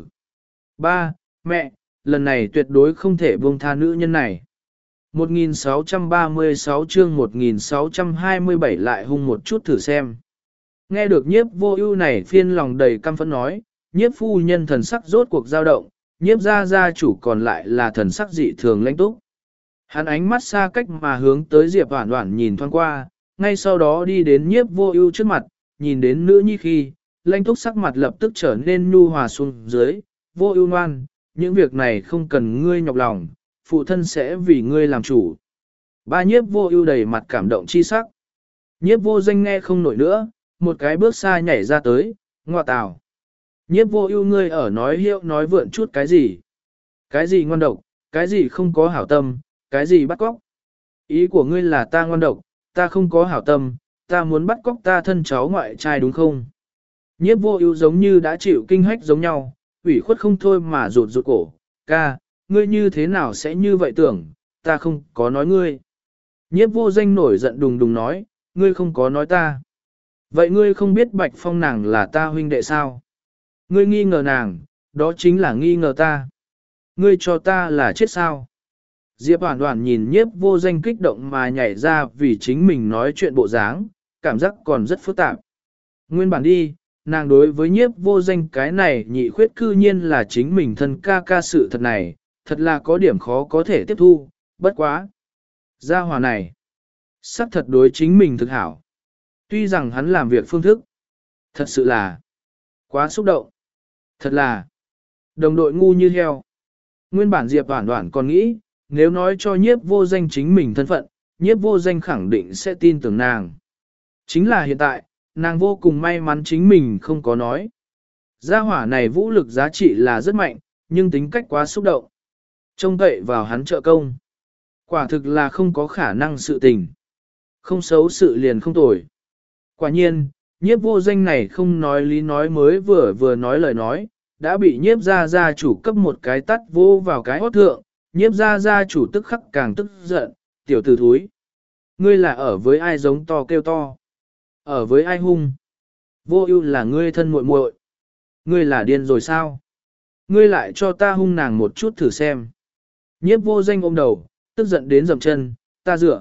Speaker 1: Ba, mẹ, lần này tuyệt đối không thể buông tha nữ nhân này. một nghìn sáu trăm ba mươi sáu chương một nghìn sáu trăm hai mươi bảy lại hung một chút thử xem. Nghe được nhiếp vô ưu này phiên lòng đầy căm phẫn nói, nhiếp phu nhân thần sắc rốt cuộc dao động, nhiếp gia gia chủ còn lại là thần sắc dị thường lãnh túc. Hắn ánh mắt xa cách mà hướng tới Diệp Hoản Hoản nhìn thoáng qua, ngay sau đó đi đến nhiếp vô ưu trước mặt, nhìn đến nữ nhi khi, lãnh túc sắc mặt lập tức trở nên nhu hòa xuống dưới, vô ưu ngoan, những việc này không cần ngươi nhọc lòng, phụ thân sẽ vì ngươi làm chủ. Ba nhiếp vô ưu đầy mặt cảm động chi sắc. Nhiếp vô danh nghe không nổi nữa, một cái bước xa nhảy ra tới, ngoa tào. Nhiếp vô ưu ngươi ở nói hiệu nói vượn chút cái gì? Cái gì ngoan độc, cái gì không có hảo tâm, cái gì bắt cóc? Ý của ngươi là ta ngoan độc, ta không có hảo tâm, ta muốn bắt cóc ta thân cháu ngoại trai đúng không? Nhiếp vô ưu giống như đã chịu kinh hách giống nhau, ủy khuất không thôi mà rụt rụt cổ, ca, ngươi như thế nào sẽ như vậy tưởng, ta không có nói ngươi. Nhiếp vô danh nổi giận đùng đùng nói, ngươi không có nói ta. Vậy ngươi không biết Bạch Phong nàng là ta huynh đệ sao? Ngươi nghi ngờ nàng, đó chính là nghi ngờ ta. Ngươi cho ta là chết sao? Diệp Hoản Hoản nhìn nhiếp vô danh kích động mà nhảy ra vì chính mình nói chuyện bộ dáng, cảm giác còn rất phức tạp. Nguyên bản đi, nàng đối với nhiếp vô danh cái này nhị khuyết cư nhiên là chính mình thân ca ca sự thật này, thật là có điểm khó có thể tiếp thu, bất quá. Gia hỏa này, sắc thật đối chính mình thực hảo. Tuy rằng hắn làm việc phương thức, thật sự là quá xúc động. Thật là đồng đội ngu như heo. Nguyên bản Diệp Hoản Hoản còn nghĩ, nếu nói cho nhiếp vô danh chính mình thân phận, nhiếp vô danh khẳng định sẽ tin tưởng nàng. Chính là hiện tại, nàng vô cùng may mắn chính mình không có nói. Gia hỏa này vũ lực giá trị là rất mạnh, nhưng tính cách quá xúc động. Trông cậy vào hắn trợ công. Quả thực là không có khả năng sự tình. Không xấu sự liền không tồi. Quả nhiên, nhiếp vô danh này không nói lý nói mới vừa vừa nói lời nói, đã bị nhiếp gia gia chủ cấp một cái tắt vô vào cái hót thượng, nhiếp gia gia chủ tức khắc càng tức giận, tiểu tử thúi. Ngươi là ở với ai giống to kêu to? Ở với ai hung? Vô ưu là ngươi thân muội muội. Ngươi là điên rồi sao? Ngươi lại cho ta hung nàng một chút thử xem. Nhiếp vô danh ôm đầu, tức giận đến dậm chân, ta dựa.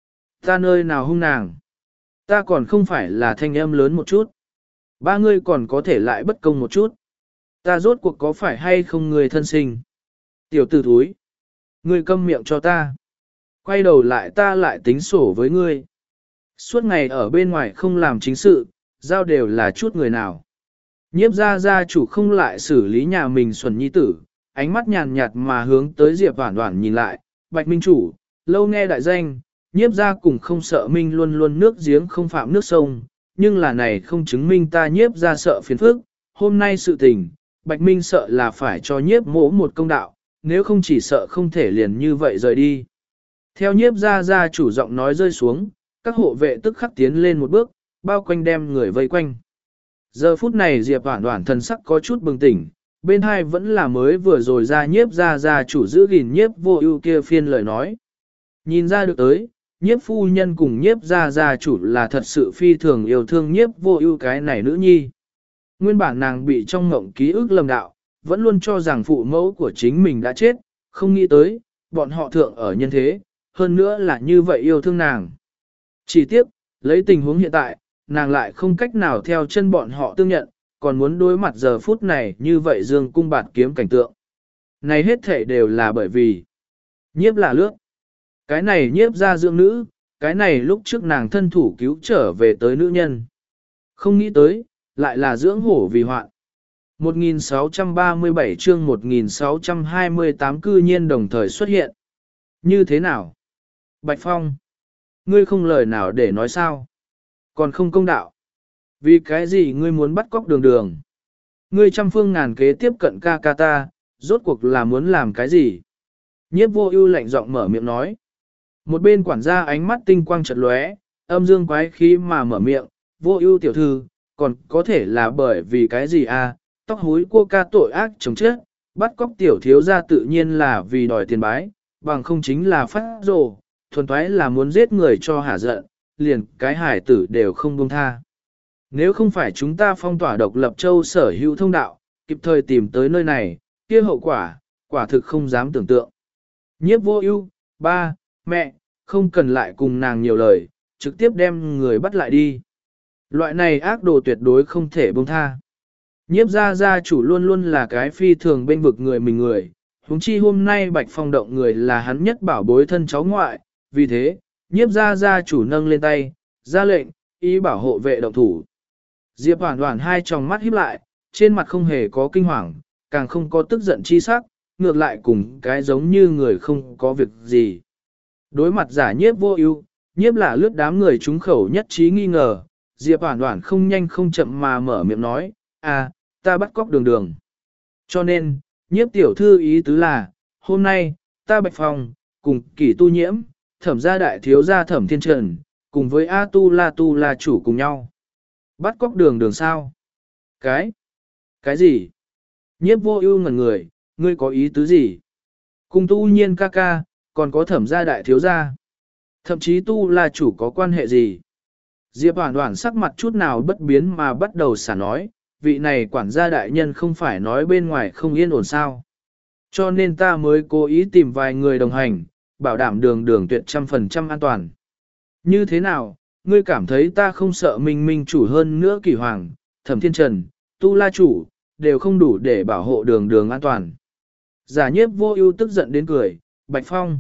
Speaker 1: Ta nơi nào hung nàng? Ta còn không phải là thanh âm lớn một chút. Ba ngươi còn có thể lại bất công một chút. Ta rốt cuộc có phải hay không người thân sinh? Tiểu tử thúi. Ngươi câm miệng cho ta. Quay đầu lại ta lại tính sổ với ngươi. Suốt ngày ở bên ngoài không làm chính sự, giao đều là chút người nào. Nhiếp gia gia chủ không lại xử lý nhà mình xuẩn nhi tử, ánh mắt nhàn nhạt mà hướng tới Diệp Hoản Hoản nhìn lại, Bạch Minh chủ, lâu nghe đại danh, nhiếp gia cùng không sợ Minh luôn luôn nước giếng không phạm nước sông, nhưng là này không chứng minh ta nhiếp gia sợ phiền phức, hôm nay sự tình, Bạch Minh sợ là phải cho nhiếp mỗ một công đạo, nếu không chỉ sợ không thể liền như vậy rời đi. Theo nhiếp gia gia chủ giọng nói rơi xuống, các hộ vệ tức khắc tiến lên một bước, bao quanh đem người vây quanh. Giờ phút này Diệp Hoản Hoản thần sắc có chút bừng tỉnh, bên hai vẫn là mới vừa rồi ra nhiếp gia gia chủ giữ gìn nhiếp vô ưu kia phiên lời nói. Nhìn ra được tới, nhiếp phu nhân cùng nhiếp gia gia chủ là thật sự phi thường yêu thương nhiếp vô ưu cái này nữ nhi. Nguyên bản nàng bị trong ngộng ký ức lầm đạo, vẫn luôn cho rằng phụ mẫu của chính mình đã chết, không nghĩ tới, bọn họ thượng ở nhân thế, hơn nữa là như vậy yêu thương nàng. Chỉ tiếc, lấy tình huống hiện tại, nàng lại không cách nào theo chân bọn họ tương nhận, còn muốn đối mặt giờ phút này như vậy dương cung bạt kiếm cảnh tượng. Này hết thể đều là bởi vì nhiếp là lướt. Cái này nhiếp ra dưỡng nữ, cái này lúc trước nàng thân thủ cứu trở về tới nữ nhân. Không nghĩ tới, lại là dưỡng hổ vì hoạn. một nghìn sáu trăm ba mươi bảy chương một nghìn sáu trăm hai mươi tám cư nhiên đồng thời xuất hiện. Như thế nào? Bạch Phong, ngươi không lời nào để nói sao? Còn không công đạo. Vì cái gì ngươi muốn bắt cóc đường đường? Ngươi trăm phương ngàn kế tiếp cận ca ca ta, rốt cuộc là muốn làm cái gì? Nhiếp vô ưu lạnh giọng mở miệng nói. Một bên quản gia ánh mắt tinh quang chợt lóe, âm dương quái khí mà mở miệng, vô ưu tiểu thư, còn có thể là bởi vì cái gì à? Tóc húi cua ca tội ác chống chết, bắt cóc tiểu thiếu gia tự nhiên là vì đòi tiền bái, bằng không chính là phát rồ, thuần toái là muốn giết người cho hả giận, liền cái hải tử đều không buông tha. Nếu không phải chúng ta phong tỏa độc lập châu sở hữu thông đạo, kịp thời tìm tới nơi này, kia hậu quả, quả thực không dám tưởng tượng. Nhiếp vô ưu, ba, mẹ, không cần lại cùng nàng nhiều lời, trực tiếp đem người bắt lại đi. Loại này ác đồ tuyệt đối không thể buông tha. Nhiếp gia gia chủ luôn luôn là cái phi thường bên vực người mình người, huống chi hôm nay Bạch Phong động người là hắn nhất bảo bối thân cháu ngoại, vì thế, nhiếp gia gia chủ nâng lên tay, ra lệnh, ý bảo hộ vệ động thủ. Diệp Hoản Hoản hai tròng mắt híp lại, trên mặt không hề có kinh hoàng, càng không có tức giận chi sắc, ngược lại cùng cái giống như người không có việc gì. Đối mặt giả nhiếp vô ưu, nhiếp là lướt đám người trúng khẩu nhất trí nghi ngờ, Diệp Hoản Hoản không nhanh không chậm mà mở miệng nói, à, ta bắt cóc đường đường. Cho nên, nhiếp tiểu thư ý tứ là, hôm nay, ta Bạch Phong, cùng Kỷ Tu Nhiễm, Thẩm gia đại thiếu gia Thẩm Thiên Trần, cùng với A Tu La Tu La chủ cùng nhau. Bắt cóc đường đường sao? Cái? Cái gì? Nhiếp vô ưu ngẩn người, ngươi có ý tứ gì? Cùng Tu Nhiên ca ca, còn có Thẩm gia đại thiếu gia. Thậm chí Tu La chủ có quan hệ gì? Diệp Hoản Hoản sắc mặt chút nào bất biến mà bắt đầu xả nói, vị này quản gia đại nhân không phải nói bên ngoài không yên ổn sao. Cho nên ta mới cố ý tìm vài người đồng hành, bảo đảm đường đường tuyệt trăm phần trăm an toàn. Như thế nào, ngươi cảm thấy ta không sợ minh minh chủ hơn nữa Kỷ Hoàng, Thẩm Thiên Trần, Tu La chủ, đều không đủ để bảo hộ đường đường an toàn. Giả nhiếp vô ưu tức giận đến cười, Bạch Phong.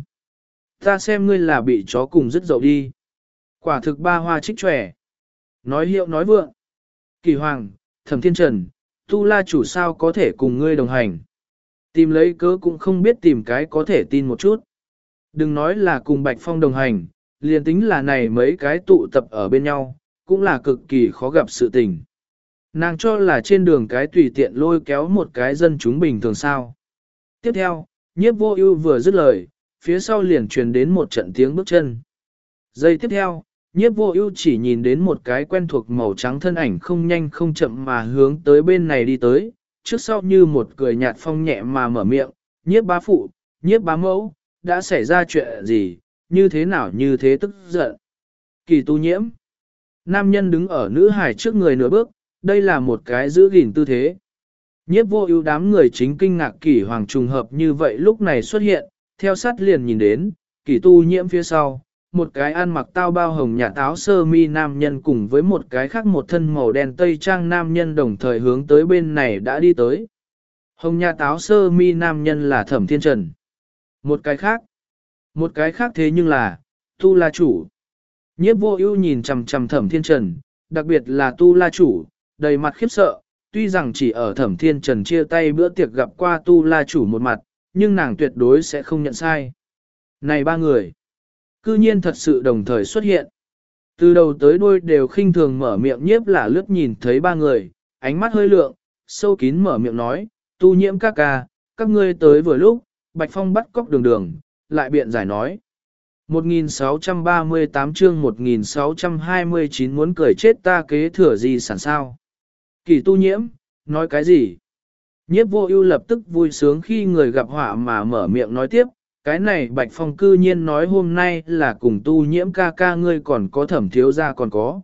Speaker 1: Ta xem ngươi là bị chó cùng dứt dậu đi. Quả thực ba hoa trích trẻ. Nói hiệu nói vượng. Kỷ Hoàng, Thẩm Thiên Trần, Tu La chủ sao có thể cùng ngươi đồng hành. Tìm lấy cớ cũng không biết tìm cái có thể tin một chút. Đừng nói là cùng Bạch Phong đồng hành, liền tính là này mấy cái tụ tập ở bên nhau, cũng là cực kỳ khó gặp sự tình. Nàng cho là trên đường cái tùy tiện lôi kéo một cái dân chúng bình thường sao. Tiếp theo, nhiếp vô ưu vừa dứt lời, phía sau liền truyền đến một trận tiếng bước chân. Giây tiếp theo, nhiếp vô ưu chỉ nhìn đến một cái quen thuộc màu trắng thân ảnh không nhanh không chậm mà hướng tới bên này đi tới, trước sau như một cười nhạt phong nhẹ mà mở miệng, nhiếp bá phụ, nhiếp bá mẫu, đã xảy ra chuyện gì, như thế nào như thế tức giận. Kỳ Tu Nhiễm, nam nhân đứng ở nữ hải trước người nửa bước, đây là một cái giữ gìn tư thế. Nhiếp vô ưu đám người chính kinh ngạc Kỷ Hoàng trùng hợp như vậy lúc này xuất hiện, theo sát liền nhìn đến, Kỷ Tu Nhiễm phía sau, một cái ăn mặc tao bao hồng nhà táo sơ mi nam nhân cùng với một cái khác một thân màu đen tây trang nam nhân đồng thời hướng tới bên này đã đi tới. Hồng nhà táo sơ mi nam nhân là Thẩm Thiên Trần. Một cái khác, một cái khác thế nhưng là, Tu La chủ. Nhiếp vô ưu nhìn chằm chằm Thẩm Thiên Trần, đặc biệt là Tu La chủ, đầy mặt khiếp sợ, tuy rằng chỉ ở Thẩm Thiên Trần chia tay bữa tiệc gặp qua Tu La chủ một mặt, nhưng nàng tuyệt đối sẽ không nhận sai. Này ba người, cư nhiên thật sự đồng thời xuất hiện. Từ đầu tới đuôi đều khinh thường mở miệng nhiếp là lướt nhìn thấy ba người, ánh mắt hơi lượng, sâu kín mở miệng nói, Tu Nhiễm ca ca, các ngươi tới vừa lúc, Bạch Phong bắt cóc đường đường, lại biện giải nói. một nghìn sáu trăm ba mươi tám chương một nghìn sáu trăm hai mươi chín muốn cười chết ta kế thừa gì sản sao. Kỳ Tu Nhiễm, nói cái gì? Nhiếp vô ưu lập tức vui sướng khi người gặp họa mà mở miệng nói tiếp, Cái này Bạch Phong cư nhiên nói hôm nay là cùng tu nhiễm ca ca ngươi còn có thẩm thiếu gia còn có.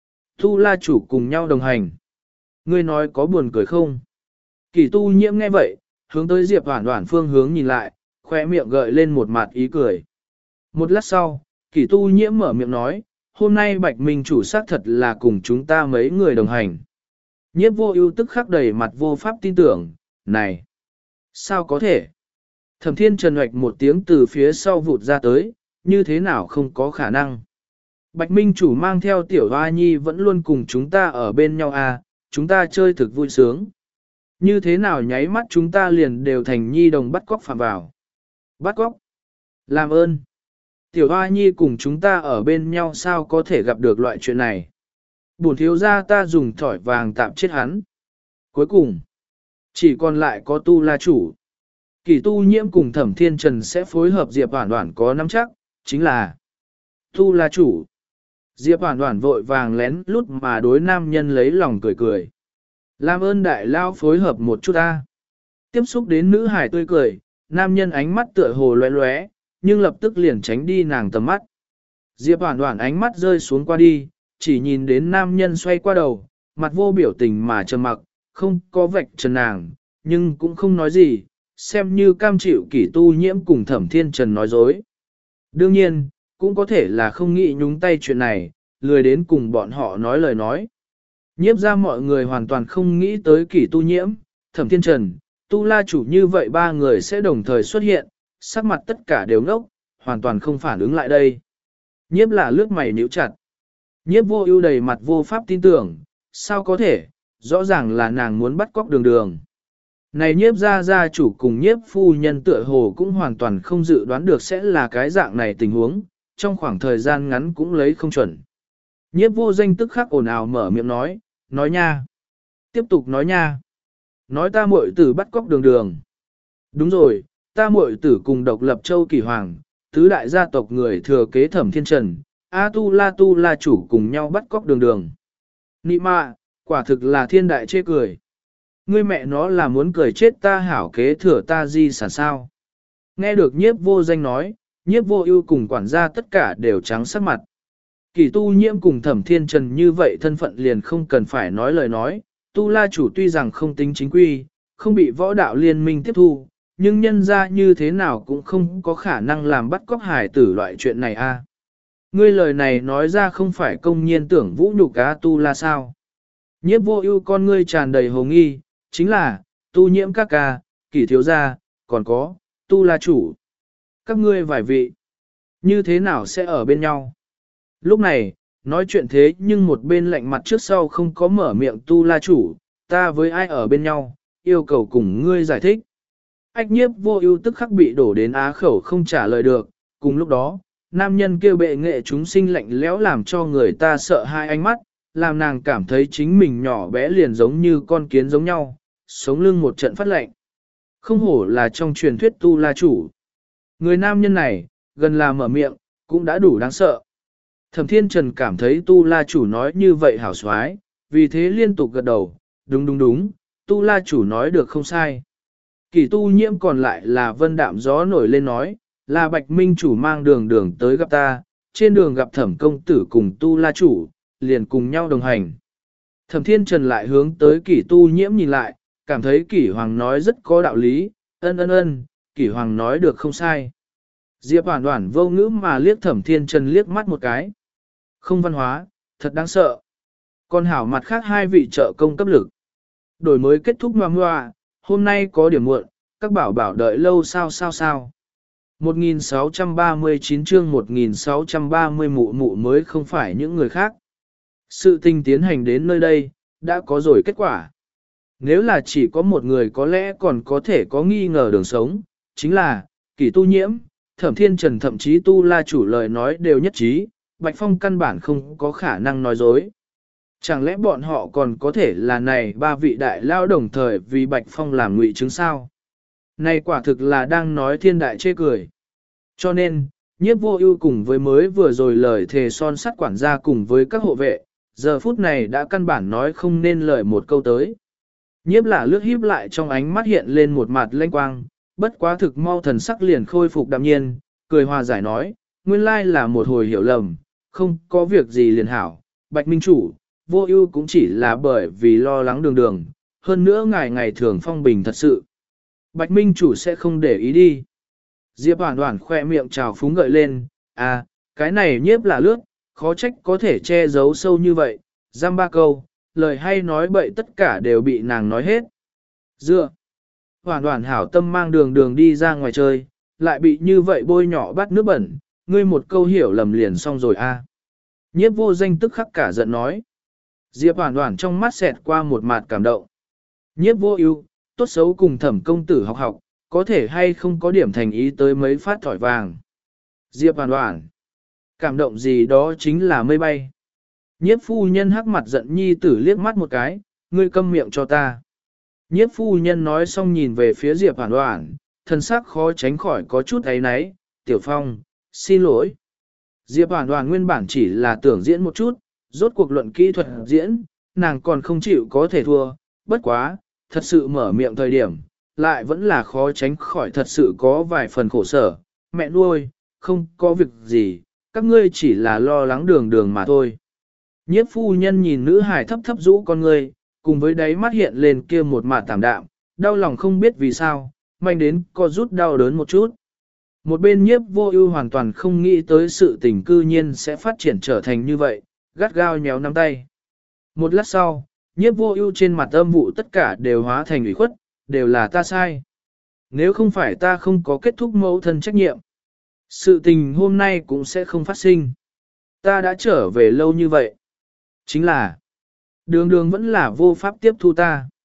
Speaker 1: Tu la chủ cùng nhau đồng hành. Ngươi nói có buồn cười không? Kỳ tu nhiễm nghe vậy, hướng tới Diệp Hoản Hoản phương hướng nhìn lại, khoe miệng gợi lên một mặt ý cười. Một lát sau, Kỳ tu nhiễm mở miệng nói, hôm nay Bạch Minh chủ xác thật là cùng chúng ta mấy người đồng hành. Nhiếp vô ưu tức khắc đầy mặt vô pháp tin tưởng, này, sao có thể? Thẩm Thiên Trần hoạch một tiếng từ phía sau vụt ra tới, như thế nào không có khả năng. Bạch Minh chủ mang theo tiểu hoa nhi vẫn luôn cùng chúng ta ở bên nhau à, chúng ta chơi thực vui sướng. Như thế nào nháy mắt chúng ta liền đều thành nhi đồng bắt cóc phạm vào. Bắt cóc? Làm ơn. Tiểu hoa nhi cùng chúng ta ở bên nhau sao có thể gặp được loại chuyện này. Bổn thiếu gia ta dùng thỏi vàng tạm chết hắn. Cuối cùng, chỉ còn lại có tu la chủ. Kỳ tu nhiễm cùng Thẩm Thiên Trần sẽ phối hợp Diệp Hoản Hoản có nắm chắc, chính là tu la chủ. Diệp Hoản Hoản vội vàng lén lút mà đối nam nhân lấy lòng cười cười. Làm ơn đại lao phối hợp một chút ta. Tiếp xúc đến nữ hải tươi cười, nam nhân ánh mắt tựa hồ lóe lóe, nhưng lập tức liền tránh đi nàng tầm mắt. Diệp Hoản Hoản ánh mắt rơi xuống qua đi, chỉ nhìn đến nam nhân xoay qua đầu, mặt vô biểu tình mà trầm mặc, không có vạch trần nàng, nhưng cũng không nói gì, xem như cam chịu Kỷ tu nhiễm cùng Thẩm Thiên Trần nói dối. Đương nhiên, cũng có thể là không nghĩ nhúng tay chuyện này, lười đến cùng bọn họ nói lời nói. Nhiếp ra mọi người hoàn toàn không nghĩ tới Kỷ tu nhiễm, Thẩm Thiên Trần, tu la chủ như vậy ba người sẽ đồng thời xuất hiện, sắc mặt tất cả đều ngốc, hoàn toàn không phản ứng lại đây. Nhiếp là lướt mày nhíu chặt. Nhiếp vô ưu đầy mặt vô pháp tin tưởng, sao có thể, rõ ràng là nàng muốn bắt cóc đường đường. Này nhiếp gia gia chủ cùng nhiếp phu nhân tựa hồ cũng hoàn toàn không dự đoán được sẽ là cái dạng này tình huống, trong khoảng thời gian ngắn cũng lấy không chuẩn. Nhiếp vô danh tức khắc ồn ào mở miệng nói, nói nha. Tiếp tục nói nha. Nói ta muội tử bắt cóc đường đường. Đúng rồi, ta muội tử cùng độc lập châu kỳ hoàng, tứ đại gia tộc người thừa kế Thẩm Thiên Trần, A tu la tu la chủ cùng nhau bắt cóc đường đường. Nị mạ, quả thực là thiên đại chê cười. Ngươi mẹ nó là muốn cười chết ta hảo kế thừa ta di sản sao. Nghe được nhiếp vô danh nói, nhiếp vô ưu cùng quản gia tất cả đều trắng sắc mặt. Kỳ tu nhiễm cùng Thẩm Thiên Trần như vậy thân phận liền không cần phải nói lời nói, tu la chủ tuy rằng không tính chính quy, không bị võ đạo liên minh tiếp thu, nhưng nhân ra như thế nào cũng không có khả năng làm bắt cóc hải tử loại chuyện này a. Ngươi lời này nói ra không phải công nhiên tưởng vũ nhục cá tu la sao. Nhiếp vô ưu con ngươi tràn đầy hồ nghi, chính là, tu nhiễm các ca, Kỷ thiếu gia, còn có, tu la chủ. Các ngươi vài vị, như thế nào sẽ ở bên nhau? Lúc này, nói chuyện thế nhưng một bên lạnh mặt trước sau không có mở miệng tu la chủ, ta với ai ở bên nhau, yêu cầu cùng ngươi giải thích. Ách nhiếp vô ưu tức khắc bị đổ đến á khẩu không trả lời được, cùng lúc đó, nam nhân kêu bệ nghệ chúng sinh lạnh lẽo làm cho người ta sợ hai ánh mắt, làm nàng cảm thấy chính mình nhỏ bé liền giống như con kiến giống nhau, sống lưng một trận phát lạnh. Không hổ là trong truyền thuyết tu la chủ. Người nam nhân này, gần là mở miệng, cũng đã đủ đáng sợ. Thẩm Thiên Trần cảm thấy tu la chủ nói như vậy hảo xoái, vì thế liên tục gật đầu, đúng đúng đúng, tu la chủ nói được không sai. Kỳ tu nhiễm còn lại là vân đạm gió nổi lên nói, là Bạch Minh chủ mang đường đường tới gặp ta, trên đường gặp Thẩm công tử cùng tu la chủ, liền cùng nhau đồng hành. Thẩm Thiên Trần lại hướng tới Kỷ tu nhiễm nhìn lại, cảm thấy Kỷ Hoàng nói rất có đạo lý, ân ân ân, Kỷ Hoàng nói được không sai. Diệp Hoản Hoản vô ngữ mà liếc Thẩm Thiên Trần liếc mắt một cái. Không văn hóa, thật đáng sợ. Còn hảo mặt khác hai vị trợ công cấp lực. Đổi mới kết thúc ngoan ngoạ, hôm nay có điểm muộn, các bảo bảo đợi lâu sao sao sao. một nghìn sáu trăm ba mươi chín chương một nghìn sáu trăm ba mươi mụ mụ mới không phải những người khác. Sự tình tiến hành đến nơi đây, đã có rồi kết quả. Nếu là chỉ có một người có lẽ còn có thể có nghi ngờ đường sống, chính là, Kỷ tu nhiễm, Thẩm Thiên Trần thậm chí tu la chủ lời nói đều nhất trí, Bạch Phong căn bản không có khả năng nói dối. Chẳng lẽ bọn họ còn có thể là này ba vị đại lao đồng thời vì Bạch Phong làm ngụy chứng sao? Này quả thực là đang nói thiên đại chê cười. Cho nên, nhiếp vô ưu cùng với mới vừa rồi lời thề son sắt quản gia cùng với các hộ vệ, giờ phút này đã căn bản nói không nên lời một câu tới. Nhiếp là lướt híp lại trong ánh mắt hiện lên một mặt lanh quang, bất quá thực mau thần sắc liền khôi phục đạm nhiên, cười hòa giải nói, nguyên lai là một hồi hiểu lầm, không có việc gì liền hảo, Bạch Minh Chủ, vô ưu cũng chỉ là bởi vì lo lắng đường đường, hơn nữa ngày ngày thường phong bình thật sự. Bạch Minh Chủ sẽ không để ý đi. Diệp Hoản Hoản khoe miệng trào phúng gợi lên, à, cái này nhiếp là lướt, khó trách có thể che giấu sâu như vậy, giam ba câu, lời hay nói bậy tất cả đều bị nàng nói hết. Dựa, Hoản Hoản hảo tâm mang đường đường đi ra ngoài chơi, lại bị như vậy bôi nhỏ bắt nước bẩn, ngươi một câu hiểu lầm liền xong rồi a. À. Nhiếp vô danh tức khắc cả giận nói. Diệp Hoản Hoản trong mắt xẹt qua một mặt cảm động. Nhiếp vô ưu, tốt xấu cùng Thẩm công tử học học, có thể hay không có điểm thành ý tới mấy phát thỏi vàng. Diệp Hoản Hoản, cảm động gì đó chính là mây bay. Nhiếp phu nhân hắc mặt giận nhi tử liếc mắt một cái, ngươi câm miệng cho ta. Nhiếp phu nhân nói xong nhìn về phía Diệp Hoản Hoản, thân sắc khó tránh khỏi có chút ấy náy, Tiểu Phong, xin lỗi. Diệp Hoản Hoản nguyên bản chỉ là tưởng diễn một chút, rốt cuộc luận kỹ thuật diễn, nàng còn không chịu có thể thua, bất quá, thật sự mở miệng thời điểm, lại vẫn là khó tránh khỏi thật sự có vài phần khổ sở. Mẹ nuôi, không có việc gì, các ngươi chỉ là lo lắng đường đường mà thôi. Nhiếp phu nhân nhìn nữ hài thấp thấp rũ con ngươi, cùng với đáy mắt hiện lên kia một mạt tảm đạm, đau lòng không biết vì sao, mạnh đến co rút đau đớn một chút. Một bên nhiếp vô ưu hoàn toàn không nghĩ tới sự tình cư nhiên sẽ phát triển trở thành như vậy, gắt gao nhéo nắm tay. Một lát sau, nhiếp vô ưu trên mặt âm vụ tất cả đều hóa thành ủy khuất, đều là ta sai. Nếu không phải ta không có kết thúc mẫu thân trách nhiệm, sự tình hôm nay cũng sẽ không phát sinh. Ta đã trở về lâu như vậy. Chính là, đường đường vẫn là vô pháp tiếp thu ta.